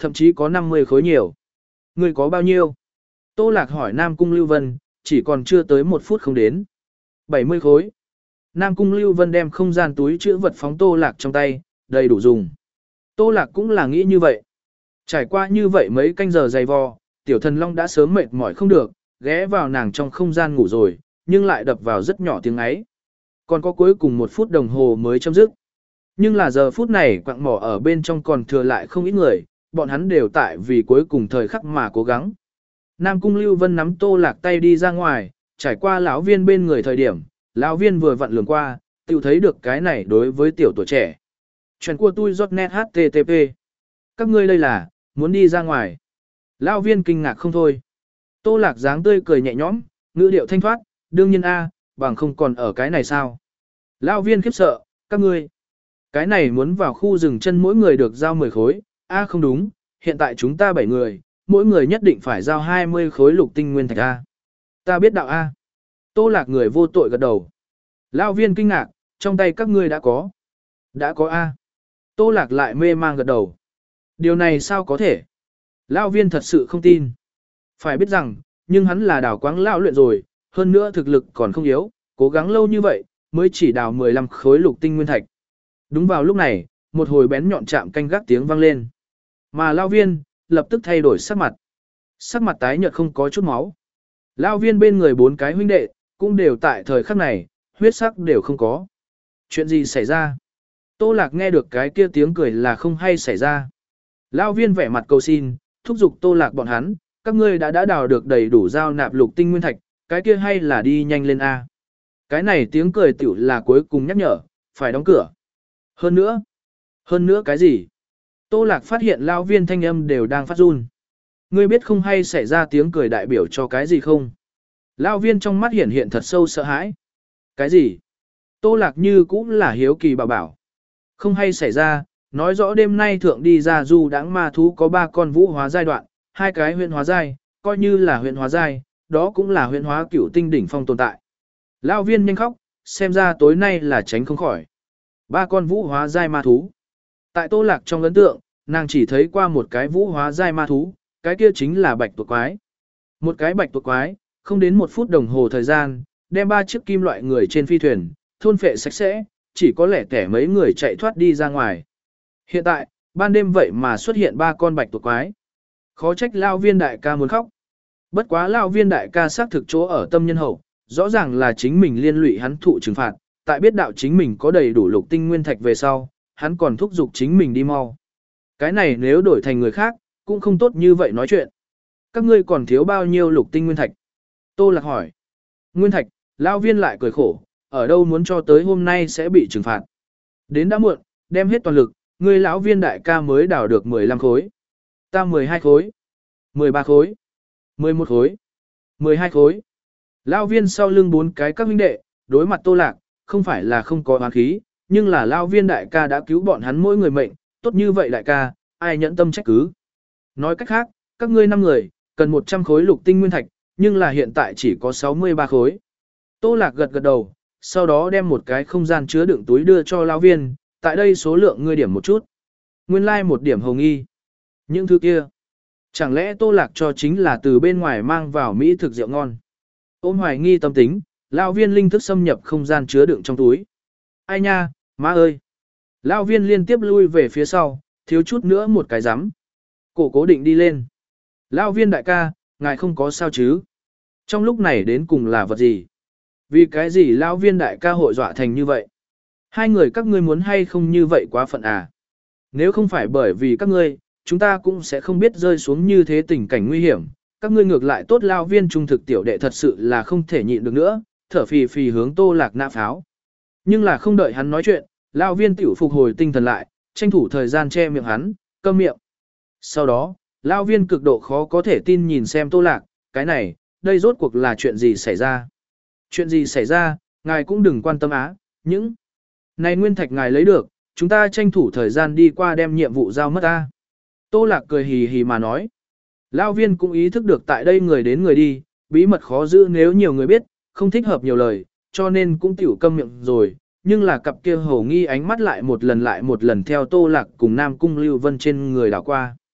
Speaker 1: thậm chí có năm mươi khối nhiều. Ngươi có bao nhiêu? Tô Lạc hỏi Nam Cung Lưu Vân, chỉ còn chưa tới một phút không đến. bảy mươi khối. Nam Cung Lưu Vân đem không gian túi chữ vật phóng Tô Lạc trong tay, đầy đủ dùng. Tô Lạc cũng là nghĩ như vậy. Trải qua như vậy mấy canh giờ dày vò, tiểu thần long đã sớm mệt mỏi không được, ghé vào nàng trong không gian ngủ rồi, nhưng lại đập vào rất nhỏ tiếng ấy. Còn có cuối cùng một phút đồng hồ mới chấm dứt. Nhưng là giờ phút này quặng mỏ ở bên trong còn thừa lại không ít người, bọn hắn đều tại vì cuối cùng thời khắc mà cố gắng. Nam Cung Lưu Vân nắm Tô Lạc tay đi ra ngoài, trải qua lão viên bên người thời điểm, lão viên vừa vặn lường qua, tự thấy được cái này đối với tiểu tuổi trẻ. Chuyện của tôi giọt net hát tê tê pê. Các ngươi đây là, muốn đi ra ngoài. Lão viên kinh ngạc không thôi. Tô Lạc dáng tươi cười nhẹ nhõm, ngữ điệu thanh thoát, đương nhiên a, bằng không còn ở cái này sao. Lão viên khiếp sợ, các ngươi. Cái này muốn vào khu rừng chân mỗi người được giao mười khối, a không đúng, hiện tại chúng ta bảy người, mỗi người nhất định phải giao hai mươi khối lục tinh nguyên thạch a. Ta biết đạo a. Tô Lạc người vô tội gật đầu. Lão viên kinh ngạc, trong tay các ngươi đã có. Đã có a. Tô Lạc lại mê mang gật đầu. Điều này sao có thể? Lão viên thật sự không tin. Phải biết rằng, nhưng hắn là đào quáng lão luyện rồi, hơn nữa thực lực còn không yếu, cố gắng lâu như vậy, mới chỉ đào mười lăm khối lục tinh nguyên thạch. Đúng vào lúc này, một hồi bén nhọn chạm canh gác tiếng vang lên. Mà lão viên, lập tức thay đổi sắc mặt. Sắc mặt tái nhợt không có chút máu. Lão viên bên người bốn cái huynh đệ, cũng đều tại thời khắc này, huyết sắc đều không có. Chuyện gì xảy ra? Tô Lạc nghe được cái kia tiếng cười là không hay xảy ra. Lão viên vẻ mặt cầu xin, thúc giục Tô Lạc bọn hắn, các ngươi đã đã đào được đầy đủ giao nạp lục tinh nguyên thạch, cái kia hay là đi nhanh lên a. Cái này tiếng cười tiểu là cuối cùng nhắc nhở, phải đóng cửa. Hơn nữa, hơn nữa cái gì? Tô Lạc phát hiện lão viên thanh âm đều đang phát run. Ngươi biết không hay xảy ra tiếng cười đại biểu cho cái gì không? Lão viên trong mắt hiện hiện thật sâu sợ hãi. Cái gì? Tô Lạc như cũng là hiếu kỳ bảo bảo. Không hay xảy ra, nói rõ đêm nay thượng đi ra du đãng ma thú có ba con vũ hóa giai đoạn, hai cái huyện hóa giai, coi như là huyện hóa giai, đó cũng là huyện hóa cửu tinh đỉnh phong tồn tại. Lão viên nhanh khóc, xem ra tối nay là tránh không khỏi. Ba con vũ hóa giai ma thú. Tại Tô Lạc trong ấn tượng, nàng chỉ thấy qua một cái vũ hóa giai ma thú, cái kia chính là bạch tuộc quái. Một cái bạch tuộc quái, không đến một phút đồng hồ thời gian, đem ba chiếc kim loại người trên phi thuyền, thôn phệ sạch sẽ, chỉ có lẻ tẻ mấy người chạy thoát đi ra ngoài. Hiện tại, ban đêm vậy mà xuất hiện ba con bạch tuộc quái. Khó trách lão viên đại ca muốn khóc. Bất quá lão viên đại ca xác thực chỗ ở tâm nhân hậu, rõ ràng là chính mình liên lụy hắn thụ trừng phạt, tại biết đạo chính mình có đầy đủ lục tinh nguyên thạch về sau, hắn còn thúc giục chính mình đi mau. Cái này nếu đổi thành người khác, cũng không tốt như vậy nói chuyện. Các ngươi còn thiếu bao nhiêu lục tinh nguyên thạch? Tô Lạc hỏi. Nguyên thạch, lão viên lại cười khổ, ở đâu muốn cho tới hôm nay sẽ bị trừng phạt. Đến đã muộn, đem hết toàn lực, ngươi lão viên đại ca mới đào được mười lăm khối. Ta mười hai khối, mười ba khối, mười một khối, mười hai khối. Lão viên sau lưng bốn cái các huynh đệ, đối mặt Tô Lạc, không phải là không có oán khí, nhưng là lão viên đại ca đã cứu bọn hắn mỗi người mệnh, tốt như vậy đại ca, ai nhẫn tâm trách cứ. Nói cách khác, các ngươi năm người, cần một trăm khối lục tinh nguyên thạch, nhưng là hiện tại chỉ có sáu mươi ba khối. Tô Lạc gật gật đầu, sau đó đem một cái không gian chứa đựng túi đưa cho lão viên, tại đây số lượng ngươi điểm một chút. Nguyên lai like một điểm hồng nghi. Những thứ kia, chẳng lẽ Tô Lạc cho chính là từ bên ngoài mang vào mỹ thực rượu ngon. Ôm hoài nghi tâm tính, lão viên linh thức xâm nhập không gian chứa đựng trong túi. Ai nha, má ơi. Lão viên liên tiếp lui về phía sau, thiếu chút nữa một cái rắm. Cổ cố định đi lên. Lão viên đại ca, ngài không có sao chứ? Trong lúc này đến cùng là vật gì? Vì cái gì lão viên đại ca hội dọa thành như vậy? Hai người các ngươi muốn hay không như vậy quá phận à? Nếu không phải bởi vì các ngươi, chúng ta cũng sẽ không biết rơi xuống như thế tình cảnh nguy hiểm. Các ngươi ngược lại tốt lão viên trung thực tiểu đệ thật sự là không thể nhịn được nữa, thở phì phì hướng Tô Lạc nã pháo. Nhưng là không đợi hắn nói chuyện, lão viên tiểu phục hồi tinh thần lại, tranh thủ thời gian che miệng hắn, câm miệng. Sau đó, lão viên cực độ khó có thể tin nhìn xem Tô Lạc, cái này, đây rốt cuộc là chuyện gì xảy ra? Chuyện gì xảy ra, ngài cũng đừng quan tâm á, những này nguyên thạch ngài lấy được, chúng ta tranh thủ thời gian đi qua đem nhiệm vụ giao mất ta. Tô Lạc cười hì hì mà nói. Lão viên cũng ý thức được tại đây người đến người đi, bí mật khó giữ nếu nhiều người biết, không thích hợp nhiều lời, cho nên cũng tiểu câm miệng rồi, nhưng là cặp kia hổ nghi ánh mắt lại một lần lại một lần theo Tô Lạc cùng Nam Cung Lưu Vân trên người đảo qua.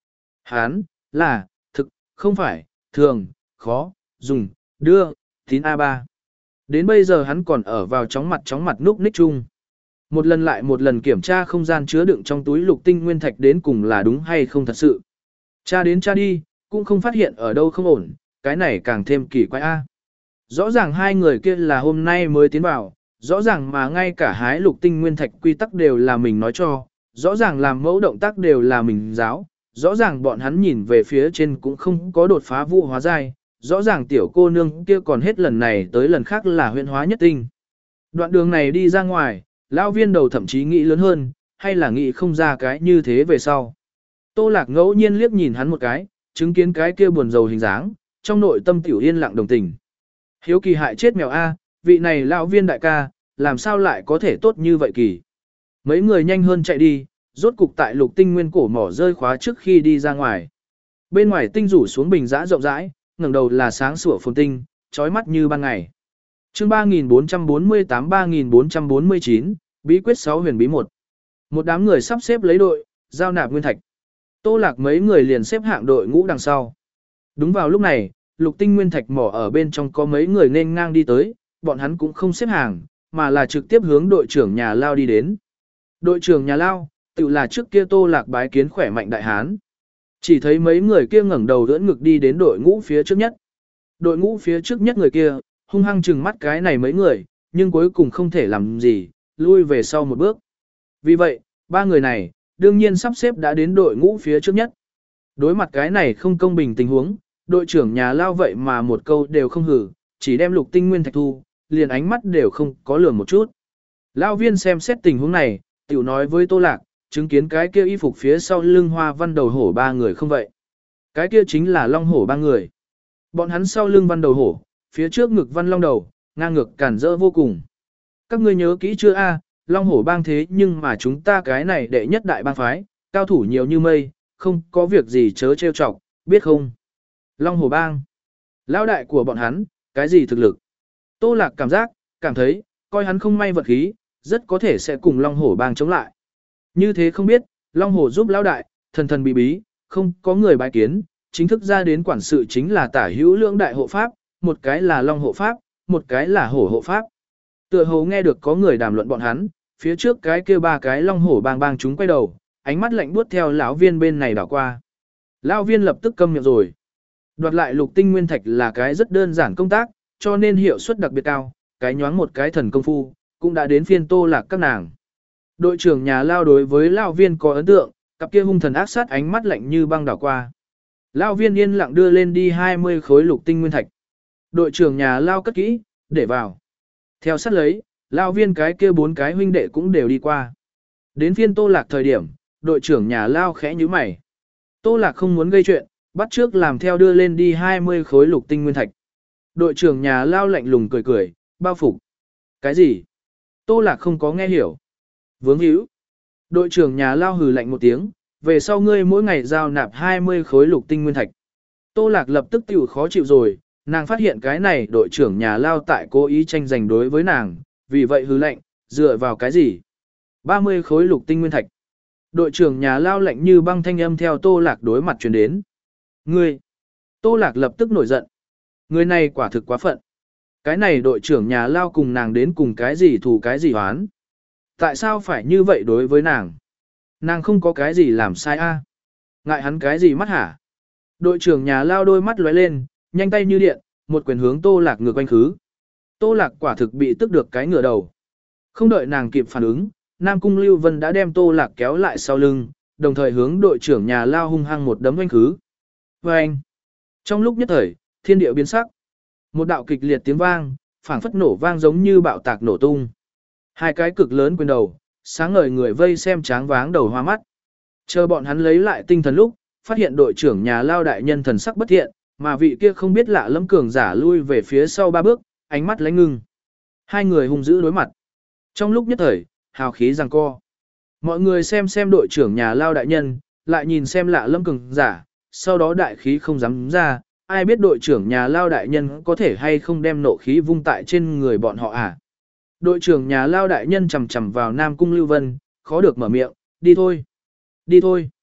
Speaker 1: Hán, là, thực, không phải, thường, khó, dùng, đưa, tín a ba. Đến bây giờ hắn còn ở vào chóng mặt chóng mặt núp ních chung. Một lần lại một lần kiểm tra không gian chứa đựng trong túi lục tinh nguyên thạch đến cùng là đúng hay không thật sự. Tra đến tra đi, cũng không phát hiện ở đâu không ổn, cái này càng thêm kỳ quái a. Rõ ràng hai người kia là hôm nay mới tiến vào, rõ ràng mà ngay cả hái lục tinh nguyên thạch quy tắc đều là mình nói cho, rõ ràng làm mẫu động tác đều là mình giáo, rõ ràng bọn hắn nhìn về phía trên cũng không có đột phá vũ hóa giai, rõ ràng tiểu cô nương kia còn hết lần này tới lần khác là huyện hóa nhất tinh. Đoạn đường này đi ra ngoài, lão viên đầu thậm chí nghĩ lớn hơn, hay là nghĩ không ra cái như thế về sau. Tô Lạc ngẫu nhiên liếc nhìn hắn một cái, chứng kiến cái kia buồn rầu hình dáng, trong nội tâm tiểu yên lặng đồng tình. Hiếu kỳ hại chết mèo A, vị này lão viên đại ca, làm sao lại có thể tốt như vậy kỳ. Mấy người nhanh hơn chạy đi, rốt cục tại lục tinh nguyên cổ mỏ rơi khóa trước khi đi ra ngoài. Bên ngoài tinh rủ xuống bình dã rộng rãi, ngẩng đầu là sáng sủa phồn tinh, chói mắt như ban ngày. Chương ba nghìn bốn trăm bốn mươi tám ba nghìn bốn trăm bốn mươi chín, bí quyết sáu huyền bí một. Một đám người sắp xếp lấy đội, giao nạp nguyên thạch. Tô Lạc mấy người liền xếp hạng đội ngũ đằng sau. Đúng vào lúc này, lục tinh nguyên thạch mỏ ở bên trong có mấy người nên ngang đi tới, bọn hắn cũng không xếp hàng, mà là trực tiếp hướng đội trưởng nhà lao đi đến. Đội trưởng nhà lao, tự là trước kia Tô Lạc bái kiến khỏe mạnh đại hán. Chỉ thấy mấy người kia ngẩng đầu đỡ ngực đi đến đội ngũ phía trước nhất. Đội ngũ phía trước nhất người kia, hung hăng trừng mắt cái này mấy người, nhưng cuối cùng không thể làm gì, lui về sau một bước. Vì vậy, ba người này, đương nhiên sắp xếp đã đến đội ngũ phía trước nhất. Đối mặt cái này không công bình tình huống, đội trưởng nhà lao vậy mà một câu đều không hử, chỉ đem lục tinh nguyên thạch thu, liền ánh mắt đều không có lường một chút. Lao viên xem xét tình huống này, tiểu nói với Tô Lạc, chứng kiến cái kia y phục phía sau lưng hoa văn đầu hổ ba người không vậy. Cái kia chính là long hổ ba người. Bọn hắn sau lưng văn đầu hổ, phía trước ngực văn long đầu, ngang ngực cản rỡ vô cùng. Các ngươi nhớ kỹ chưa a? Long hổ bang thế nhưng mà chúng ta cái này đệ nhất đại bang phái, cao thủ nhiều như mây, không có việc gì chớ trêu chọc, biết không? Long hổ bang, lão đại của bọn hắn, cái gì thực lực? Tô Lạc cảm giác, cảm thấy, coi hắn không may vật khí, rất có thể sẽ cùng long hổ bang chống lại. Như thế không biết, long hổ giúp lão đại, thần thần bí bí, không có người bái kiến, chính thức ra đến quản sự chính là tả hữu lưỡng đại hộ pháp, một cái là long hộ pháp, một cái là hổ hộ pháp. Tựa hồ nghe được có người đàm luận bọn hắn, phía trước cái kia ba cái long hổ bang bang chúng quay đầu, ánh mắt lạnh buốt theo lão viên bên này đảo qua. Lão viên lập tức câm miệng rồi. Đoạt lại lục tinh nguyên thạch là cái rất đơn giản công tác, cho nên hiệu suất đặc biệt cao, cái nhoáng một cái thần công phu, cũng đã đến phiên Tô Lạc các nàng. Đội trưởng nhà lao đối với lão viên có ấn tượng, cặp kia hung thần ác sát ánh mắt lạnh như băng đảo qua. Lão viên yên lặng đưa lên đi hai mươi khối lục tinh nguyên thạch. Đội trưởng nhà lao cất kỹ, để vào. Theo sát lấy, lao viên cái kia bốn cái huynh đệ cũng đều đi qua. Đến phiên Tô Lạc thời điểm, đội trưởng nhà lao khẽ nhíu mày. Tô Lạc không muốn gây chuyện, bắt trước làm theo đưa lên đi hai mươi khối lục tinh nguyên thạch. Đội trưởng nhà lao lạnh lùng cười cười, bao phục. Cái gì? Tô Lạc không có nghe hiểu. Vướng hữu. Đội trưởng nhà lao hừ lạnh một tiếng, về sau ngươi mỗi ngày giao nạp hai mươi khối lục tinh nguyên thạch. Tô Lạc lập tức tiểu khó chịu rồi, nàng phát hiện cái này đội trưởng nhà lao tại cố ý tranh giành đối với nàng, vì vậy hừ lạnh, dựa vào cái gì? ba mươi khối lục tinh nguyên thạch. Đội trưởng nhà lao lạnh như băng thanh âm theo Tô Lạc đối mặt truyền đến. Ngươi! Tô Lạc lập tức nổi giận. Người này quả thực quá phận. Cái này đội trưởng nhà lao cùng nàng đến cùng cái gì thù cái gì hoán. Tại sao phải như vậy đối với nàng? Nàng không có cái gì làm sai a? Ngại hắn cái gì mắt hả? Đội trưởng nhà lao đôi mắt lóe lên, nhanh tay như điện, một quyền hướng Tô Lạc ngược quanh khứ. Tô Lạc quả thực bị tức được cái ngửa đầu. Không đợi nàng kịp phản ứng, Nam Cung Lưu Vân đã đem Tô Lạc kéo lại sau lưng, đồng thời hướng đội trưởng nhà lao hung hăng một đấm quanh khứ. Và anh, trong lúc nhất thời, thiên địa biến sắc. Một đạo kịch liệt tiếng vang, phảng phất nổ vang giống như bạo tạc nổ tung. Hai cái cực lớn quyền đầu, sáng ngời người vây xem tráng váng đầu hoa mắt. Chờ bọn hắn lấy lại tinh thần lúc, phát hiện đội trưởng nhà lao đại nhân thần sắc bất thiện, mà vị kia không biết lạ lẫm cường giả lui về phía sau ba bước, ánh mắt lánh ngưng. Hai người hung dữ đối mặt. Trong lúc nhất thời, hào khí giằng co. Mọi người xem xem đội trưởng nhà lao đại nhân, lại nhìn xem lạ lẫm cường giả, sau đó đại khí không dám ra, ai biết đội trưởng nhà lao đại nhân có thể hay không đem nộ khí vung tại trên người bọn họ à. Đội trưởng nhà lao đại nhân chầm chầm vào Nam Cung Lưu Vân, khó được mở miệng, đi thôi, đi thôi.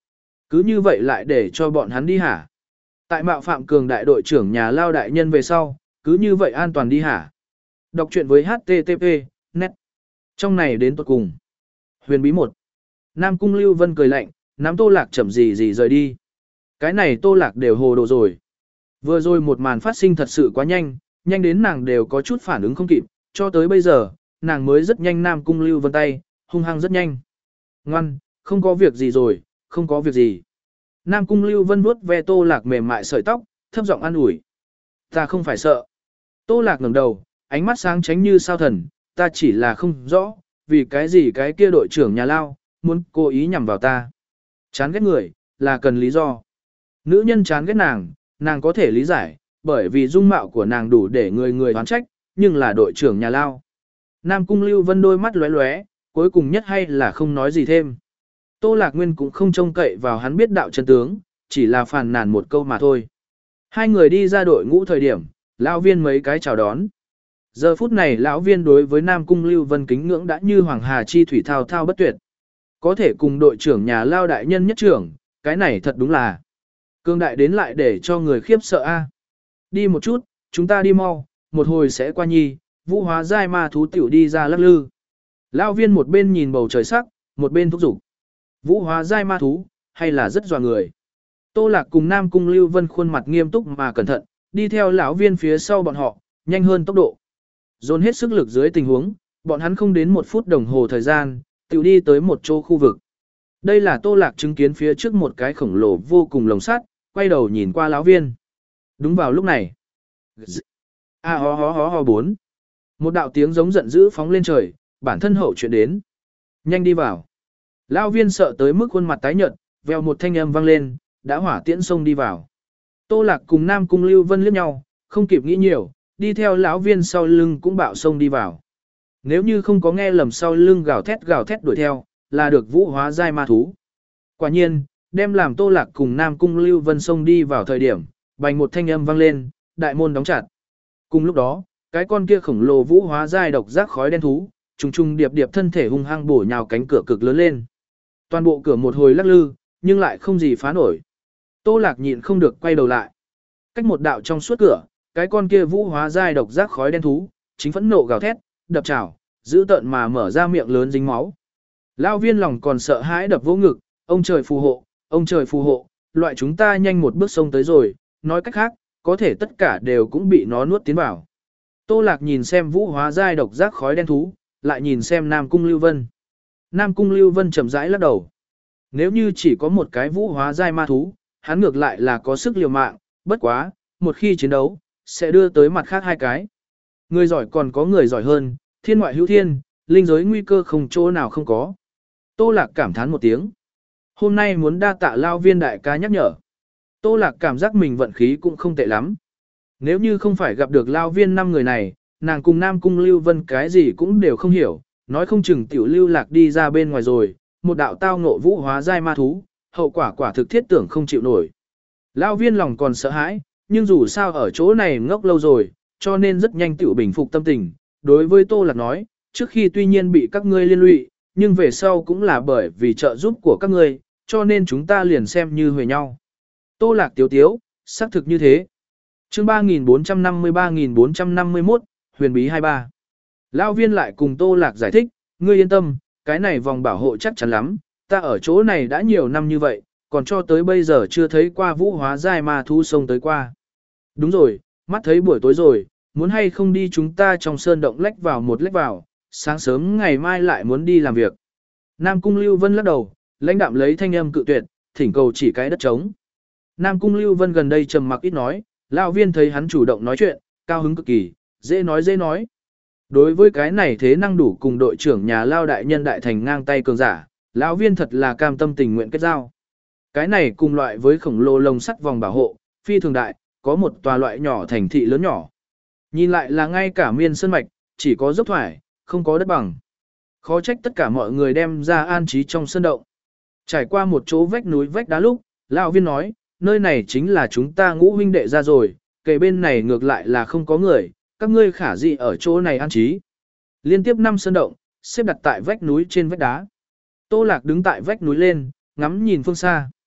Speaker 1: Cứ như vậy lại để cho bọn hắn đi hả? Tại mạo phạm cường đại đội trưởng nhà lao đại nhân về sau, cứ như vậy an toàn đi hả? Đọc truyện với hát tê tê pê, net. Trong này đến tuột cùng. Huyền bí một. Nam Cung Lưu Vân cười lạnh, nắm Tô Lạc chậm gì gì rời đi. Cái này Tô Lạc đều hồ đồ rồi. Vừa rồi một màn phát sinh thật sự quá nhanh, nhanh đến nàng đều có chút phản ứng không kịp, cho tới bây giờ, nàng mới rất nhanh Nam Cung Lưu Vân tay, hung hăng rất nhanh. Ngoan, không có việc gì rồi, không có việc gì. Nam Cung Lưu Vân vuốt ve Tô Lạc mềm mại sợi tóc, thấp giọng an ủi. Ta không phải sợ. Tô Lạc ngẩng đầu, ánh mắt sáng tránh như sao thần, ta chỉ là không rõ, vì cái gì cái kia đội trưởng nhà lao, muốn cố ý nhằm vào ta. Chán ghét người, là cần lý do. Nữ nhân chán ghét nàng, nàng có thể lý giải, bởi vì dung mạo của nàng đủ để người người oán trách, nhưng là đội trưởng nhà lao. Nam Cung Lưu Vân đôi mắt lóe lóe, cuối cùng nhất hay là không nói gì thêm. Tô Lạc Nguyên cũng không trông cậy vào hắn biết đạo chân tướng, chỉ là phàn nàn một câu mà thôi. Hai người đi ra đội ngũ thời điểm, lão viên mấy cái chào đón. Giờ phút này lão viên đối với Nam Cung Lưu Vân kính ngưỡng đã như hoàng hà chi thủy thao thao bất tuyệt. Có thể cùng đội trưởng nhà lao đại nhân nhất trưởng, cái này thật đúng là cương đại đến lại để cho người khiếp sợ a. Đi một chút, chúng ta đi mau, một hồi sẽ qua nhi, vũ hóa giai ma thú tiểu đi ra lắc lư. Lão viên một bên nhìn bầu trời sắc, một bên thúc giục. Vũ hóa giai ma thú, hay là rất dọa người. Tô Lạc cùng Nam Cung Lưu Vân khuôn mặt nghiêm túc mà cẩn thận, đi theo lão viên phía sau bọn họ, nhanh hơn tốc độ. Dồn hết sức lực dưới tình huống, bọn hắn không đến một phút đồng hồ thời gian, tiểu đi tới một chỗ khu vực. Đây là Tô Lạc chứng kiến phía trước một cái khổng lồ vô cùng lồng sắt, quay đầu nhìn qua lão viên. Đúng vào lúc này. A ho ho ho ho bốn. Một đạo tiếng giống giận dữ phóng lên trời, bản thân hậu chuyện đến. Nhanh đi vào. Lão viên sợ tới mức khuôn mặt tái nhợt, vèo một thanh âm vang lên, đã hỏa tiễn xông đi vào. Tô Lạc cùng Nam Cung Lưu Vân liếc nhau, không kịp nghĩ nhiều, đi theo lão viên sau lưng cũng bạo xông đi vào. Nếu như không có nghe lầm sau lưng gào thét gào thét đuổi theo, là được vũ hóa giai ma thú. Quả nhiên, đem làm Tô Lạc cùng Nam Cung Lưu Vân xông đi vào thời điểm, bành một thanh âm vang lên, đại môn đóng chặt. Cùng lúc đó, cái con kia khổng lồ vũ hóa giai độc giác khói đen thú, trùng trùng điệp điệp thân thể hung hăng bổ nhào cánh cửa cực lớn lên. Toàn bộ cửa một hồi lắc lư, nhưng lại không gì phá nổi. Tô Lạc nhịn không được quay đầu lại. Cách một đạo trong suốt cửa, cái con kia vũ hóa giai độc giác khói đen thú, chính phẫn nộ gào thét, đập chảo, giữ tợn mà mở ra miệng lớn dính máu. Lão viên lòng còn sợ hãi đập vỗ ngực, ông trời phù hộ, ông trời phù hộ, loại chúng ta nhanh một bước sông tới rồi, nói cách khác, có thể tất cả đều cũng bị nó nuốt tiến vào. Tô Lạc nhìn xem vũ hóa giai độc giác khói đen thú, lại nhìn xem Nam Cung Lưu Vân. Nam Cung Lưu Vân chậm rãi lắc đầu. Nếu như chỉ có một cái vũ hóa giai ma thú, hắn ngược lại là có sức liều mạng, bất quá, một khi chiến đấu, sẽ đưa tới mặt khác hai cái. Người giỏi còn có người giỏi hơn, thiên ngoại hữu thiên, linh giới nguy cơ không chỗ nào không có. Tô Lạc cảm thán một tiếng. Hôm nay muốn đa tạ lao viên đại ca nhắc nhở. Tô Lạc cảm giác mình vận khí cũng không tệ lắm. Nếu như không phải gặp được lao viên năm người này, nàng cùng Nam Cung Lưu Vân cái gì cũng đều không hiểu, nói không chừng tiểu lưu lạc đi ra bên ngoài rồi, một đạo tao ngộ vũ hóa giai ma thú, hậu quả quả thực thiết tưởng không chịu nổi. Lao viên lòng còn sợ hãi, nhưng dù sao ở chỗ này ngốc lâu rồi, cho nên rất nhanh tiểu bình phục tâm tình. Đối với Tô Lạc nói, trước khi tuy nhiên bị các ngươi liên lụy, nhưng về sau cũng là bởi vì trợ giúp của các ngươi, cho nên chúng ta liền xem như huề nhau. Tô Lạc tiếu tiếu, xác thực như thế. Chương ba nghìn bốn trăm năm mươi ba nghìn bốn trăm năm mươi mốt, huyền bí hai mươi ba. Lão viên lại cùng Tô Lạc giải thích, ngươi yên tâm, cái này vòng bảo hộ chắc chắn lắm, ta ở chỗ này đã nhiều năm như vậy, còn cho tới bây giờ chưa thấy qua vũ hóa giai ma thú sông tới qua. Đúng rồi, mắt thấy buổi tối rồi, muốn hay không đi chúng ta trong sơn động lách vào một lách vào, sáng sớm ngày mai lại muốn đi làm việc. Nam Cung Lưu Vân lắc đầu, lãnh đạm lấy thanh âm cự tuyệt, thỉnh cầu chỉ cái đất trống. Nam Cung Lưu Vân gần đây trầm mặc ít nói, lão viên thấy hắn chủ động nói chuyện, cao hứng cực kỳ, dễ nói dễ nói. Đối với cái này thế năng đủ cùng đội trưởng nhà lao đại nhân đại thành ngang tay cường giả, lão viên thật là cam tâm tình nguyện kết giao. Cái này cùng loại với khổng lồ lồng sắt vòng bảo hộ, phi thường đại, có một tòa loại nhỏ thành thị lớn nhỏ. Nhìn lại là ngay cả miên sơn mạch, chỉ có dốc thoải, không có đất bằng. Khó trách tất cả mọi người đem ra an trí trong sơn động. Trải qua một chỗ vách núi vách đá lúc, lão viên nói, nơi này chính là chúng ta ngũ huynh đệ ra rồi, kề bên này ngược lại là không có người, các ngươi khả dị ở chỗ này an trí. Liên tiếp năm sơn động, xếp đặt tại vách núi trên vách đá. Tô Lạc đứng tại vách núi lên, ngắm nhìn phương xa.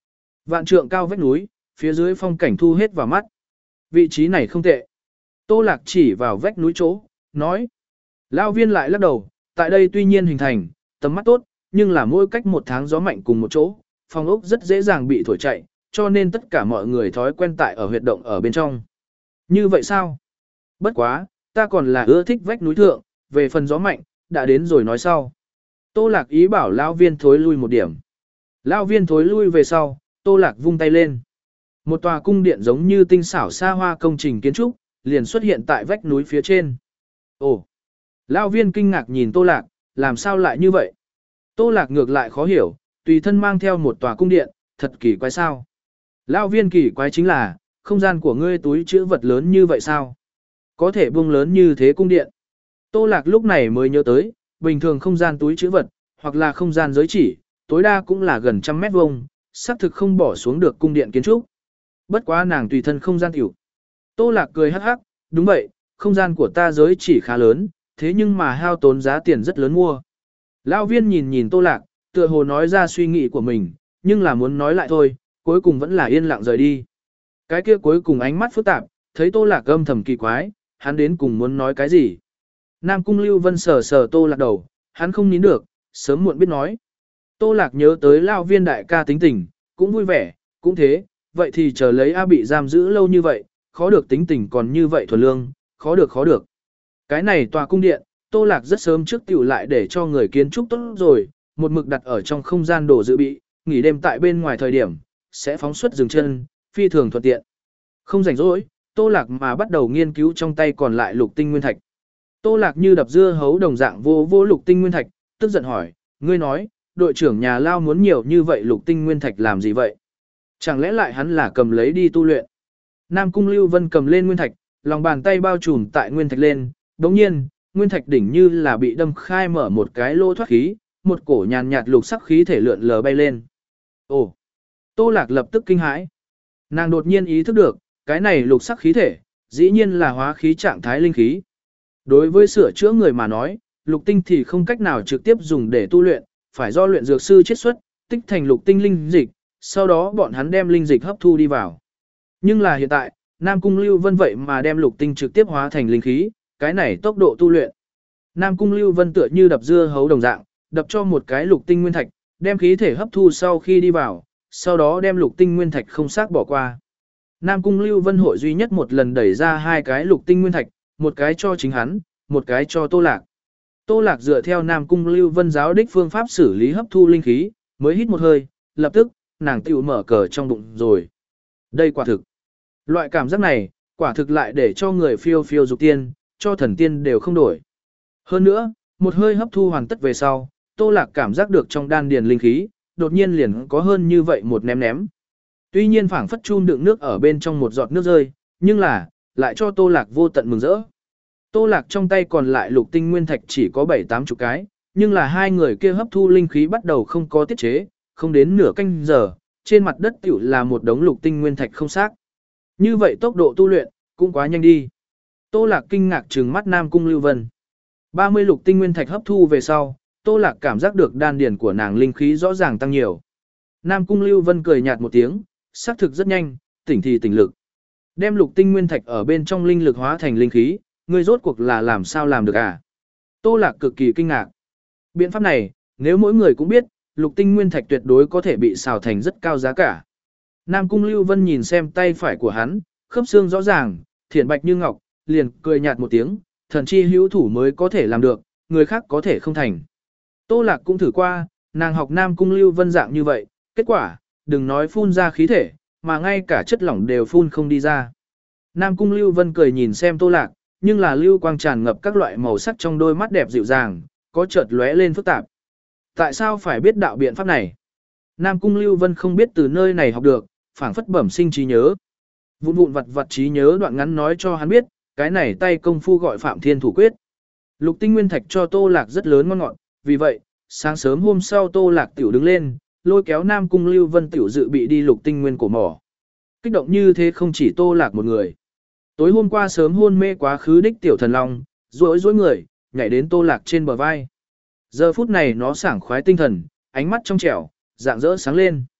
Speaker 1: Vạn trượng cao vách núi, phía dưới phong cảnh thu hết vào mắt. Vị trí này không tệ. Tô Lạc chỉ vào vách núi chỗ, nói. Lão viên lại lắc đầu, tại đây tuy nhiên hình thành, tầm mắt tốt, nhưng là mỗi cách một tháng gió mạnh cùng một chỗ, phong ốc rất dễ dàng bị thổi chạy, cho nên tất cả mọi người thói quen tại ở huyệt động ở bên trong. Như vậy sao? Bất quá, ta còn là ưa thích vách núi thượng, về phần gió mạnh, đã đến rồi nói sau. Tô Lạc ý bảo lão viên thối lui một điểm. Lão viên thối lui về sau, Tô Lạc vung tay lên. Một tòa cung điện giống như tinh xảo xa hoa công trình kiến trúc, liền xuất hiện tại vách núi phía trên. Ồ! Lão viên kinh ngạc nhìn Tô Lạc, làm sao lại như vậy? Tô Lạc ngược lại khó hiểu, tùy thân mang theo một tòa cung điện, thật kỳ quái sao? Lão viên kỳ quái chính là, không gian của ngươi túi chữ vật lớn như vậy sao? Có thể buông lớn như thế cung điện. Tô Lạc lúc này mới nhớ tới, bình thường không gian túi chữ vật, hoặc là không gian giới chỉ, tối đa cũng là gần trăm mét vuông, xác thực không bỏ xuống được cung điện kiến trúc. Bất quá nàng tùy thân không gian tiểu. Tô Lạc cười hắc hắc, đúng vậy, không gian của ta giới chỉ khá lớn, thế nhưng mà hao tốn giá tiền rất lớn mua. Lão viên nhìn nhìn Tô Lạc, tựa hồ nói ra suy nghĩ của mình, nhưng là muốn nói lại thôi, cuối cùng vẫn là yên lặng rời đi. Cái kia cuối cùng ánh mắt phức tạp, thấy Tô Lạc âm thầm kỳ quái, hắn đến cùng muốn nói cái gì. Nam Cung Lưu Vân sờ sờ Tô Lạc đầu, hắn không nín được, sớm muộn biết nói. Tô Lạc nhớ tới Lão viên đại ca tính tình, cũng vui vẻ, cũng thế, vậy thì chờ lấy A bị giam giữ lâu như vậy, khó được tính tình còn như vậy thuần lương, khó được khó được. Cái này tòa cung điện, Tô Lạc rất sớm trước tiểu lại để cho người kiến trúc tốt rồi, một mực đặt ở trong không gian đồ dự bị, nghỉ đêm tại bên ngoài thời điểm, sẽ phóng xuất dừng chân, phi thường thuận tiện. Không rảnh rỗi, Tô Lạc mà bắt đầu nghiên cứu trong tay còn lại lục tinh nguyên thạch. Tô Lạc như đập dưa hấu đồng dạng vô vô lục tinh nguyên thạch, tức giận hỏi, ngươi nói, đội trưởng nhà Lao muốn nhiều như vậy lục tinh nguyên thạch làm gì vậy? Chẳng lẽ lại hắn là cầm lấy đi tu luyện? Nam Cung Lưu Vân cầm lên nguyên thạch, lòng bàn tay bao trùm tại nguyên thạch lên, đồng nhiên, nguyên thạch đỉnh như là bị đâm khai mở một cái lỗ thoát khí, một cổ nhàn nhạt lục sắc khí thể lượn lờ bay lên. Ồ! Tô Lạc lập tức kinh hãi. Nàng đột nhiên ý thức được, cái này lục sắc khí thể, dĩ nhiên là hóa khí trạng thái linh khí. Đối với sửa chữa người mà nói, lục tinh thì không cách nào trực tiếp dùng để tu luyện, phải do luyện dược sư chiết xuất, tích thành lục tinh linh dịch, sau đó bọn hắn đem linh dịch hấp thu đi vào. Nhưng là hiện tại, Nam Cung Lưu Vân vậy mà đem lục tinh trực tiếp hóa thành linh khí, cái này tốc độ tu luyện. Nam Cung Lưu Vân tựa như đập dưa hấu đồng dạng, đập cho một cái lục tinh nguyên thạch, đem khí thể hấp thu sau khi đi vào, sau đó đem lục tinh nguyên thạch không xác bỏ qua. Nam Cung Lưu Vân hội duy nhất một lần đẩy ra hai cái lục tinh nguyên thạch, một cái cho chính hắn, một cái cho Tô Lạc. Tô Lạc dựa theo Nam Cung Lưu Vân giáo đích phương pháp xử lý hấp thu linh khí, mới hít một hơi, lập tức, nàng tiểu mở cờ trong bụng rồi. Đây quả thực. Loại cảm giác này, quả thực lại để cho người phiêu phiêu dục tiên, cho thần tiên đều không đổi. Hơn nữa, một hơi hấp thu hoàn tất về sau, Tô Lạc cảm giác được trong đan điền linh khí, đột nhiên liền có hơn như vậy một ném ném. Tuy nhiên phảng phất chum đựng nước ở bên trong một giọt nước rơi, nhưng là, lại cho Tô Lạc vô tận mừng rỡ. Tô Lạc trong tay còn lại lục tinh nguyên thạch chỉ có bảy tám chục cái, nhưng là hai người kia hấp thu linh khí bắt đầu không có tiết chế, không đến nửa canh giờ, trên mặt đất tiểu là một đống lục tinh nguyên thạch không xác. Như vậy tốc độ tu luyện, cũng quá nhanh đi. Tô Lạc kinh ngạc trừng mắt Nam Cung Lưu Vân. ba mươi lục tinh nguyên thạch hấp thu về sau, Tô Lạc cảm giác được đan điền của nàng linh khí rõ ràng tăng nhiều. Nam Cung Lưu Vân cười nhạt một tiếng, xác thực rất nhanh, tỉnh thì tỉnh lực. Đem lục tinh nguyên thạch ở bên trong linh lực hóa thành linh khí, ngươi rốt cuộc là làm sao làm được à? Tô Lạc cực kỳ kinh ngạc. Biện pháp này, nếu mỗi người cũng biết, lục tinh nguyên thạch tuyệt đối có thể bị xào thành rất cao giá cả. Nam Cung Lưu Vân nhìn xem tay phải của hắn, khớp xương rõ ràng, thiện bạch như ngọc, liền cười nhạt một tiếng, thần chi hữu thủ mới có thể làm được, người khác có thể không thành. Tô Lạc cũng thử qua, nàng học Nam Cung Lưu Vân dạng như vậy, kết quả, đừng nói phun ra khí thể, mà ngay cả chất lỏng đều phun không đi ra. Nam Cung Lưu Vân cười nhìn xem Tô Lạc, nhưng là lưu quang tràn ngập các loại màu sắc trong đôi mắt đẹp dịu dàng, có chợt lóe lên phức tạp. Tại sao phải biết đạo biện pháp này? Nam Cung Lưu Vân không biết từ nơi này học được, phảng phất bẩm sinh trí nhớ. Vụn vụn vặt vặt trí nhớ đoạn ngắn nói cho hắn biết, cái này tay công phu gọi Phạm Thiên Thủ Quyết. Lục tinh nguyên thạch cho Tô Lạc rất lớn ngon ngọt, vì vậy, sáng sớm hôm sau Tô Lạc tiểu đứng lên, lôi kéo Nam Cung Lưu Vân tiểu dự bị đi lục tinh nguyên cổ mỏ. Kích động như thế không chỉ Tô Lạc một người. Tối hôm qua sớm hôn mê quá khứ đích tiểu thần long, rối rối người, nhảy đến Tô Lạc trên bờ vai. Giờ phút này nó sảng khoái tinh thần, ánh mắt trong trẻo, dạng dỡ sáng lên.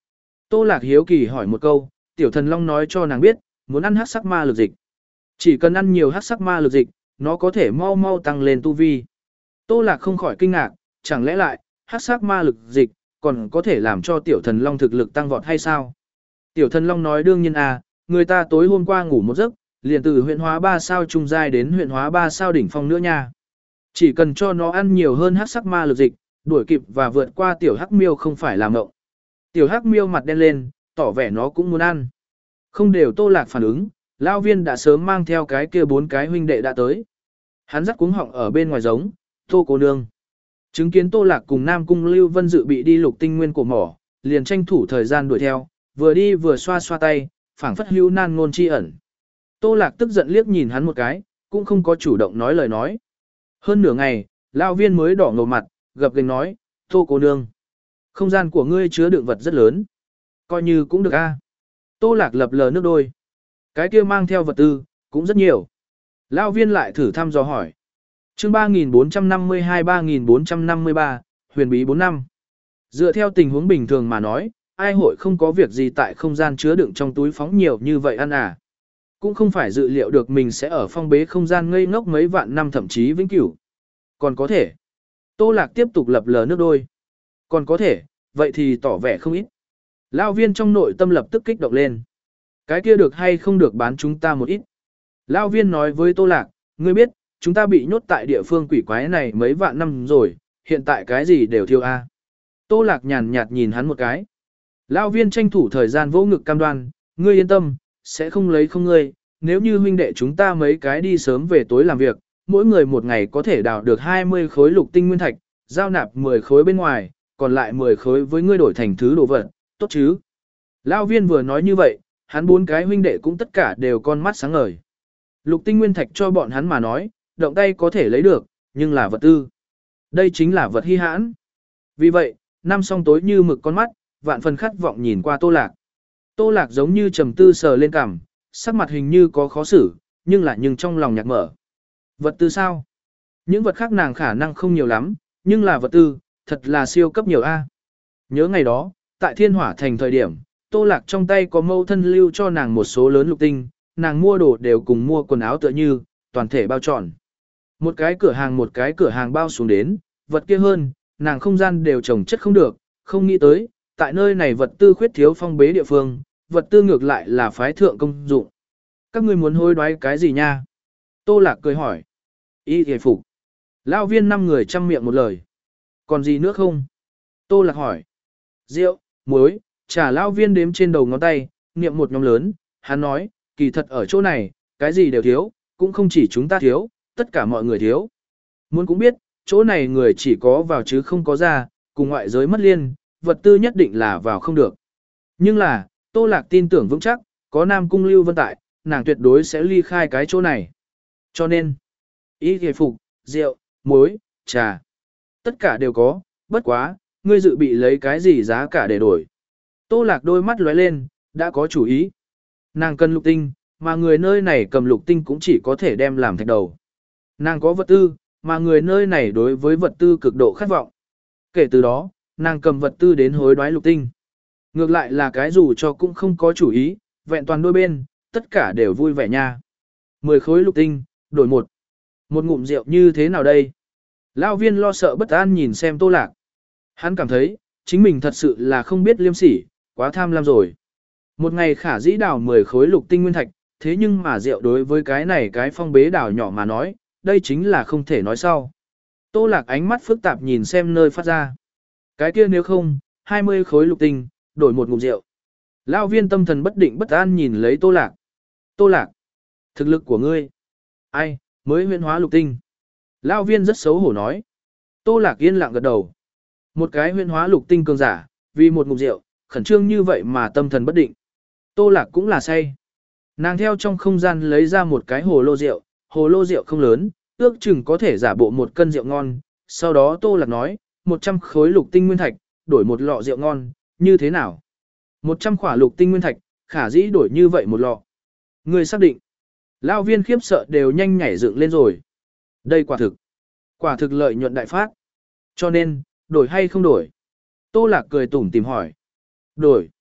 Speaker 1: Tô Lạc hiếu kỳ hỏi một câu, tiểu thần long nói cho nàng biết, muốn ăn hắc sắc ma lực dịch. Chỉ cần ăn nhiều hắc sắc ma lực dịch, nó có thể mau mau tăng lên tu vi. Tô Lạc không khỏi kinh ngạc, chẳng lẽ lại, hắc sắc ma lực dịch, còn có thể làm cho tiểu thần long thực lực tăng vọt hay sao? Tiểu thần long nói đương nhiên à, người ta tối hôm qua ngủ một giấc, liền từ huyện hóa ba sao trung giai đến huyện hóa ba sao đỉnh phong nữa nha. Chỉ cần cho nó ăn nhiều hơn hắc sắc ma lực dịch, đuổi kịp và vượt qua tiểu hắc miêu không phải là mộng. Tiểu hắc miêu mặt đen lên, tỏ vẻ nó cũng muốn ăn. Không đều Tô Lạc phản ứng, lão viên đã sớm mang theo cái kia bốn cái huynh đệ đã tới. Hắn dắt cuống họng ở bên ngoài giống, Tô cô nương. Chứng kiến Tô Lạc cùng Nam Cung Lưu Vân dự bị đi lục tinh nguyên của mỏ, liền tranh thủ thời gian đuổi theo, vừa đi vừa xoa xoa tay, phảng phất hữu nan ngôn chi ẩn. Tô Lạc tức giận liếc nhìn hắn một cái, cũng không có chủ động nói lời nói. Hơn nửa ngày, lão viên mới đỏ ngầu mặt, gập ghềnh nói, Tô cô nương. Không gian của ngươi chứa đựng vật rất lớn. Coi như cũng được a. Tô Lạc lập lờ nước đôi. Cái kia mang theo vật tư, cũng rất nhiều. Lão viên lại thử thăm dò hỏi. chương ba nghìn bốn trăm năm mươi hai ba nghìn bốn trăm năm mươi ba, huyền bí bốn năm. Dựa theo tình huống bình thường mà nói, ai hội không có việc gì tại không gian chứa đựng trong túi phóng nhiều như vậy ăn à. Cũng không phải dự liệu được mình sẽ ở phong bế không gian ngây ngốc mấy vạn năm thậm chí vĩnh cửu. Còn có thể. Tô Lạc tiếp tục lập lờ nước đôi. Còn có thể, vậy thì tỏ vẻ không ít. Lão viên trong nội tâm lập tức kích động lên. Cái kia được hay không được bán chúng ta một ít. Lão viên nói với Tô Lạc, ngươi biết, chúng ta bị nhốt tại địa phương quỷ quái này mấy vạn năm rồi, hiện tại cái gì đều thiêu a. Tô Lạc nhàn nhạt nhìn hắn một cái. Lão viên tranh thủ thời gian vỗ ngực cam đoan, ngươi yên tâm, sẽ không lấy không ngươi, nếu như huynh đệ chúng ta mấy cái đi sớm về tối làm việc, mỗi người một ngày có thể đào được hai mươi khối lục tinh nguyên thạch, giao nạp mười khối bên ngoài, còn lại mười khối với ngươi đổi thành thứ đồ vật, tốt chứ? Lão viên vừa nói như vậy, hắn bốn cái huynh đệ cũng tất cả đều con mắt sáng ngời. Lục tinh nguyên thạch cho bọn hắn mà nói, động tay có thể lấy được, nhưng là vật tư. Đây chính là vật hy hãn. Vì vậy, năm song tối như mực con mắt, vạn phần khát vọng nhìn qua Tô Lạc. Tô Lạc giống như trầm tư sờ lên cằm, sắc mặt hình như có khó xử, nhưng lại nhưng trong lòng nhạc mở. Vật tư sao? Những vật khác nàng khả năng không nhiều lắm, nhưng là vật tư, thật là siêu cấp nhiều a. Nhớ ngày đó, tại Thiên Hỏa Thành thời điểm, Tô Lạc trong tay có mâu thân lưu cho nàng một số lớn lục tinh, nàng mua đồ đều cùng mua quần áo tựa như, toàn thể bao trọn. Một cái cửa hàng một cái cửa hàng bao xuống đến, vật kia hơn, nàng không gian đều trồng chất không được, không nghĩ tới, tại nơi này vật tư khuyết thiếu phong bế địa phương, vật tư ngược lại là phái thượng công dụng. Các ngươi muốn hối đoái cái gì nha? Tô Lạc cười hỏi. Y hề phục. Lão viên năm người chăm miệng một lời. Còn gì nữa không? Tô Lạc hỏi. Rượu, muối, trà. Lão viên đếm trên đầu ngón tay, niệm một nhóm lớn, hắn nói, kỳ thật ở chỗ này, cái gì đều thiếu, cũng không chỉ chúng ta thiếu, tất cả mọi người thiếu. Muốn cũng biết, chỗ này người chỉ có vào chứ không có ra, cùng ngoại giới mất liên, vật tư nhất định là vào không được. Nhưng là, Tô Lạc tin tưởng vững chắc, có Nam Cung Lưu Vân tại, nàng tuyệt đối sẽ ly khai cái chỗ này. Cho nên, y hề phục, rượu, muối, trà, tất cả đều có, bất quá, ngươi dự bị lấy cái gì giá cả để đổi. Tô Lạc đôi mắt lóe lên, đã có chủ ý. Nàng cần lục tinh, mà người nơi này cầm lục tinh cũng chỉ có thể đem làm thạch đầu. Nàng có vật tư, mà người nơi này đối với vật tư cực độ khát vọng. Kể từ đó, nàng cầm vật tư đến hối đoái lục tinh. Ngược lại là cái dù cho cũng không có chủ ý, vẹn toàn đôi bên, tất cả đều vui vẻ nha. Mười khối lục tinh, đổi một. Một ngụm rượu như thế nào đây? Lão viên lo sợ bất an nhìn xem Tô Lạc. Hắn cảm thấy, chính mình thật sự là không biết liêm sỉ, quá tham lam rồi. Một ngày khả dĩ đào mười khối lục tinh nguyên thạch, thế nhưng mà rượu đối với cái này cái phong bế đảo nhỏ mà nói, đây chính là không thể nói sau. Tô Lạc ánh mắt phức tạp nhìn xem nơi phát ra. Cái kia nếu không, hai mươi khối lục tinh, đổi một ngụm rượu. Lão viên tâm thần bất định bất an nhìn lấy Tô Lạc. Tô Lạc, thực lực của ngươi. Ai, mới huyễn hóa lục tinh. Lão viên rất xấu hổ nói. Tô Lạc yên lặng gật đầu. Một cái huyễn hóa lục tinh cường giả, vì một ngụm rượu, khẩn trương như vậy mà tâm thần bất định. Tô Lạc cũng là say. Nàng theo trong không gian lấy ra một cái hồ lô rượu, hồ lô rượu không lớn, ước chừng có thể giả bộ một cân rượu ngon. Sau đó Tô Lạc nói, một trăm khối lục tinh nguyên thạch, đổi một lọ rượu ngon, như thế nào? một trăm khỏa lục tinh nguyên thạch, khả dĩ đổi như vậy một lọ. Người xác định. Lão viên khiếp sợ đều nhanh nhảy dựng lên rồi. Đây quả thực. Quả thực lợi nhuận đại phát. Cho nên, đổi hay không đổi? Tô Lạc cười tủm tìm hỏi. Đổi.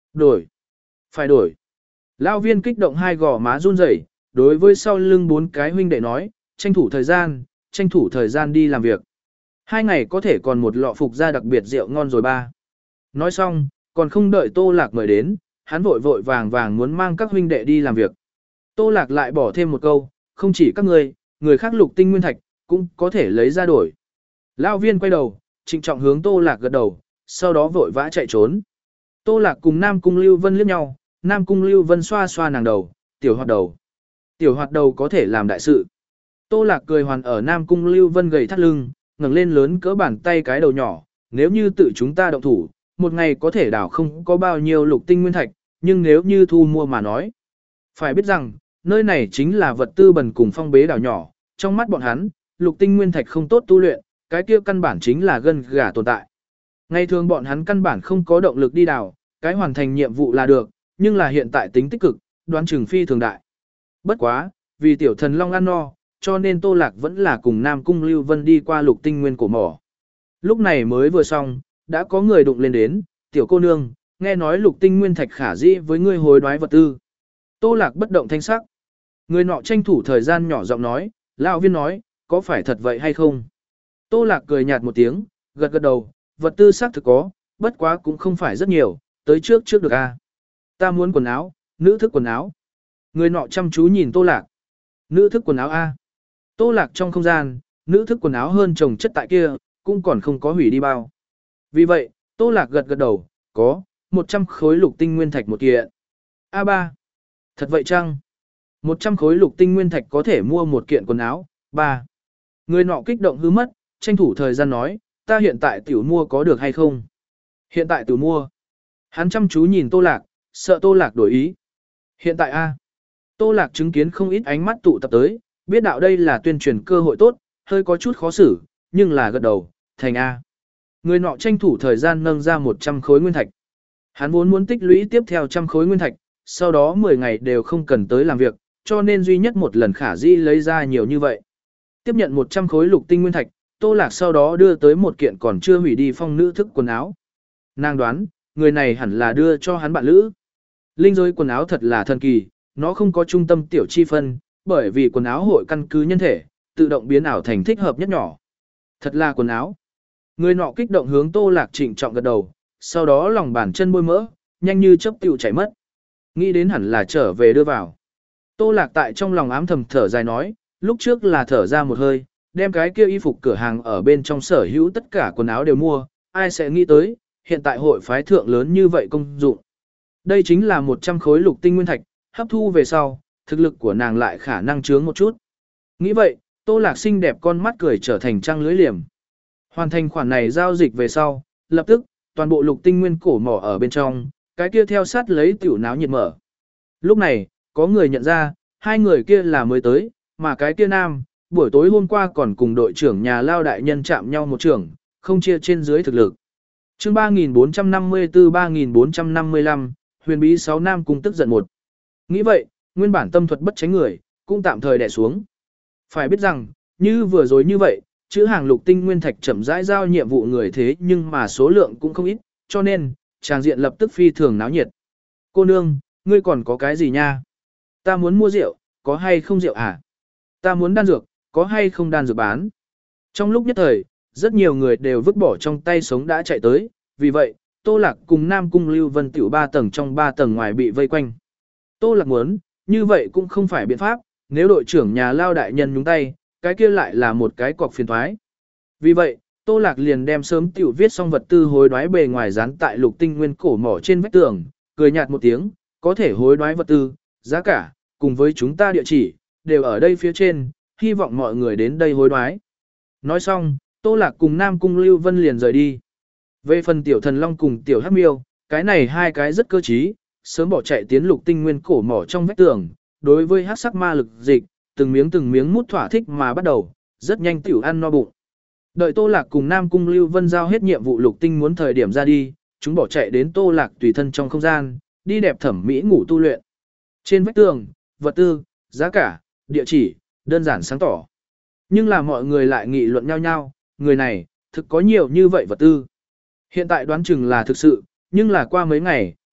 Speaker 1: Đổi. Phải đổi. Lão viên kích động hai gò má run rẩy, đối với sau lưng bốn cái huynh đệ nói, tranh thủ thời gian, tranh thủ thời gian đi làm việc. Hai ngày có thể còn một lọ phục ra đặc biệt rượu ngon rồi ba. Nói xong, còn không đợi Tô Lạc mời đến, hắn vội vội vàng vàng muốn mang các huynh đệ đi làm việc. Tô Lạc lại bỏ thêm một câu, không chỉ các người, người khác lục tinh nguyên thạch, cũng có thể lấy ra đổi. Lão viên quay đầu, trịnh trọng hướng Tô Lạc gật đầu, sau đó vội vã chạy trốn. Tô Lạc cùng Nam Cung Lưu Vân liếc nhau, Nam Cung Lưu Vân xoa xoa nàng đầu, tiểu hoạt đầu. Tiểu hoạt đầu có thể làm đại sự. Tô Lạc cười hoàn ở Nam Cung Lưu Vân gầy thắt lưng, ngẩng lên lớn cỡ bàn tay cái đầu nhỏ, nếu như tự chúng ta động thủ, một ngày có thể đảo không có bao nhiêu lục tinh nguyên thạch, nhưng nếu như thu mua mà nói. Phải biết rằng, nơi này chính là vật tư bần cùng phong bế đảo nhỏ, trong mắt bọn hắn, lục tinh nguyên thạch không tốt tu luyện, cái kia căn bản chính là gân gà tồn tại. Ngày thường bọn hắn căn bản không có động lực đi đảo, cái hoàn thành nhiệm vụ là được, nhưng là hiện tại tính tích cực, đoán chừng phi thường đại. Bất quá, vì tiểu thần long ăn no, cho nên Tô Lạc vẫn là cùng Nam Cung Lưu Vân đi qua lục tinh nguyên cổ mỏ. Lúc này mới vừa xong, đã có người đụng lên đến, tiểu cô nương, nghe nói lục tinh nguyên thạch khả dĩ với ngươi hối đoái vật tư. Tô Lạc bất động thanh sắc. Người nọ tranh thủ thời gian nhỏ giọng nói, lão viên nói, có phải thật vậy hay không? Tô Lạc cười nhạt một tiếng, gật gật đầu, vật tư xác thực có, bất quá cũng không phải rất nhiều, tới trước trước được a. Ta muốn quần áo, nữ thức quần áo. Người nọ chăm chú nhìn Tô Lạc. Nữ thức quần áo a. Tô Lạc trong không gian, nữ thức quần áo hơn chồng chất tại kia, cũng còn không có hủy đi bao. Vì vậy, Tô Lạc gật gật đầu, có, một trăm khối lục tinh nguyên thạch một kiện. a ba. Thật vậy chăng? một trăm khối lục tinh nguyên thạch có thể mua một kiện quần áo, ba. Người nọ kích động hư mất, tranh thủ thời gian nói, ta hiện tại tiểu mua có được hay không? Hiện tại tiểu mua. Hắn chăm chú nhìn Tô Lạc, sợ Tô Lạc đổi ý. Hiện tại a. Tô Lạc chứng kiến không ít ánh mắt tụ tập tới, biết đạo đây là tuyên truyền cơ hội tốt, hơi có chút khó xử, nhưng là gật đầu, thành A. Người nọ tranh thủ thời gian nâng ra một trăm khối nguyên thạch. Hắn vốn muốn tích lũy tiếp theo trăm khối nguyên thạch, sau đó mười ngày đều không cần tới làm việc, cho nên duy nhất một lần khả dĩ lấy ra nhiều như vậy. Tiếp nhận một trăm khối lục tinh nguyên thạch, Tô Lạc sau đó đưa tới một kiện còn chưa hủy đi phong nữ thức quần áo. Nàng đoán, người này hẳn là đưa cho hắn bạn lữ. Linh giới quần áo thật là thần kỳ, nó không có trung tâm tiểu chi phân, bởi vì quần áo hội căn cứ nhân thể, tự động biến ảo thành thích hợp nhất nhỏ. Thật là quần áo. Người nọ kích động hướng Tô Lạc trịnh trọng gật đầu, sau đó lòng bàn chân bôi mỡ, nhanh như chớp tiểu chảy mất. Nghĩ đến hẳn là trở về đưa vào. Tô Lạc tại trong lòng ám thầm thở dài nói, lúc trước là thở ra một hơi, đem cái kia y phục cửa hàng ở bên trong sở hữu tất cả quần áo đều mua, ai sẽ nghĩ tới, hiện tại hội phái thượng lớn như vậy công dụng. Đây chính là một trăm khối lục tinh nguyên thạch, hấp thu về sau, thực lực của nàng lại khả năng chướng một chút. Nghĩ vậy, Tô Lạc xinh đẹp con mắt cười trở thành trăng lưới liềm. Hoàn thành khoản này giao dịch về sau, lập tức, toàn bộ lục tinh nguyên cổ mỏ ở bên trong, cái kia theo sát lấy tiểu náo nhiệt mở. Lúc này, có người nhận ra, hai người kia là mới tới, mà cái kia nam, buổi tối hôm qua còn cùng đội trưởng nhà lao đại nhân chạm nhau một trưởng, không chia trên dưới thực lực. chương ba nghìn bốn trăm năm mươi tư ba nghìn bốn trăm năm mươi lăm, huyền bí sáu nam cung tức giận một. Nghĩ vậy, nguyên bản tâm thuật bất tránh người, cũng tạm thời đè xuống. Phải biết rằng, như vừa rồi như vậy, chữ hàng lục tinh nguyên thạch chậm rãi giao nhiệm vụ người thế nhưng mà số lượng cũng không ít, cho nên, tràng diện lập tức phi thường náo nhiệt. Cô nương, ngươi còn có cái gì nha? Ta muốn mua rượu, có hay không rượu à? Ta muốn đan dược, có hay không đan dược bán? Trong lúc nhất thời, rất nhiều người đều vứt bỏ trong tay sống đã chạy tới, vì vậy, Tô Lạc cùng Nam Cung Lưu Vân tiểu ba tầng trong ba tầng ngoài bị vây quanh. Tô Lạc muốn, như vậy cũng không phải biện pháp, nếu đội trưởng nhà lao đại nhân nhúng tay, cái kia lại là một cái cọc phiền thoái. Vì vậy, Tô Lạc liền đem sớm tiểu viết xong vật tư hối đoái bề ngoài dán tại lục tinh nguyên cổ mỏ trên vách tường, cười nhạt một tiếng, có thể hối đoái vật tư, giá cả, cùng với chúng ta địa chỉ, đều ở đây phía trên, hy vọng mọi người đến đây hối đoái. Nói xong, Tô Lạc cùng Nam Cung Lưu Vân liền rời đi. Về phần tiểu thần long cùng tiểu hắc miêu, cái này hai cái rất cơ trí, sớm bỏ chạy tiến lục tinh nguyên cổ mỏ trong vách tường, đối với hắc sắc ma lực dịch, từng miếng từng miếng mút thỏa thích mà bắt đầu, rất nhanh tiểu ăn no bụng. Đợi Tô Lạc cùng Nam Cung Lưu Vân giao hết nhiệm vụ lục tinh muốn thời điểm ra đi, chúng bỏ chạy đến Tô Lạc tùy thân trong không gian, đi đẹp thẩm mỹ ngủ tu luyện. Trên vách tường, vật tư, giá cả, địa chỉ, đơn giản sáng tỏ. Nhưng là mọi người lại nghị luận nhau nhau, người này, thực có nhiều như vậy vật tư. Hiện tại đoán chừng là thực sự, nhưng là qua mấy ngày,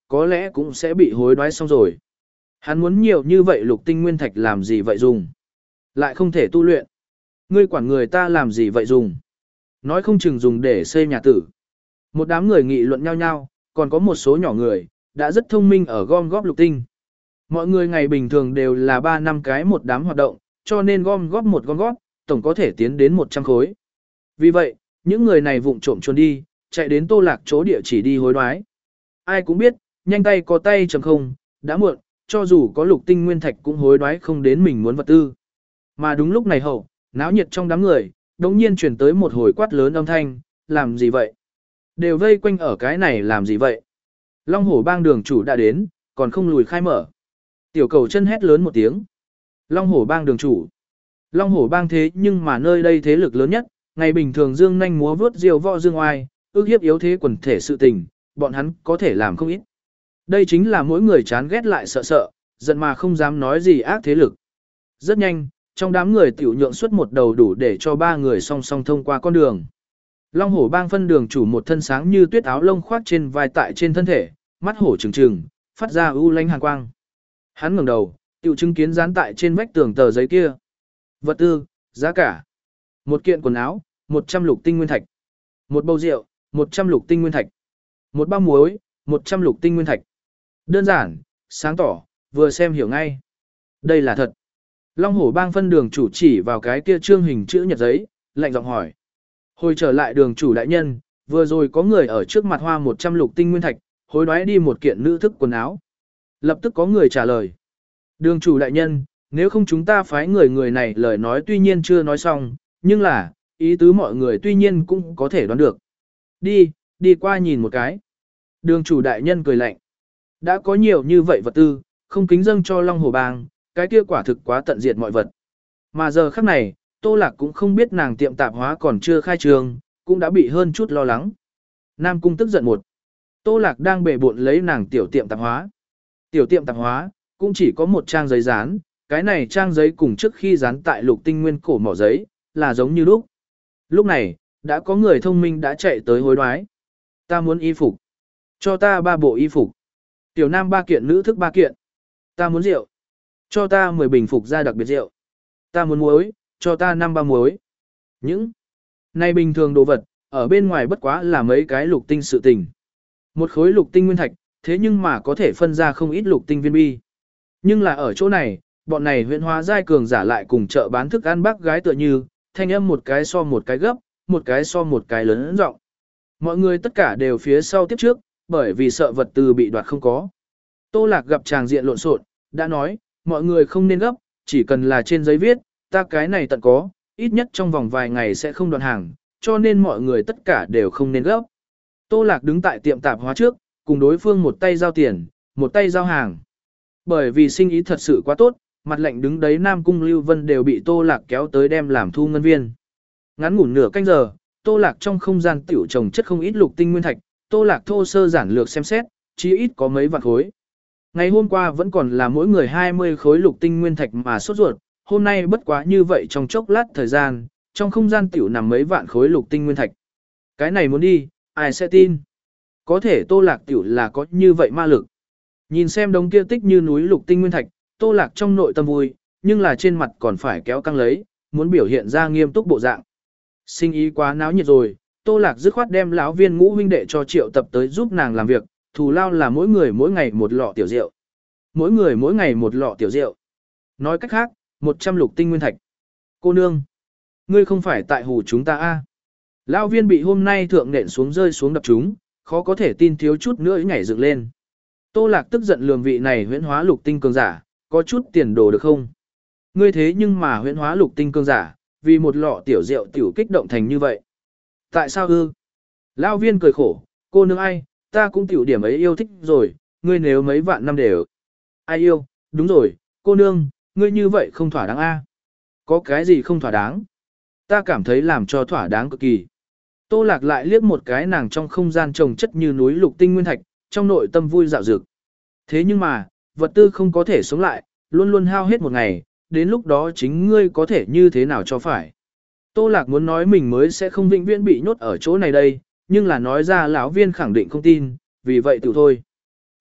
Speaker 1: có lẽ cũng sẽ bị hối đoái xong rồi. Hắn muốn nhiều như vậy lục tinh nguyên thạch làm gì vậy dùng? Lại không thể tu luyện. Ngươi quản người ta làm gì vậy dùng? Nói không chừng dùng để xây nhà tử. Một đám người nghị luận nhau nhau, còn có một số nhỏ người, đã rất thông minh ở gom góp lục tinh. Mọi người ngày bình thường đều là ba năm cái một đám hoạt động, cho nên gom góp một gom góp, tổng có thể tiến đến một trăm khối. Vì vậy, những người này vụng trộm trốn đi, chạy đến Tô Lạc chỗ địa chỉ đi hối đoái. Ai cũng biết, nhanh tay có tay chầm không, đã muộn, cho dù có lục tinh nguyên thạch cũng hối đoái không đến mình muốn vật tư. Mà đúng lúc này hậu, náo nhiệt trong đám người, đống nhiên chuyển tới một hồi quát lớn âm thanh, làm gì vậy? Đều vây quanh ở cái này làm gì vậy? Long hổ bang đường chủ đã đến, còn không lùi khai mở. Tiểu cầu chân hét lớn một tiếng. Long hổ bang đường chủ. Long hổ bang thế nhưng mà nơi đây thế lực lớn nhất, ngày bình thường dương nhanh múa vướt diều võ dương oai, ước hiếp yếu thế quần thể sự tình, bọn hắn có thể làm không ít. Đây chính là mỗi người chán ghét lại sợ sợ, giận mà không dám nói gì ác thế lực. Rất nhanh, trong đám người tiểu nhượng xuất một đầu đủ để cho ba người song song thông qua con đường. Long hổ bang phân đường chủ một thân sáng như tuyết áo lông khoác trên vai tại trên thân thể, mắt hổ trừng trừng, phát ra u lanh hàn quang. Hắn ngẩng đầu, tiểu chứng kiến dán tại trên vách tường tờ giấy kia. Vật tư, giá cả. Một kiện quần áo, một trăm lục tinh nguyên thạch. Một bầu rượu, một trăm lục tinh nguyên thạch. Một bao muối, một trăm lục tinh nguyên thạch. Đơn giản, sáng tỏ, vừa xem hiểu ngay. Đây là thật. Long hổ bang phân đường chủ chỉ vào cái kia trương hình chữ nhật giấy, lạnh giọng hỏi. Hồi trở lại đường chủ đại nhân, vừa rồi có người ở trước mặt hoa một trăm lục tinh nguyên thạch, hối đoái đi một kiện nữ thức quần áo. Lập tức có người trả lời. Đường chủ đại nhân, nếu không chúng ta phái người người này lời nói tuy nhiên chưa nói xong, nhưng là, ý tứ mọi người tuy nhiên cũng có thể đoán được. Đi, đi qua nhìn một cái. Đường chủ đại nhân cười lạnh. Đã có nhiều như vậy vật tư, không kính dâng cho Long Hồ Bang, cái kia quả thực quá tận diệt mọi vật. Mà giờ khắc này, Tô Lạc cũng không biết nàng tiệm tạp hóa còn chưa khai trương, cũng đã bị hơn chút lo lắng. Nam Cung tức giận một. Tô Lạc đang bề bộn lấy nàng tiểu tiệm tạp hóa. Tiểu tiệm tạp hóa, cũng chỉ có một trang giấy dán, cái này trang giấy cùng trước khi dán tại lục tinh nguyên cổ mỏ giấy, là giống như lúc. Lúc này, đã có người thông minh đã chạy tới hối đoái. Ta muốn y phục. Cho ta ba bộ y phục. Tiểu nam ba kiện nữ thức ba kiện. Ta muốn rượu. Cho ta mười bình phục ra đặc biệt rượu. Ta muốn muối, cho ta năm ba muối. Những này bình thường đồ vật, ở bên ngoài bất quá là mấy cái lục tinh sự tình. Một khối lục tinh nguyên thạch, thế nhưng mà có thể phân ra không ít lục tinh viên bi. Nhưng là ở chỗ này, bọn này huyện hóa giai cường giả lại cùng chợ bán thức ăn bác gái tựa như, thanh âm một cái so một cái gấp, một cái so một cái lớn rộng. Mọi người tất cả đều phía sau tiếp trước, bởi vì sợ vật tư bị đoạt không có. Tô Lạc gặp tràng diện lộn xộn, đã nói, mọi người không nên gấp, chỉ cần là trên giấy viết, ta cái này tận có, ít nhất trong vòng vài ngày sẽ không đoạn hàng, cho nên mọi người tất cả đều không nên gấp. Tô Lạc đứng tại tiệm tạp hóa trước, cùng đối phương một tay giao tiền, một tay giao hàng. Bởi vì sinh ý thật sự quá tốt, mặt lệnh đứng đấy Nam Cung Lưu Vân đều bị Tô Lạc kéo tới đem làm thu ngân viên. Ngắn ngủn nửa canh giờ, Tô Lạc trong không gian tiểu trồng chất không ít lục tinh nguyên thạch, Tô Lạc thô sơ giản lược xem xét, chí ít có mấy vạn khối. Ngày hôm qua vẫn còn là mỗi người hai mươi khối lục tinh nguyên thạch mà sốt ruột, hôm nay bất quá như vậy trong chốc lát thời gian, trong không gian tiểu nằm mấy vạn khối lục tinh nguyên thạch. Cái này muốn đi, ai sẽ tin? Có thể Tô Lạc tiểu là có như vậy ma lực. Nhìn xem đống kia tích như núi lục tinh nguyên thạch, Tô Lạc trong nội tâm vui, nhưng là trên mặt còn phải kéo căng lấy, muốn biểu hiện ra nghiêm túc bộ dạng. Sinh ý quá náo nhiệt rồi, Tô Lạc dứt khoát đem lão viên ngũ huynh đệ cho Triệu Tập tới giúp nàng làm việc, thù lao là mỗi người mỗi ngày một lọ tiểu rượu. Mỗi người mỗi ngày một lọ tiểu rượu. Nói cách khác, một trăm lục tinh nguyên thạch. Cô nương, ngươi không phải tại hù chúng ta a? Lão viên bị hôm nay thượng nện xuống rơi xuống đập chúng, khó có thể tin thiếu chút nữa nhảy dựng lên. Tô Lạc tức giận lườm vị này huyễn hóa lục tinh cường giả, có chút tiền đồ được không? Ngươi thế nhưng mà huyễn hóa lục tinh cường giả, vì một lọ tiểu rượu tiểu kích động thành như vậy. Tại sao ư? Lão viên cười khổ, cô nương ai, ta cũng tiểu điểm ấy yêu thích rồi, ngươi nếu mấy vạn năm đều. Ai yêu, đúng rồi, cô nương, ngươi như vậy không thỏa đáng a? Có cái gì không thỏa đáng? Ta cảm thấy làm cho thỏa đáng cực kỳ. Tô Lạc lại liếc một cái nàng trong không gian trồng chất như núi lục tinh nguyên thạch, trong nội tâm vui dạo dực. Thế nhưng mà, vật tư không có thể sống lại, luôn luôn hao hết một ngày, đến lúc đó chính ngươi có thể như thế nào cho phải. Tô Lạc muốn nói mình mới sẽ không vĩnh viễn bị nhốt ở chỗ này đây, nhưng là nói ra lão viên khẳng định không tin, vì vậy tự thôi.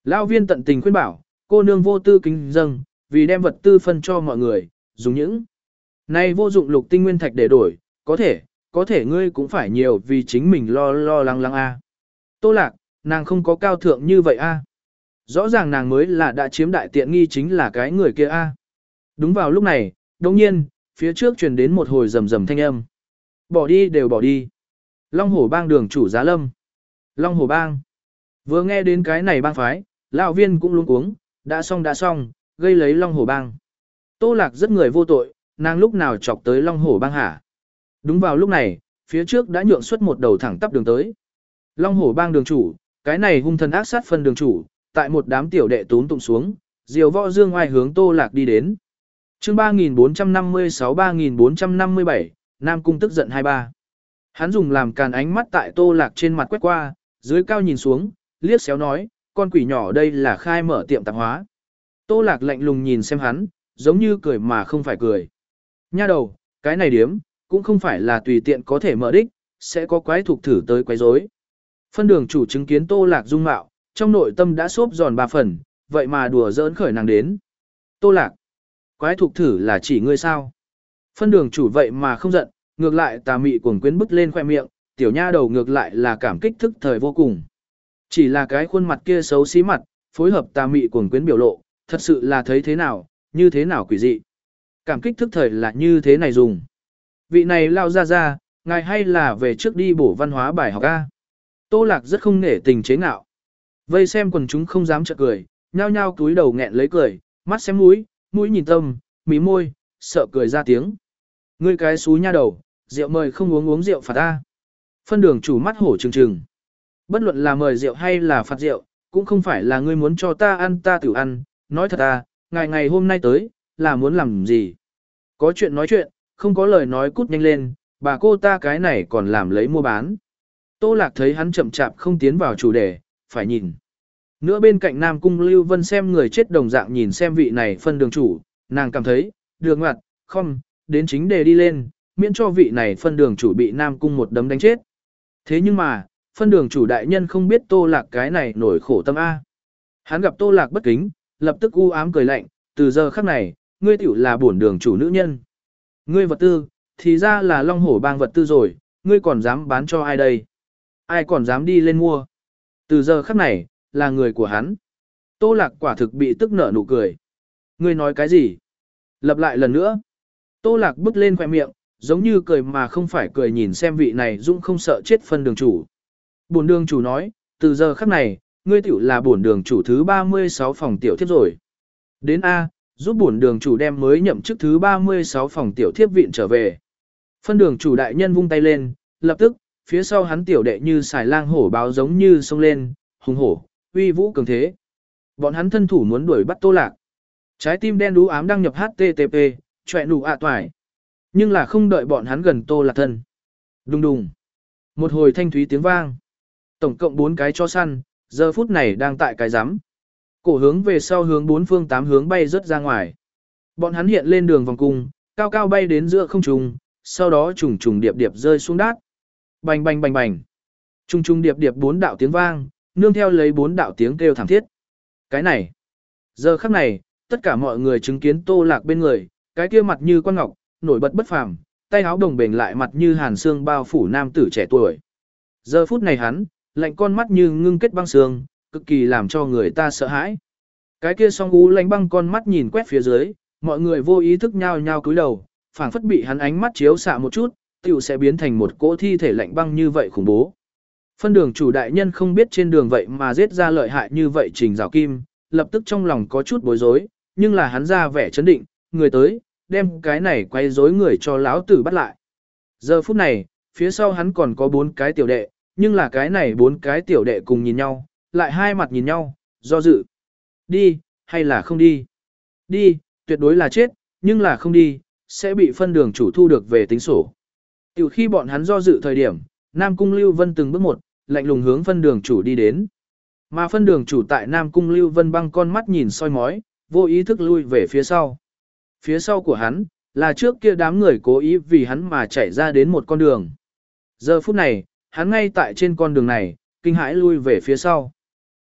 Speaker 1: Lão viên tận tình khuyên bảo, cô nương vô tư kính dâng, vì đem vật tư phân cho mọi người, dùng những này vô dụng lục tinh nguyên thạch để đổi, có thể, có thể ngươi cũng phải nhiều vì chính mình lo lo lắng lắng a. Tô Lạc, nàng không có cao thượng như vậy a. Rõ ràng nàng mới là đã chiếm đại tiện nghi chính là cái người kia a. Đúng vào lúc này, đồng nhiên, phía trước truyền đến một hồi rầm rầm thanh âm. Bỏ đi đều bỏ đi. Long Hổ Bang đường chủ Giá Lâm. Long Hổ Bang. Vừa nghe đến cái này bang phái, lão viên cũng luống cuống, đã xong đã xong, gây lấy Long Hổ Bang. Tô Lạc rất người vô tội, nàng lúc nào chọc tới Long Hổ Bang hả? Đúng vào lúc này, phía trước đã nhượng xuất một đầu thẳng tắp đường tới. Long Hổ Bang đường chủ, cái này hung thần ác sát phân đường chủ, tại một đám tiểu đệ tún tụng xuống, diều võ dương oai hướng Tô Lạc đi đến. Chương ba nghìn bốn trăm năm mươi sáu ba nghìn bốn trăm năm mươi bảy, Nam Cung tức giận hai ba. Hắn dùng làm càn ánh mắt tại Tô Lạc trên mặt quét qua, dưới cao nhìn xuống, liếc xéo nói, con quỷ nhỏ đây là khai mở tiệm tạp hóa. Tô Lạc lạnh lùng nhìn xem hắn, giống như cười mà không phải cười. Nha đầu, cái này điếm, cũng không phải là tùy tiện có thể mở đích, sẽ có quái thuộc thử tới quái rối. Phân đường chủ chứng kiến Tô Lạc dung mạo, trong nội tâm đã xốp giòn ba phần, vậy mà đùa giỡn khởi nàng đến. Tô Lạc, quái thuộc thử là chỉ ngươi sao? Phân đường chủ vậy mà không giận, ngược lại tà mị cuồng quyến bứt lên khoe miệng, tiểu nha đầu ngược lại là cảm kích thức thời vô cùng. Chỉ là cái khuôn mặt kia xấu xí mặt, phối hợp tà mị cuồng quyến biểu lộ, thật sự là thấy thế nào, như thế nào quỷ dị. Cảm kích thức thời là như thế này dùng. Vị này lao ra ra, ngài hay là về trước đi bổ văn hóa bài học A. Tô Lạc rất không nể tình chế ngạo. Vây xem quần chúng không dám chợt cười, nhao nhao túi đầu nghẹn lấy cười, mắt xem mũi, mũi nhìn tâm, mí môi, sợ cười ra tiếng. Ngươi cái xú nha đầu, rượu mời không uống uống rượu phạt ta. Phân đường chủ mắt hổ trừng trừng. Bất luận là mời rượu hay là phạt rượu, cũng không phải là ngươi muốn cho ta ăn ta tiểu ăn, nói thật à, ngày ngày hôm nay tới, là muốn làm gì? Có chuyện nói chuyện, không có lời nói cút nhanh lên, bà cô ta cái này còn làm lấy mua bán. Tô Lạc thấy hắn chậm chạp không tiến vào chủ đề, phải nhìn. Nữa bên cạnh Nam Cung Lưu Vân xem người chết đồng dạng nhìn xem vị này phân đường chủ, nàng cảm thấy, được ngoặt, không, đến chính đề đi lên, miễn cho vị này phân đường chủ bị Nam Cung một đấm đánh chết. Thế nhưng mà, phân đường chủ đại nhân không biết Tô Lạc cái này nổi khổ tâm A. Hắn gặp Tô Lạc bất kính, lập tức u ám cười lạnh, từ giờ khắc này, ngươi tiểu là bổn đường chủ nữ nhân. Ngươi vật tư, thì ra là Long Hổ Bang vật tư rồi, ngươi còn dám bán cho ai đây? Ai còn dám đi lên mua? Từ giờ khắc này, là người của hắn. Tô Lạc quả thực bị tức nở nụ cười. Ngươi nói cái gì? Lặp lại lần nữa. Tô Lạc bước lên khóe miệng, giống như cười mà không phải cười nhìn xem vị này dũng không sợ chết phân đường chủ. Bổn đường chủ nói, từ giờ khắc này, ngươi tiểu là bổn đường chủ thứ ba mươi sáu phòng tiểu thiếp rồi. Đến A, giúp bổn đường chủ đem mới nhậm chức thứ ba mươi sáu phòng tiểu thiếp viện trở về. Phân đường chủ đại nhân vung tay lên, lập tức, phía sau hắn tiểu đệ như xài lang hổ báo giống như sông lên, hùng hổ, uy vũ cường thế. Bọn hắn thân thủ muốn đuổi bắt Tô Lạc. Trái tim đen đú ám đăng nhập hát tê tê pê, chọe nụ ạ toài. Nhưng là không đợi bọn hắn gần Tô Lạc thân. Đùng đùng. Một hồi thanh thúy tiếng vang. Tổng cộng bốn cái chó săn, giờ phút này đang tại cái rắm. Cổ hướng về sau hướng bốn phương tám hướng bay rớt ra ngoài. Bọn hắn hiện lên đường vòng cung, cao cao bay đến giữa không trung, sau đó trùng trùng điệp điệp rơi xuống đát. Bành bành bành bành. Trùng trùng điệp điệp bốn đạo tiếng vang, nương theo lấy bốn đạo tiếng kêu thảm thiết. Cái này, giờ khắc này, tất cả mọi người chứng kiến Tô Lạc bên người, cái kia mặt như quan ngọc, nổi bật bất phàm, tay áo đồng bền lại mặt như hàn xương bao phủ nam tử trẻ tuổi. Giờ phút này hắn, lạnh con mắt như ngưng kết băng xương, cực kỳ làm cho người ta sợ hãi. Cái kia song ú lạnh băng con mắt nhìn quét phía dưới, mọi người vô ý thức nhao nhao cúi đầu, phảng phất bị hắn ánh mắt chiếu xạ một chút, tiểu sẽ biến thành một cỗ thi thể lạnh băng như vậy khủng bố. Phân đường chủ đại nhân không biết trên đường vậy mà giết ra lợi hại như vậy Trình Giảo Kim, lập tức trong lòng có chút bối rối, nhưng là hắn ra vẻ chấn định, người tới, đem cái này quay rối người cho lão tử bắt lại. Giờ phút này, phía sau hắn còn có bốn cái tiểu đệ, nhưng là cái này bốn cái tiểu đệ cùng nhìn nhau, lại hai mặt nhìn nhau, do dự. Đi, hay là không đi? Đi, tuyệt đối là chết, nhưng là không đi, sẽ bị phân đường chủ thu được về tính sổ. Tiểu khi bọn hắn do dự thời điểm, Nam Cung Lưu Vân từng bước một, lạnh lùng hướng phân đường chủ đi đến. Mà phân đường chủ tại Nam Cung Lưu Vân băng con mắt nhìn soi mói, vô ý thức lui về phía sau. Phía sau của hắn, là trước kia đám người cố ý vì hắn mà chạy ra đến một con đường. Giờ phút này, hắn ngay tại trên con đường này, kinh hãi lui về phía sau.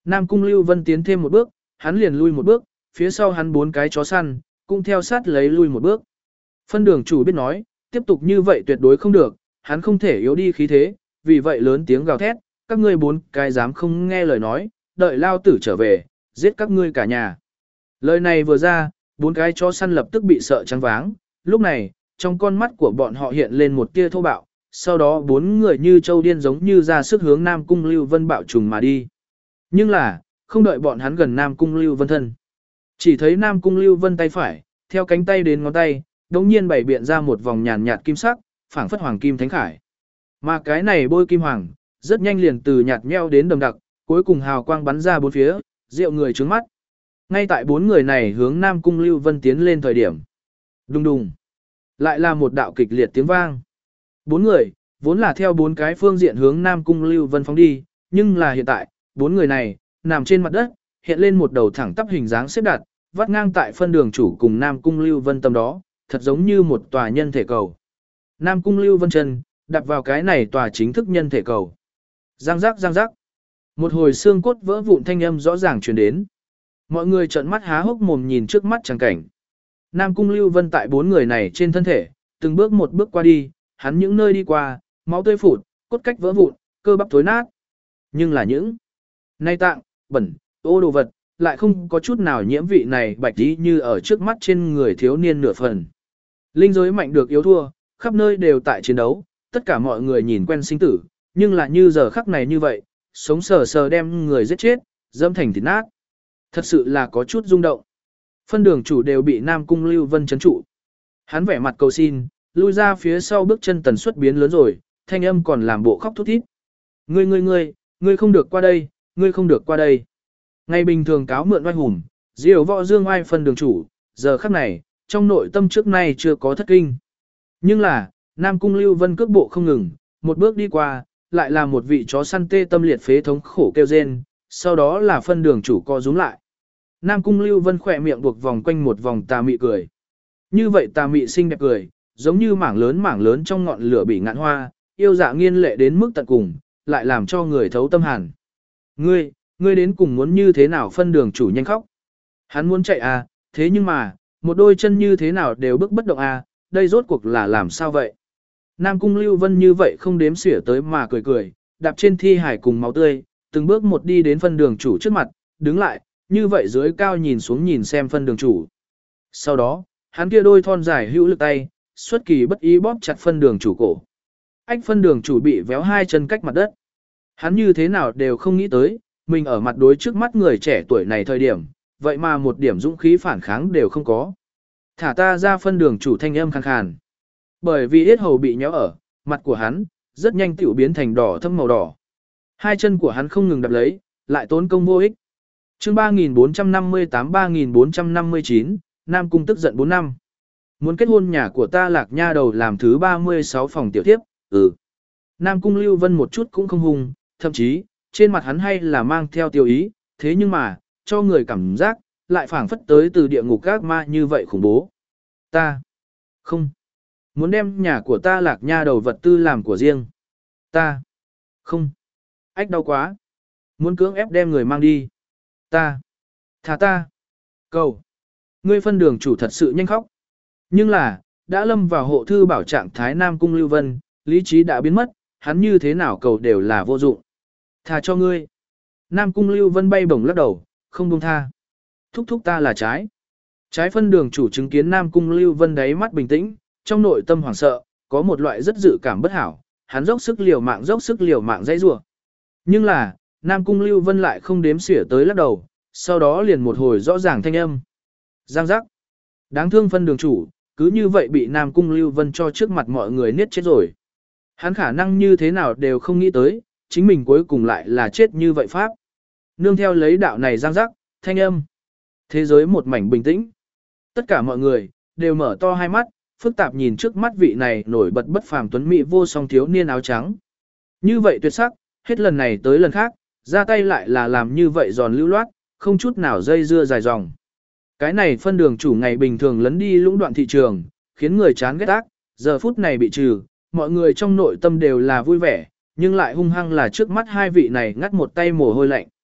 Speaker 1: Nam Cung Lưu Vân tiến thêm một bước, hắn liền lui một bước, phía sau hắn bốn cái chó săn, cũng theo sát lấy lui một bước. Phân đường chủ biết nói, tiếp tục như vậy tuyệt đối không được, hắn không thể yếu đi khí thế, vì vậy lớn tiếng gào thét, các ngươi bốn cái dám không nghe lời nói, đợi lao tử trở về, giết các ngươi cả nhà. Lời này vừa ra, bốn cái chó săn lập tức bị sợ trắng váng, lúc này, trong con mắt của bọn họ hiện lên một tia thô bạo, sau đó bốn người như châu điên giống như ra sức hướng Nam Cung Lưu Vân bạo trùng mà đi. Nhưng là, không đợi bọn hắn gần Nam Cung Lưu Vân thân. Chỉ thấy Nam Cung Lưu Vân tay phải, theo cánh tay đến ngón tay, đống nhiên bày biện ra một vòng nhàn nhạt kim sắc, phảng phất hoàng kim thánh khải. Mà cái này bôi kim hoàng, rất nhanh liền từ nhạt nheo đến đậm đặc, cuối cùng hào quang bắn ra bốn phía, rượu người trướng mắt. Ngay tại bốn người này hướng Nam Cung Lưu Vân tiến lên thời điểm. Đùng đùng. Lại là một đạo kịch liệt tiếng vang. Bốn người, vốn là theo bốn cái phương diện hướng Nam Cung Lưu Vân phóng đi, nhưng là hiện tại, bốn người này, nằm trên mặt đất, hiện lên một đầu thẳng tắp hình dáng xếp đặt, vắt ngang tại phân đường chủ cùng Nam Cung Lưu Vân tâm đó, thật giống như một tòa nhân thể cầu. Nam Cung Lưu Vân chân, đặt vào cái này tòa chính thức nhân thể cầu. Giang giác giang giác. Một hồi xương cốt vỡ vụn thanh âm rõ ràng truyền đến. Mọi người trợn mắt há hốc mồm nhìn trước mắt chẳng cảnh. Nam Cung Lưu Vân tại bốn người này trên thân thể, từng bước một bước qua đi, hắn những nơi đi qua, máu tươi phụt, cốt cách vỡ vụn, cơ bắp thối nát. Nhưng là những nay tạng, bẩn, ô đồ vật, lại không có chút nào nhiễm vị này bạch tí như ở trước mắt trên người thiếu niên nửa phần. Linh giới mạnh được yếu thua, khắp nơi đều tại chiến đấu, tất cả mọi người nhìn quen sinh tử, nhưng là như giờ khắc này như vậy, sống sờ sờ đem người giết chết, dâm thành thịt nát. Thật sự là có chút rung động. Phân đường chủ đều bị Nam Cung Lưu Vân trấn trụ. Hắn vẻ mặt cầu xin, lui ra phía sau bước chân tần suất biến lớn rồi, thanh âm còn làm bộ khóc thút thít. Ngươi ngươi ngươi, ngươi không được qua đây, ngươi không được qua đây. Ngày bình thường cáo mượn oai hùng, diều võ dương oai phân đường chủ, giờ khắc này, trong nội tâm trước nay chưa có thất kinh. Nhưng là, Nam Cung Lưu Vân cước bộ không ngừng, một bước đi qua, lại là một vị chó săn tê tâm liệt phế thống khổ kêu rên, sau đó là phân đường chủ co rúm lại. Nam Cung Lưu Vân khỏe miệng buộc vòng quanh một vòng tà mị cười. Như vậy tà mị xinh đẹp cười, giống như mảng lớn mảng lớn trong ngọn lửa bị ngạn hoa, yêu dạ nghiên lệ đến mức tận cùng, lại làm cho người thấu tâm hàn. Ngươi, ngươi đến cùng muốn như thế nào phân đường chủ nhanh khóc. Hắn muốn chạy à, thế nhưng mà, một đôi chân như thế nào đều bước bất động à, đây rốt cuộc là làm sao vậy? Nam Cung Lưu Vân như vậy không đếm xỉa tới mà cười cười, đạp trên thi hải cùng máu tươi, từng bước một đi đến phân đường chủ trước mặt, đứng lại, như vậy dưới cao nhìn xuống nhìn xem phân đường chủ. Sau đó, hắn kia đôi thon dài hữu lực tay, xuất kỳ bất ý bóp chặt phân đường chủ cổ. Ách phân đường chủ bị véo hai chân cách mặt đất. Hắn như thế nào đều không nghĩ tới, mình ở mặt đối trước mắt người trẻ tuổi này thời điểm, vậy mà một điểm dũng khí phản kháng đều không có. Thả ta ra phân đường chủ thanh âm khàn khàn. Bởi vì yết hầu bị nhéo ở, mặt của hắn, rất nhanh tiểu biến thành đỏ thâm màu đỏ. Hai chân của hắn không ngừng đập lấy, lại tốn công vô ích. Chương ba nghìn bốn trăm năm mươi tám ba nghìn bốn trăm năm mươi chín, Nam Cung tức giận bốn năm. Muốn kết hôn nhà của ta Lạc Nha đầu làm thứ ba mươi sáu phòng tiểu tiếp, ừ. Nam Cung Lưu Vân một chút cũng không hung, thậm chí, trên mặt hắn hay là mang theo tiêu ý, thế nhưng mà, cho người cảm giác, lại phảng phất tới từ địa ngục các ma như vậy khủng bố. Ta, không, muốn đem nhà của ta Lạc Nha đầu vật tư làm của riêng. Ta, không, ách đau quá, muốn cưỡng ép đem người mang đi. Ta, thả ta, cầu, ngươi phân đường chủ thật sự nhanh khóc. Nhưng là, đã lâm vào hộ thư bảo trạng thái Nam Cung Lưu Vân, lý trí đã biến mất, hắn như thế nào cầu đều là vô dụng. Thà cho ngươi. Nam Cung Lưu Vân bay bổng lắc đầu, không buông tha. Thúc thúc ta là trái. Trái phân đường chủ chứng kiến Nam Cung Lưu Vân đáy mắt bình tĩnh, trong nội tâm hoảng sợ, có một loại rất dự cảm bất hảo, hắn dốc sức liều mạng dốc sức liều mạng dãy rủa. Nhưng là, Nam Cung Lưu Vân lại không đếm xỉa tới lắc đầu, sau đó liền một hồi rõ ràng thanh âm. Giang giác. Đáng thương phân đường chủ, cứ như vậy bị Nam Cung Lưu Vân cho trước mặt mọi người niết chết rồi. Hắn khả năng như thế nào đều không nghĩ tới, chính mình cuối cùng lại là chết như vậy pháp. Nương theo lấy đạo này giang giác, thanh âm. Thế giới một mảnh bình tĩnh. Tất cả mọi người, đều mở to hai mắt, phức tạp nhìn trước mắt vị này nổi bật bất phàm tuấn mỹ vô song thiếu niên áo trắng. Như vậy tuyệt sắc, hết lần này tới lần khác, ra tay lại là làm như vậy giòn lưu loát, không chút nào dây dưa dài dòng. Cái này phân đường chủ ngày bình thường lấn đi lũng đoạn thị trường, khiến người chán ghét ác, giờ phút này bị trừ, mọi người trong nội tâm đều là vui vẻ, nhưng lại hung hăng là trước mắt hai vị này ngắt một tay mồ hôi lạnh.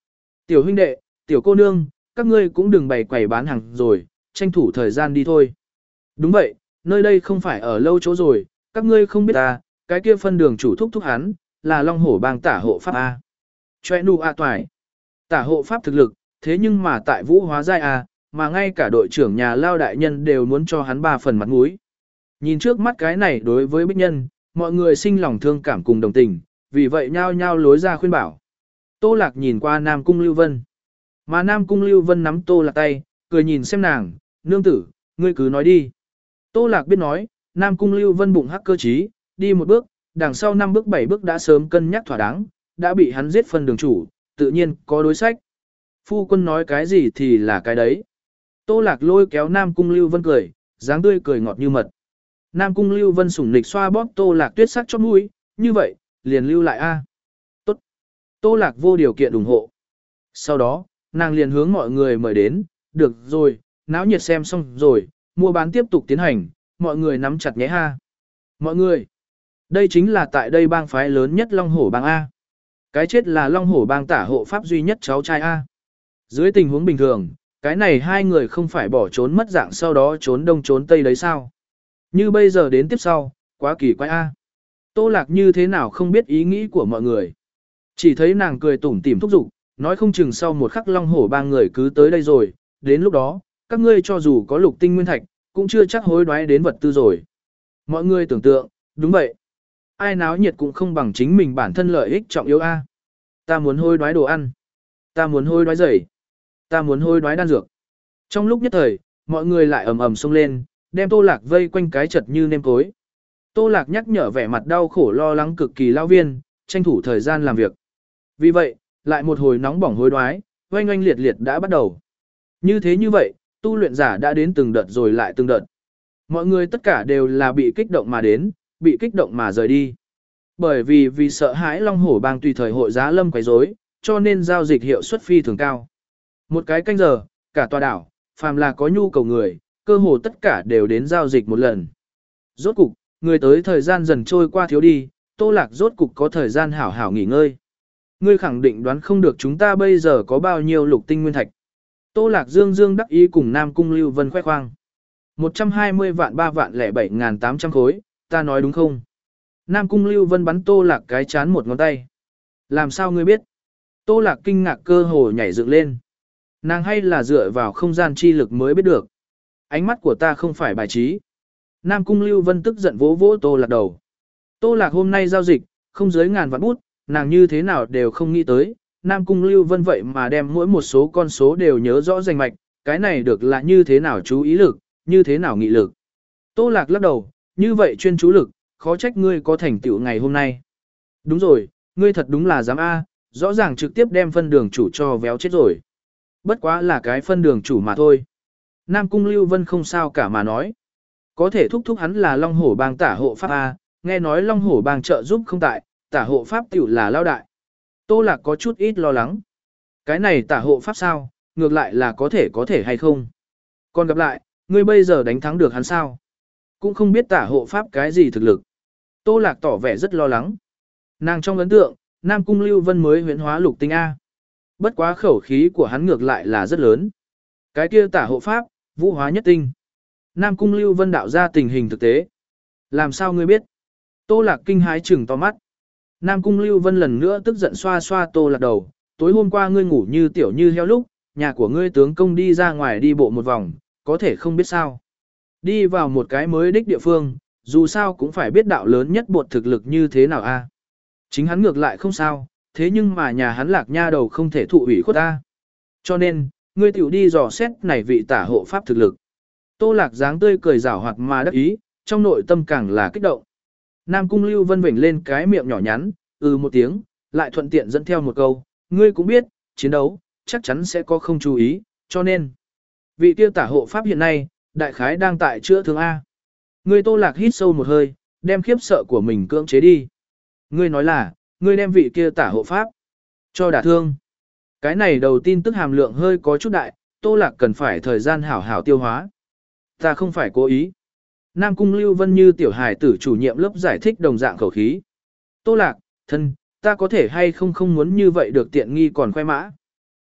Speaker 1: Tiểu huynh đệ, tiểu cô nương, các ngươi cũng đừng bày quầy bán hàng rồi, tranh thủ thời gian đi thôi. Đúng vậy, nơi đây không phải ở lâu chỗ rồi, các ngươi không biết ta, cái kia phân đường chủ thúc thúc hắn, là Long Hổ bang tả hộ pháp A. Choe nu A toài. Tả hộ pháp thực lực, thế nhưng mà tại vũ hóa giai A, mà ngay cả đội trưởng nhà lao đại nhân đều muốn cho hắn ba phần mặt mũi. Nhìn trước mắt cái này đối với bích nhân, mọi người sinh lòng thương cảm cùng đồng tình, vì vậy nhao nhao lối ra khuyên bảo. Tô Lạc nhìn qua Nam Cung Lưu Vân. Mà Nam Cung Lưu Vân nắm Tô Lạc tay, cười nhìn xem nàng, nương tử, ngươi cứ nói đi. Tô Lạc biết nói, Nam Cung Lưu Vân bụng hắc cơ trí, đi một bước, đằng sau năm bước bảy bước đã sớm cân nhắc thỏa đáng, đã bị hắn giết phân đường chủ, tự nhiên có đối sách. Phu quân nói cái gì thì là cái đấy. Tô Lạc lôi kéo Nam Cung Lưu Vân cười, dáng tươi cười ngọt như mật. Nam Cung Lưu Vân sủng nịch xoa bóp Tô Lạc tuyết sắc chóp mũi, như vậy, liền lưu lại a. Tốt. Tô Lạc vô điều kiện ủng hộ. Sau đó, nàng liền hướng mọi người mời đến, được rồi, náo nhiệt xem xong rồi, mua bán tiếp tục tiến hành, mọi người nắm chặt nhé ha. Mọi người, đây chính là tại đây bang phái lớn nhất Long Hổ bang A. Cái chết là Long Hổ bang tả hộ pháp duy nhất cháu trai A. Dưới tình huống bình thường, cái này hai người không phải bỏ trốn mất dạng sau đó trốn đông trốn tây đấy sao. Như bây giờ đến tiếp sau, quá kỳ quái A. Tô Lạc như thế nào không biết ý nghĩ của mọi người. Chỉ thấy nàng cười tủm tỉm thúc giục, nói không chừng sau một khắc Long Hổ ba người cứ tới đây rồi, đến lúc đó, các ngươi cho dù có lục tinh nguyên thạch, cũng chưa chắc hối đoái đến vật tư rồi. Mọi người tưởng tượng, đúng vậy. Ai náo nhiệt cũng không bằng chính mình bản thân lợi ích trọng yếu A. Ta muốn hối đoái đồ ăn. Ta muốn hối đoái giày. Ta muốn hối đoái đan dược. Trong lúc nhất thời, mọi người lại ầm ầm xông lên, đem Tô Lạc vây quanh cái chật như nêm cối. Tô Lạc nhắc nhở vẻ mặt đau khổ lo lắng cực kỳ lao viên, tranh thủ thời gian làm việc. Vì vậy, lại một hồi nóng bỏng hối đoái, oanh oanh liệt liệt đã bắt đầu. Như thế như vậy, tu luyện giả đã đến từng đợt rồi lại từng đợt. Mọi người tất cả đều là bị kích động mà đến, bị kích động mà rời đi. Bởi vì vì sợ hãi Long Hổ bang tùy thời hội giá lâm quấy rối, cho nên giao dịch hiệu suất phi thường cao. Một cái canh giờ, cả tòa đảo, phàm là có nhu cầu người, cơ hồ tất cả đều đến giao dịch một lần. Rốt cục, người tới thời gian dần trôi qua thiếu đi, Tô Lạc rốt cục có thời gian hảo hảo nghỉ ngơi. Ngươi khẳng định đoán không được chúng ta bây giờ có bao nhiêu lục tinh nguyên thạch. Tô Lạc dương dương đắc ý cùng Nam Cung Lưu Vân khoe khoang. một trăm hai mươi vạn ba vạn lẻ bảy ngàn tám trăm khối, ta nói đúng không? Nam Cung Lưu Vân bắn Tô Lạc cái chán một ngón tay. Làm sao ngươi biết? Tô Lạc kinh ngạc cơ hồ nhảy dựng lên. Nàng hay là dựa vào không gian chi lực mới biết được. Ánh mắt của ta không phải bài trí. Nam Cung Lưu Vân tức giận vỗ vỗ Tô Lạc đầu. Tô Lạc hôm nay giao dịch, không dưới ngàn vạn bút, nàng như thế nào đều không nghĩ tới. Nam Cung Lưu Vân vậy mà đem mỗi một số con số đều nhớ rõ rành mạch, cái này được là như thế nào chú ý lực, như thế nào nghị lực. Tô Lạc lắc đầu, như vậy chuyên chú lực, khó trách ngươi có thành tựu ngày hôm nay. Đúng rồi, ngươi thật đúng là dám A, rõ ràng trực tiếp đem phân đường chủ cho véo chết rồi. Bất quá là cái phân đường chủ mà thôi. Nam Cung Lưu Vân không sao cả mà nói. Có thể thúc thúc hắn là Long Hổ bang tả hộ pháp A, nghe nói Long Hổ bang trợ giúp không tại, tả hộ pháp tiểu là lao đại. Tô Lạc có chút ít lo lắng. Cái này tả hộ pháp sao, ngược lại là có thể có thể hay không. Còn gặp lại, ngươi bây giờ đánh thắng được hắn sao? Cũng không biết tả hộ pháp cái gì thực lực. Tô Lạc tỏ vẻ rất lo lắng. Nàng trong ấn tượng, Nam Cung Lưu Vân mới huyễn hóa lục tinh A. Bất quá khẩu khí của hắn ngược lại là rất lớn. Cái kia tả hộ pháp, vũ hóa nhất tinh. Nam Cung Lưu Vân đạo ra tình hình thực tế. Làm sao ngươi biết? Tô Lạc kinh hái chừng to mắt. Nam Cung Lưu Vân lần nữa tức giận xoa xoa Tô Lạc đầu. Tối hôm qua ngươi ngủ như tiểu như heo lúc, nhà của ngươi tướng công đi ra ngoài đi bộ một vòng, có thể không biết sao. Đi vào một cái mới đích địa phương, dù sao cũng phải biết đạo lớn nhất bột thực lực như thế nào a. Chính hắn ngược lại không sao, thế nhưng mà nhà hắn Lạc nha đầu không thể thụ ủy khuất a. Cho nên, ngươi tiểu đi dò xét này vị tả hộ pháp thực lực. Tô Lạc dáng tươi cười giảo hoạt mà đắc ý, trong nội tâm càng là kích động. Nam Cung Lưu Vân vểnh lên cái miệng nhỏ nhắn, ừ một tiếng, lại thuận tiện dẫn theo một câu, ngươi cũng biết, chiến đấu, chắc chắn sẽ có không chú ý, cho nên, vị tiêu tả hộ pháp hiện nay, đại khái đang tại chữa thương A. Ngươi Tô Lạc hít sâu một hơi, đem khiếp sợ của mình cưỡng chế đi. Ngươi nói là, ngươi đem vị kia tả hộ pháp cho đả thương. Cái này đầu tin tức hàm lượng hơi có chút đại, Tô Lạc cần phải thời gian hảo hảo tiêu hóa. Ta không phải cố ý. Nam Cung Lưu Vân như tiểu hài tử chủ nhiệm lớp giải thích đồng dạng khẩu khí. Tô Lạc, thân, ta có thể hay không không muốn như vậy được tiện nghi còn khoe mã.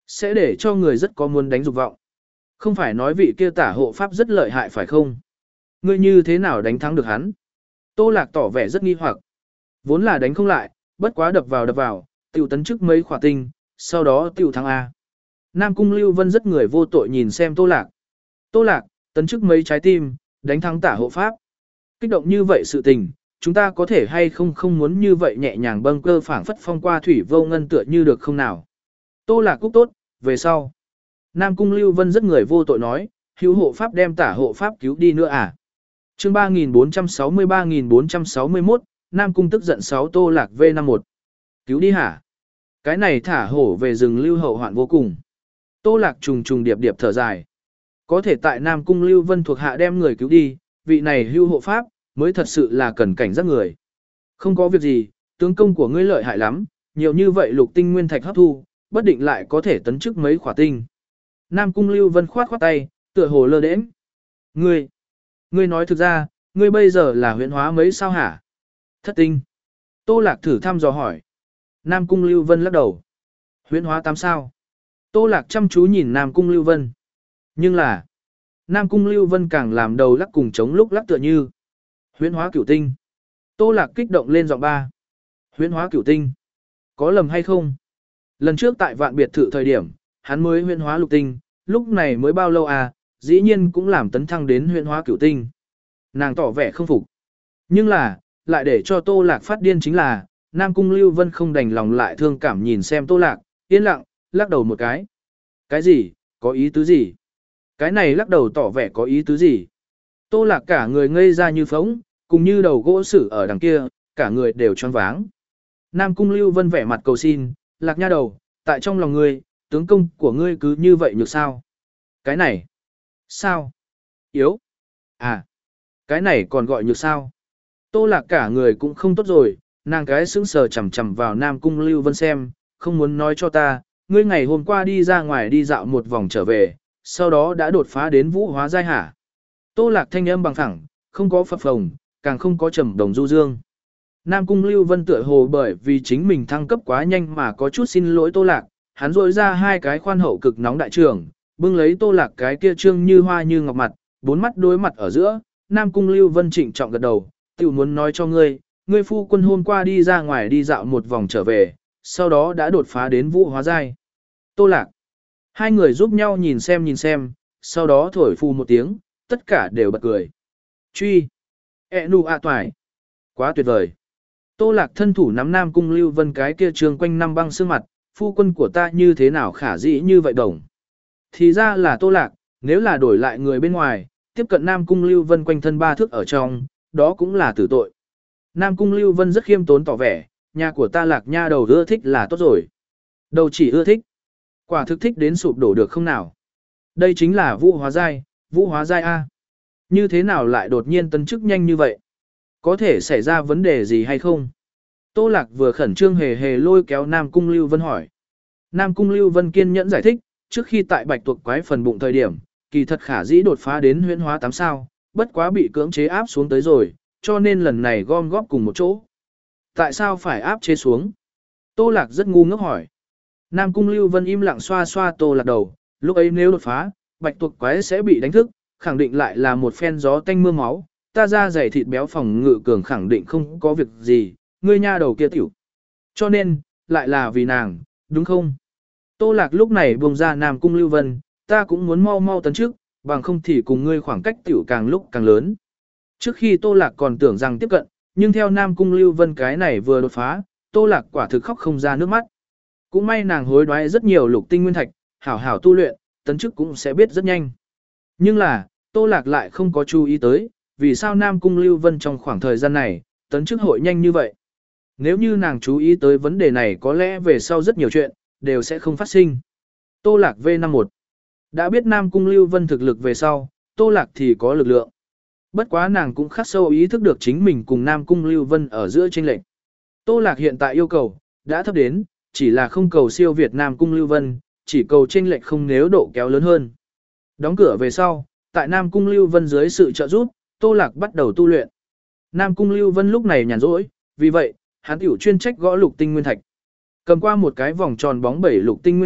Speaker 1: Sẽ để cho người rất có muốn đánh dục vọng. Không phải nói vị kia tả hộ pháp rất lợi hại phải không? Ngươi như thế nào đánh thắng được hắn? Tô Lạc tỏ vẻ rất nghi hoặc. Vốn là đánh không lại, bất quá đập vào đập vào, tiểu tấn chức mấy khỏa tinh, sau đó tiểu thắng A. Nam Cung Lưu Vân rất người vô tội nhìn xem Tô Lạc. Tô Lạc, tấn chức mấy trái tim, đánh thắng tả hộ pháp. Kích động như vậy sự tình, chúng ta có thể hay không không muốn như vậy nhẹ nhàng bâng cơ phảng phất phong qua thủy vô ngân tựa như được không nào. Tô Lạc cúc tốt, về sau. Nam Cung Lưu Vân rất người vô tội nói, hữu hộ pháp đem tả hộ pháp cứu đi nữa à. chương ba nghìn bốn trăm sáu mươi ba nghìn bốn trăm sáu mươi mốt, Nam Cung tức giận sáu Tô Lạc V năm một. Cứu đi hả? Cái này thả hổ về rừng lưu hậu hoạn vô cùng. Tô Lạc trùng trùng điệp điệp thở dài. Có thể tại Nam Cung Lưu Vân thuộc hạ đem người cứu đi, vị này hưu hộ pháp, mới thật sự là cần cảnh giác người. Không có việc gì, tướng công của ngươi lợi hại lắm, nhiều như vậy lục tinh nguyên thạch hấp thu, bất định lại có thể tấn chức mấy khỏa tinh. Nam Cung Lưu Vân khoát khoát tay, tựa hồ lơ đễnh. Ngươi, ngươi nói thực ra, ngươi bây giờ là huyễn hóa mấy sao hả? Thất tinh. Tô Lạc thử thăm dò hỏi. Nam Cung Lưu Vân lắc đầu. Huyễn hóa tám sao. Tô Lạc chăm chú nhìn Nam Cung Lưu Vân. Nhưng là, Nam Cung Lưu Vân càng làm đầu lắc cùng chống lúc lắc tựa như. Huyễn hóa cửu tinh. Tô Lạc kích động lên giọng ba. Huyễn hóa cửu tinh. Có lầm hay không? Lần trước tại vạn biệt thự thời điểm, hắn mới huyễn hóa lục tinh, lúc này mới bao lâu à, dĩ nhiên cũng làm tấn thăng đến huyễn hóa cửu tinh. Nàng tỏ vẻ không phục. Nhưng là, lại để cho Tô Lạc phát điên chính là, Nam Cung Lưu Vân không đành lòng lại thương cảm nhìn xem Tô Lạc, yên lặng, lắc đầu một cái. Cái gì, có ý tứ gì? Cái này lắc đầu tỏ vẻ có ý tứ gì? Tô Lạc cả người ngây ra như phóng, cùng như đầu gỗ sử ở đằng kia, cả người đều choáng váng. Nam Cung Lưu Vân vẻ mặt cầu xin, Lạc nha đầu, tại trong lòng ngươi, tướng công của ngươi cứ như vậy nhược sao? Cái này, sao? Yếu. À, cái này còn gọi nhược sao? Tô Lạc cả người cũng không tốt rồi, nàng cái sững sờ chằm chằm vào Nam Cung Lưu Vân xem, không muốn nói cho ta, ngươi ngày hôm qua đi ra ngoài đi dạo một vòng trở về, sau đó đã đột phá đến vũ hóa giai hả? Tô Lạc thanh âm bằng thẳng, không có phập phồng, càng không có trầm đồng du dương. Nam Cung Lưu Vân tựa hồ bởi vì chính mình thăng cấp quá nhanh mà có chút xin lỗi Tô Lạc, hắn rỗi ra hai cái khoan hậu cực nóng đại trưởng, bưng lấy Tô Lạc cái kia trương như hoa như ngọc mặt, bốn mắt đối mặt ở giữa, Nam Cung Lưu Vân trịnh trọng gật đầu, tiểu muốn nói cho ngươi, ngươi phu quân hôm qua đi ra ngoài đi dạo một vòng trở về, sau đó đã đột phá đến vũ hóa giai. Tô Lạc. Hai người giúp nhau nhìn xem nhìn xem, sau đó thổi phù một tiếng, tất cả đều bật cười. Truy. E nu a toài. Quá tuyệt vời. Tô Lạc thân thủ nắm Nam Cung Lưu Vân cái kia trường quanh năm băng xương mặt, phu quân của ta như thế nào khả dĩ như vậy đồng. Thì ra là Tô Lạc, nếu là đổi lại người bên ngoài, tiếp cận Nam Cung Lưu Vân quanh thân ba thước ở trong, đó cũng là tử tội. Nam Cung Lưu Vân rất khiêm tốn tỏ vẻ, nhà của ta Lạc nha đầu ưa thích là tốt rồi. Đầu chỉ ưa thích. Quả thực thích đến sụp đổ được không nào. Đây chính là vũ hóa giai, vũ hóa giai A. Như thế nào lại đột nhiên tấn chức nhanh như vậy? Có thể xảy ra vấn đề gì hay không? Tô Lạc vừa khẩn trương hề hề lôi kéo Nam Cung Lưu Vân hỏi. Nam Cung Lưu Vân kiên nhẫn giải thích, trước khi tại bạch tuộc quái phần bụng thời điểm, kỳ thật khả dĩ đột phá đến huyễn hóa tám sao, bất quá bị cưỡng chế áp xuống tới rồi, cho nên lần này gom góp cùng một chỗ. Tại sao phải áp chế xuống? Tô Lạc rất ngu ngốc hỏi. Nam Cung Lưu Vân im lặng xoa xoa Tô Lạc đầu, lúc ấy nếu đột phá, bạch tuộc quái sẽ bị đánh thức, khẳng định lại là một phen gió tanh mưa máu, ta ra dày thịt béo phòng ngự cường khẳng định không có việc gì, ngươi nha đầu kia tiểu. Cho nên, lại là vì nàng, đúng không? Tô Lạc lúc này buông ra Nam Cung Lưu Vân, ta cũng muốn mau mau tấn trước, bằng không thì cùng ngươi khoảng cách tiểu càng lúc càng lớn. Trước khi Tô Lạc còn tưởng rằng tiếp cận, nhưng theo Nam Cung Lưu Vân cái này vừa đột phá, Tô Lạc quả thực khóc không ra nước mắt. Cũng may nàng hối đoái rất nhiều lục tinh nguyên thạch, hảo hảo tu luyện, tấn chức cũng sẽ biết rất nhanh. Nhưng là, Tô Lạc lại không có chú ý tới, vì sao Nam Cung Lưu Vân trong khoảng thời gian này, tấn chức hội nhanh như vậy. Nếu như nàng chú ý tới vấn đề này có lẽ về sau rất nhiều chuyện, đều sẽ không phát sinh. Tô Lạc V năm một. Đã biết Nam Cung Lưu Vân thực lực về sau, Tô Lạc thì có lực lượng. Bất quá nàng cũng khắc sâu ý thức được chính mình cùng Nam Cung Lưu Vân ở giữa chênh lệch. Tô Lạc hiện tại yêu cầu, đã thấp đến, chỉ là không cầu siêu Việt Nam Cung Lưu Vân, chỉ cầu chênh lệch không nếu độ kéo lớn hơn. Đóng cửa về sau, tại Nam Cung Lưu Vân dưới sự trợ giúp, Tô Lạc bắt đầu tu luyện. Nam Cung Lưu Vân lúc này nhàn rỗi, vì vậy, hắn tiểu chuyên trách gõ lục tinh nguyên thạch. Cầm qua một cái vòng tròn bóng bảy lục tinh nguyên thạch,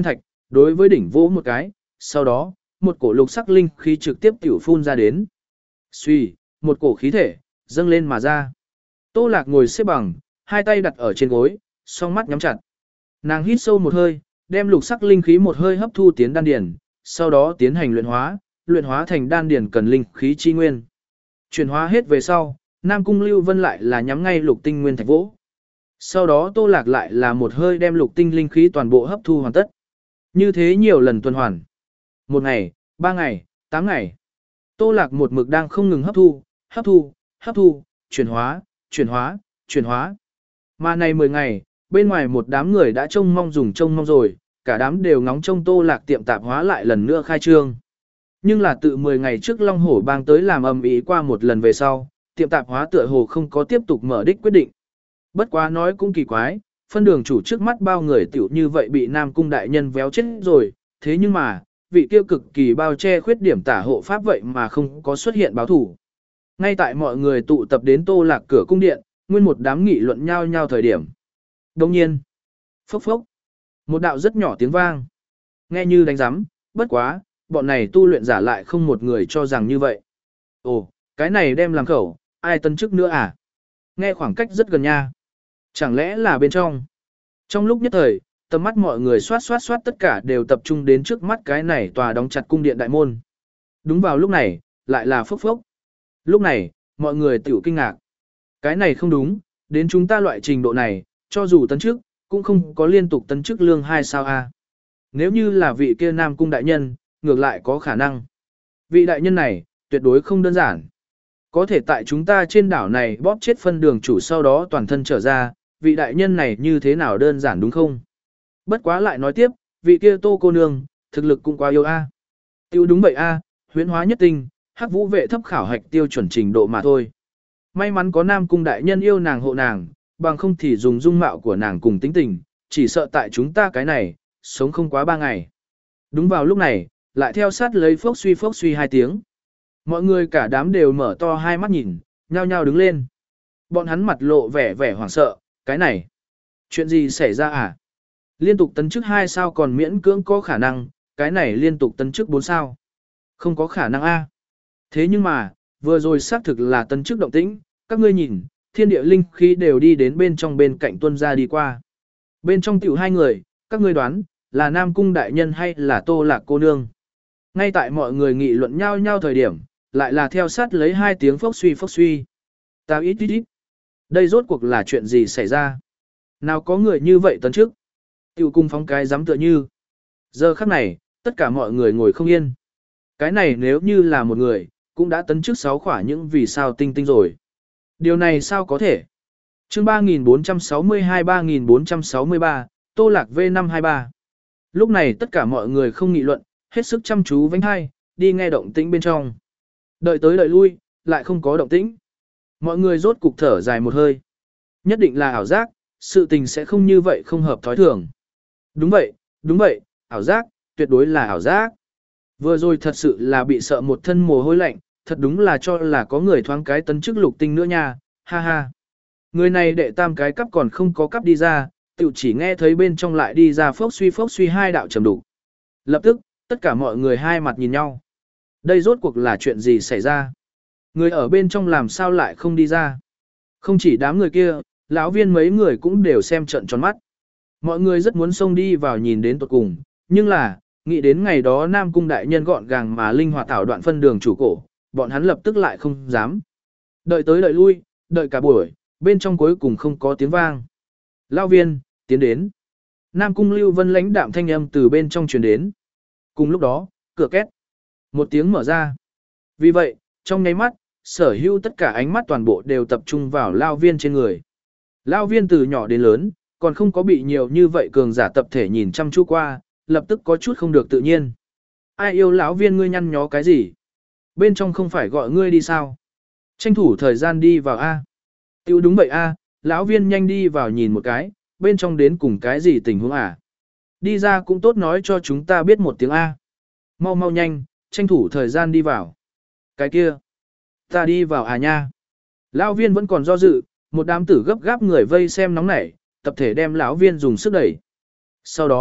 Speaker 1: đối với đỉnh vỗ một cái, sau đó, một cổ lục sắc linh khí trực tiếp tiểu phun ra đến. Xuy, một cổ khí thể, dâng lên mà ra. Tô Lạc ngồi xếp bằng, hai tay đặt ở trên gối, song mắt nhắm chặt. Nàng hít sâu một hơi, đem lục sắc linh khí một hơi hấp thu tiến đan điền, sau đó tiến hành luyện hóa, luyện hóa thành đan điền cần linh khí chi nguyên. Chuyển hóa hết về sau, Nam Cung Lưu Vân lại là nhắm ngay lục tinh nguyên thạch vỗ. Sau đó Tô Lạc lại là một hơi đem lục tinh linh khí toàn bộ hấp thu hoàn tất. Như thế nhiều lần tuần hoàn. Một ngày, ba ngày, tám ngày. Tô Lạc một mực đang không ngừng hấp thu, hấp thu, hấp thu, chuyển hóa, chuyển hóa, chuyển hóa. Mà này mười ngày, bên ngoài một đám người đã trông mong dùng trông mong rồi, cả đám đều ngóng trông Tô Lạc tiệm tạp hóa lại lần nữa khai trương. Nhưng là tự mười ngày trước Long Hổ Bang tới làm ầm ĩ qua một lần về sau, tiệm tạp hóa tựa hồ không có tiếp tục mở đích quyết định. Bất quá nói cũng kỳ quái, phân đường chủ trước mắt bao người tiểu như vậy bị Nam Cung đại nhân véo chết rồi, thế nhưng mà, vị kia cực kỳ bao che khuyết điểm tả hộ pháp vậy mà không có xuất hiện báo thủ. Ngay tại mọi người tụ tập đến Tô Lạc cửa cung điện, nguyên một đám nghị luận nhau nhau thời điểm. Đồng nhiên, phốc phốc, một đạo rất nhỏ tiếng vang. Nghe như đánh giám, bất quá, bọn này tu luyện giả lại không một người cho rằng như vậy. Ồ, cái này đem làm khẩu, ai tân chức nữa à? Nghe khoảng cách rất gần nha. Chẳng lẽ là bên trong? Trong lúc nhất thời, tầm mắt mọi người xoát xoát xoát tất cả đều tập trung đến trước mắt cái này tòa đóng chặt cung điện đại môn. Đúng vào lúc này, lại là phốc phốc. Lúc này, mọi người tiểu kinh ngạc. Cái này không đúng, đến chúng ta loại trình độ này, cho dù tấn chức, cũng không có liên tục tấn chức lương hai sao a. Nếu như là vị kia Nam Cung đại nhân, ngược lại có khả năng. Vị đại nhân này, tuyệt đối không đơn giản. Có thể tại chúng ta trên đảo này bóp chết phân đường chủ sau đó toàn thân trở ra, vị đại nhân này như thế nào đơn giản đúng không? Bất quá lại nói tiếp, vị kia Tô cô nương, thực lực cũng quá yêu a. Tiêu đúng vậy a, huyễn hóa nhất tinh, hắc vũ vệ thấp khảo hạch tiêu chuẩn trình độ mà thôi. May mắn có Nam Cung đại nhân yêu nàng hộ nàng, bằng không thì dùng dung mạo của nàng cùng tính tình, chỉ sợ tại chúng ta cái này, sống không quá ba ngày. Đúng vào lúc này, lại theo sát lấy phốc suy phốc suy hai tiếng. Mọi người cả đám đều mở to hai mắt nhìn, nhao nhao đứng lên. Bọn hắn mặt lộ vẻ vẻ hoảng sợ, cái này, chuyện gì xảy ra à? Liên tục tấn chức hai sao còn miễn cưỡng có khả năng, cái này liên tục tấn chức bốn sao. Không có khả năng a. Thế nhưng mà, vừa rồi xác thực là tấn chức động tĩnh, các ngươi nhìn, thiên địa linh khí đều đi đến bên trong bên cạnh tuân ra đi qua. Bên trong tiểu hai người, các ngươi đoán, là Nam Cung đại nhân hay là Tô Lạc cô nương? Ngay tại mọi người nghị luận nhau nhau thời điểm, lại là theo sát lấy hai tiếng phốc suy phốc suy. Tao ít ít ít. Đây rốt cuộc là chuyện gì xảy ra? Nào có người như vậy tấn trước? Tiểu cung phóng cái dám tựa như. Giờ khắc này, tất cả mọi người ngồi không yên. Cái này nếu như là một người, cũng đã tấn trước sáu khỏa những vì sao tinh tinh rồi. Điều này sao có thể? Chương ba nghìn bốn trăm sáu mươi hai ba nghìn bốn trăm sáu mươi ba, Tô Lạc V năm hai ba. Lúc này tất cả mọi người không nghị luận, hết sức chăm chú vánh hai, đi nghe động tĩnh bên trong. Đợi tới đợi lui, lại không có động tĩnh. Mọi người rốt cục thở dài một hơi. Nhất định là ảo giác, sự tình sẽ không như vậy không hợp thói thường. Đúng vậy, đúng vậy, ảo giác, tuyệt đối là ảo giác. Vừa rồi thật sự là bị sợ một thân mồ hôi lạnh, thật đúng là cho là có người thoáng cái tấn chức lục tinh nữa nha, ha ha. Người này đệ tam cái cắp còn không có cắp đi ra, tự chỉ nghe thấy bên trong lại đi ra phốc suy phốc suy hai đạo trầm đủ. Lập tức, tất cả mọi người hai mặt nhìn nhau. Đây rốt cuộc là chuyện gì xảy ra? Người ở bên trong làm sao lại không đi ra? Không chỉ đám người kia, lão viên mấy người cũng đều xem trận tròn mắt. Mọi người rất muốn xông đi vào nhìn đến tuột cùng, nhưng là, nghĩ đến ngày đó Nam Cung đại nhân gọn gàng mà linh hoạt thảo đoạn phân đường chủ cổ, bọn hắn lập tức lại không dám. Đợi tới đợi lui, đợi cả buổi, bên trong cuối cùng không có tiếng vang. Lão viên, tiến đến. Nam Cung Lưu Vân lãnh đạm thanh âm từ bên trong truyền đến. Cùng lúc đó, cửa két. Một tiếng mở ra. Vì vậy, trong nháy mắt, sở hữu tất cả ánh mắt toàn bộ đều tập trung vào Lão viên trên người. Lão viên từ nhỏ đến lớn, còn không có bị nhiều như vậy cường giả tập thể nhìn chăm chú qua, lập tức có chút không được tự nhiên. Ai yêu lão viên ngươi nhăn nhó cái gì? Bên trong không phải gọi ngươi đi sao? Tranh thủ thời gian đi vào A. Tiêu đúng vậy A, lão viên nhanh đi vào nhìn một cái, bên trong đến cùng cái gì tình huống à? Đi ra cũng tốt nói cho chúng ta biết một tiếng A. Mau mau nhanh, tranh thủ thời gian đi vào. Cái kia, ta đi vào à nha. Lão viên vẫn còn do dự, một đám tử gấp gáp người vây xem nóng nảy, tập thể đem lão viên dùng sức đẩy. Sau đó,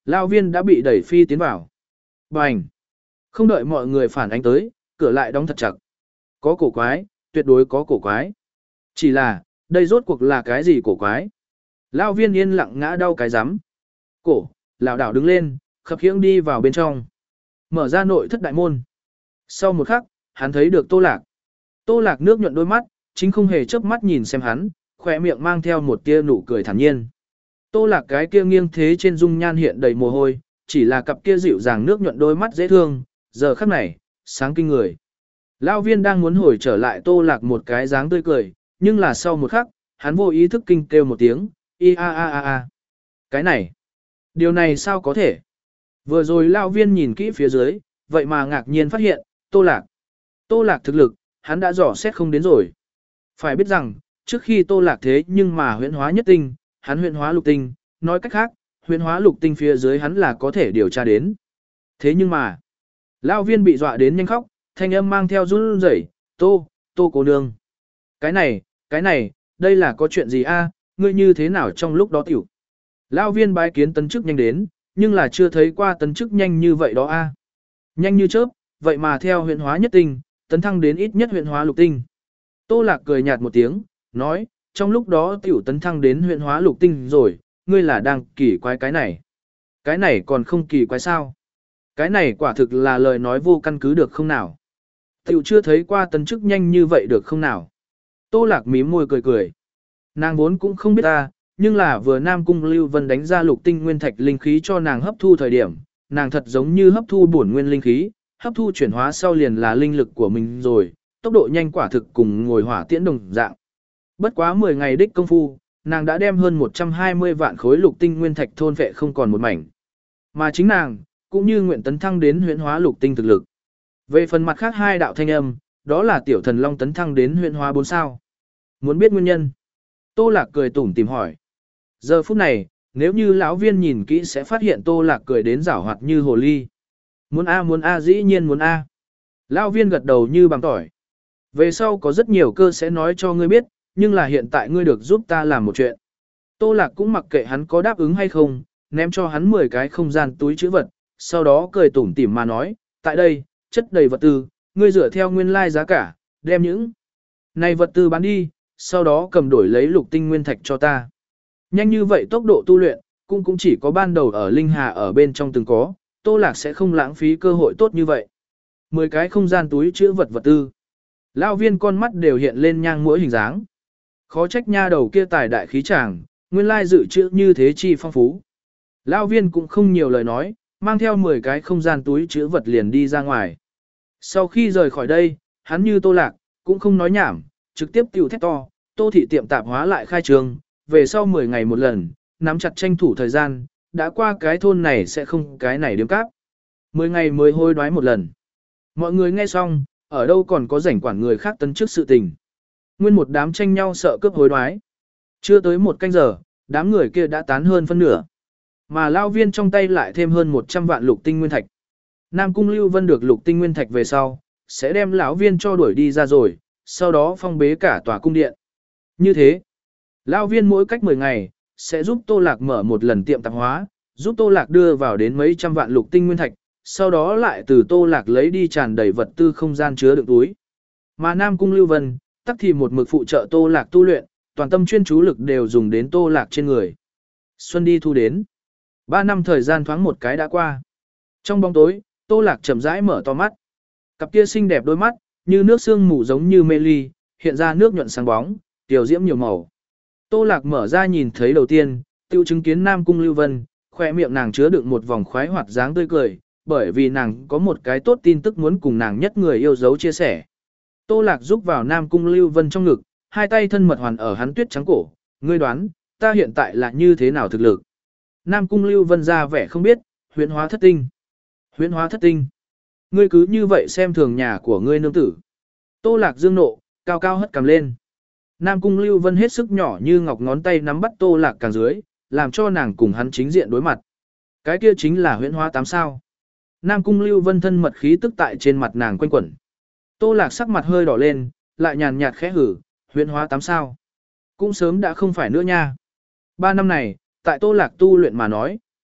Speaker 1: Lao viên đã bị đẩy phi tiến vào. Bành! Không đợi mọi người phản ánh tới, cửa lại đóng thật chặt. Có cổ quái, tuyệt đối có cổ quái. Chỉ là, đây rốt cuộc là cái gì cổ quái? Lao viên yên lặng ngã đau cái rắm. Cổ, lão đảo đứng lên, khập khiễng đi vào bên trong. Mở ra nội thất đại môn. Sau một khắc, hắn thấy được Tô Lạc. Tô Lạc nước nhuận đôi mắt, chính không hề chớp mắt nhìn xem hắn, khỏe miệng mang theo một tia nụ cười thản nhiên. Tô Lạc cái kia nghiêng thế trên dung nhan hiện đầy mồ hôi, chỉ là cặp kia dịu dàng nước nhuận đôi mắt dễ thương, giờ khắc này, sáng kinh người. Lão viên đang muốn hồi trở lại Tô Lạc một cái dáng tươi cười, nhưng là sau một khắc, hắn vô ý thức kinh kêu một tiếng, i a a a a. Cái này, điều này sao có thể? Vừa rồi lão viên nhìn kỹ phía dưới, vậy mà ngạc nhiên phát hiện, Tô Lạc. Tô Lạc thực lực, hắn đã dò xét không đến rồi. Phải biết rằng, trước khi Tô Lạc thế nhưng mà huyễn hóa nhất tinh, hắn huyễn hóa lục tinh, nói cách khác, huyễn hóa lục tinh phía dưới hắn là có thể điều tra đến. Thế nhưng mà, lão viên bị dọa đến nhanh khóc, thanh âm mang theo run rẩy, "Tô, Tô cô nương. Cái này, cái này, đây là có chuyện gì a? Ngươi như thế nào trong lúc đó tiểu?" Lão viên bái kiến tấn chức nhanh đến, nhưng là chưa thấy qua tấn chức nhanh như vậy đó a. Nhanh như chớp, vậy mà theo huyễn hóa nhất tinh, tấn thăng đến ít nhất huyễn hóa lục tinh. Tô Lạc cười nhạt một tiếng, nói, trong lúc đó tiểu tấn thăng đến huyễn hóa lục tinh rồi, ngươi là đang kỳ quái cái này. Cái này còn không kỳ quái sao? Cái này quả thực là lời nói vô căn cứ được không nào? Tiểu chưa thấy qua tấn chức nhanh như vậy được không nào? Tô Lạc mím môi cười cười. Nàng vốn cũng không biết ta, nhưng là vừa Nam Cung Lưu Vân đánh ra lục tinh nguyên thạch linh khí cho nàng hấp thu thời điểm, nàng thật giống như hấp thu bổn nguyên linh khí, hấp thu chuyển hóa sau liền là linh lực của mình rồi, tốc độ nhanh quả thực cùng ngồi hỏa tiễn đồng dạng. Bất quá mười ngày đích công phu, nàng đã đem hơn một trăm hai mươi vạn khối lục tinh nguyên thạch thôn vệ không còn một mảnh. Mà chính nàng, cũng như nguyện tấn thăng đến huyễn hóa lục tinh thực lực. Về phần mặt khác hai đạo thanh âm, đó là tiểu thần long tấn thăng đến huyễn hóa bốn sao. Muốn biết nguyên nhân? Tô Lạc cười tủm tìm hỏi. Giờ phút này, nếu như lão viên nhìn kỹ sẽ phát hiện Tô Lạc cười đến giảo hoạt như hồ ly. Muốn A muốn A dĩ nhiên muốn A. Lão viên gật đầu như bằng tỏi. Về sau có rất nhiều cơ sẽ nói cho ngươi biết, nhưng là hiện tại ngươi được giúp ta làm một chuyện. Tô Lạc cũng mặc kệ hắn có đáp ứng hay không, ném cho hắn mười cái không gian túi chữ vật, sau đó cười tủm tỉm mà nói, tại đây, chất đầy vật tư, ngươi dựa theo nguyên lai giá cả, đem những này vật tư bán đi, sau đó cầm đổi lấy lục tinh nguyên thạch cho ta. Nhanh như vậy tốc độ tu luyện, cũng cũng chỉ có ban đầu ở Linh Hà ở bên trong từng có, Tô Lạc sẽ không lãng phí cơ hội tốt như vậy. Mười cái không gian túi chữ vật vật tư. Lão viên con mắt đều hiện lên nhang mũi hình dáng. Khó trách nha đầu kia tài đại khí tràng, nguyên lai dự trữ như thế chi phong phú. Lão viên cũng không nhiều lời nói, mang theo mười cái không gian túi chữ vật liền đi ra ngoài. Sau khi rời khỏi đây, hắn như Tô Lạc, cũng không nói nhảm, trực tiếp tiêu thét to, Tô thị tiệm tạp hóa lại khai trường, về sau mười ngày một lần, nắm chặt tranh thủ thời gian, đã qua cái thôn này sẽ không cái này điếm cáp. mười ngày mới hôi đoái một lần. Mọi người nghe xong, ở đâu còn có rảnh quản người khác tấn trước sự tình. Nguyên một đám tranh nhau sợ cướp hối đoái. Chưa tới một canh giờ, đám người kia đã tán hơn phân nửa. Mà lao viên trong tay lại thêm hơn một trăm vạn lục tinh nguyên thạch. Nam Cung Lưu Vân được lục tinh nguyên thạch về sau, sẽ đem lão viên cho đuổi đi ra rồi, sau đó phong bế cả tòa cung điện. Như thế, lão viên mỗi cách mười ngày, sẽ giúp Tô Lạc mở một lần tiệm tạp hóa, giúp Tô Lạc đưa vào đến mấy trăm vạn lục tinh nguyên thạch, sau đó lại từ Tô Lạc lấy đi tràn đầy vật tư không gian chứa đựng túi. Mà Nam Cung Lưu Vân, tắc thì một mực phụ trợ Tô Lạc tu luyện, toàn tâm chuyên chú lực đều dùng đến Tô Lạc trên người. Xuân đi thu đến. Ba năm thời gian thoáng một cái đã qua. Trong bóng tối, Tô Lạc chậm rãi mở to mắt. Cặp kia xinh đẹp đôi mắt, như nước sương mù giống như mê ly, hiện ra nước nhuận sáng bóng, tiểu diễm nhiều màu. Tô Lạc mở ra nhìn thấy đầu tiên, tiêu chứng kiến Nam Cung Lưu Vân, khỏe miệng nàng chứa đựng một vòng khoái hoạt dáng tươi cười, bởi vì nàng có một cái tốt tin tức muốn cùng nàng nhất người yêu dấu chia sẻ. Tô Lạc giúp vào Nam Cung Lưu Vân trong ngực, hai tay thân mật hoàn ở hắn tuyết trắng cổ, ngươi đoán, ta hiện tại là như thế nào thực lực? Nam Cung Lưu Vân ra vẻ không biết, huyễn hóa thất tinh. Huyễn hóa thất tinh. Ngươi cứ như vậy xem thường nhà của ngươi nương tử. Tô Lạc dương nộ, cao cao hất cằm lên. Nam Cung Lưu Vân hết sức nhỏ như ngọc ngón tay nắm bắt Tô Lạc càng dưới, làm cho nàng cùng hắn chính diện đối mặt. Cái kia chính là huyễn hóa tám sao. Nam Cung Lưu Vân thân mật khí tức tại trên mặt nàng quanh quẩn. Tô Lạc sắc mặt hơi đỏ lên, lại nhàn nhạt khẽ hử, huyễn hóa tám sao. Cũng sớm đã không phải nữa nha. Ba năm này, tại Tô Lạc tu luyện mà nói,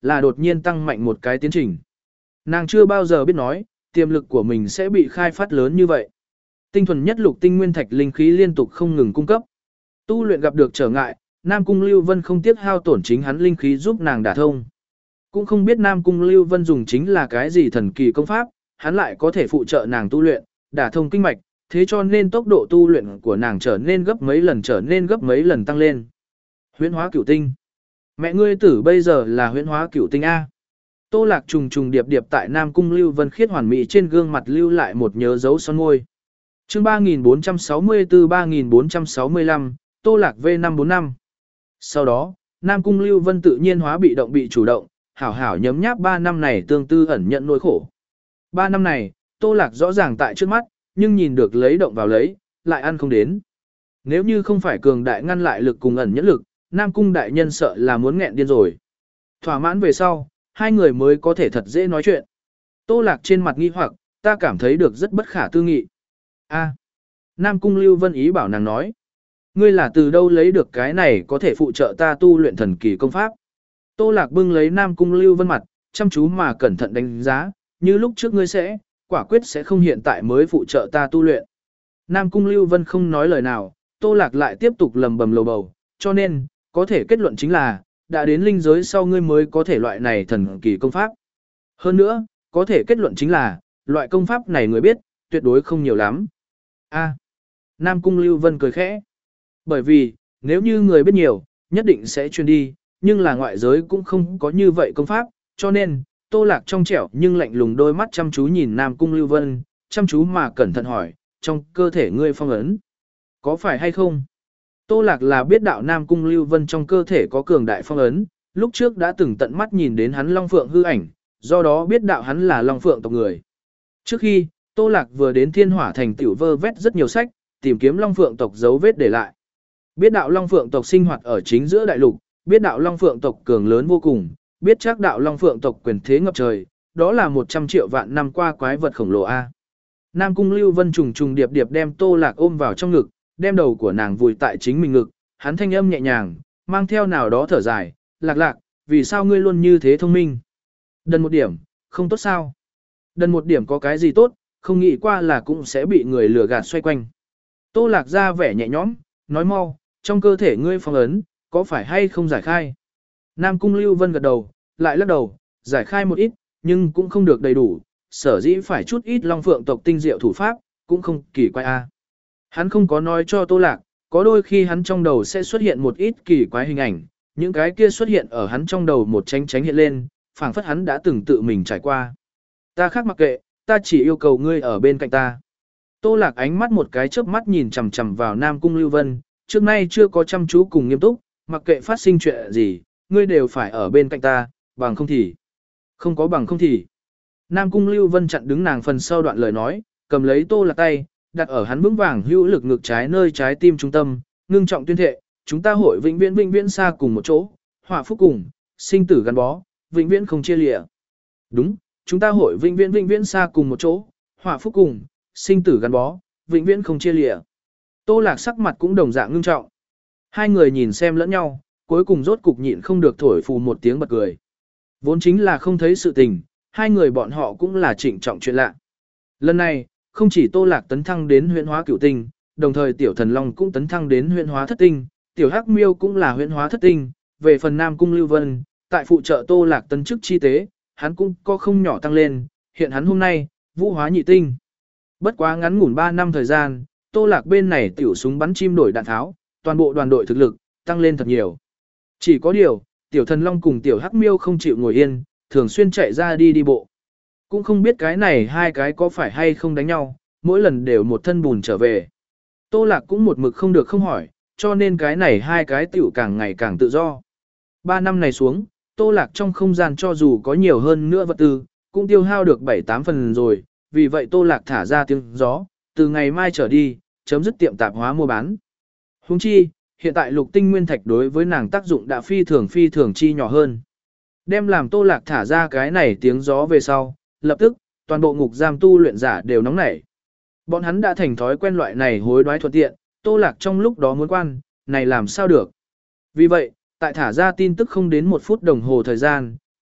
Speaker 1: là đột nhiên tăng mạnh một cái tiến trình. Nàng chưa bao giờ biết nói, tiềm lực của mình sẽ bị khai phát lớn như vậy. Tinh thuần nhất lục tinh nguyên thạch linh khí liên tục không ngừng cung cấp. Tu luyện gặp được trở ngại, Nam Cung Lưu Vân không tiếc hao tổn chính hắn linh khí giúp nàng đả thông. Cũng không biết Nam Cung Lưu Vân dùng chính là cái gì thần kỳ công pháp, hắn lại có thể phụ trợ nàng tu luyện, đả thông kinh mạch, thế cho nên tốc độ tu luyện của nàng trở nên gấp mấy lần trở nên gấp mấy lần tăng lên. Huyễn hóa cửu tinh. Mẹ ngươi tử bây giờ là huyễn hóa cửu tinh A. Tô Lạc trùng trùng điệp điệp tại Nam Cung Lưu Vân khiết hoàn mỹ trên gương mặt lưu lại một nhớ dấu son môi. Chương ba nghìn bốn trăm sáu mươi tư ba nghìn bốn trăm sáu mươi lăm, Tô Lạc V năm bốn năm. Sau đó, Nam Cung Lưu Vân tự nhiên hóa bị động bị chủ động, hảo hảo nhấm nháp ba năm này tương tư ẩn nhận nỗi khổ. ba năm này, Tô Lạc rõ ràng tại trước mắt, nhưng nhìn được lấy động vào lấy, lại ăn không đến. Nếu như không phải cường đại ngăn lại lực cùng ẩn nhẫn lực, Nam Cung đại nhân sợ là muốn nghẹn điên rồi. Thỏa mãn về sau, hai người mới có thể thật dễ nói chuyện. Tô Lạc trên mặt nghi hoặc, ta cảm thấy được rất bất khả tư nghị. A. Nam Cung Lưu Vân ý bảo nàng nói. Ngươi là từ đâu lấy được cái này có thể phụ trợ ta tu luyện thần kỳ công pháp. Tô Lạc bưng lấy Nam Cung Lưu Vân mặt, chăm chú mà cẩn thận đánh giá, như lúc trước ngươi sẽ, quả quyết sẽ không hiện tại mới phụ trợ ta tu luyện. Nam Cung Lưu Vân không nói lời nào, Tô Lạc lại tiếp tục lầm bầm lầu bầu, cho nên, có thể kết luận chính là, đã đến linh giới sau ngươi mới có thể loại này thần kỳ công pháp. Hơn nữa, có thể kết luận chính là, loại công pháp này người biết, tuyệt đối không nhiều lắm. A. Nam Cung Lưu Vân cười khẽ. Bởi vì, nếu như người biết nhiều, nhất định sẽ truyền đi, nhưng là ngoại giới cũng không có như vậy công pháp, cho nên, Tô Lạc trong trẻo nhưng lạnh lùng đôi mắt chăm chú nhìn Nam Cung Lưu Vân, chăm chú mà cẩn thận hỏi, trong cơ thể ngươi phong ấn, có phải hay không? Tô Lạc là biết đạo Nam Cung Lưu Vân trong cơ thể có cường đại phong ấn, lúc trước đã từng tận mắt nhìn đến hắn Long Phượng hư ảnh, do đó biết đạo hắn là Long Phượng tộc người. Trước khi, Tô Lạc vừa đến Thiên Hỏa Thành tiểu vơ vét rất nhiều sách, tìm kiếm Long Phượng tộc dấu vết để lại. Biết đạo Long Phượng tộc sinh hoạt ở chính giữa đại lục, biết đạo Long Phượng tộc cường lớn vô cùng, biết chắc đạo Long Phượng tộc quyền thế ngập trời, đó là một trăm triệu vạn năm qua quái vật khổng lồ A. Nam Cung Lưu Vân trùng trùng điệp điệp đem Tô Lạc ôm vào trong ngực, đem đầu của nàng vùi tại chính mình ngực, hắn thanh âm nhẹ nhàng, mang theo nào đó thở dài, Lạc Lạc, vì sao ngươi luôn như thế thông minh? Đần một điểm, không tốt sao? Đần một điểm có cái gì tốt, không nghĩ qua là cũng sẽ bị người lừa gạt xoay quanh. Tô Lạc ra vẻ nhẹ nhõm, nói mau, trong cơ thể ngươi phong ấn, có phải hay không giải khai? Nam Cung Lưu Vân gật đầu, lại lắc đầu, giải khai một ít, nhưng cũng không được đầy đủ, sở dĩ phải chút ít Long Phượng tộc tinh diệu thủ pháp, cũng không kỳ quái a. Hắn không có nói cho Tô Lạc, có đôi khi hắn trong đầu sẽ xuất hiện một ít kỳ quái hình ảnh, những cái kia xuất hiện ở hắn trong đầu một tránh tránh hiện lên, phảng phất hắn đã từng tự mình trải qua. Ta khác mặc kệ, ta chỉ yêu cầu ngươi ở bên cạnh ta. Tô Lạc ánh mắt một cái chớp mắt nhìn chằm chằm vào Nam Cung Lưu Vân, trước nay chưa có chăm chú cùng nghiêm túc, mặc kệ phát sinh chuyện gì, ngươi đều phải ở bên cạnh ta, bằng không thì. Không có bằng không thì. Nam Cung Lưu Vân chặn đứng nàng phần sau đoạn lời nói, cầm lấy Tô Lạc tay, đặt ở hắn vững vàng hữu lực ngực trái nơi trái tim trung tâm, ngưng trọng tuyên thệ, chúng ta hội vĩnh viễn vĩnh viễn xa cùng một chỗ, họa phúc cùng, sinh tử gắn bó, vĩnh viễn không chia lìa. Đúng, chúng ta hội vĩnh viễn vĩnh viễn xa cùng một chỗ, họa phúc cùng, sinh tử gắn bó, vĩnh viễn không chia lìa. Tô Lạc sắc mặt cũng đồng dạng ngưng trọng. Hai người nhìn xem lẫn nhau, cuối cùng rốt cục nhịn không được thổi phù một tiếng bật cười. Vốn chính là không thấy sự tình, hai người bọn họ cũng là trịnh trọng chuyện lạ. Lần này, không chỉ Tô Lạc tấn thăng đến huyễn hóa cửu tinh, đồng thời Tiểu Thần Long cũng tấn thăng đến huyễn hóa thất tinh, Tiểu Hắc Miêu cũng là huyễn hóa thất tinh, về phần Nam Cung Lưu Vân, tại phụ trợ Tô Lạc tấn chức chi tế, hắn cũng có không nhỏ tăng lên, hiện hắn hôm nay, vũ hóa nhị tinh. Bất quá ngắn ngủn ba năm thời gian, Tô Lạc bên này tiểu súng bắn chim đổi đạn tháo, toàn bộ đoàn đội thực lực tăng lên thật nhiều. Chỉ có điều, Tiểu Thần Long cùng Tiểu Hắc Miêu không chịu ngồi yên, thường xuyên chạy ra đi đi bộ. Cũng không biết cái này hai cái có phải hay không đánh nhau, mỗi lần đều một thân bùn trở về. Tô Lạc cũng một mực không được không hỏi, cho nên cái này hai cái tiểu càng ngày càng tự do. Ba năm này xuống, Tô Lạc trong không gian cho dù có nhiều hơn nữa vật tư, cũng tiêu hao được bảy tám phần rồi, vì vậy Tô Lạc thả ra tiếng gió, từ ngày mai trở đi, chấm dứt tiệm tạp hóa mua bán. Huống chi, hiện tại lục tinh nguyên thạch đối với nàng tác dụng đã phi thường phi thường chi nhỏ hơn. Đem làm Tô Lạc thả ra cái này tiếng gió về sau, lập tức, toàn bộ ngục giam tu luyện giả đều nóng nảy. Bọn hắn đã thành thói quen loại này hối đoái thuận tiện, Tô Lạc trong lúc đó muốn quan, này làm sao được. Vì vậy, tại thả ra tin tức không đến một phút đồng hồ thời gian,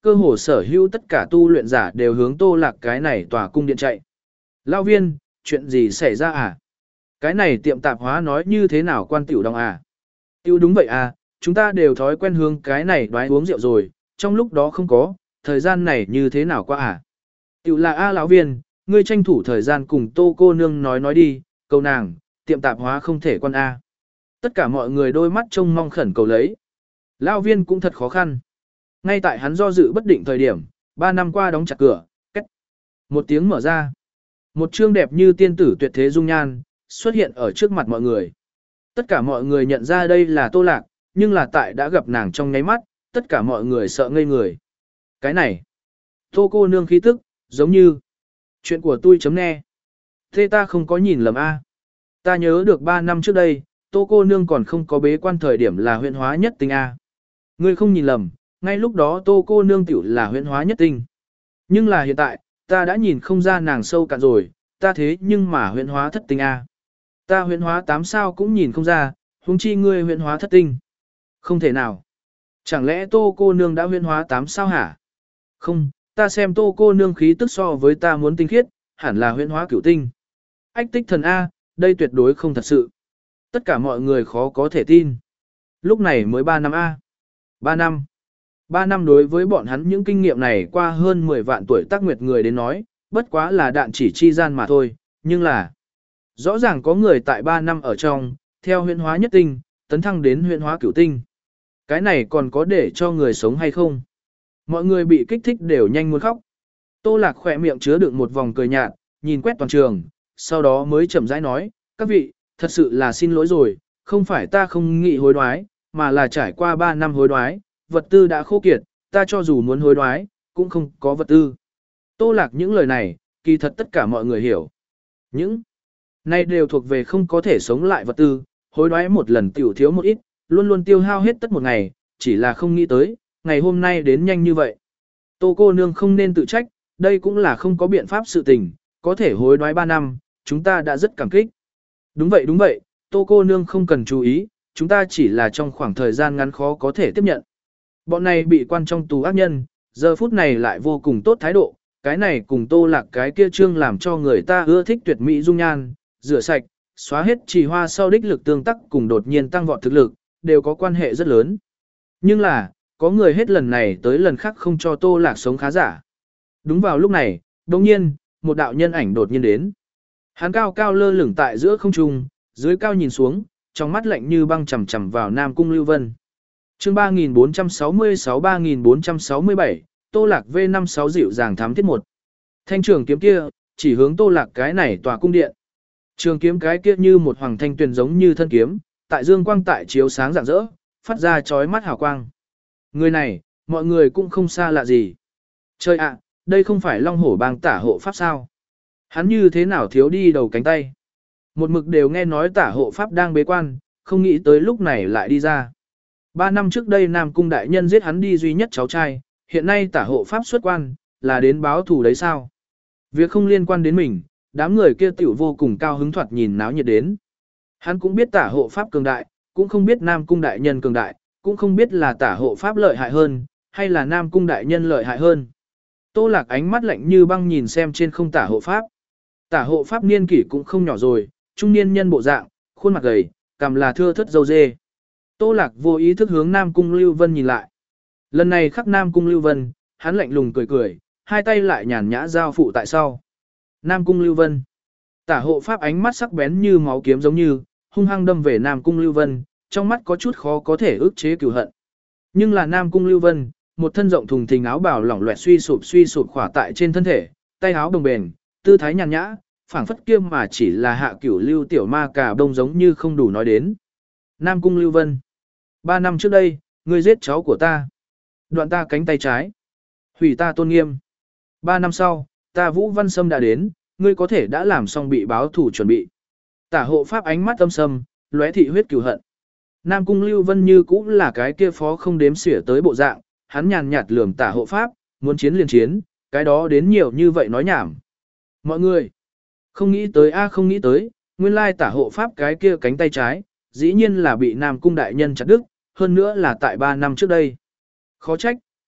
Speaker 1: cơ hồ sở hữu tất cả tu luyện giả đều hướng Tô Lạc cái này tòa cung điện chạy. Lão viên, chuyện gì xảy ra à? Cái này tiệm tạp hóa nói như thế nào quan tiểu đóng à? Tiểu đúng vậy à, chúng ta đều thói quen hướng cái này đoái uống rượu rồi, trong lúc đó không có, thời gian này như thế nào qua à? Tiểu là A lão viên, ngươi tranh thủ thời gian cùng Tô cô nương nói nói đi, cầu nàng, tiệm tạp hóa không thể quan A. Tất cả mọi người đôi mắt trông mong khẩn cầu lấy. Lão viên cũng thật khó khăn. Ngay tại hắn do dự bất định thời điểm, ba năm qua đóng chặt cửa, cách. Một tiếng mở ra. Một trương đẹp như tiên tử tuyệt thế dung nhan, xuất hiện ở trước mặt mọi người. Tất cả mọi người nhận ra đây là Tô Lạc, nhưng là tại đã gặp nàng trong nháy mắt, tất cả mọi người sợ ngây người. Cái này, Tô cô nương khí tức, giống như chuyện của tôi chấm nghe. Thế ta không có nhìn lầm a. Ta nhớ được ba năm trước đây, Tô cô nương còn không có bế quan thời điểm là huyện hóa nhất tinh a. Ngươi không nhìn lầm, ngay lúc đó Tô cô nương tiểu là huyện hóa nhất tinh. Nhưng là hiện tại, ta đã nhìn không ra nàng sâu cạn rồi, ta thế nhưng mà huyện hóa thất tinh a. Ta huyện hóa tám sao cũng nhìn không ra, huống chi ngươi huyện hóa thất tinh. Không thể nào. Chẳng lẽ Tô cô nương đã huyện hóa tám sao hả? Không, ta xem Tô cô nương khí tức so với ta muốn tinh khiết, hẳn là huyện hóa cửu tinh. Ách tích thần A, đây tuyệt đối không thật sự. Tất cả mọi người khó có thể tin. Lúc này mới ba năm A. ba năm. ba năm đối với bọn hắn những kinh nghiệm này qua hơn mười vạn tuổi tác nguyệt người đến nói, bất quá là đạn chỉ chi gian mà thôi, nhưng là rõ ràng có người tại ba năm ở trong, theo huyện hóa nhất tinh, tấn thăng đến huyện hóa cửu tinh. Cái này còn có để cho người sống hay không? Mọi người bị kích thích đều nhanh muốn khóc. Tô Lạc khỏe miệng chứa đựng một vòng cười nhạt, nhìn quét toàn trường, sau đó mới chậm rãi nói, các vị, thật sự là xin lỗi rồi, không phải ta không nghĩ hối đoái, mà là trải qua ba năm hối đoái, vật tư đã khô kiệt, ta cho dù muốn hối đoái, cũng không có vật tư. Tô Lạc những lời này, kỳ thật tất cả mọi người hiểu. Những này đều thuộc về không có thể sống lại vật tư, hối đoái một lần tiểu thiếu một ít, luôn luôn tiêu hao hết tất một ngày, chỉ là không nghĩ tới, ngày hôm nay đến nhanh như vậy. Tô cô nương không nên tự trách, đây cũng là không có biện pháp sự tình, có thể hối đoái ba năm, chúng ta đã rất cảm kích. Đúng vậy đúng vậy, Tô cô nương không cần chú ý, chúng ta chỉ là trong khoảng thời gian ngắn khó có thể tiếp nhận. Bọn này bị quan trong tù ác nhân, giờ phút này lại vô cùng tốt thái độ, cái này cùng Tô Lạc cái kia trương làm cho người ta ưa thích tuyệt mỹ dung nhan, rửa sạch, xóa hết trì hoa sau đích lực tương tác cùng đột nhiên tăng vọt thực lực, đều có quan hệ rất lớn. Nhưng là, có người hết lần này tới lần khác không cho Tô Lạc sống khá giả. Đúng vào lúc này, đồng nhiên, một đạo nhân ảnh đột nhiên đến. Hắn cao cao lơ lửng tại giữa không trung, dưới cao nhìn xuống, trong mắt lạnh như băng chằm chằm vào Nam Cung Lưu Vân. Chương ba nghìn bốn trăm sáu mươi sáu ba nghìn bốn trăm sáu mươi bảy, Tô Lạc V năm sáu dịu dàng thám thiết một. Thanh trường kiếm kia, chỉ hướng Tô Lạc cái này tòa cung điện. Trường kiếm cái kia như một hoàng thanh tuyền giống như thân kiếm, tại dương quang tại chiếu sáng rạng rỡ, phát ra chói mắt hào quang. Người này, mọi người cũng không xa lạ gì. Trời ạ, đây không phải Long Hổ Bang Tả hộ pháp sao? Hắn như thế nào thiếu đi đầu cánh tay? Một mực đều nghe nói Tả hộ pháp đang bế quan, không nghĩ tới lúc này lại đi ra. Ba năm trước đây Nam Cung đại nhân giết hắn đi duy nhất cháu trai, hiện nay Tả hộ pháp xuất quan, là đến báo thù đấy sao? Việc không liên quan đến mình, đám người kia tiểu vô cùng cao hứng thoạt nhìn náo nhiệt đến. Hắn cũng biết Tả hộ pháp cường đại, cũng không biết Nam Cung đại nhân cường đại, cũng không biết là Tả hộ pháp lợi hại hơn, hay là Nam Cung đại nhân lợi hại hơn. Tô Lạc ánh mắt lạnh như băng nhìn xem trên không Tả hộ pháp. Tả hộ pháp niên kỷ cũng không nhỏ rồi, trung niên nhân bộ dạng, khuôn mặt gầy, cằm là thưa thất dâu dê. Tô Lạc vô ý thức hướng Nam Cung Lưu Vân nhìn lại. Lần này khắc Nam Cung Lưu Vân, hắn lạnh lùng cười cười, hai tay lại nhàn nhã giao phụ tại sau. Nam Cung Lưu Vân. Tả hộ pháp ánh mắt sắc bén như máu kiếm giống như, hung hăng đâm về Nam Cung Lưu Vân, trong mắt có chút khó có thể ức chế cừu hận. Nhưng là Nam Cung Lưu Vân, một thân rộng thùng thình áo bào lỏng loẹt suy sụp suy sụp khỏa tại trên thân thể, tay áo đồng bền, tư thái nhàn nhã, phảng phất kiêm mà chỉ là hạ cửu lưu tiểu ma cà đông giống như không đủ nói đến. Nam Cung Lưu Vân. Ba năm trước đây, ngươi giết cháu của ta. Đoạn ta cánh tay trái. Hủy ta tôn nghiêm. Ba năm sau, ta Vũ Văn Sâm đã đến, ngươi có thể đã làm xong bị báo thủ chuẩn bị. Tả hộ pháp ánh mắt âm sâm, lóe thị huyết cừu hận. Nam Cung Lưu Vân như cũng là cái kia phó không đếm xỉa tới bộ dạng, hắn nhàn nhạt lườm tả hộ pháp, muốn chiến liền chiến, cái đó đến nhiều như vậy nói nhảm. Mọi người, không nghĩ tới a không nghĩ tới, nguyên lai tả hộ pháp cái kia cánh tay trái, dĩ nhiên là bị Nam Cung đại nhân chặt đứt, hơn nữa là tại ba năm trước đây. Khó trách,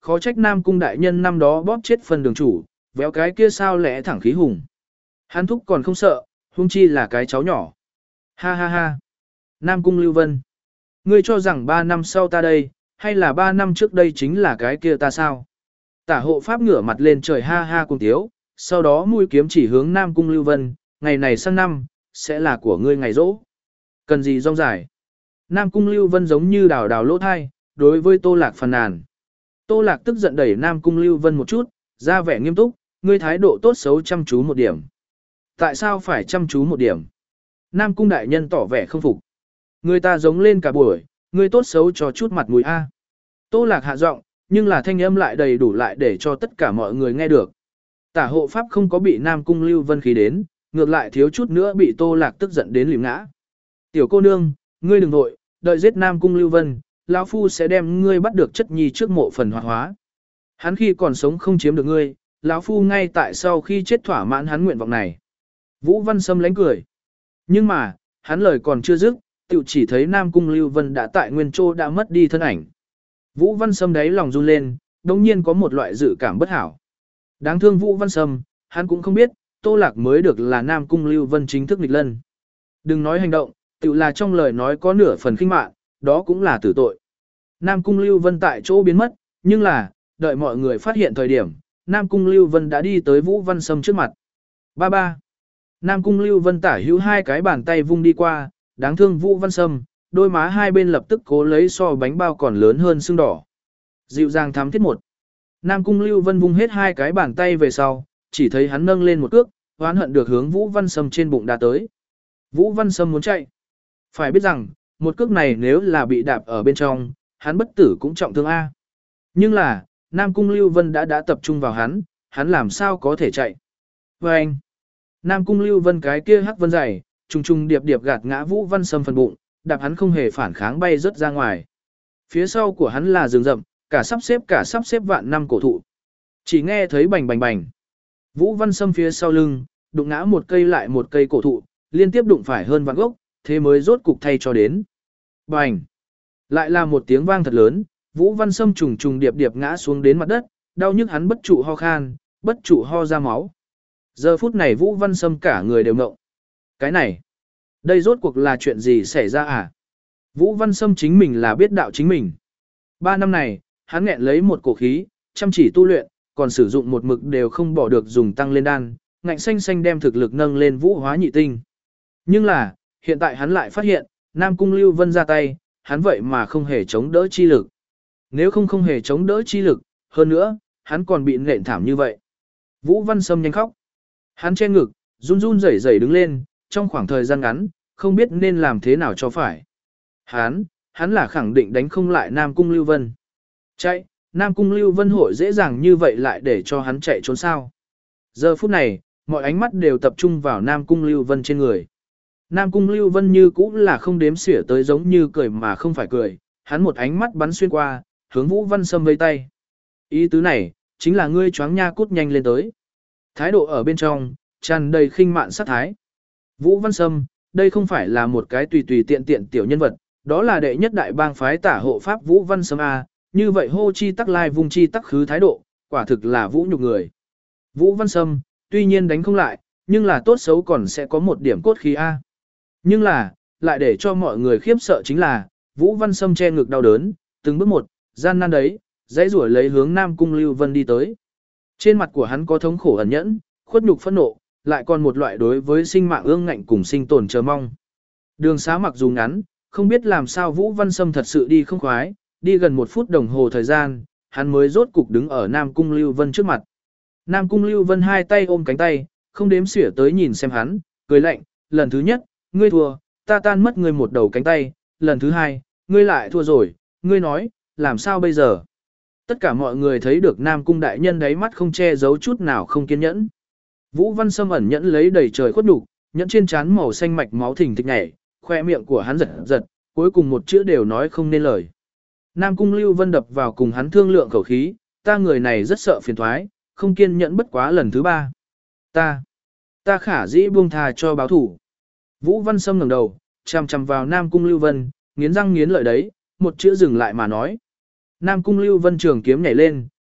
Speaker 1: Khó trách Nam Cung đại nhân năm đó bóp chết phần đường chủ, véo cái kia sao lẽ thẳng khí hùng. Hắn thúc còn không sợ, huống chi là cái cháu nhỏ. Ha ha ha. Nam Cung Lưu Vân. Ngươi cho rằng ba năm sau ta đây, hay là ba năm trước đây chính là cái kia ta sao? Tả hộ pháp ngửa mặt lên trời ha ha cùng tiếu, sau đó mũi kiếm chỉ hướng Nam Cung Lưu Vân, ngày này sang năm, sẽ là của ngươi ngày rỗ. Cần gì rong dài? Nam Cung Lưu Vân giống như đào đào lỗ thai, đối với Tô Lạc phàn nàn. Tô Lạc tức giận đẩy Nam Cung Lưu Vân một chút, ra vẻ nghiêm túc, ngươi thái độ tốt xấu chăm chú một điểm. Tại sao phải chăm chú một điểm? Nam Cung đại nhân tỏ vẻ không phục. Người ta giống lên cả buổi, ngươi tốt xấu cho chút mặt mũi a. Tô Lạc hạ giọng, nhưng là thanh âm lại đầy đủ lại để cho tất cả mọi người nghe được. Tả hộ pháp không có bị Nam Cung Lưu Vân khí đến, ngược lại thiếu chút nữa bị Tô Lạc tức giận đến lìm ngã. Tiểu cô nương, ngươi đừng nội, đợi giết Nam Cung Lưu Vân, lão phu sẽ đem ngươi bắt được chất nhi trước mộ phần hoạt hóa. Hắn khi còn sống không chiếm được ngươi, lão phu ngay tại sau khi chết thỏa mãn hắn nguyện vọng này. Vũ Văn Sâm lánh cười. Nhưng mà, hắn lời còn chưa dứt, tiểu chỉ thấy Nam Cung Lưu Vân đã tại Nguyên Châu đã mất đi thân ảnh. Vũ Văn Sâm đáy lòng run lên, đồng nhiên có một loại dự cảm bất hảo. Đáng thương Vũ Văn Sâm, hắn cũng không biết, Tô Lạc mới được là Nam Cung Lưu Vân chính thức nghịch lân. Đừng nói hành động, tự là trong lời nói có nửa phần khinh mạn, đó cũng là tử tội. Nam Cung Lưu Vân tại chỗ biến mất, nhưng là, đợi mọi người phát hiện thời điểm, Nam Cung Lưu Vân đã đi tới Vũ Văn Sâm trước mặt. Ba ba. Nam Cung Lưu Vân tả hữu hai cái bàn tay vung đi qua, đáng thương Vũ Văn Sâm, đôi má hai bên lập tức cố lấy so bánh bao còn lớn hơn sưng đỏ. Dịu dàng thắm thiết một. Nam Cung Lưu Vân vung hết hai cái bàn tay về sau, chỉ thấy hắn nâng lên một cước, hoán hận được hướng Vũ Văn Sâm trên bụng đá tới. Vũ Văn Sâm muốn chạy. Phải biết rằng, một cước này nếu là bị đạp ở bên trong, hắn bất tử cũng trọng thương A. Nhưng là, Nam Cung Lưu Vân đã đã tập trung vào hắn, hắn làm sao có thể chạy. Và anh, Nam Cung Lưu Vân cái kia hắc vân dày, trùng trùng điệp điệp gạt ngã Vũ Văn Sâm phần bụng, đạp hắn không hề phản kháng bay rớt ra ngoài. Phía sau của hắn là rừng rậm, cả sắp xếp cả sắp xếp vạn năm cổ thụ. Chỉ nghe thấy bành bành bành. Vũ Văn Sâm phía sau lưng, đụng ngã một cây lại một cây cổ thụ, liên tiếp đụng phải hơn vạn gốc, thế mới rốt cục thay cho đến. Bành! Lại là một tiếng vang thật lớn, Vũ Văn Sâm trùng trùng điệp điệp ngã xuống đến mặt đất, đau nhức hắn bất trụ ho khan, bất trụ ho ra máu. Giờ phút này Vũ Văn Sâm cả người đều ngộng. Cái này, đây rốt cuộc là chuyện gì xảy ra à? Vũ Văn Sâm chính mình là biết đạo chính mình. Ba năm này, hắn nghẹn lấy một cổ khí, chăm chỉ tu luyện, còn sử dụng một mực đều không bỏ được dùng tăng lên đan, ngạnh xanh xanh đem thực lực nâng lên vũ hóa nhị tinh. Nhưng là, hiện tại hắn lại phát hiện, Nam Cung Lưu Vân ra tay, hắn vậy mà không hề chống đỡ chi lực. Nếu không không hề chống đỡ chi lực, hơn nữa, hắn còn bị nện thảm như vậy. Vũ Văn Sâm nhanh khóc. Hắn che ngực, run run rẩy rẩy đứng lên, trong khoảng thời gian ngắn, không biết nên làm thế nào cho phải. Hắn, hắn là khẳng định đánh không lại Nam Cung Lưu Vân. Chạy, Nam Cung Lưu Vân hội dễ dàng như vậy lại để cho hắn chạy trốn sao. Giờ phút này, mọi ánh mắt đều tập trung vào Nam Cung Lưu Vân trên người. Nam Cung Lưu Vân như cũng là không đếm xỉa tới giống như cười mà không phải cười, hắn một ánh mắt bắn xuyên qua, hướng Vũ Văn Sâm vây tay. Ý tứ này, chính là ngươi choáng nha cút nhanh lên tới. Thái độ ở bên trong, tràn đầy khinh mạn sát thái. Vũ Văn Sâm, đây không phải là một cái tùy tùy tiện tiện tiểu nhân vật, đó là đệ nhất đại bang phái tả hộ pháp Vũ Văn Sâm A, như vậy hô chi tắc lai vung chi tắc khứ thái độ, quả thực là vũ nhục người. Vũ Văn Sâm, tuy nhiên đánh không lại, nhưng là tốt xấu còn sẽ có một điểm cốt khí A. Nhưng là, lại để cho mọi người khiếp sợ chính là, Vũ Văn Sâm che ngực đau đớn, từng bước một, gian nan đấy, dãy rủa lấy hướng Nam Cung Lưu Vân đi tới. Trên mặt của hắn có thống khổ ẩn nhẫn, khuất nhục phẫn nộ, lại còn một loại đối với sinh mạng ương ngạnh cùng sinh tồn chờ mong. Đường xá mặc dù ngắn, không biết làm sao Vũ Văn Sâm thật sự đi không khoái, đi gần một phút đồng hồ thời gian, hắn mới rốt cục đứng ở Nam Cung Lưu Vân trước mặt. Nam Cung Lưu Vân hai tay ôm cánh tay, không đếm xỉa tới nhìn xem hắn, cười lạnh, lần thứ nhất, ngươi thua, ta tan mất ngươi một đầu cánh tay, lần thứ hai, ngươi lại thua rồi, ngươi nói, làm sao bây giờ? Tất cả mọi người thấy được Nam Cung đại nhân đáy mắt không che giấu chút nào không kiên nhẫn. Vũ Văn Sâm ẩn nhẫn lấy đầy trời khuất nhục, nhẫn trên trán màu xanh mạch máu thình thịch nhảy, khoe miệng của hắn giật giật, cuối cùng một chữ đều nói không nên lời. Nam Cung Lưu Vân đập vào cùng hắn thương lượng khẩu khí, ta người này rất sợ phiền thoái, không kiên nhẫn bất quá lần thứ ba. Ta, ta khả dĩ buông thà cho báo thủ. Vũ Văn Sâm ngẩng đầu, chằm chằm vào Nam Cung Lưu Vân, nghiến răng nghiến lợi đấy, một chữ dừng lại mà nói. Nam Cung Lưu Vân trường kiếm nhảy lên,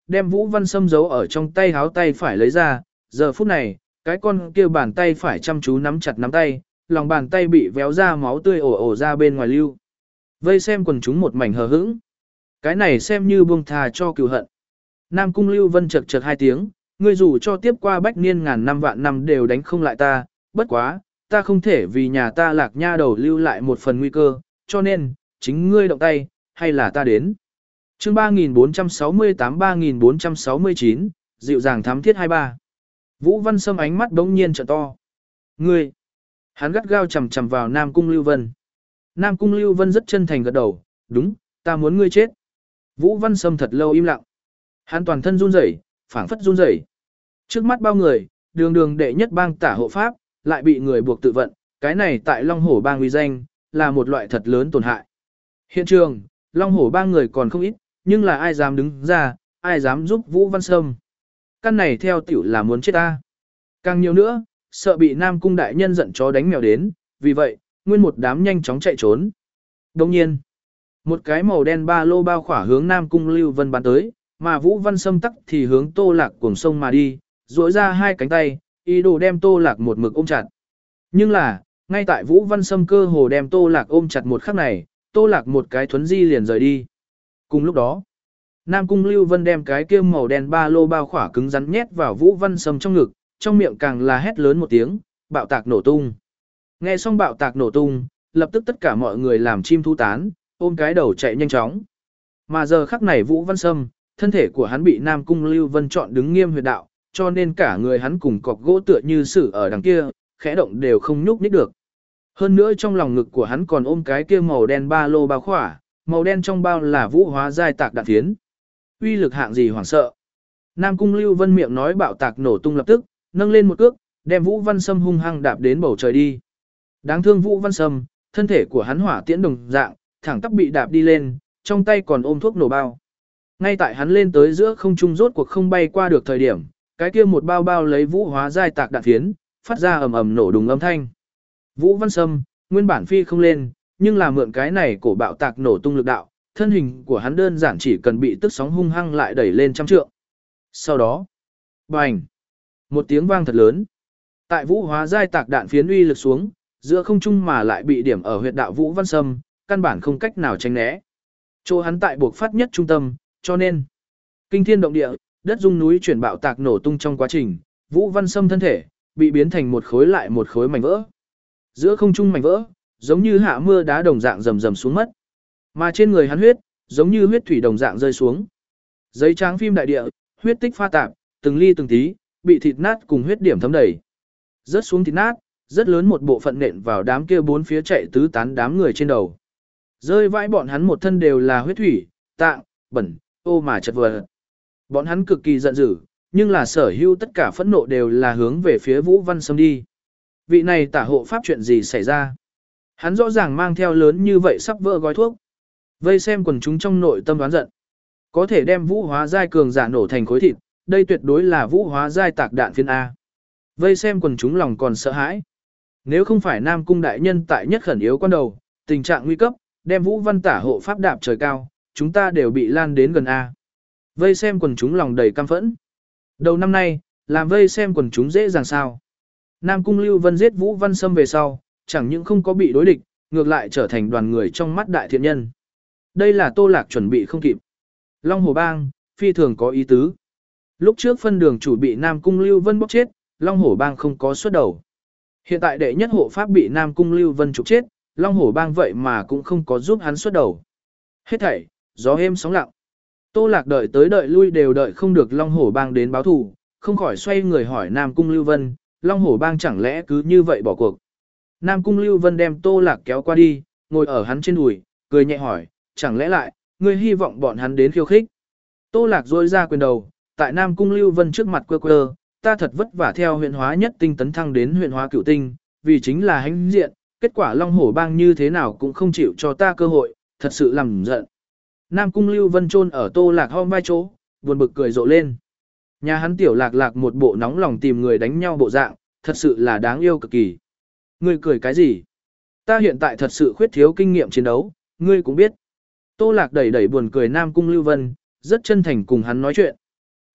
Speaker 1: đem Vũ Văn Sâm giấu ở trong tay háo tay phải lấy ra, giờ phút này, cái con kia bàn tay phải chăm chú nắm chặt nắm tay, lòng bàn tay bị véo ra máu tươi ồ ồ ra bên ngoài lưu. Vây xem quần chúng một mảnh hờ hững. Cái này xem như buông thà cho cừu hận. Nam Cung Lưu Vân chật chật hai tiếng, ngươi dù cho tiếp qua bách niên ngàn năm vạn năm đều đánh không lại ta, bất quá, ta không thể vì nhà ta Lạc Nha đầu lưu lại một phần nguy cơ, cho nên, chính ngươi động tay, hay là ta đến. Chương ba nghìn bốn trăm sáu mươi tám ba nghìn bốn trăm sáu mươi chín, dịu dàng thám thiết hai ba. Vũ Văn Sâm ánh mắt bỗng nhiên trợn to. Ngươi! Hắn gắt gao chầm chầm vào Nam Cung Lưu Vân. Nam Cung Lưu Vân rất chân thành gật đầu, đúng, ta muốn ngươi chết. Vũ Văn Sâm thật lâu im lặng. Hắn toàn thân run rẩy, phảng phất run rẩy. Trước mắt bao người, đường đường đệ nhất bang tả hộ pháp, lại bị người buộc tự vận, cái này tại Long Hổ bang uy danh, là một loại thật lớn tổn hại. Hiện trường, Long Hổ bang người còn không ít, nhưng là ai dám đứng ra, ai dám giúp Vũ Văn Sâm. Căn này theo tiểu là muốn chết ta. Càng nhiều nữa, sợ bị Nam Cung đại nhân giận chó đánh mèo đến, vì vậy, nguyên một đám nhanh chóng chạy trốn. Đồng nhiên, một cái màu đen ba lô bao khỏa hướng Nam Cung Lưu Vân bắn tới, mà Vũ Văn Sâm tắc thì hướng Tô Lạc cuồng sông mà đi, duỗi ra hai cánh tay, ý đồ đem Tô Lạc một mực ôm chặt. Nhưng là, ngay tại Vũ Văn Sâm cơ hồ đem Tô Lạc ôm chặt một khắc này, Tô Lạc một cái thuấn di liền rời đi. Cùng lúc đó, Nam Cung Lưu Vân đem cái kia màu đen ba lô bao khỏa cứng rắn nhét vào Vũ Văn Sâm trong ngực, trong miệng càng là hét lớn một tiếng, bạo tạc nổ tung. Nghe xong bạo tạc nổ tung, lập tức tất cả mọi người làm chim thú tán, ôm cái đầu chạy nhanh chóng. Mà giờ khắc này Vũ Văn Sâm, thân thể của hắn bị Nam Cung Lưu Vân chọn đứng nghiêm huyệt đạo, cho nên cả người hắn cùng cọc gỗ tựa như sử ở đằng kia, khẽ động đều không nhúc nhích được. Hơn nữa trong lòng ngực của hắn còn ôm cái kia màu đen ba lô bao khỏa, màu đen trong bao là vũ hóa giai tạc đạn thiến. Uy lực hạng gì hoảng sợ. Nam Cung Lưu Vân miệng nói bạo tạc nổ tung lập tức, nâng lên một cước, đem Vũ Văn Sâm hung hăng đạp đến bầu trời đi. Đáng thương Vũ Văn Sâm, thân thể của hắn hỏa tiễn đồng dạng, thẳng tắp bị đạp đi lên, trong tay còn ôm thuốc nổ bao. Ngay tại hắn lên tới giữa không trung rốt cuộc không bay qua được thời điểm, cái kia một bao bao lấy vũ hóa giai tạc đạn thiến, phát ra ầm ầm nổ đùng âm thanh. Vũ Văn Sâm, nguyên bản phi không lên, nhưng là mượn cái này cổ bạo tạc nổ tung lực đạo, thân hình của hắn đơn giản chỉ cần bị tức sóng hung hăng lại đẩy lên trăm trượng. Sau đó, bành, một tiếng vang thật lớn. Tại vũ hóa giai tạc đạn phiến uy lực xuống, giữa không trung mà lại bị điểm ở huyệt đạo Vũ Văn Sâm, căn bản không cách nào tránh né. Chỗ hắn tại buộc phát nhất trung tâm, cho nên kinh thiên động địa, đất rung núi chuyển bạo tạc nổ tung trong quá trình, Vũ Văn Sâm thân thể bị biến thành một khối lại một khối mảnh vỡ. Giữa không trung mảnh vỡ, giống như hạ mưa đá đồng dạng rầm rầm xuống mất. Mà trên người hắn huyết, giống như huyết thủy đồng dạng rơi xuống. Giấy trắng phim đại địa, huyết tích pha tạp, từng ly từng tí, bị thịt nát cùng huyết điểm thấm đầy. Rớt xuống thịt nát, rất lớn một bộ phận nện vào đám kia bốn phía chạy tứ tán đám người trên đầu. Rơi vãi bọn hắn một thân đều là huyết thủy, tạng, bẩn, ô mà chật vật. Bọn hắn cực kỳ giận dữ, nhưng là sở hữu tất cả phẫn nộ đều là hướng về phía Vũ Văn Sâm đi. Vị này tả hộ pháp chuyện gì xảy ra? Hắn rõ ràng mang theo lớn như vậy sắp vỡ gói thuốc. Vây xem quần chúng trong nội tâm đoán giận. Có thể đem vũ hóa giai cường giả nổ thành khối thịt, đây tuyệt đối là vũ hóa giai tạc đạn phiên A. Vây xem quần chúng lòng còn sợ hãi. Nếu không phải Nam Cung đại nhân tại nhất khẩn yếu quan đầu, tình trạng nguy cấp, đem Vũ Văn tả hộ pháp đạp trời cao, chúng ta đều bị lan đến gần A. Vây xem quần chúng lòng đầy căm phẫn. Đầu năm nay, làm vây xem quần chúng dễ dàng sao. Nam Cung Lưu Vân giết Vũ Văn Sâm về sau, chẳng những không có bị đối địch, ngược lại trở thành đoàn người trong mắt đại thiện nhân. Đây là Tô Lạc chuẩn bị không kịp. Long Hổ Bang, phi thường có ý tứ. Lúc trước phân đường chủ bị Nam Cung Lưu Vân bóc chết, Long Hổ Bang không có xuất đầu. Hiện tại đệ nhất hộ pháp bị Nam Cung Lưu Vân trục chết, Long Hổ Bang vậy mà cũng không có giúp hắn xuất đầu. Hết thảy, gió êm sóng lặng. Tô Lạc đợi tới đợi lui đều đợi không được Long Hổ Bang đến báo thù, không khỏi xoay người hỏi Nam Cung Lưu Vân, Long Hổ Bang chẳng lẽ cứ như vậy bỏ cuộc. Nam Cung Lưu Vân đem Tô Lạc kéo qua đi, ngồi ở hắn trên đùi, cười nhẹ hỏi, chẳng lẽ lại, ngươi hy vọng bọn hắn đến khiêu khích. Tô Lạc rôi ra quyền đầu, tại Nam Cung Lưu Vân trước mặt quơ quơ, ta thật vất vả theo huyện hóa nhất tinh tấn thăng đến huyện hóa cửu tinh, vì chính là hãnh diện, kết quả Long Hổ Bang như thế nào cũng không chịu cho ta cơ hội, thật sự làm giận. Nam Cung Lưu Vân chôn ở Tô Lạc hông vai chỗ, buồn bực cười rộ lên. Nhà hắn tiểu Lạc Lạc một bộ nóng lòng tìm người đánh nhau bộ dạng, thật sự là đáng yêu cực kỳ. Ngươi cười cái gì? Ta hiện tại thật sự khuyết thiếu kinh nghiệm chiến đấu, ngươi cũng biết. Tô Lạc đẩy đẩy buồn cười Nam Cung Lưu Vân, rất chân thành cùng hắn nói chuyện.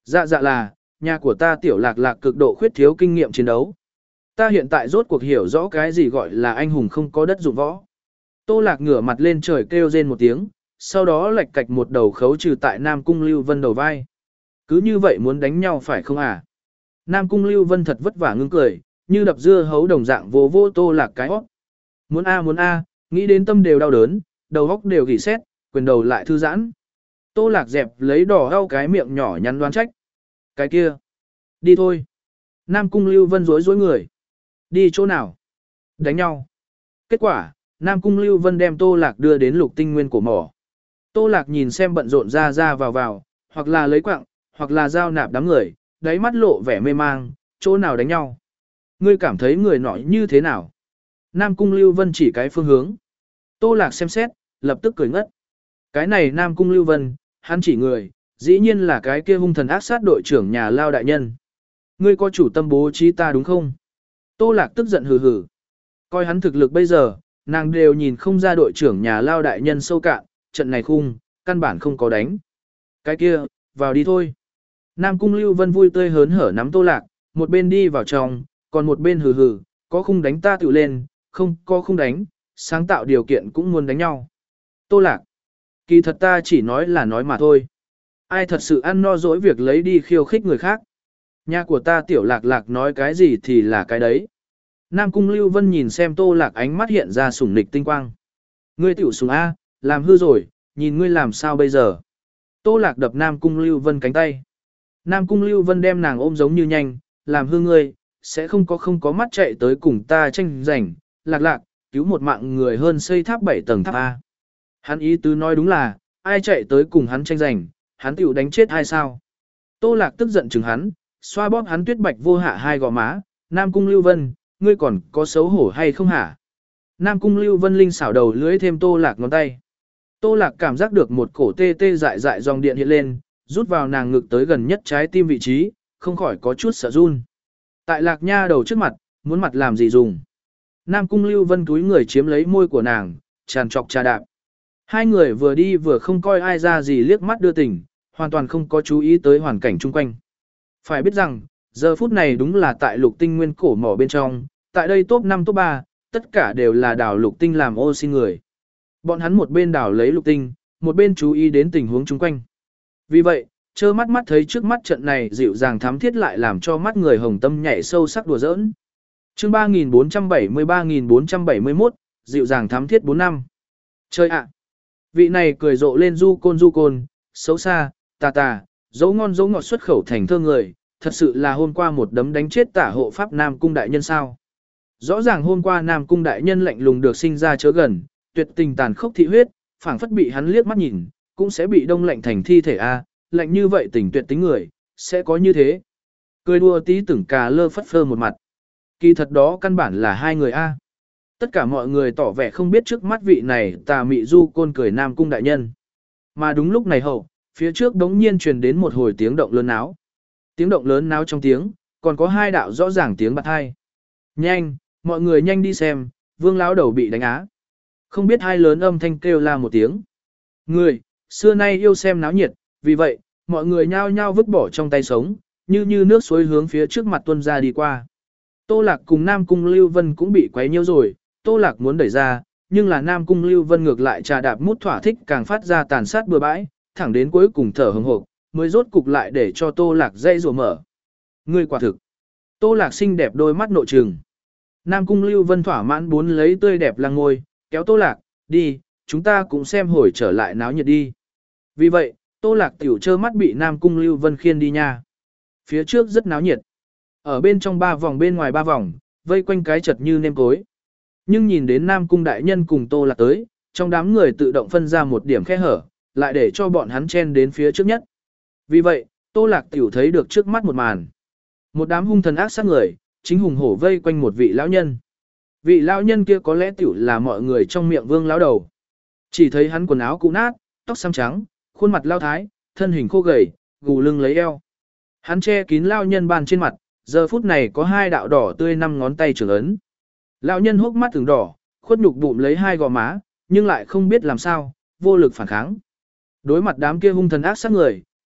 Speaker 1: Dạ dạ là, nhà của ta tiểu lạc lạc cực độ khuyết thiếu kinh nghiệm chiến đấu. Ta hiện tại rốt cuộc hiểu rõ cái gì gọi là anh hùng không có đất dụng võ. Tô lạc ngửa mặt lên trời kêu rên một tiếng, sau đó lạch cạch một đầu khấu trừ tại Nam Cung Lưu Vân đầu vai. Cứ như vậy muốn đánh nhau phải không à? Nam Cung Lưu Vân thật vất vả ngưng cười, như đập dưa hấu đồng dạng vô vô Tô lạc cái hót. Muốn a muốn a, nghĩ đến tâm đều đau đớn, đầu óc đều gỉ xét, quyền đầu lại thư giãn. Tô lạc dẹp lấy đỏ đau cái miệng nhỏ nhắn đoán trách. Cái kia, đi thôi. Nam Cung Lưu Vân rối rối người. Đi chỗ nào? Đánh nhau. Kết quả, Nam Cung Lưu Vân đem Tô Lạc đưa đến lục tinh nguyên của mỏ. Tô Lạc nhìn xem bận rộn ra ra vào vào, hoặc là lấy quặng, hoặc là giao nạp đám người, đáy mắt lộ vẻ mê mang, chỗ nào đánh nhau. Ngươi cảm thấy người nọ như thế nào? Nam Cung Lưu Vân chỉ cái phương hướng. Tô Lạc xem xét, lập tức cười ngất. Cái này Nam Cung Lưu Vân, hắn chỉ người, dĩ nhiên là cái kia hung thần ác sát đội trưởng nhà Lao đại nhân. Ngươi có chủ tâm bố trí ta đúng không? Tô Lạc tức giận hừ hừ. Coi hắn thực lực bây giờ, nàng đều nhìn không ra đội trưởng nhà Lao đại nhân sâu cạn, trận này khung, căn bản không có đánh. Cái kia, vào đi thôi. Nam Cung Lưu Vân vui tươi hớn hở nắm Tô Lạc, một bên đi vào trong, còn một bên hừ hừ, có khung đánh ta tự lên, không có khung đánh, sáng tạo điều kiện cũng muốn đánh nhau. Tô Lạc, kỳ thật ta chỉ nói là nói mà thôi. Ai thật sự ăn no dỗi việc lấy đi khiêu khích người khác. Nhà của ta tiểu lạc lạc nói cái gì thì là cái đấy. Nam Cung Lưu Vân nhìn xem Tô Lạc ánh mắt hiện ra sủng nịch tinh quang. Ngươi tiểu sủng A, làm hư rồi, nhìn ngươi làm sao bây giờ. Tô Lạc đập Nam Cung Lưu Vân cánh tay. Nam Cung Lưu Vân đem nàng ôm giống như nhanh, làm hư ngươi, sẽ không có không có mắt chạy tới cùng ta tranh giành, lạc lạc, cứu một mạng người hơn xây tháp bảy tầng tháp A. Hắn ý tứ nói đúng là, ai chạy tới cùng hắn tranh giành, hắn tiểu đánh chết ai sao. Tô Lạc tức giận chừng hắn, xoa bóp hắn tuyết bạch vô hạ hai gò má, Nam Cung Lưu Vân, ngươi còn có xấu hổ hay không hả? Nam Cung Lưu Vân linh xảo đầu lưỡi thêm Tô Lạc ngón tay. Tô Lạc cảm giác được một cổ tê tê dại dại dòng điện hiện lên, rút vào nàng ngực tới gần nhất trái tim vị trí, không khỏi có chút sợ run. Tại Lạc Nha đầu trước mặt, muốn mặt làm gì dùng? Nam Cung Lưu Vân túi người chiếm lấy môi của nàng, tràn trọc trà đạp. Hai người vừa đi vừa không coi ai ra gì liếc mắt đưa tình, hoàn toàn không có chú ý tới hoàn cảnh chung quanh. Phải biết rằng, giờ phút này đúng là tại lục tinh nguyên cổ mỏ bên trong, tại đây top năm top ba, tất cả đều là đào lục tinh làm ô xin người. Bọn hắn một bên đào lấy lục tinh, một bên chú ý đến tình huống chung quanh. Vì vậy, trơ mắt mắt thấy trước mắt trận này dịu dàng thám thiết lại làm cho mắt người hồng tâm nhảy sâu sắc đùa giỡn. Chương ba nghìn bốn trăm bảy mươi ba nghìn bốn trăm bảy mươi mốt, dịu dàng thám thiết bốn năm. Chơi ạ! Vị này cười rộ lên du côn du côn, xấu xa, tà tà, dấu ngon dấu ngọt xuất khẩu thành thơ người, thật sự là hôm qua một đấm đánh chết tả hộ pháp Nam Cung đại nhân sao. Rõ ràng hôm qua Nam Cung đại nhân lạnh lùng được sinh ra chớ gần, tuyệt tình tàn khốc thị huyết, phảng phất bị hắn liếc mắt nhìn, cũng sẽ bị đông lạnh thành thi thể a, lạnh như vậy tình tuyệt tính người, sẽ có như thế. Cười đùa tí tưởng cà lơ phất phơ một mặt. Kỳ thật đó căn bản là hai người a. Tất cả mọi người tỏ vẻ không biết trước mắt vị này tà mị du côn cười Nam Cung đại nhân. Mà đúng lúc này hậu, phía trước đống nhiên truyền đến một hồi tiếng động lớn náo. Tiếng động lớn náo trong tiếng, còn có hai đạo rõ ràng tiếng bạt hai. Nhanh, mọi người nhanh đi xem, Vương lão đầu bị đánh á. Không biết hai lớn âm thanh kêu la một tiếng. Người, xưa nay yêu xem náo nhiệt, vì vậy, mọi người nhao nhao vứt bỏ trong tay sống, như như nước suối hướng phía trước mặt tuân ra đi qua. Tô Lạc cùng Nam Cung Lưu Vân cũng bị quấy nhiễu rồi, Tô Lạc muốn đẩy ra, nhưng là Nam Cung Lưu Vân ngược lại trà đạp mút thỏa thích càng phát ra tàn sát bừa bãi, thẳng đến cuối cùng thở hừng hộp, mới rốt cục lại để cho Tô Lạc dây rùa mở. Ngươi quả thực. Tô Lạc xinh đẹp đôi mắt nội trừng. Nam Cung Lưu Vân thỏa mãn bốn lấy tươi đẹp lăng ngôi, kéo Tô Lạc, đi, chúng ta cũng xem hồi trở lại náo nhiệt đi. Vì vậy, Tô Lạc tiểu trơ mắt bị Nam Cung Lưu Vân khiên đi nha. Phía trước rất náo nhiệt. Ở bên trong ba vòng bên ngoài ba vòng, vây quanh cái chật như nêm cối. Nhưng nhìn đến Nam Cung đại nhân cùng Tô Lạc tới, trong đám người tự động phân ra một điểm khe hở, lại để cho bọn hắn chen đến phía trước nhất. Vì vậy, Tô Lạc tiểu thấy được trước mắt một màn. Một đám hung thần ác sát người, chính hùng hổ vây quanh một vị lão nhân. Vị lão nhân kia có lẽ tiểu là mọi người trong miệng Vương lão đầu. Chỉ thấy hắn quần áo cũ nát, tóc xám trắng, khuôn mặt lao thái, thân hình khô gầy, gù lưng lấy eo. Hắn che kín lão nhân bàn trên mặt, giờ phút này có hai đạo đỏ tươi năm ngón tay trưởng ấn. Lão nhân hốc mắt từng đỏ, khuất nhục bụng lấy hai gò má, nhưng lại không biết làm sao, vô lực phản kháng. Đối mặt đám kia hung thần ác sát người,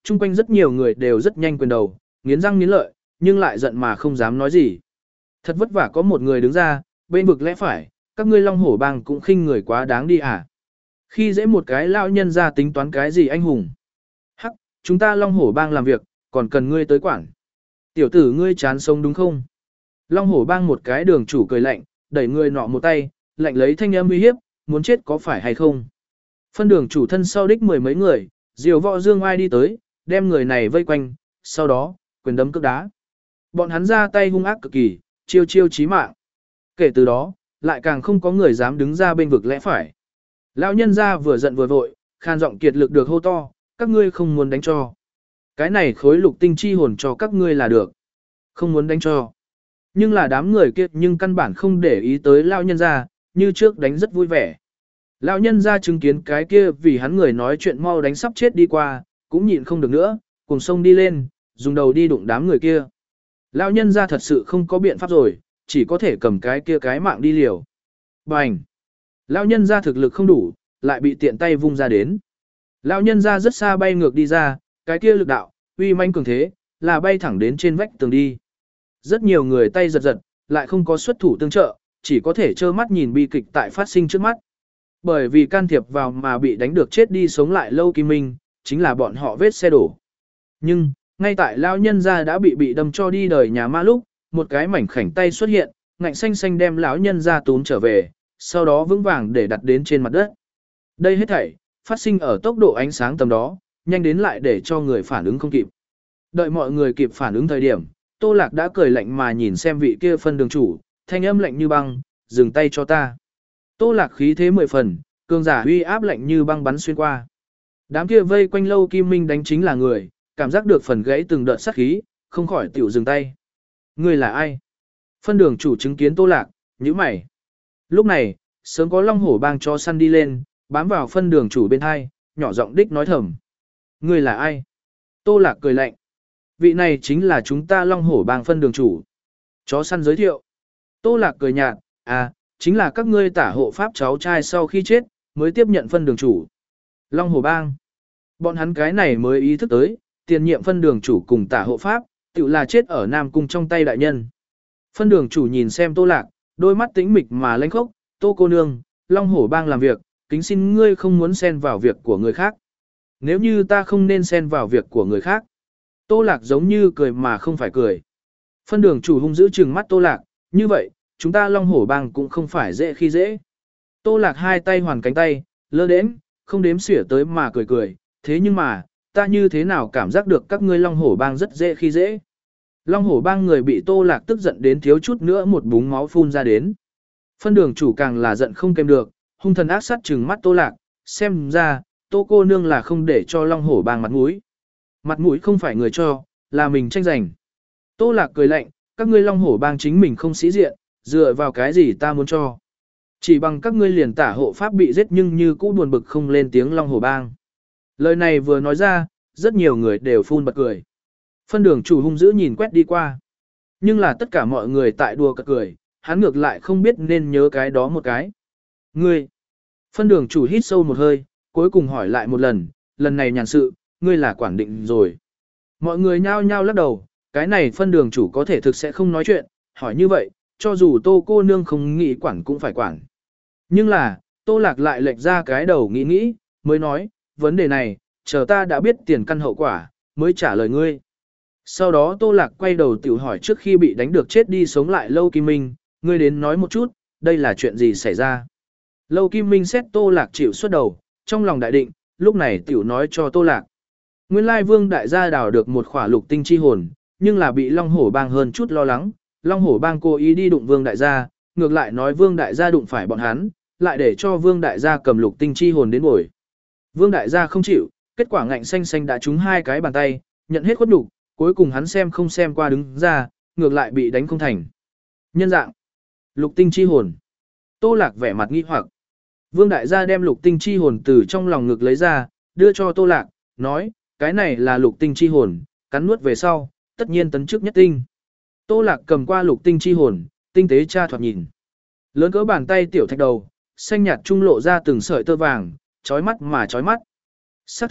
Speaker 1: chung quanh rất nhiều người đều rất nhanh quyền đầu, nghiến răng nghiến lợi, nhưng lại giận mà không dám nói gì. Thật vất vả có một người đứng ra, bên vực lẽ phải, các ngươi Long Hổ Bang cũng khinh người quá đáng đi à. Khi dễ một cái lão nhân ra tính toán cái gì anh hùng. Hắc, chúng ta Long Hổ Bang làm việc, còn cần ngươi tới quản. Tiểu tử ngươi chán sống đúng không? Long Hổ Bang một cái đường chủ cười lạnh, đẩy người nọ một tay, lạnh lấy thanh âm uy hiếp, muốn chết có phải hay không? Phân đường chủ thân sau đích mười mấy người, diều võ dương ai đi tới, đem người này vây quanh, sau đó, quyền đấm cước đá. Bọn hắn ra tay hung ác cực kỳ, chiêu chiêu chí mạng. Kể từ đó, lại càng không có người dám đứng ra bên vực lẽ phải. Lão nhân ra vừa giận vừa vội, khan giọng kiệt lực được hô to, các ngươi không muốn đánh cho. Cái này khối lục tinh chi hồn cho các ngươi là được. Không muốn đánh cho. Nhưng là đám người kia nhưng căn bản không để ý tới lão nhân ra, như trước đánh rất vui vẻ. Lão nhân ra chứng kiến cái kia vì hắn người nói chuyện mau đánh sắp chết đi qua, cũng nhịn không được nữa, cùng sông đi lên, dùng đầu đi đụng đám người kia. Lão nhân ra thật sự không có biện pháp rồi, chỉ có thể cầm cái kia cái mạng đi liều. Bành! Lão nhân ra thực lực không đủ, lại bị tiện tay vung ra đến. Lão nhân ra rất xa bay ngược đi ra, cái kia lực đạo, uy manh cường thế, là bay thẳng đến trên vách tường đi. Rất nhiều người tay giật giật, lại không có xuất thủ tương trợ, chỉ có thể trơ mắt nhìn bi kịch tại phát sinh trước mắt. Bởi vì can thiệp vào mà bị đánh được chết đi sống lại Lâu Kim Minh, chính là bọn họ vết xe đổ. Nhưng, ngay tại lão nhân gia đã bị bị đâm cho đi đời nhà ma lúc, một cái mảnh khảnh tay xuất hiện, ngạnh xanh xanh đem lão nhân gia túm trở về, sau đó vững vàng để đặt đến trên mặt đất. Đây hết thảy, phát sinh ở tốc độ ánh sáng tầm đó, nhanh đến lại để cho người phản ứng không kịp. Đợi mọi người kịp phản ứng thời điểm, Tô Lạc đã cười lạnh mà nhìn xem vị kia phân đường chủ, thanh âm lạnh như băng, dừng tay cho ta. Tô Lạc khí thế mười phần, cường giả uy áp lạnh như băng bắn xuyên qua. Đám kia vây quanh Lâu Kim Minh đánh chính là người, cảm giác được phần gãy từng đợt sát khí, không khỏi tiểu dừng tay. Người là ai? Phân đường chủ chứng kiến Tô Lạc, nhíu mày. Lúc này, sớm có Long Hổ Bang cho săn đi lên, bám vào phân đường chủ bên hai, nhỏ giọng đích nói thầm. Người là ai? Tô Lạc cười lạnh. Vị này chính là chúng ta Long Hổ Bang phân đường chủ. Chó săn giới thiệu. Tô Lạc cười nhạt, à, chính là các ngươi tả hộ pháp cháu trai sau khi chết, mới tiếp nhận phân đường chủ. Long Hổ Bang. Bọn hắn cái này mới ý thức tới, tiền nhiệm phân đường chủ cùng tả hộ pháp, tự là chết ở Nam Cung trong tay đại nhân. Phân đường chủ nhìn xem Tô Lạc, đôi mắt tĩnh mịch mà lãnh khốc, Tô cô nương, Long Hổ Bang làm việc, kính xin ngươi không muốn xen vào việc của người khác. Nếu như ta không nên xen vào việc của người khác. Tô Lạc giống như cười mà không phải cười. Phân đường chủ hung dữ trừng mắt Tô Lạc, như vậy, chúng ta Long Hổ Bang cũng không phải dễ khi dễ. Tô Lạc hai tay hoàn cánh tay, lơ đễnh, không đếm xỉa tới mà cười cười, thế nhưng mà, ta như thế nào cảm giác được các ngươi Long Hổ Bang rất dễ khi dễ. Long Hổ Bang người bị Tô Lạc tức giận đến thiếu chút nữa một búng máu phun ra đến. Phân đường chủ càng là giận không kèm được, hung thần ác sát trừng mắt Tô Lạc, xem ra, Tô cô nương là không để cho Long Hổ Bang mặt mũi. Mặt mũi không phải người cho, là mình tranh giành. Tô Lạc cười lạnh, các ngươi Long Hổ Bang chính mình không sĩ diện, dựa vào cái gì ta muốn cho. Chỉ bằng các ngươi liền tả hộ pháp bị giết nhưng như cũ buồn bực không lên tiếng Long Hổ Bang. Lời này vừa nói ra, rất nhiều người đều phun bật cười. Phân đường chủ hung dữ nhìn quét đi qua. Nhưng là tất cả mọi người tại đùa cợt cười, hắn ngược lại không biết nên nhớ cái đó một cái. Ngươi! Phân đường chủ hít sâu một hơi, cuối cùng hỏi lại một lần, lần này nhàn sự, ngươi là quản định rồi. Mọi người nhao nhao lắc đầu, cái này phân đường chủ có thể thực sẽ không nói chuyện, hỏi như vậy, cho dù Tô cô nương không nghĩ quản cũng phải quản. Nhưng là, Tô Lạc lại lệch ra cái đầu nghĩ nghĩ, mới nói, vấn đề này, chờ ta đã biết tiền căn hậu quả, mới trả lời ngươi. Sau đó Tô Lạc quay đầu tiểu hỏi trước khi bị đánh được chết đi sống lại Lâu Kim Minh, ngươi đến nói một chút, đây là chuyện gì xảy ra. Lâu Kim Minh xét Tô Lạc chịu xuất đầu, trong lòng đại định, lúc này tiểu nói cho Tô Lạc. Nguyên lai Vương đại gia đào được một khỏa lục tinh chi hồn, nhưng là bị Long Hổ Bang hơn chút lo lắng, Long Hổ Bang cố ý đi đụng Vương đại gia, ngược lại nói Vương đại gia đụng phải bọn hắn, lại để cho Vương đại gia cầm lục tinh chi hồn đến bồi. Vương đại gia không chịu, kết quả ngạnh xanh xanh đã trúng hai cái bàn tay, nhận hết khuất nhục, cuối cùng hắn xem không xem qua đứng ra, ngược lại bị đánh không thành. Nhân dạng, lục tinh chi hồn. Tô Lạc vẻ mặt nghi hoặc. Vương đại gia đem lục tinh chi hồn từ trong lòng ngực lấy ra, đưa cho Tô Lạc, nói, cái này là lục tinh chi hồn, cắn nuốt về sau, tất nhiên tấn chức nhất tinh. Tô Lạc cầm qua lục tinh chi hồn, tinh tế tra thoạt nhìn. Lớn cỡ bàn tay tiểu thạch đầu, xanh nhạt trung lộ ra từng sợi tơ vàng, chói mắt mà chói mắt. Xác thực,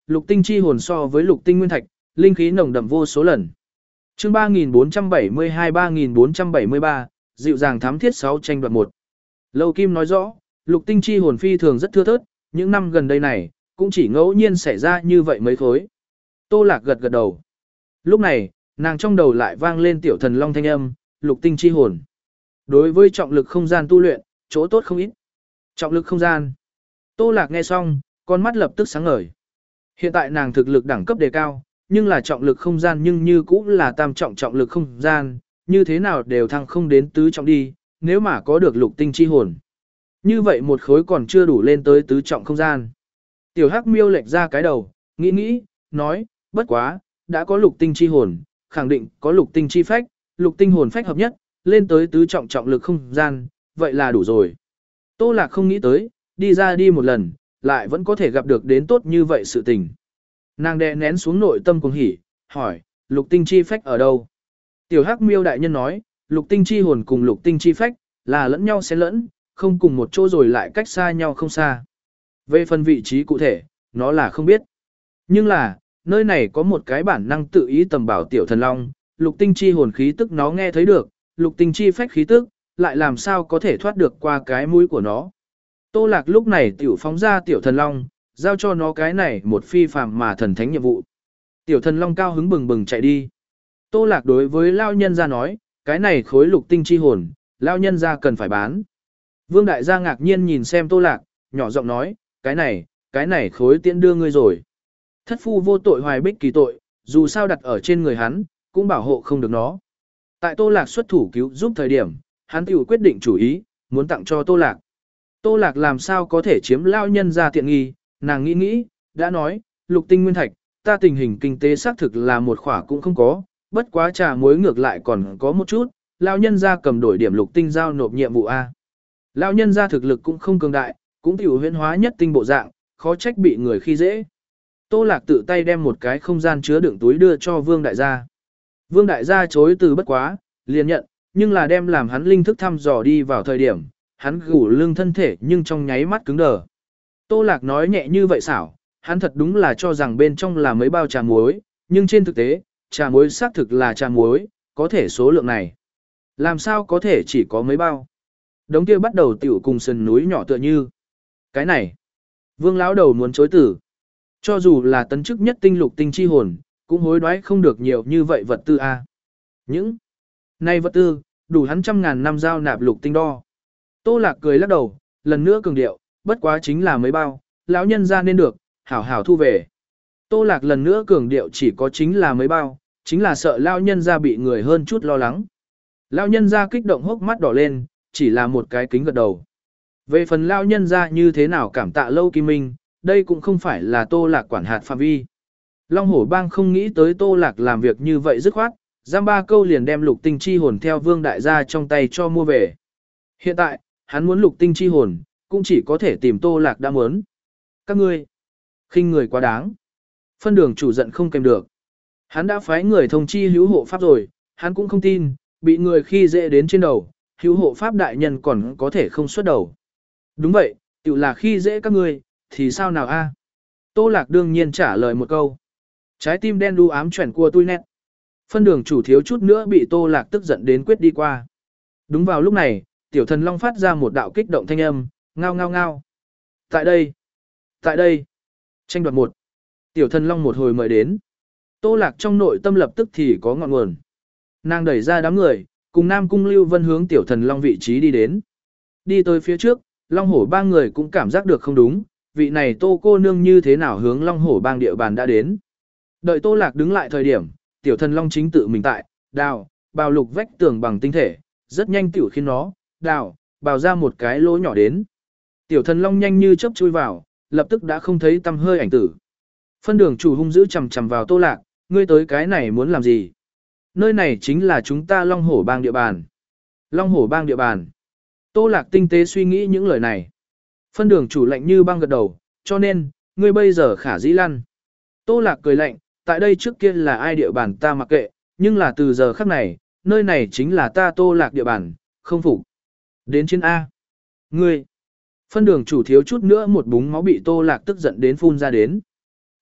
Speaker 1: lục tinh chi hồn so với lục tinh nguyên thạch, linh khí nồng đậm vô số lần. Chương ba nghìn bốn trăm bảy mươi hai ba nghìn bốn trăm bảy mươi ba, dịu dàng thám thiết sáu tranh đoạt một. Lâu Kim nói rõ, lục tinh chi hồn phi thường rất thưa thớt, những năm gần đây này, cũng chỉ ngẫu nhiên xảy ra như vậy mấy khối. Tô Lạc gật gật đầu. Lúc này, nàng trong đầu lại vang lên tiểu thần long thanh âm, lục tinh chi hồn. Đối với trọng lực không gian tu luyện, chỗ tốt không ít. Trọng lực không gian. Tô Lạc nghe xong, con mắt lập tức sáng ngời. Hiện tại nàng thực lực đẳng cấp đề cao, nhưng là trọng lực không gian nhưng như cũng là tam trọng trọng lực không gian, như thế nào đều thăng không đến tứ trọng đi, nếu mà có được lục tinh chi hồn. Như vậy một khối còn chưa đủ lên tới tứ trọng không gian. Tiểu Hắc Miêu lệch ra cái đầu, nghĩ nghĩ, nói, bất quá, đã có lục tinh chi hồn, khẳng định có lục tinh chi phách, lục tinh hồn phách hợp nhất, lên tới tứ trọng trọng lực không gian, vậy là đủ rồi. Tô Lạc không nghĩ tới, đi ra đi một lần, lại vẫn có thể gặp được đến tốt như vậy sự tình. Nàng đè nén xuống nội tâm cuồng hỉ, hỏi, lục tinh chi phách ở đâu? Tiểu Hắc Miêu đại nhân nói, lục tinh chi hồn cùng lục tinh chi phách, là lẫn nhau xen lẫn, không cùng một chỗ rồi lại cách xa nhau không xa. Về phần vị trí cụ thể, nó là không biết. Nhưng là, nơi này có một cái bản năng tự ý tầm bảo tiểu thần long, lục tinh chi hồn khí tức nó nghe thấy được, lục tinh chi phách khí tức, lại làm sao có thể thoát được qua cái mũi của nó. Tô Lạc lúc này tiểu phóng ra tiểu thần long, giao cho nó cái này một phi phàm mà thần thánh nhiệm vụ. Tiểu thần long cao hứng bừng bừng chạy đi. Tô Lạc đối với lao nhân ra nói, cái này khối lục tinh chi hồn, lao nhân ra cần phải bán. Vương đại gia ngạc nhiên nhìn xem Tô Lạc, nhỏ giọng nói, cái này, cái này khối tiễn đưa ngươi rồi. Thất phu vô tội hoài bích kỳ tội, dù sao đặt ở trên người hắn, cũng bảo hộ không được nó. Tại Tô Lạc xuất thủ cứu giúp thời điểm, hắn tiểu quyết định chủ ý, muốn tặng cho Tô Lạc. Tô Lạc làm sao có thể chiếm lao nhân ra tiện nghi, nàng nghĩ nghĩ, đã nói, lục tinh nguyên thạch, ta tình hình kinh tế xác thực là một khỏa cũng không có, bất quá trà muối ngược lại còn có một chút, lao nhân ra cầm đổi điểm lục tinh giao nộp nhiệm vụ A. Lao nhân ra thực lực cũng không cường đại, cũng tiểu huyễn hóa nhất tinh bộ dạng, khó trách bị người khi dễ. Tô Lạc tự tay đem một cái không gian chứa đựng túi đưa cho Vương đại gia. Vương đại gia chối từ bất quá, liền nhận, nhưng là đem làm hắn linh thức thăm dò đi vào thời điểm, hắn gù lưng thân thể nhưng trong nháy mắt cứng đờ. Tô Lạc nói nhẹ như vậy xảo, hắn thật đúng là cho rằng bên trong là mấy bao trà muối, nhưng trên thực tế, trà muối xác thực là trà muối, có thể số lượng này. Làm sao có thể chỉ có mấy bao? Đống kia bắt đầu tiểu cùng sườn núi nhỏ tựa như. Cái này, Vương lão đầu muốn chối tử. Cho dù là tấn chức nhất tinh lục tinh chi hồn, cũng hối đoái không được nhiều như vậy vật tư a. Những này vật tư, đủ hắn trăm ngàn năm giao nạp lục tinh đo. Tô Lạc cười lắc đầu, lần nữa cường điệu, bất quá chính là mấy bao, lão nhân ra nên được, hảo hảo thu về. Tô Lạc lần nữa cường điệu chỉ có chính là mấy bao, chính là sợ lão nhân ra bị người hơn chút lo lắng. Lão nhân ra kích động hốc mắt đỏ lên, chỉ là một cái kính gật đầu. Về phần lão nhân ra như thế nào cảm tạ Lâu Kim Minh, đây cũng không phải là Tô Lạc quản hạt phạm vi. Long Hổ Bang không nghĩ tới Tô Lạc làm việc như vậy dứt khoát, giam ba câu liền đem lục tinh chi hồn theo Vương đại gia trong tay cho mua về. Hiện tại, hắn muốn lục tinh chi hồn, cũng chỉ có thể tìm Tô Lạc đã muốn. Các ngươi, khinh người quá đáng. Phân đường chủ giận không kèm được. Hắn đã phái người thông chi hữu hộ pháp rồi, hắn cũng không tin, bị người khi dễ đến trên đầu, hữu hộ pháp đại nhân còn có thể không xuất đầu. Đúng vậy, tự là khi dễ các ngươi, thì sao nào a? Tô Lạc đương nhiên trả lời một câu. Trái tim đen đu ám chuyển của tôi nét. Phân đường chủ thiếu chút nữa bị Tô Lạc tức giận đến quyết đi qua. Đúng vào lúc này, tiểu thần long phát ra một đạo kích động thanh âm, ngao ngao ngao. Tại đây, tại đây, tranh đoạt một. Tiểu thần long một hồi mời đến. Tô Lạc trong nội tâm lập tức thì có ngọn nguồn. Nàng đẩy ra đám người, cùng Nam Cung Lưu Vân hướng tiểu thần long vị trí đi đến. Đi tới phía trước, Long Hổ Bang người cũng cảm giác được không đúng, vị này Tô cô nương như thế nào hướng Long Hổ Bang địa bàn đã đến. Đợi Tô Lạc đứng lại thời điểm, tiểu thần long chính tự mình tại, đào, bào lục vách tường bằng tinh thể, rất nhanh tiểu khiến nó, đào, bào ra một cái lỗ nhỏ đến. Tiểu thần long nhanh như chớp chui vào, lập tức đã không thấy tăm hơi ảnh tử. Phân đường chủ hung dữ chằm chằm vào Tô Lạc, ngươi tới cái này muốn làm gì? Nơi này chính là chúng ta Long Hổ Bang địa bàn. Long Hổ Bang địa bàn. Tô Lạc tinh tế suy nghĩ những lời này. Phân đường chủ lạnh như băng gật đầu, cho nên, ngươi bây giờ khả dĩ lăn. Tô Lạc cười lạnh, tại đây trước kia là ai địa bàn ta mặc kệ, nhưng là từ giờ khắc này, nơi này chính là ta Tô Lạc địa bàn, không phục. Đến trên A. Ngươi. Phân đường chủ thiếu chút nữa một búng máu bị Tô Lạc tức giận đến phun ra đến.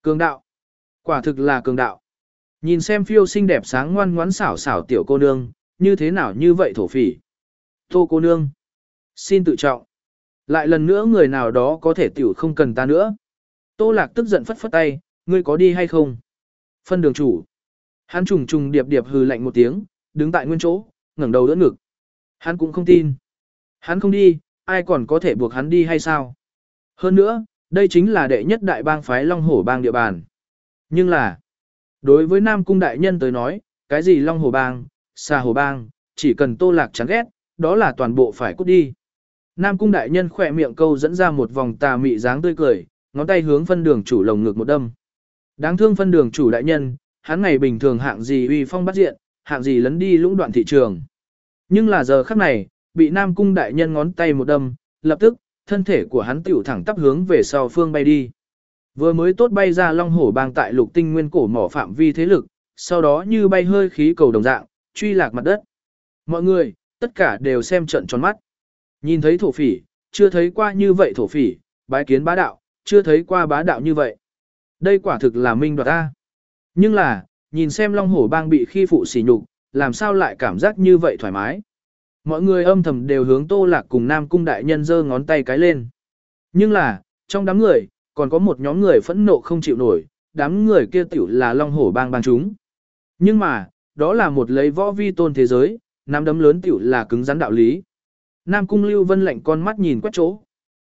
Speaker 1: Cường đạo. Quả thực là cường đạo. Nhìn xem phiêu xinh đẹp sáng ngoan ngoãn xảo xảo tiểu cô nương, như thế nào như vậy thổ phỉ. Tô cô nương. Xin tự trọng. Lại lần nữa người nào đó có thể tiểu không cần ta nữa. Tô Lạc tức giận phất phất tay, ngươi có đi hay không? Phân đường chủ. Hắn trùng trùng điệp điệp hừ lạnh một tiếng, đứng tại nguyên chỗ, ngẩng đầu đỡ ngực. Hắn cũng không tin. Hắn không đi, ai còn có thể buộc hắn đi hay sao? Hơn nữa, đây chính là đệ nhất đại bang phái Long Hổ bang địa bàn. Nhưng là, đối với Nam Cung đại nhân tới nói, cái gì Long Hổ bang, Xà Hổ bang, chỉ cần Tô Lạc chán ghét, đó là toàn bộ phải cút đi. Nam Cung đại nhân khỏe miệng câu dẫn ra một vòng tà mị dáng tươi cười, ngón tay hướng phân đường chủ lồng ngực một đâm. Đáng thương phân đường chủ đại nhân, hắn ngày bình thường hạng gì uy phong bắt diện, hạng gì lấn đi lũng đoạn thị trường. Nhưng là giờ khắc này, bị Nam Cung đại nhân ngón tay một đâm, lập tức, thân thể của hắn tiểu thẳng tắp hướng về sau phương bay đi. Vừa mới tốt bay ra Long Hổ bang tại lục tinh nguyên cổ mỏ phạm vi thế lực, sau đó như bay hơi khí cầu đồng dạng, truy lạc mặt đất. Mọi người, tất cả đều xem trận tròn mắt. Nhìn thấy thổ phỉ, chưa thấy qua như vậy thổ phỉ, bái kiến bá đạo, chưa thấy qua bá đạo như vậy. Đây quả thực là minh đoạt ta. Nhưng là, nhìn xem Long Hổ bang bị khi phụ sỉ nhục, làm sao lại cảm giác như vậy thoải mái. Mọi người âm thầm đều hướng Tô Lạc cùng Nam Cung đại nhân giơ ngón tay cái lên. Nhưng là, trong đám người, còn có một nhóm người phẫn nộ không chịu nổi, đám người kia tiểu là Long Hổ bang bang chúng. Nhưng mà, đó là một lấy võ vi tôn thế giới, nắm đấm lớn tiểu là cứng rắn đạo lý. Nam Cung Lưu Vân lạnh con mắt nhìn quét chỗ.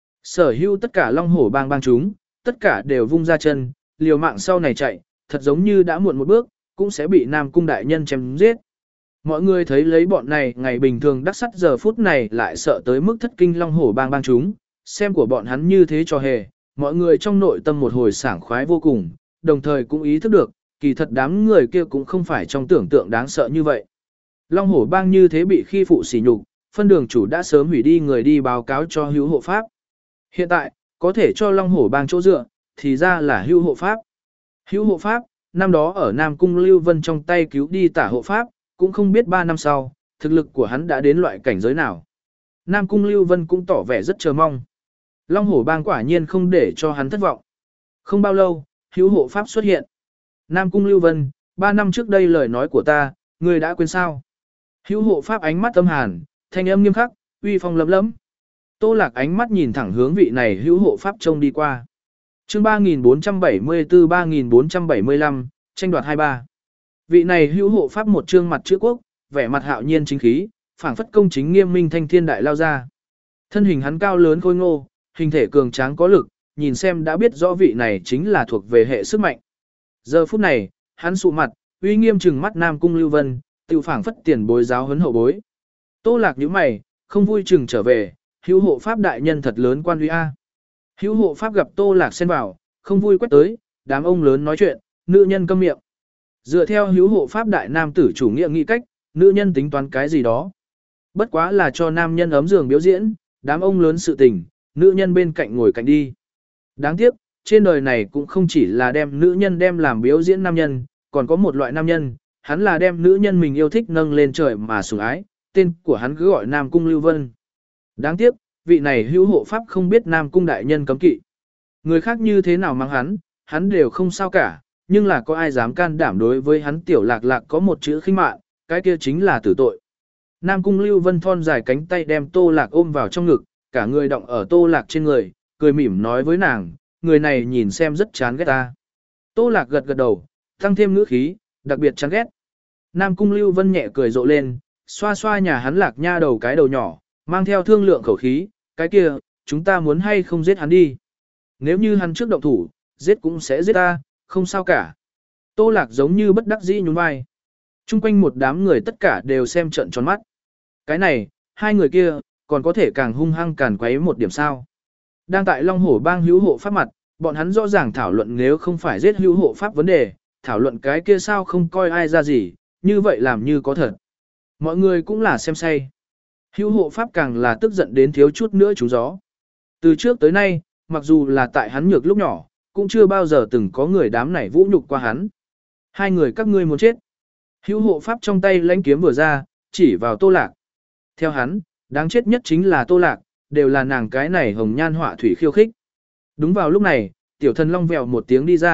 Speaker 1: Sở hữu tất cả Long Hổ bang bang chúng, tất cả đều vung ra chân, liều mạng sau này chạy, thật giống như đã muộn một bước, cũng sẽ bị Nam Cung đại nhân chém giết. Mọi người thấy lấy bọn này ngày bình thường đắc sắt giờ phút này lại sợ tới mức thất kinh Long Hổ bang bang chúng, xem của bọn hắn như thế cho hề, mọi người trong nội tâm một hồi sảng khoái vô cùng, đồng thời cũng ý thức được, kỳ thật đám người kia cũng không phải trong tưởng tượng đáng sợ như vậy. Long Hổ bang như thế bị khi phụ sỉ nhục, phân đường chủ đã sớm hủy đi người đi báo cáo cho hữu hộ pháp. Hiện tại, có thể cho Long Hổ bang chỗ dựa, thì ra là hữu hộ pháp. Hữu hộ pháp, năm đó ở Nam Cung Lưu Vân trong tay cứu đi tả hộ pháp, cũng không biết ba năm sau, thực lực của hắn đã đến loại cảnh giới nào. Nam Cung Lưu Vân cũng tỏ vẻ rất chờ mong. Long Hổ bang quả nhiên không để cho hắn thất vọng. Không bao lâu, hữu hộ pháp xuất hiện. Nam Cung Lưu Vân, ba năm trước đây lời nói của ta, ngươi đã quên sao? Hữu hộ pháp ánh mắt âm hàn, thanh âm nghiêm khắc, uy phong lấm lấm. Tô Lạc ánh mắt nhìn thẳng hướng vị này hữu hộ pháp trông đi qua. Chương ba nghìn bốn trăm bảy mươi tư ba nghìn bốn trăm bảy mươi lăm, tranh đoạt hai ba. Vị này hữu hộ pháp một trương mặt chữ quốc, vẻ mặt hạo nhiên chính khí, phảng phất công chính nghiêm minh thanh thiên đại lao ra. Thân hình hắn cao lớn khôi ngô, hình thể cường tráng có lực, nhìn xem đã biết rõ vị này chính là thuộc về hệ sức mạnh. Giờ phút này, hắn sụ mặt, uy nghiêm trừng mắt Nam Cung Lưu Vân, tự phảng phất tiền bối giáo huấn hậu bối. Tô Lạc nhíu mày, không vui chừng trở về, hữu hộ pháp đại nhân thật lớn quan uy a. Hữu hộ pháp gặp Tô Lạc xen vào, không vui quét tới, đám ông lớn nói chuyện, nữ nhân câm miệng. Dựa theo hữu hộ pháp đại nam tử chủ nghĩa nghĩ cách, nữ nhân tính toán cái gì đó. Bất quá là cho nam nhân ấm giường biểu diễn, đám ông lớn sự tình, nữ nhân bên cạnh ngồi cạnh đi. Đáng tiếc, trên đời này cũng không chỉ là đem nữ nhân đem làm biểu diễn nam nhân, còn có một loại nam nhân, hắn là đem nữ nhân mình yêu thích nâng lên trời mà sủng ái, tên của hắn cứ gọi Nam Cung Lưu Vân. Đáng tiếc, vị này hữu hộ pháp không biết Nam Cung đại nhân cấm kỵ. Người khác như thế nào mắng hắn, hắn đều không sao cả, nhưng là có ai dám can đảm đối với hắn tiểu lạc lạc có một chữ khinh mạn, cái kia chính là tử tội. Nam Cung Lưu Vân thon dài cánh tay đem Tô Lạc ôm vào trong ngực, cả người động ở Tô Lạc trên người, cười mỉm nói với nàng, người này nhìn xem rất chán ghét ta. Tô Lạc gật gật đầu, tăng thêm ngữ khí, đặc biệt chán ghét. Nam Cung Lưu Vân nhẹ cười rộ lên, xoa xoa nhà hắn Lạc Nha đầu cái đầu nhỏ, mang theo thương lượng khẩu khí, cái kia, chúng ta muốn hay không giết hắn đi. Nếu như hắn trước động thủ, giết cũng sẽ giết ta, không sao cả. Tô Lạc giống như bất đắc dĩ nhún vai. Trung quanh một đám người tất cả đều xem trận tròn mắt. Cái này, hai người kia, còn có thể càng hung hăng càn quấy một điểm sao. Đang tại Long Hổ bang hữu hộ pháp mặt, bọn hắn rõ ràng thảo luận nếu không phải giết hữu hộ pháp vấn đề, thảo luận cái kia sao không coi ai ra gì, như vậy làm như có thật. Mọi người cũng là xem say. Hữu hộ pháp càng là tức giận đến thiếu chút nữa trúng gió. Từ trước tới nay, mặc dù là tại hắn nhược lúc nhỏ, cũng chưa bao giờ từng có người đám này vũ nhục qua hắn. Hai người các ngươi muốn chết. Hữu hộ pháp trong tay lãnh kiếm vừa ra, chỉ vào Tô Lạc. Theo hắn, đáng chết nhất chính là Tô Lạc, đều là nàng cái này hồng nhan họa thủy khiêu khích. Đúng vào lúc này, tiểu thần long vèo một tiếng đi ra,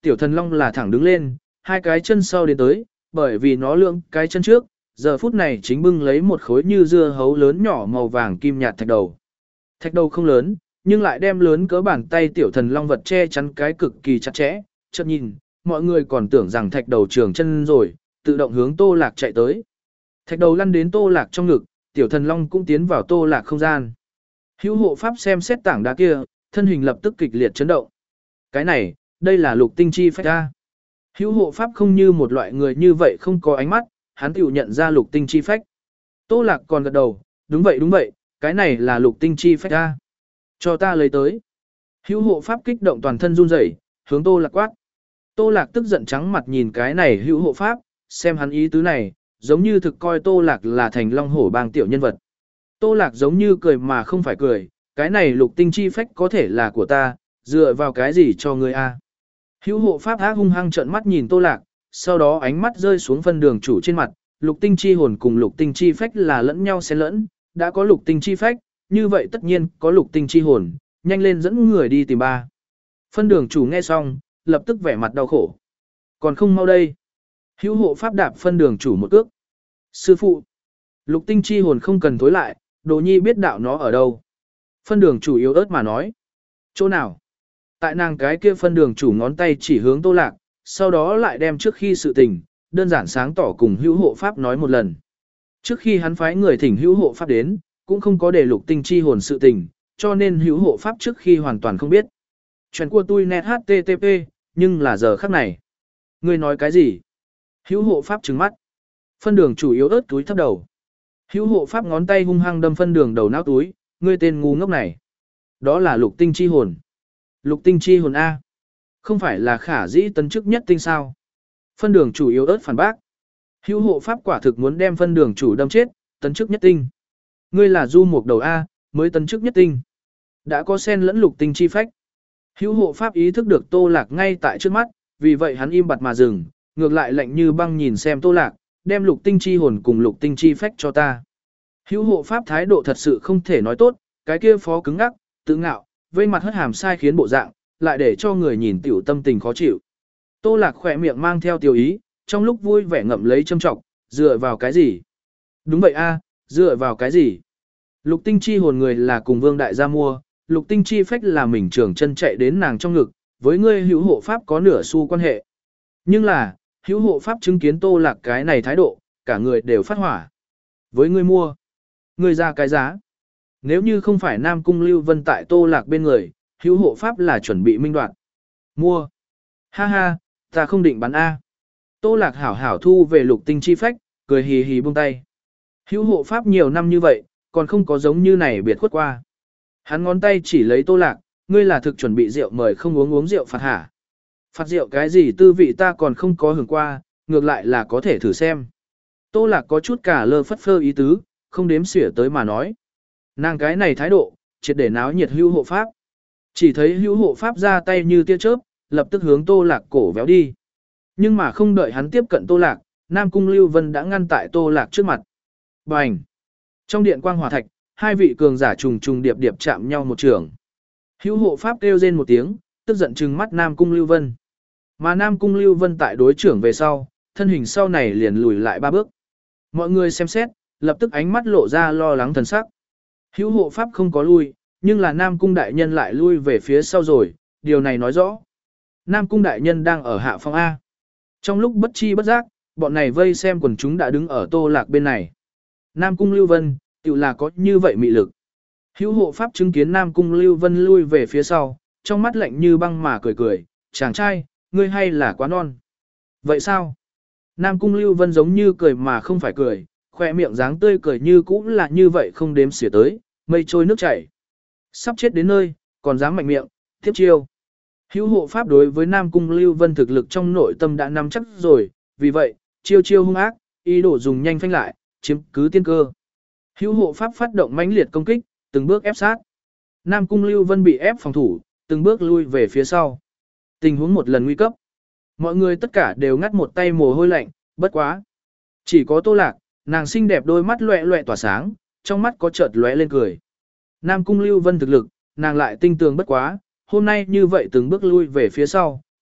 Speaker 1: tiểu thần long là thẳng đứng lên, hai cái chân sau đến tới, bởi vì nó lượng cái chân trước, giờ phút này chính bưng lấy một khối như dưa hấu lớn nhỏ màu vàng kim nhạt thạch đầu. Thạch đầu không lớn, nhưng lại đem lớn cỡ bàn tay tiểu thần long vật che chắn cái cực kỳ chặt chẽ, chợt nhìn, mọi người còn tưởng rằng thạch đầu trường chân rồi, tự động hướng Tô Lạc chạy tới. Thạch đầu lăn đến Tô Lạc trong ngực, tiểu thần long cũng tiến vào Tô Lạc không gian. Hữu hộ pháp xem xét tảng đá kia, thân hình lập tức kịch liệt chấn động. Cái này, đây là lục tinh chi phách ra. Hữu hộ pháp không như một loại người như vậy không có ánh mắt, hắn tự nhận ra lục tinh chi phách. Tô Lạc còn gật đầu, đúng vậy đúng vậy, cái này là lục tinh chi phách ra. Cho ta lấy tới. Hữu hộ pháp kích động toàn thân run rẩy, hướng Tô Lạc quát. Tô Lạc tức giận trắng mặt nhìn cái này hữu hộ pháp, xem hắn ý tứ này, giống như thực coi Tô Lạc là thành long hổ bang tiểu nhân vật. Tô Lạc giống như cười mà không phải cười, cái này lục tinh chi phách có thể là của ta, dựa vào cái gì cho ngươi a? Hữu hộ pháp ác hung hăng trợn mắt nhìn Tô Lạc, sau đó ánh mắt rơi xuống phân đường chủ trên mặt, lục tinh chi hồn cùng lục tinh chi phách là lẫn nhau xen lẫn, đã có lục tinh chi phách, như vậy tất nhiên có lục tinh chi hồn, nhanh lên dẫn người đi tìm ba. Phân đường chủ nghe xong, lập tức vẻ mặt đau khổ. Còn không mau đây. Hữu hộ pháp đạp phân đường chủ một cước. Sư phụ, lục tinh chi hồn không cần thối lại, Đồ Nhi biết đạo nó ở đâu. Phân đường chủ yếu ớt mà nói. Chỗ nào? Tại nàng cái kia phân đường chủ ngón tay chỉ hướng Tô Lạc, sau đó lại đem trước khi sự tình, đơn giản sáng tỏ cùng hữu hộ pháp nói một lần. Trước khi hắn phái người thỉnh hữu hộ pháp đến, cũng không có để lục tinh chi hồn sự tình, cho nên hữu hộ pháp trước khi hoàn toàn không biết. Chuyện của tôi net hát tê tê pê, nhưng là giờ khắc này. Ngươi nói cái gì? Hữu hộ pháp trừng mắt. Phân đường chủ yếu ớt túi thấp đầu. Hữu hộ pháp ngón tay hung hăng đâm phân đường đầu não túi, ngươi tên ngu ngốc này. Đó là lục tinh chi hồn. Lục tinh chi hồn A. Không phải là khả dĩ tấn chức nhất tinh sao. Phân đường chủ yếu ớt phản bác. Hữu hộ pháp quả thực muốn đem phân đường chủ đâm chết, tấn chức nhất tinh. Ngươi là du mục đầu A, mới tấn chức nhất tinh. Đã có sen lẫn lục tinh chi phách. Hữu hộ pháp ý thức được Tô Lạc ngay tại trước mắt, vì vậy hắn im bặt mà dừng, ngược lại lạnh như băng nhìn xem Tô Lạc, đem lục tinh chi hồn cùng lục tinh chi phách cho ta. Hữu hộ pháp thái độ thật sự không thể nói tốt, cái kia phó cứng ngắc, tự ngạo, vây mặt hất hàm sai khiến bộ dạng, lại để cho người nhìn tiểu tâm tình khó chịu. Tô Lạc khỏe miệng mang theo tiểu ý, trong lúc vui vẻ ngậm lấy châm trọng, dựa vào cái gì? Đúng vậy a, dựa vào cái gì? Lục tinh chi hồn người là cùng vương đại gia mua, lục tinh chi phách là mình trường chân chạy đến nàng trong ngực, với ngươi hữu hộ pháp có nửa xu quan hệ. Nhưng là, hữu hộ pháp chứng kiến Tô Lạc cái này thái độ, cả người đều phát hỏa. Với ngươi mua, ngươi ra cái giá. Nếu như không phải Nam Cung Lưu Vân tại Tô Lạc bên người, hữu hộ pháp là chuẩn bị minh đoạt. Mua. Ha ha, ta không định bán A. Tô Lạc hảo hảo thu về lục tinh chi phách, cười hì hì buông tay. Hữu hộ pháp nhiều năm như vậy, còn không có giống như này biệt khuất qua. Hắn ngón tay chỉ lấy Tô Lạc, ngươi là thực chuẩn bị rượu mời không uống uống rượu phạt hả. Phạt rượu cái gì tư vị ta còn không có hưởng qua, ngược lại là có thể thử xem. Tô Lạc có chút cả lơ phất phơ ý tứ, không đếm xỉa tới mà nói. Nàng cái này thái độ, triệt để náo nhiệt hữu hộ pháp. Chỉ thấy hữu hộ pháp ra tay như tia chớp, lập tức hướng Tô Lạc cổ véo đi. Nhưng mà không đợi hắn tiếp cận Tô Lạc, Nam Cung Lưu Vân đã ngăn tại Tô Lạc trước mặt. Bành! Trong điện quang hỏa thạch, hai vị cường giả trùng trùng điệp điệp chạm nhau một trường. Hữu hộ pháp kêu rên một tiếng, tức giận trừng mắt Nam Cung Lưu Vân. Mà Nam Cung Lưu Vân tại đối trưởng về sau, thân hình sau này liền lùi lại ba bước. Mọi người xem xét, lập tức ánh mắt lộ ra lo lắng thần sắc. Hữu hộ pháp không có lui, nhưng là Nam Cung đại nhân lại lui về phía sau rồi, điều này nói rõ. Nam Cung đại nhân đang ở hạ phong A. Trong lúc bất chi bất giác, bọn này vây xem quần chúng đã đứng ở Tô Lạc bên này. Nam Cung Lưu Vân, tự là có như vậy mị lực. Hữu hộ pháp chứng kiến Nam Cung Lưu Vân lui về phía sau, trong mắt lạnh như băng mà cười cười, chàng trai, ngươi hay là quá non. Vậy sao? Nam Cung Lưu Vân giống như cười mà không phải cười, khoe miệng dáng tươi cười như cũ là như vậy không đếm xỉa tới, mây trôi nước chảy. Sắp chết đến nơi, còn dám mạnh miệng, tiếp chiêu. Hữu hộ pháp đối với Nam Cung Lưu Vân thực lực trong nội tâm đã nắm chắc rồi, vì vậy, chiêu chiêu hung ác, ý đồ dùng nhanh phanh lại, chiếm cứ tiên cơ. Hữu hộ pháp phát động mãnh liệt công kích, từng bước ép sát. Nam Cung Lưu Vân bị ép phòng thủ, từng bước lui về phía sau. Tình huống một lần nguy cấp. Mọi người tất cả đều ngắt một tay mồ hôi lạnh, bất quá. Chỉ có Tô Lạc, nàng xinh đẹp đôi mắt loẹ loẹ tỏa sáng, trong mắt có chợt lóe lên cười. Nam Cung Lưu Vân thực lực, nàng lại tinh tường bất quá, hôm nay như vậy từng bước lui về phía sau,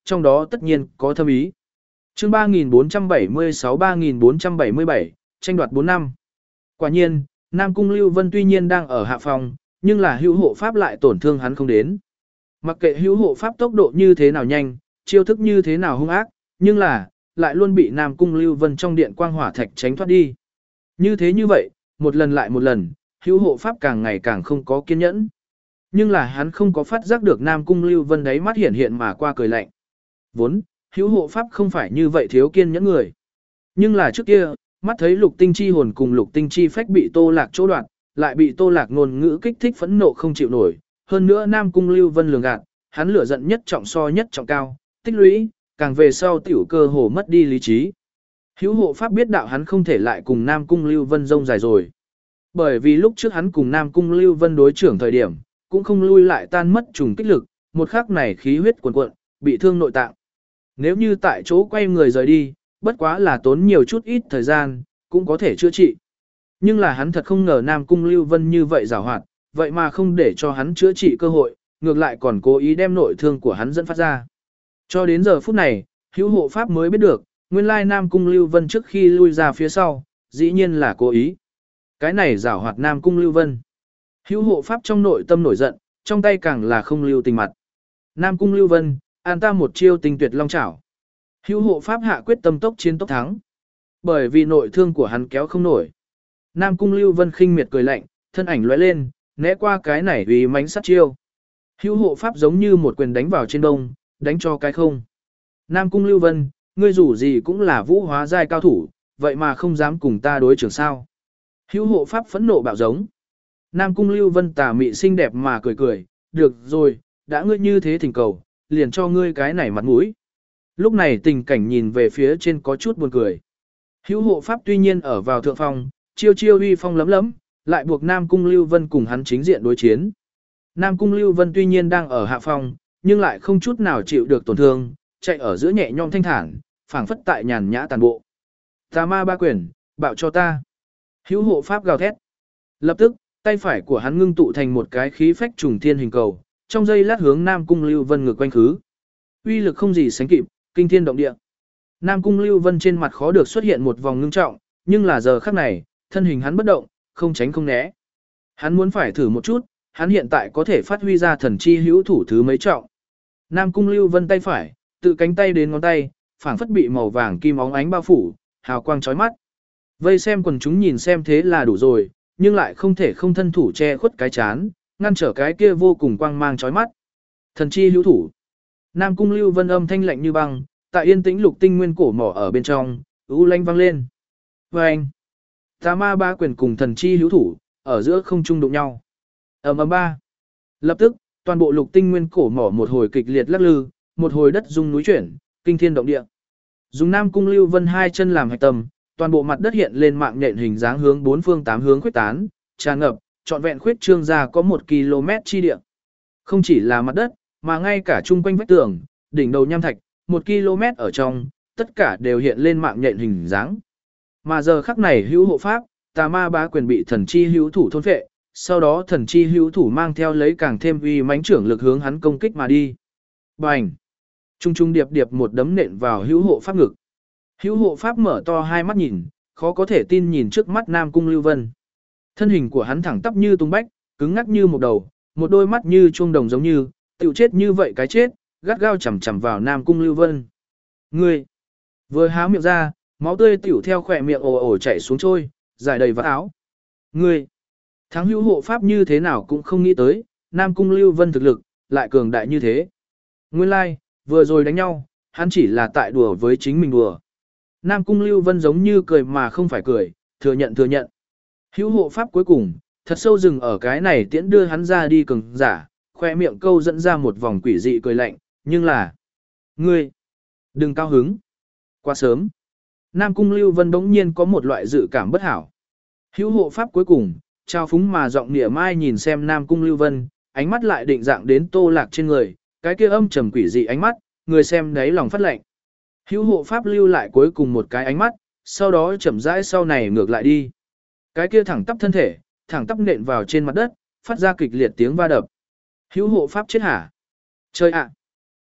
Speaker 1: trong đó tất nhiên có thâm ý. Chương ba nghìn bốn trăm bảy mươi sáu ba nghìn bốn trăm bảy mươi bảy, tranh đoạt bốn năm. Quả nhiên, Nam Cung Lưu Vân tuy nhiên đang ở hạ phòng, nhưng là hữu hộ pháp lại tổn thương hắn không đến. Mặc kệ hữu hộ pháp tốc độ như thế nào nhanh, chiêu thức như thế nào hung ác, nhưng là, lại luôn bị Nam Cung Lưu Vân trong điện quang hỏa thạch tránh thoát đi. Như thế như vậy, một lần lại một lần, hữu hộ pháp càng ngày càng không có kiên nhẫn. Nhưng là hắn không có phát giác được Nam Cung Lưu Vân đáy mắt hiện hiện mà qua cười lạnh. Vốn, hữu hộ pháp không phải như vậy thiếu kiên nhẫn người. Nhưng là trước kia, mắt thấy lục tinh chi hồn cùng lục tinh chi phách bị tô lạc chỗ đoạn, lại bị tô lạc ngôn ngữ kích thích phẫn nộ không chịu nổi. Hơn nữa Nam Cung Lưu Vân lường gạt, hắn lửa giận nhất trọng so nhất trọng cao, tích lũy, càng về sau tiểu cơ hồ mất đi lý trí. Hữu hộ pháp biết đạo hắn không thể lại cùng Nam Cung Lưu Vân rông dài rồi. Bởi vì lúc trước hắn cùng Nam Cung Lưu Vân đối trưởng thời điểm, cũng không lui lại tan mất trùng kích lực, một khắc này khí huyết cuồn cuộn, bị thương nội tạng. Nếu như tại chỗ quay người rời đi, bất quá là tốn nhiều chút ít thời gian, cũng có thể chữa trị. Nhưng là hắn thật không ngờ Nam Cung Lưu Vân như vậy giàu hoạt, vậy mà không để cho hắn chữa trị cơ hội, ngược lại còn cố ý đem nội thương của hắn dẫn phát ra. Cho đến giờ phút này, hữu hộ pháp mới biết được, nguyên lai Nam Cung Lưu Vân trước khi lui ra phía sau, dĩ nhiên là cố ý. Cái này giảo hoạt Nam Cung Lưu Vân. Hữu hộ pháp trong nội tâm nổi giận, trong tay càng là không lưu tình mặt. Nam Cung Lưu Vân, an ta một chiêu tinh tuyệt long chảo. Hữu hộ pháp hạ quyết tâm tốc chiến tốc thắng. Bởi vì nội thương của hắn kéo không nổi. Nam Cung Lưu Vân khinh miệt cười lạnh, thân ảnh lóe lên, né qua cái này vì mánh sát chiêu. Hữu hộ pháp giống như một quyền đánh vào trên đông, đánh cho cái không. Nam Cung Lưu Vân, ngươi dù gì cũng là vũ hóa giai cao thủ, vậy mà không dám cùng ta đối trưởng sao. Hữu hộ pháp phẫn nộ bạo giống. Nam Cung Lưu Vân tà mị xinh đẹp mà cười cười, được rồi, đã ngươi như thế thỉnh cầu, liền cho ngươi cái này mặt mũi. Lúc này tình cảnh nhìn về phía trên có chút buồn cười. Hữu hộ pháp tuy nhiên ở vào thượng phong, chiêu chiêu uy phong lấm lấm, lại buộc Nam Cung Lưu Vân cùng hắn chính diện đối chiến. Nam Cung Lưu Vân tuy nhiên đang ở hạ phong, nhưng lại không chút nào chịu được tổn thương, chạy ở giữa nhẹ nhõm thanh thản, phảng phất tại nhàn nhã tàn bộ. Tà ma ba quyển, bạo cho ta. Hữu hộ pháp gào thét. Lập tức, tay phải của hắn ngưng tụ thành một cái khí phách trùng thiên hình cầu, trong giây lát hướng Nam Cung Lưu Vân ngược quanh khứ. Uy lực không gì sánh kịp, kinh thiên động địa. Nam Cung Lưu Vân trên mặt khó được xuất hiện một vòng ngưng trọng, nhưng là giờ khắc này, thân hình hắn bất động, không tránh không né. Hắn muốn phải thử một chút, hắn hiện tại có thể phát huy ra thần chi hữu thủ thứ mấy trọng. Nam Cung Lưu Vân tay phải, tự cánh tay đến ngón tay, phảng phất bị màu vàng kim óng ánh bao phủ, hào quang chói mắt. Vây xem quần chúng nhìn xem thế là đủ rồi, nhưng lại không thể không thân thủ che khuất cái chán, ngăn trở cái kia vô cùng quang mang chói mắt. Thần chi hữu thủ. Nam Cung Lưu Vân âm thanh lạnh như băng, tại yên tĩnh lục tinh nguyên cổ mỏ ở bên trong, u lanh vang lên. Vâng! Tà ma ba quyền cùng thần chi hữu thủ, ở giữa không trung đụng nhau. Ầm ầm ba. Lập tức, toàn bộ lục tinh nguyên cổ mỏ một hồi kịch liệt lắc lư, một hồi đất rung núi chuyển, kinh thiên động địa. Dùng Nam Cung Lưu Vân hai chân làm hạch tâm, toàn bộ mặt đất hiện lên mạng nhện hình dáng hướng bốn phương tám hướng khuyết tán, tràn ngập, trọn vẹn khuyết trương ra có một ki lô mét chi địa. Không chỉ là mặt đất, mà ngay cả chung quanh vách tường, đỉnh đầu nham thạch, một ki lô mét ở trong, tất cả đều hiện lên mạng nhện hình dáng. Mà giờ khắc này hữu hộ pháp, tà ma bá quyền bị thần chi hữu thủ thôn phệ, sau đó thần chi hữu thủ mang theo lấy càng thêm uy mãnh trưởng lực hướng hắn công kích mà đi. Bành! Trung trung điệp điệp một đấm nện vào hữu hộ pháp ngực. Hữu hộ pháp mở to hai mắt nhìn, khó có thể tin nhìn trước mắt Nam Cung Lưu Vân. Thân hình của hắn thẳng tắp như tung bách, cứng ngắc như một đầu, một đôi mắt như chuông đồng giống như, tiểu chết như vậy cái chết, gắt gao chầm chầm vào Nam Cung Lưu Vân. Ngươi! Vừa há miệng ra, máu tươi tiểu theo khỏe miệng ồ ồ chảy xuống trôi, dài đầy vạt áo. Ngươi! Thắng hữu hộ pháp như thế nào cũng không nghĩ tới, Nam Cung Lưu Vân thực lực, lại cường đại như thế. Nguyên lai, like, vừa rồi đánh nhau, hắn chỉ là tại đùa với chính mình đùa. Nam Cung Lưu Vân giống như cười mà không phải cười, thừa nhận thừa nhận. Hữu hộ pháp cuối cùng, thật sâu dừng ở cái này tiễn đưa hắn ra đi cường giả, khoe miệng câu dẫn ra một vòng quỷ dị cười lạnh, nhưng là... Ngươi! Đừng cao hứng! Quá sớm! Nam Cung Lưu Vân đống nhiên có một loại dự cảm bất hảo. Hữu hộ pháp cuối cùng, trao phúng mà giọng nịa mai nhìn xem Nam Cung Lưu Vân, ánh mắt lại định dạng đến Tô Lạc trên người, cái kia âm trầm quỷ dị ánh mắt, người xem đấy lòng phát lạnh. Hữu hộ pháp lưu lại cuối cùng một cái ánh mắt, sau đó chậm rãi sau này ngược lại đi. Cái kia thẳng tắp thân thể, thẳng tắp nện vào trên mặt đất, phát ra kịch liệt tiếng va đập. Hữu hộ pháp chết hả? Chơi ạ!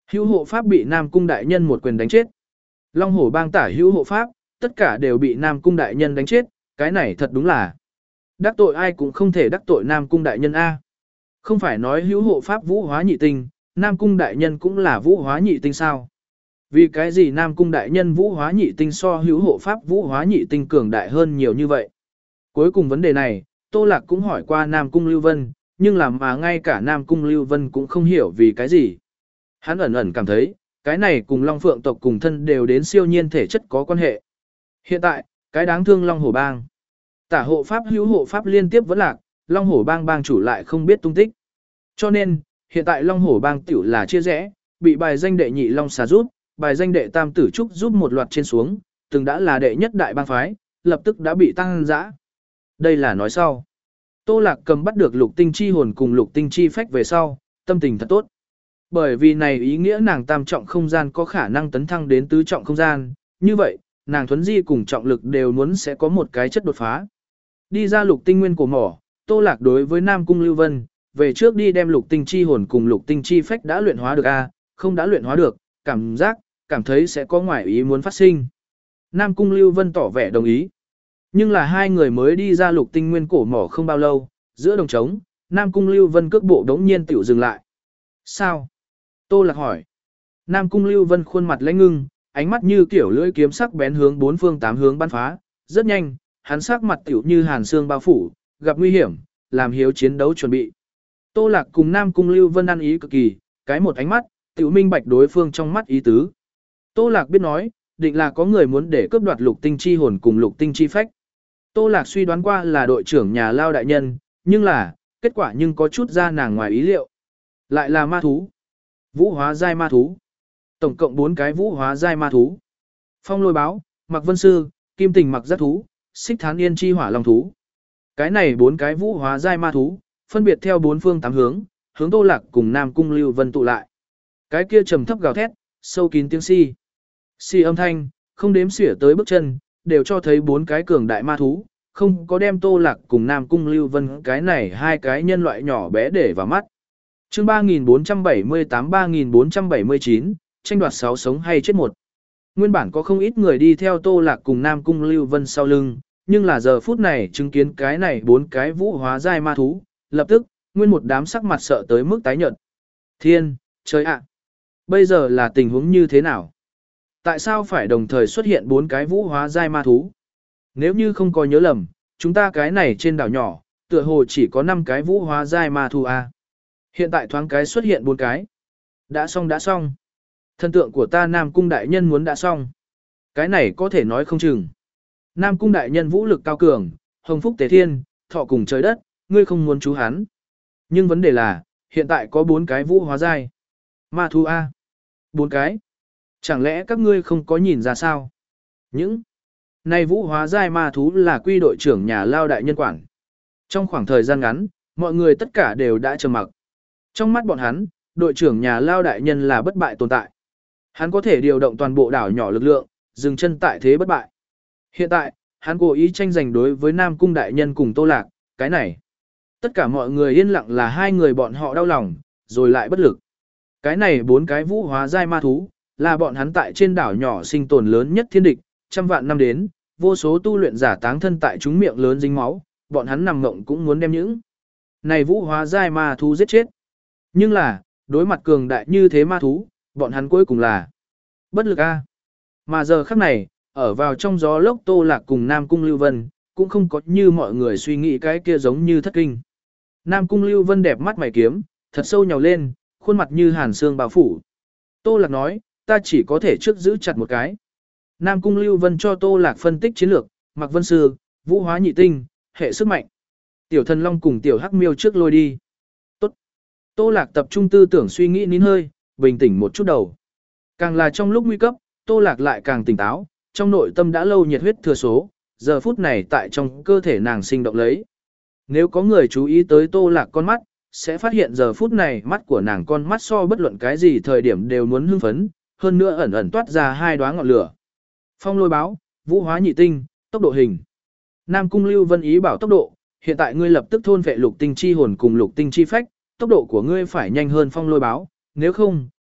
Speaker 1: Hữu hộ pháp bị Nam Cung đại nhân một quyền đánh chết. Long hổ bang tả hữu hộ pháp, tất cả đều bị Nam Cung đại nhân đánh chết, cái này thật đúng là. Đắc tội ai cũng không thể đắc tội Nam Cung đại nhân A. Không phải nói hữu hộ pháp vũ hóa nhị tinh, Nam Cung đại nhân cũng là vũ hóa nhị tinh sao? Vì cái gì Nam Cung đại nhân vũ hóa nhị tinh so hữu hộ pháp vũ hóa nhị tinh cường đại hơn nhiều như vậy? Cuối cùng vấn đề này, Tô Lạc cũng hỏi qua Nam Cung Lưu Vân, nhưng làm mà ngay cả Nam Cung Lưu Vân cũng không hiểu vì cái gì. Hắn ẩn ẩn cảm thấy, cái này cùng Long Phượng tộc cùng thân đều đến siêu nhiên thể chất có quan hệ. Hiện tại, cái đáng thương Long Hổ Bang. Tả hộ pháp hữu hộ pháp liên tiếp vẫn lạc, Long Hổ Bang bang chủ lại không biết tung tích. Cho nên, hiện tại Long Hổ Bang tiểu là chia rẽ, bị bài danh đệ nhị Long xà giúp, bài danh đệ tam tử trúc giúp một loạt trên xuống, từng đã là đệ nhất đại bang phái, lập tức đã bị tăng dã. Đây là nói sau. Tô Lạc cầm bắt được lục tinh chi hồn cùng lục tinh chi phách về sau, tâm tình thật tốt. Bởi vì này ý nghĩa nàng tam trọng không gian có khả năng tấn thăng đến tứ trọng không gian, như vậy, nàng thuấn di cùng trọng lực đều muốn sẽ có một cái chất đột phá. Đi ra lục tinh nguyên của mỏ, Tô Lạc đối với Nam Cung Lưu Vân, về trước đi đem lục tinh chi hồn cùng lục tinh chi phách đã luyện hóa được a, không đã luyện hóa được, cảm giác, cảm thấy sẽ có ngoại ý muốn phát sinh. Nam Cung Lưu Vân tỏ vẻ đồng ý. Nhưng là hai người mới đi ra lục tinh nguyên cổ mỏ không bao lâu, giữa đồng trống, Nam Cung Lưu Vân cước bộ đống nhiên tiểu dừng lại. Sao? Tô Lạc hỏi. Nam Cung Lưu Vân khuôn mặt lãnh ngưng, ánh mắt như kiểu lưỡi kiếm sắc bén hướng bốn phương tám hướng bắn phá, rất nhanh, hắn sắc mặt tiểu như hàn xương bao phủ, gặp nguy hiểm, làm hiếu chiến đấu chuẩn bị. Tô Lạc cùng Nam Cung Lưu Vân ăn ý cực kỳ, cái một ánh mắt, tiểu minh bạch đối phương trong mắt ý tứ. Tô Lạc biết nói, định là có người muốn để cướp đoạt lục tinh chi hồn cùng lục tinh chi phách. Tô Lạc suy đoán qua là đội trưởng nhà Lao đại nhân, nhưng là, kết quả nhưng có chút ra nàng ngoài ý liệu. Lại là ma thú. Vũ hóa giai ma thú. Tổng cộng bốn cái vũ hóa giai ma thú. Phong lôi báo, Mặc Vân Sư, Kim Tình Mặc Giác thú, Xích Thán Yên Chi Hỏa Long thú. Cái này bốn cái vũ hóa giai ma thú, phân biệt theo bốn phương tám hướng, hướng Tô Lạc cùng Nam Cung Lưu Vân tụ lại. Cái kia trầm thấp gào thét, sâu kín tiếng si. Si âm thanh, không đếm xỉa tới bước chân, đều cho thấy bốn cái cường đại ma thú, không có đem Tô Lạc cùng Nam Cung Lưu Vân cái này hai cái nhân loại nhỏ bé để vào mắt. Chương ba nghìn bốn trăm bảy mươi tám ba nghìn bốn trăm bảy mươi chín, tranh đoạt sáu sống hay chết một. Nguyên bản có không ít người đi theo Tô Lạc cùng Nam Cung Lưu Vân sau lưng, nhưng là giờ phút này chứng kiến cái này bốn cái vũ hóa giai ma thú, lập tức, nguyên một đám sắc mặt sợ tới mức tái nhợt. Thiên, trời ạ! Bây giờ là tình huống như thế nào? Tại sao phải đồng thời xuất hiện bốn cái vũ hóa giai ma thú? Nếu như không có nhớ lầm, chúng ta cái này trên đảo nhỏ, tựa hồ chỉ có năm cái vũ hóa giai ma thú a. Hiện tại thoáng cái xuất hiện bốn cái. Đã xong đã xong. Thần tượng của ta Nam Cung đại nhân muốn đã xong. Cái này có thể nói không chừng. Nam Cung đại nhân vũ lực cao cường, hồng phúc tế thiên, thọ cùng trời đất, ngươi không muốn chú hắn. Nhưng vấn đề là, hiện tại có bốn cái vũ hóa giai. Ma thú A. Bốn cái. Chẳng lẽ các ngươi không có nhìn ra sao? Những này vũ hóa giai ma thú là quy đội trưởng nhà Lao đại nhân quản. Trong khoảng thời gian ngắn, mọi người tất cả đều đã trầm mặc. Trong mắt bọn hắn, đội trưởng nhà Lao đại nhân là bất bại tồn tại. Hắn có thể điều động toàn bộ đảo nhỏ lực lượng, dừng chân tại thế bất bại. Hiện tại, hắn cố ý tranh giành đối với Nam Cung đại nhân cùng Tô Lạc, cái này. Tất cả mọi người yên lặng là hai người bọn họ đau lòng, rồi lại bất lực. Cái này bốn cái vũ hóa giai ma thú, là bọn hắn tại trên đảo nhỏ sinh tồn lớn nhất thiên địch, trăm vạn năm đến, vô số tu luyện giả táng thân tại chúng miệng lớn dính máu, bọn hắn nằm mộng cũng muốn đem những này vũ hóa giai ma thú giết chết. Nhưng là, đối mặt cường đại như thế ma thú, bọn hắn cuối cùng là bất lực a. Mà giờ khắc này, ở vào trong gió lốc Tô Lạc cùng Nam Cung Lưu Vân, cũng không có như mọi người suy nghĩ cái kia giống như thất kinh. Nam Cung Lưu Vân đẹp mắt mày kiếm, thật sâu nhào lên, khuôn mặt như hàn xương bao phủ. Tô Lạc nói, ta chỉ có thể trước giữ chặt một cái. Nam Cung Lưu Vân cho Tô Lạc phân tích chiến lược, Mặc Vân Sư, vũ hóa nhị tinh, hệ sức mạnh. Tiểu Thần Long cùng Tiểu Hắc Miêu trước lôi đi. Tốt. Tô Lạc tập trung tư tưởng suy nghĩ nín hơi, bình tĩnh một chút đầu. Càng là trong lúc nguy cấp, Tô Lạc lại càng tỉnh táo, trong nội tâm đã lâu nhiệt huyết thừa số, giờ phút này tại trong cơ thể nàng sinh động lấy. Nếu có người chú ý tới Tô Lạc con mắt, sẽ phát hiện giờ phút này mắt của nàng con mắt so bất luận cái gì thời điểm đều muốn hưng phấn, hơn nữa ẩn ẩn toát ra hai đóa ngọn lửa. Phong lôi báo, vũ hóa nhị tinh, tốc độ hình. Nam Cung Lưu Vân ý bảo tốc độ, hiện tại ngươi lập tức thôn vệ lục tinh chi hồn cùng lục tinh chi phách, tốc độ của ngươi phải nhanh hơn phong lôi báo, nếu không,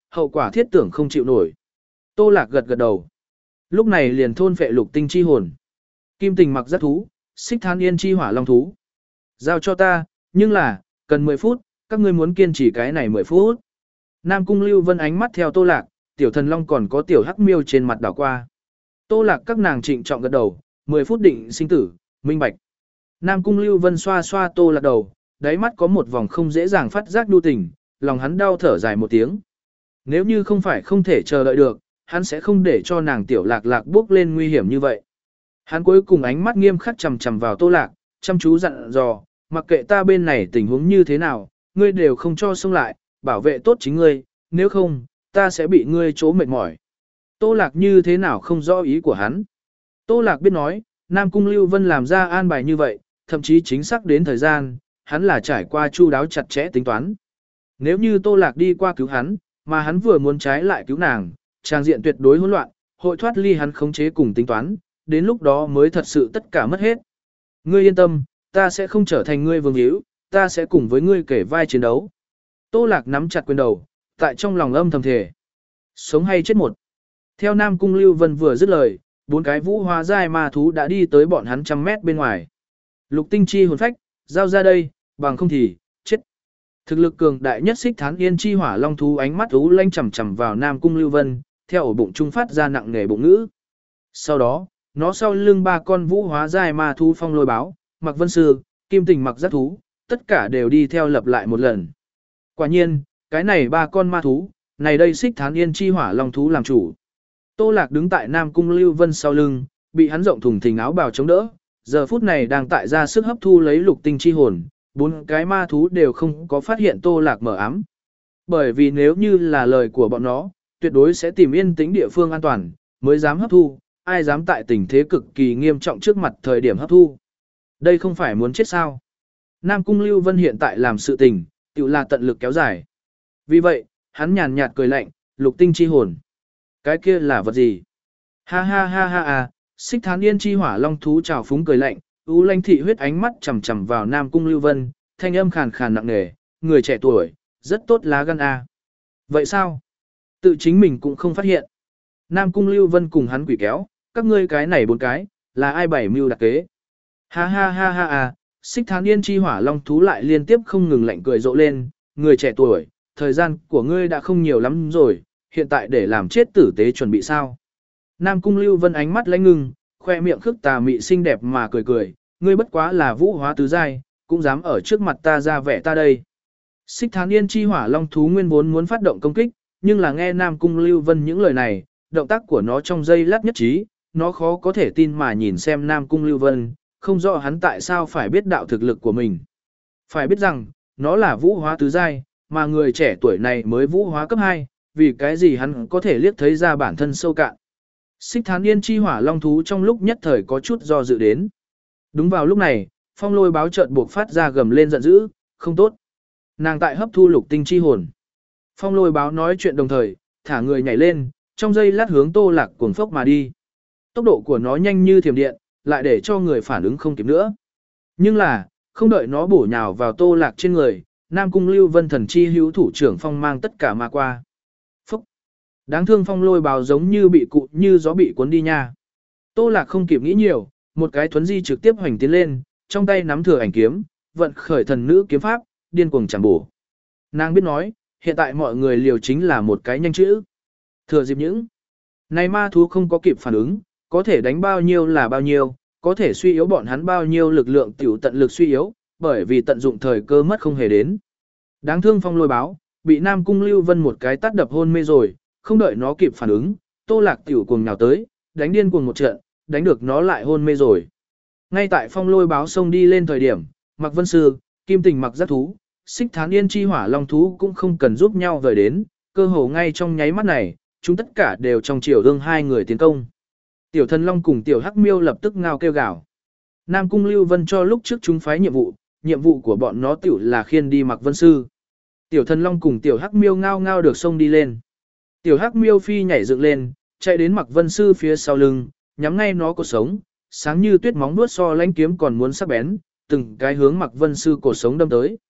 Speaker 1: hậu quả thiết tưởng không chịu nổi. Tô Lạc gật gật đầu. Lúc này liền thôn phệ lục tinh chi hồn. Kim tình mặc giác thú, xích than yên chi hỏa long thú. Giao cho ta, nhưng là, cần mười phút, các ngươi muốn kiên trì cái này mười phút. Nam Cung Lưu Vân ánh mắt theo Tô Lạc, tiểu thần long còn có tiểu hắc miêu trên mặt đảo qua. Tô Lạc các nàng trịnh trọng gật đầu, mười phút định sinh tử, minh bạch. Nam Cung Lưu Vân xoa xoa Tô Lạc đầu, đáy mắt có một vòng không dễ dàng phát giác nhu tình, lòng hắn đau thở dài một tiếng. Nếu như không phải không thể chờ đợi được, hắn sẽ không để cho nàng tiểu Lạc Lạc bước lên nguy hiểm như vậy. Hắn cuối cùng ánh mắt nghiêm khắc chằm chằm vào Tô Lạc, chăm chú dặn dò, mặc kệ ta bên này tình huống như thế nào, ngươi đều không cho xông lại, bảo vệ tốt chính ngươi, nếu không, ta sẽ bị ngươi chỗ mệt mỏi. Tô Lạc như thế nào không rõ ý của hắn. Tô Lạc biết nói, Nam Cung Lưu Vân làm ra an bài như vậy, thậm chí chính xác đến thời gian, hắn là trải qua chu đáo chặt chẽ tính toán. Nếu như Tô Lạc đi qua cứu hắn, mà hắn vừa muốn trái lại cứu nàng, trang diện tuyệt đối hỗn loạn, hội thoát ly hắn khống chế cùng tính toán, đến lúc đó mới thật sự tất cả mất hết. Ngươi yên tâm, ta sẽ không trở thành ngươi vương hữu, ta sẽ cùng với ngươi kể vai chiến đấu. Tô Lạc nắm chặt quyền đầu, tại trong lòng âm thầm thề. Sống hay chết một. Theo Nam Cung Lưu Vân vừa dứt lời, bốn cái vũ hóa giai ma thú đã đi tới bọn hắn trăm mét bên ngoài. Lục tinh chi hồn phách, giao ra đây, bằng không thì, chết. Thực lực cường đại nhất xích thán yên chi hỏa long thú ánh mắt ú lanh chằm chằm vào Nam Cung Lưu Vân, theo ổ bụng trung phát ra nặng nề bụng ngữ. Sau đó, nó sau lưng ba con vũ hóa giai ma thú phong lôi báo, mặc vân sư, kim tình mặc giác thú, tất cả đều đi theo lập lại một lần. Quả nhiên, cái này ba con ma thú, này đây xích thán yên chi hỏa long thú làm chủ. Tô Lạc đứng tại Nam Cung Lưu Vân sau lưng, bị hắn rộng thùng thình áo bào chống đỡ, giờ phút này đang tại ra sức hấp thu lấy lục tinh chi hồn, bốn cái ma thú đều không có phát hiện Tô Lạc mở ám. Bởi vì nếu như là lời của bọn nó, tuyệt đối sẽ tìm yên tĩnh địa phương an toàn, mới dám hấp thu, ai dám tại tình thế cực kỳ nghiêm trọng trước mặt thời điểm hấp thu. Đây không phải muốn chết sao. Nam Cung Lưu Vân hiện tại làm sự tình, tự là tận lực kéo dài. Vì vậy, hắn nhàn nhạt cười lạnh, lục tinh chi hồn. Cái kia là vật gì? Ha ha ha ha ha, xích thán yên chi hỏa long thú trào phúng cười lạnh, ú lanh thị huyết ánh mắt chầm chầm vào Nam Cung Lưu Vân, thanh âm khàn khàn nặng nề, người trẻ tuổi, rất tốt lá gan a. Vậy sao? Tự chính mình cũng không phát hiện. Nam Cung Lưu Vân cùng hắn quỷ kéo, các ngươi cái này bốn cái, là ai bảy mưu đặc kế? Ha ha ha ha ha, xích thán yên chi hỏa long thú lại liên tiếp không ngừng lạnh cười rộ lên, người trẻ tuổi, thời gian của ngươi đã không nhiều lắm rồi, hiện tại để làm chết tử tế chuẩn bị sao? Nam Cung Lưu Vân ánh mắt lãnh ngưng, khoe miệng khước tà mị xinh đẹp mà cười cười, ngươi bất quá là vũ hóa tứ giai, cũng dám ở trước mặt ta ra vẻ ta đây. Xích thán yên chi hỏa long thú nguyên vốn muốn phát động công kích, nhưng là nghe Nam Cung Lưu Vân những lời này, động tác của nó trong giây lát nhất trí, nó khó có thể tin mà nhìn xem Nam Cung Lưu Vân, không rõ hắn tại sao phải biết đạo thực lực của mình. Phải biết rằng, nó là vũ hóa tứ giai, mà người trẻ tuổi này mới vũ hóa cấp hai, vì cái gì hắn có thể liếc thấy ra bản thân sâu cạn. Xích thán yên chi hỏa long thú trong lúc nhất thời có chút do dự đến. Đúng vào lúc này, phong lôi báo chợt buộc phát ra gầm lên giận dữ, không tốt. Nàng tại hấp thu lục tinh chi hồn. Phong lôi báo nói chuyện đồng thời, thả người nhảy lên, trong giây lát hướng Tô Lạc cuồng phốc mà đi. Tốc độ của nó nhanh như thiểm điện, lại để cho người phản ứng không kịp nữa. Nhưng là, không đợi nó bổ nhào vào Tô Lạc trên người, Nam Cung Lưu Vân thần chi hữu thủ trưởng phong mang tất cả mà qua. Phúc! Đáng thương phong lôi báo giống như bị cụ như gió bị cuốn đi nha. Tô Lạc không kịp nghĩ nhiều, một cái thuấn di trực tiếp hoành tiến lên, trong tay nắm thừa ảnh kiếm, vận khởi thần nữ kiếm pháp, điên cuồng chạm bổ. Nàng biết nói, hiện tại mọi người liều chính là một cái nhanh chữ. Thừa dịp những này ma thú không có kịp phản ứng, có thể đánh bao nhiêu là bao nhiêu, có thể suy yếu bọn hắn bao nhiêu lực lượng tiểu tận lực suy yếu, bởi vì tận dụng thời cơ mất không hề đến. Đáng thương phong lôi báo, bị Nam Cung Lưu Vân một cái tát đập hôn mê rồi, không đợi nó kịp phản ứng, Tô Lạc tiểu cuồng nhào tới, đánh điên cuồng một trận, đánh được nó lại hôn mê rồi. Ngay tại phong lôi báo xông đi lên thời điểm, Mặc Vân Sư, Kim Tình mặc giác thú, xích thán yên chi hỏa long thú cũng không cần giúp nhau vời đến, cơ hồ ngay trong nháy mắt này, chúng tất cả đều trong chiều ương hai người tiến công. Tiểu thần long cùng tiểu hắc miêu lập tức ngao kêu gào. Nam Cung Lưu Vân cho lúc trước chúng phái nhiệm vụ, nhiệm vụ của bọn nó tiểu là khiên đi Mặc Vân Sư. Tiểu thần long cùng tiểu hắc miêu ngao ngao được xông đi lên. Tiểu hắc miêu phi nhảy dựng lên, chạy đến Mặc Vân Sư phía sau lưng, nhắm ngay nó cột sống, sáng như tuyết móng vuốt so lãnh kiếm còn muốn sắc bén, từng cái hướng Mặc Vân Sư cột sống đâm tới.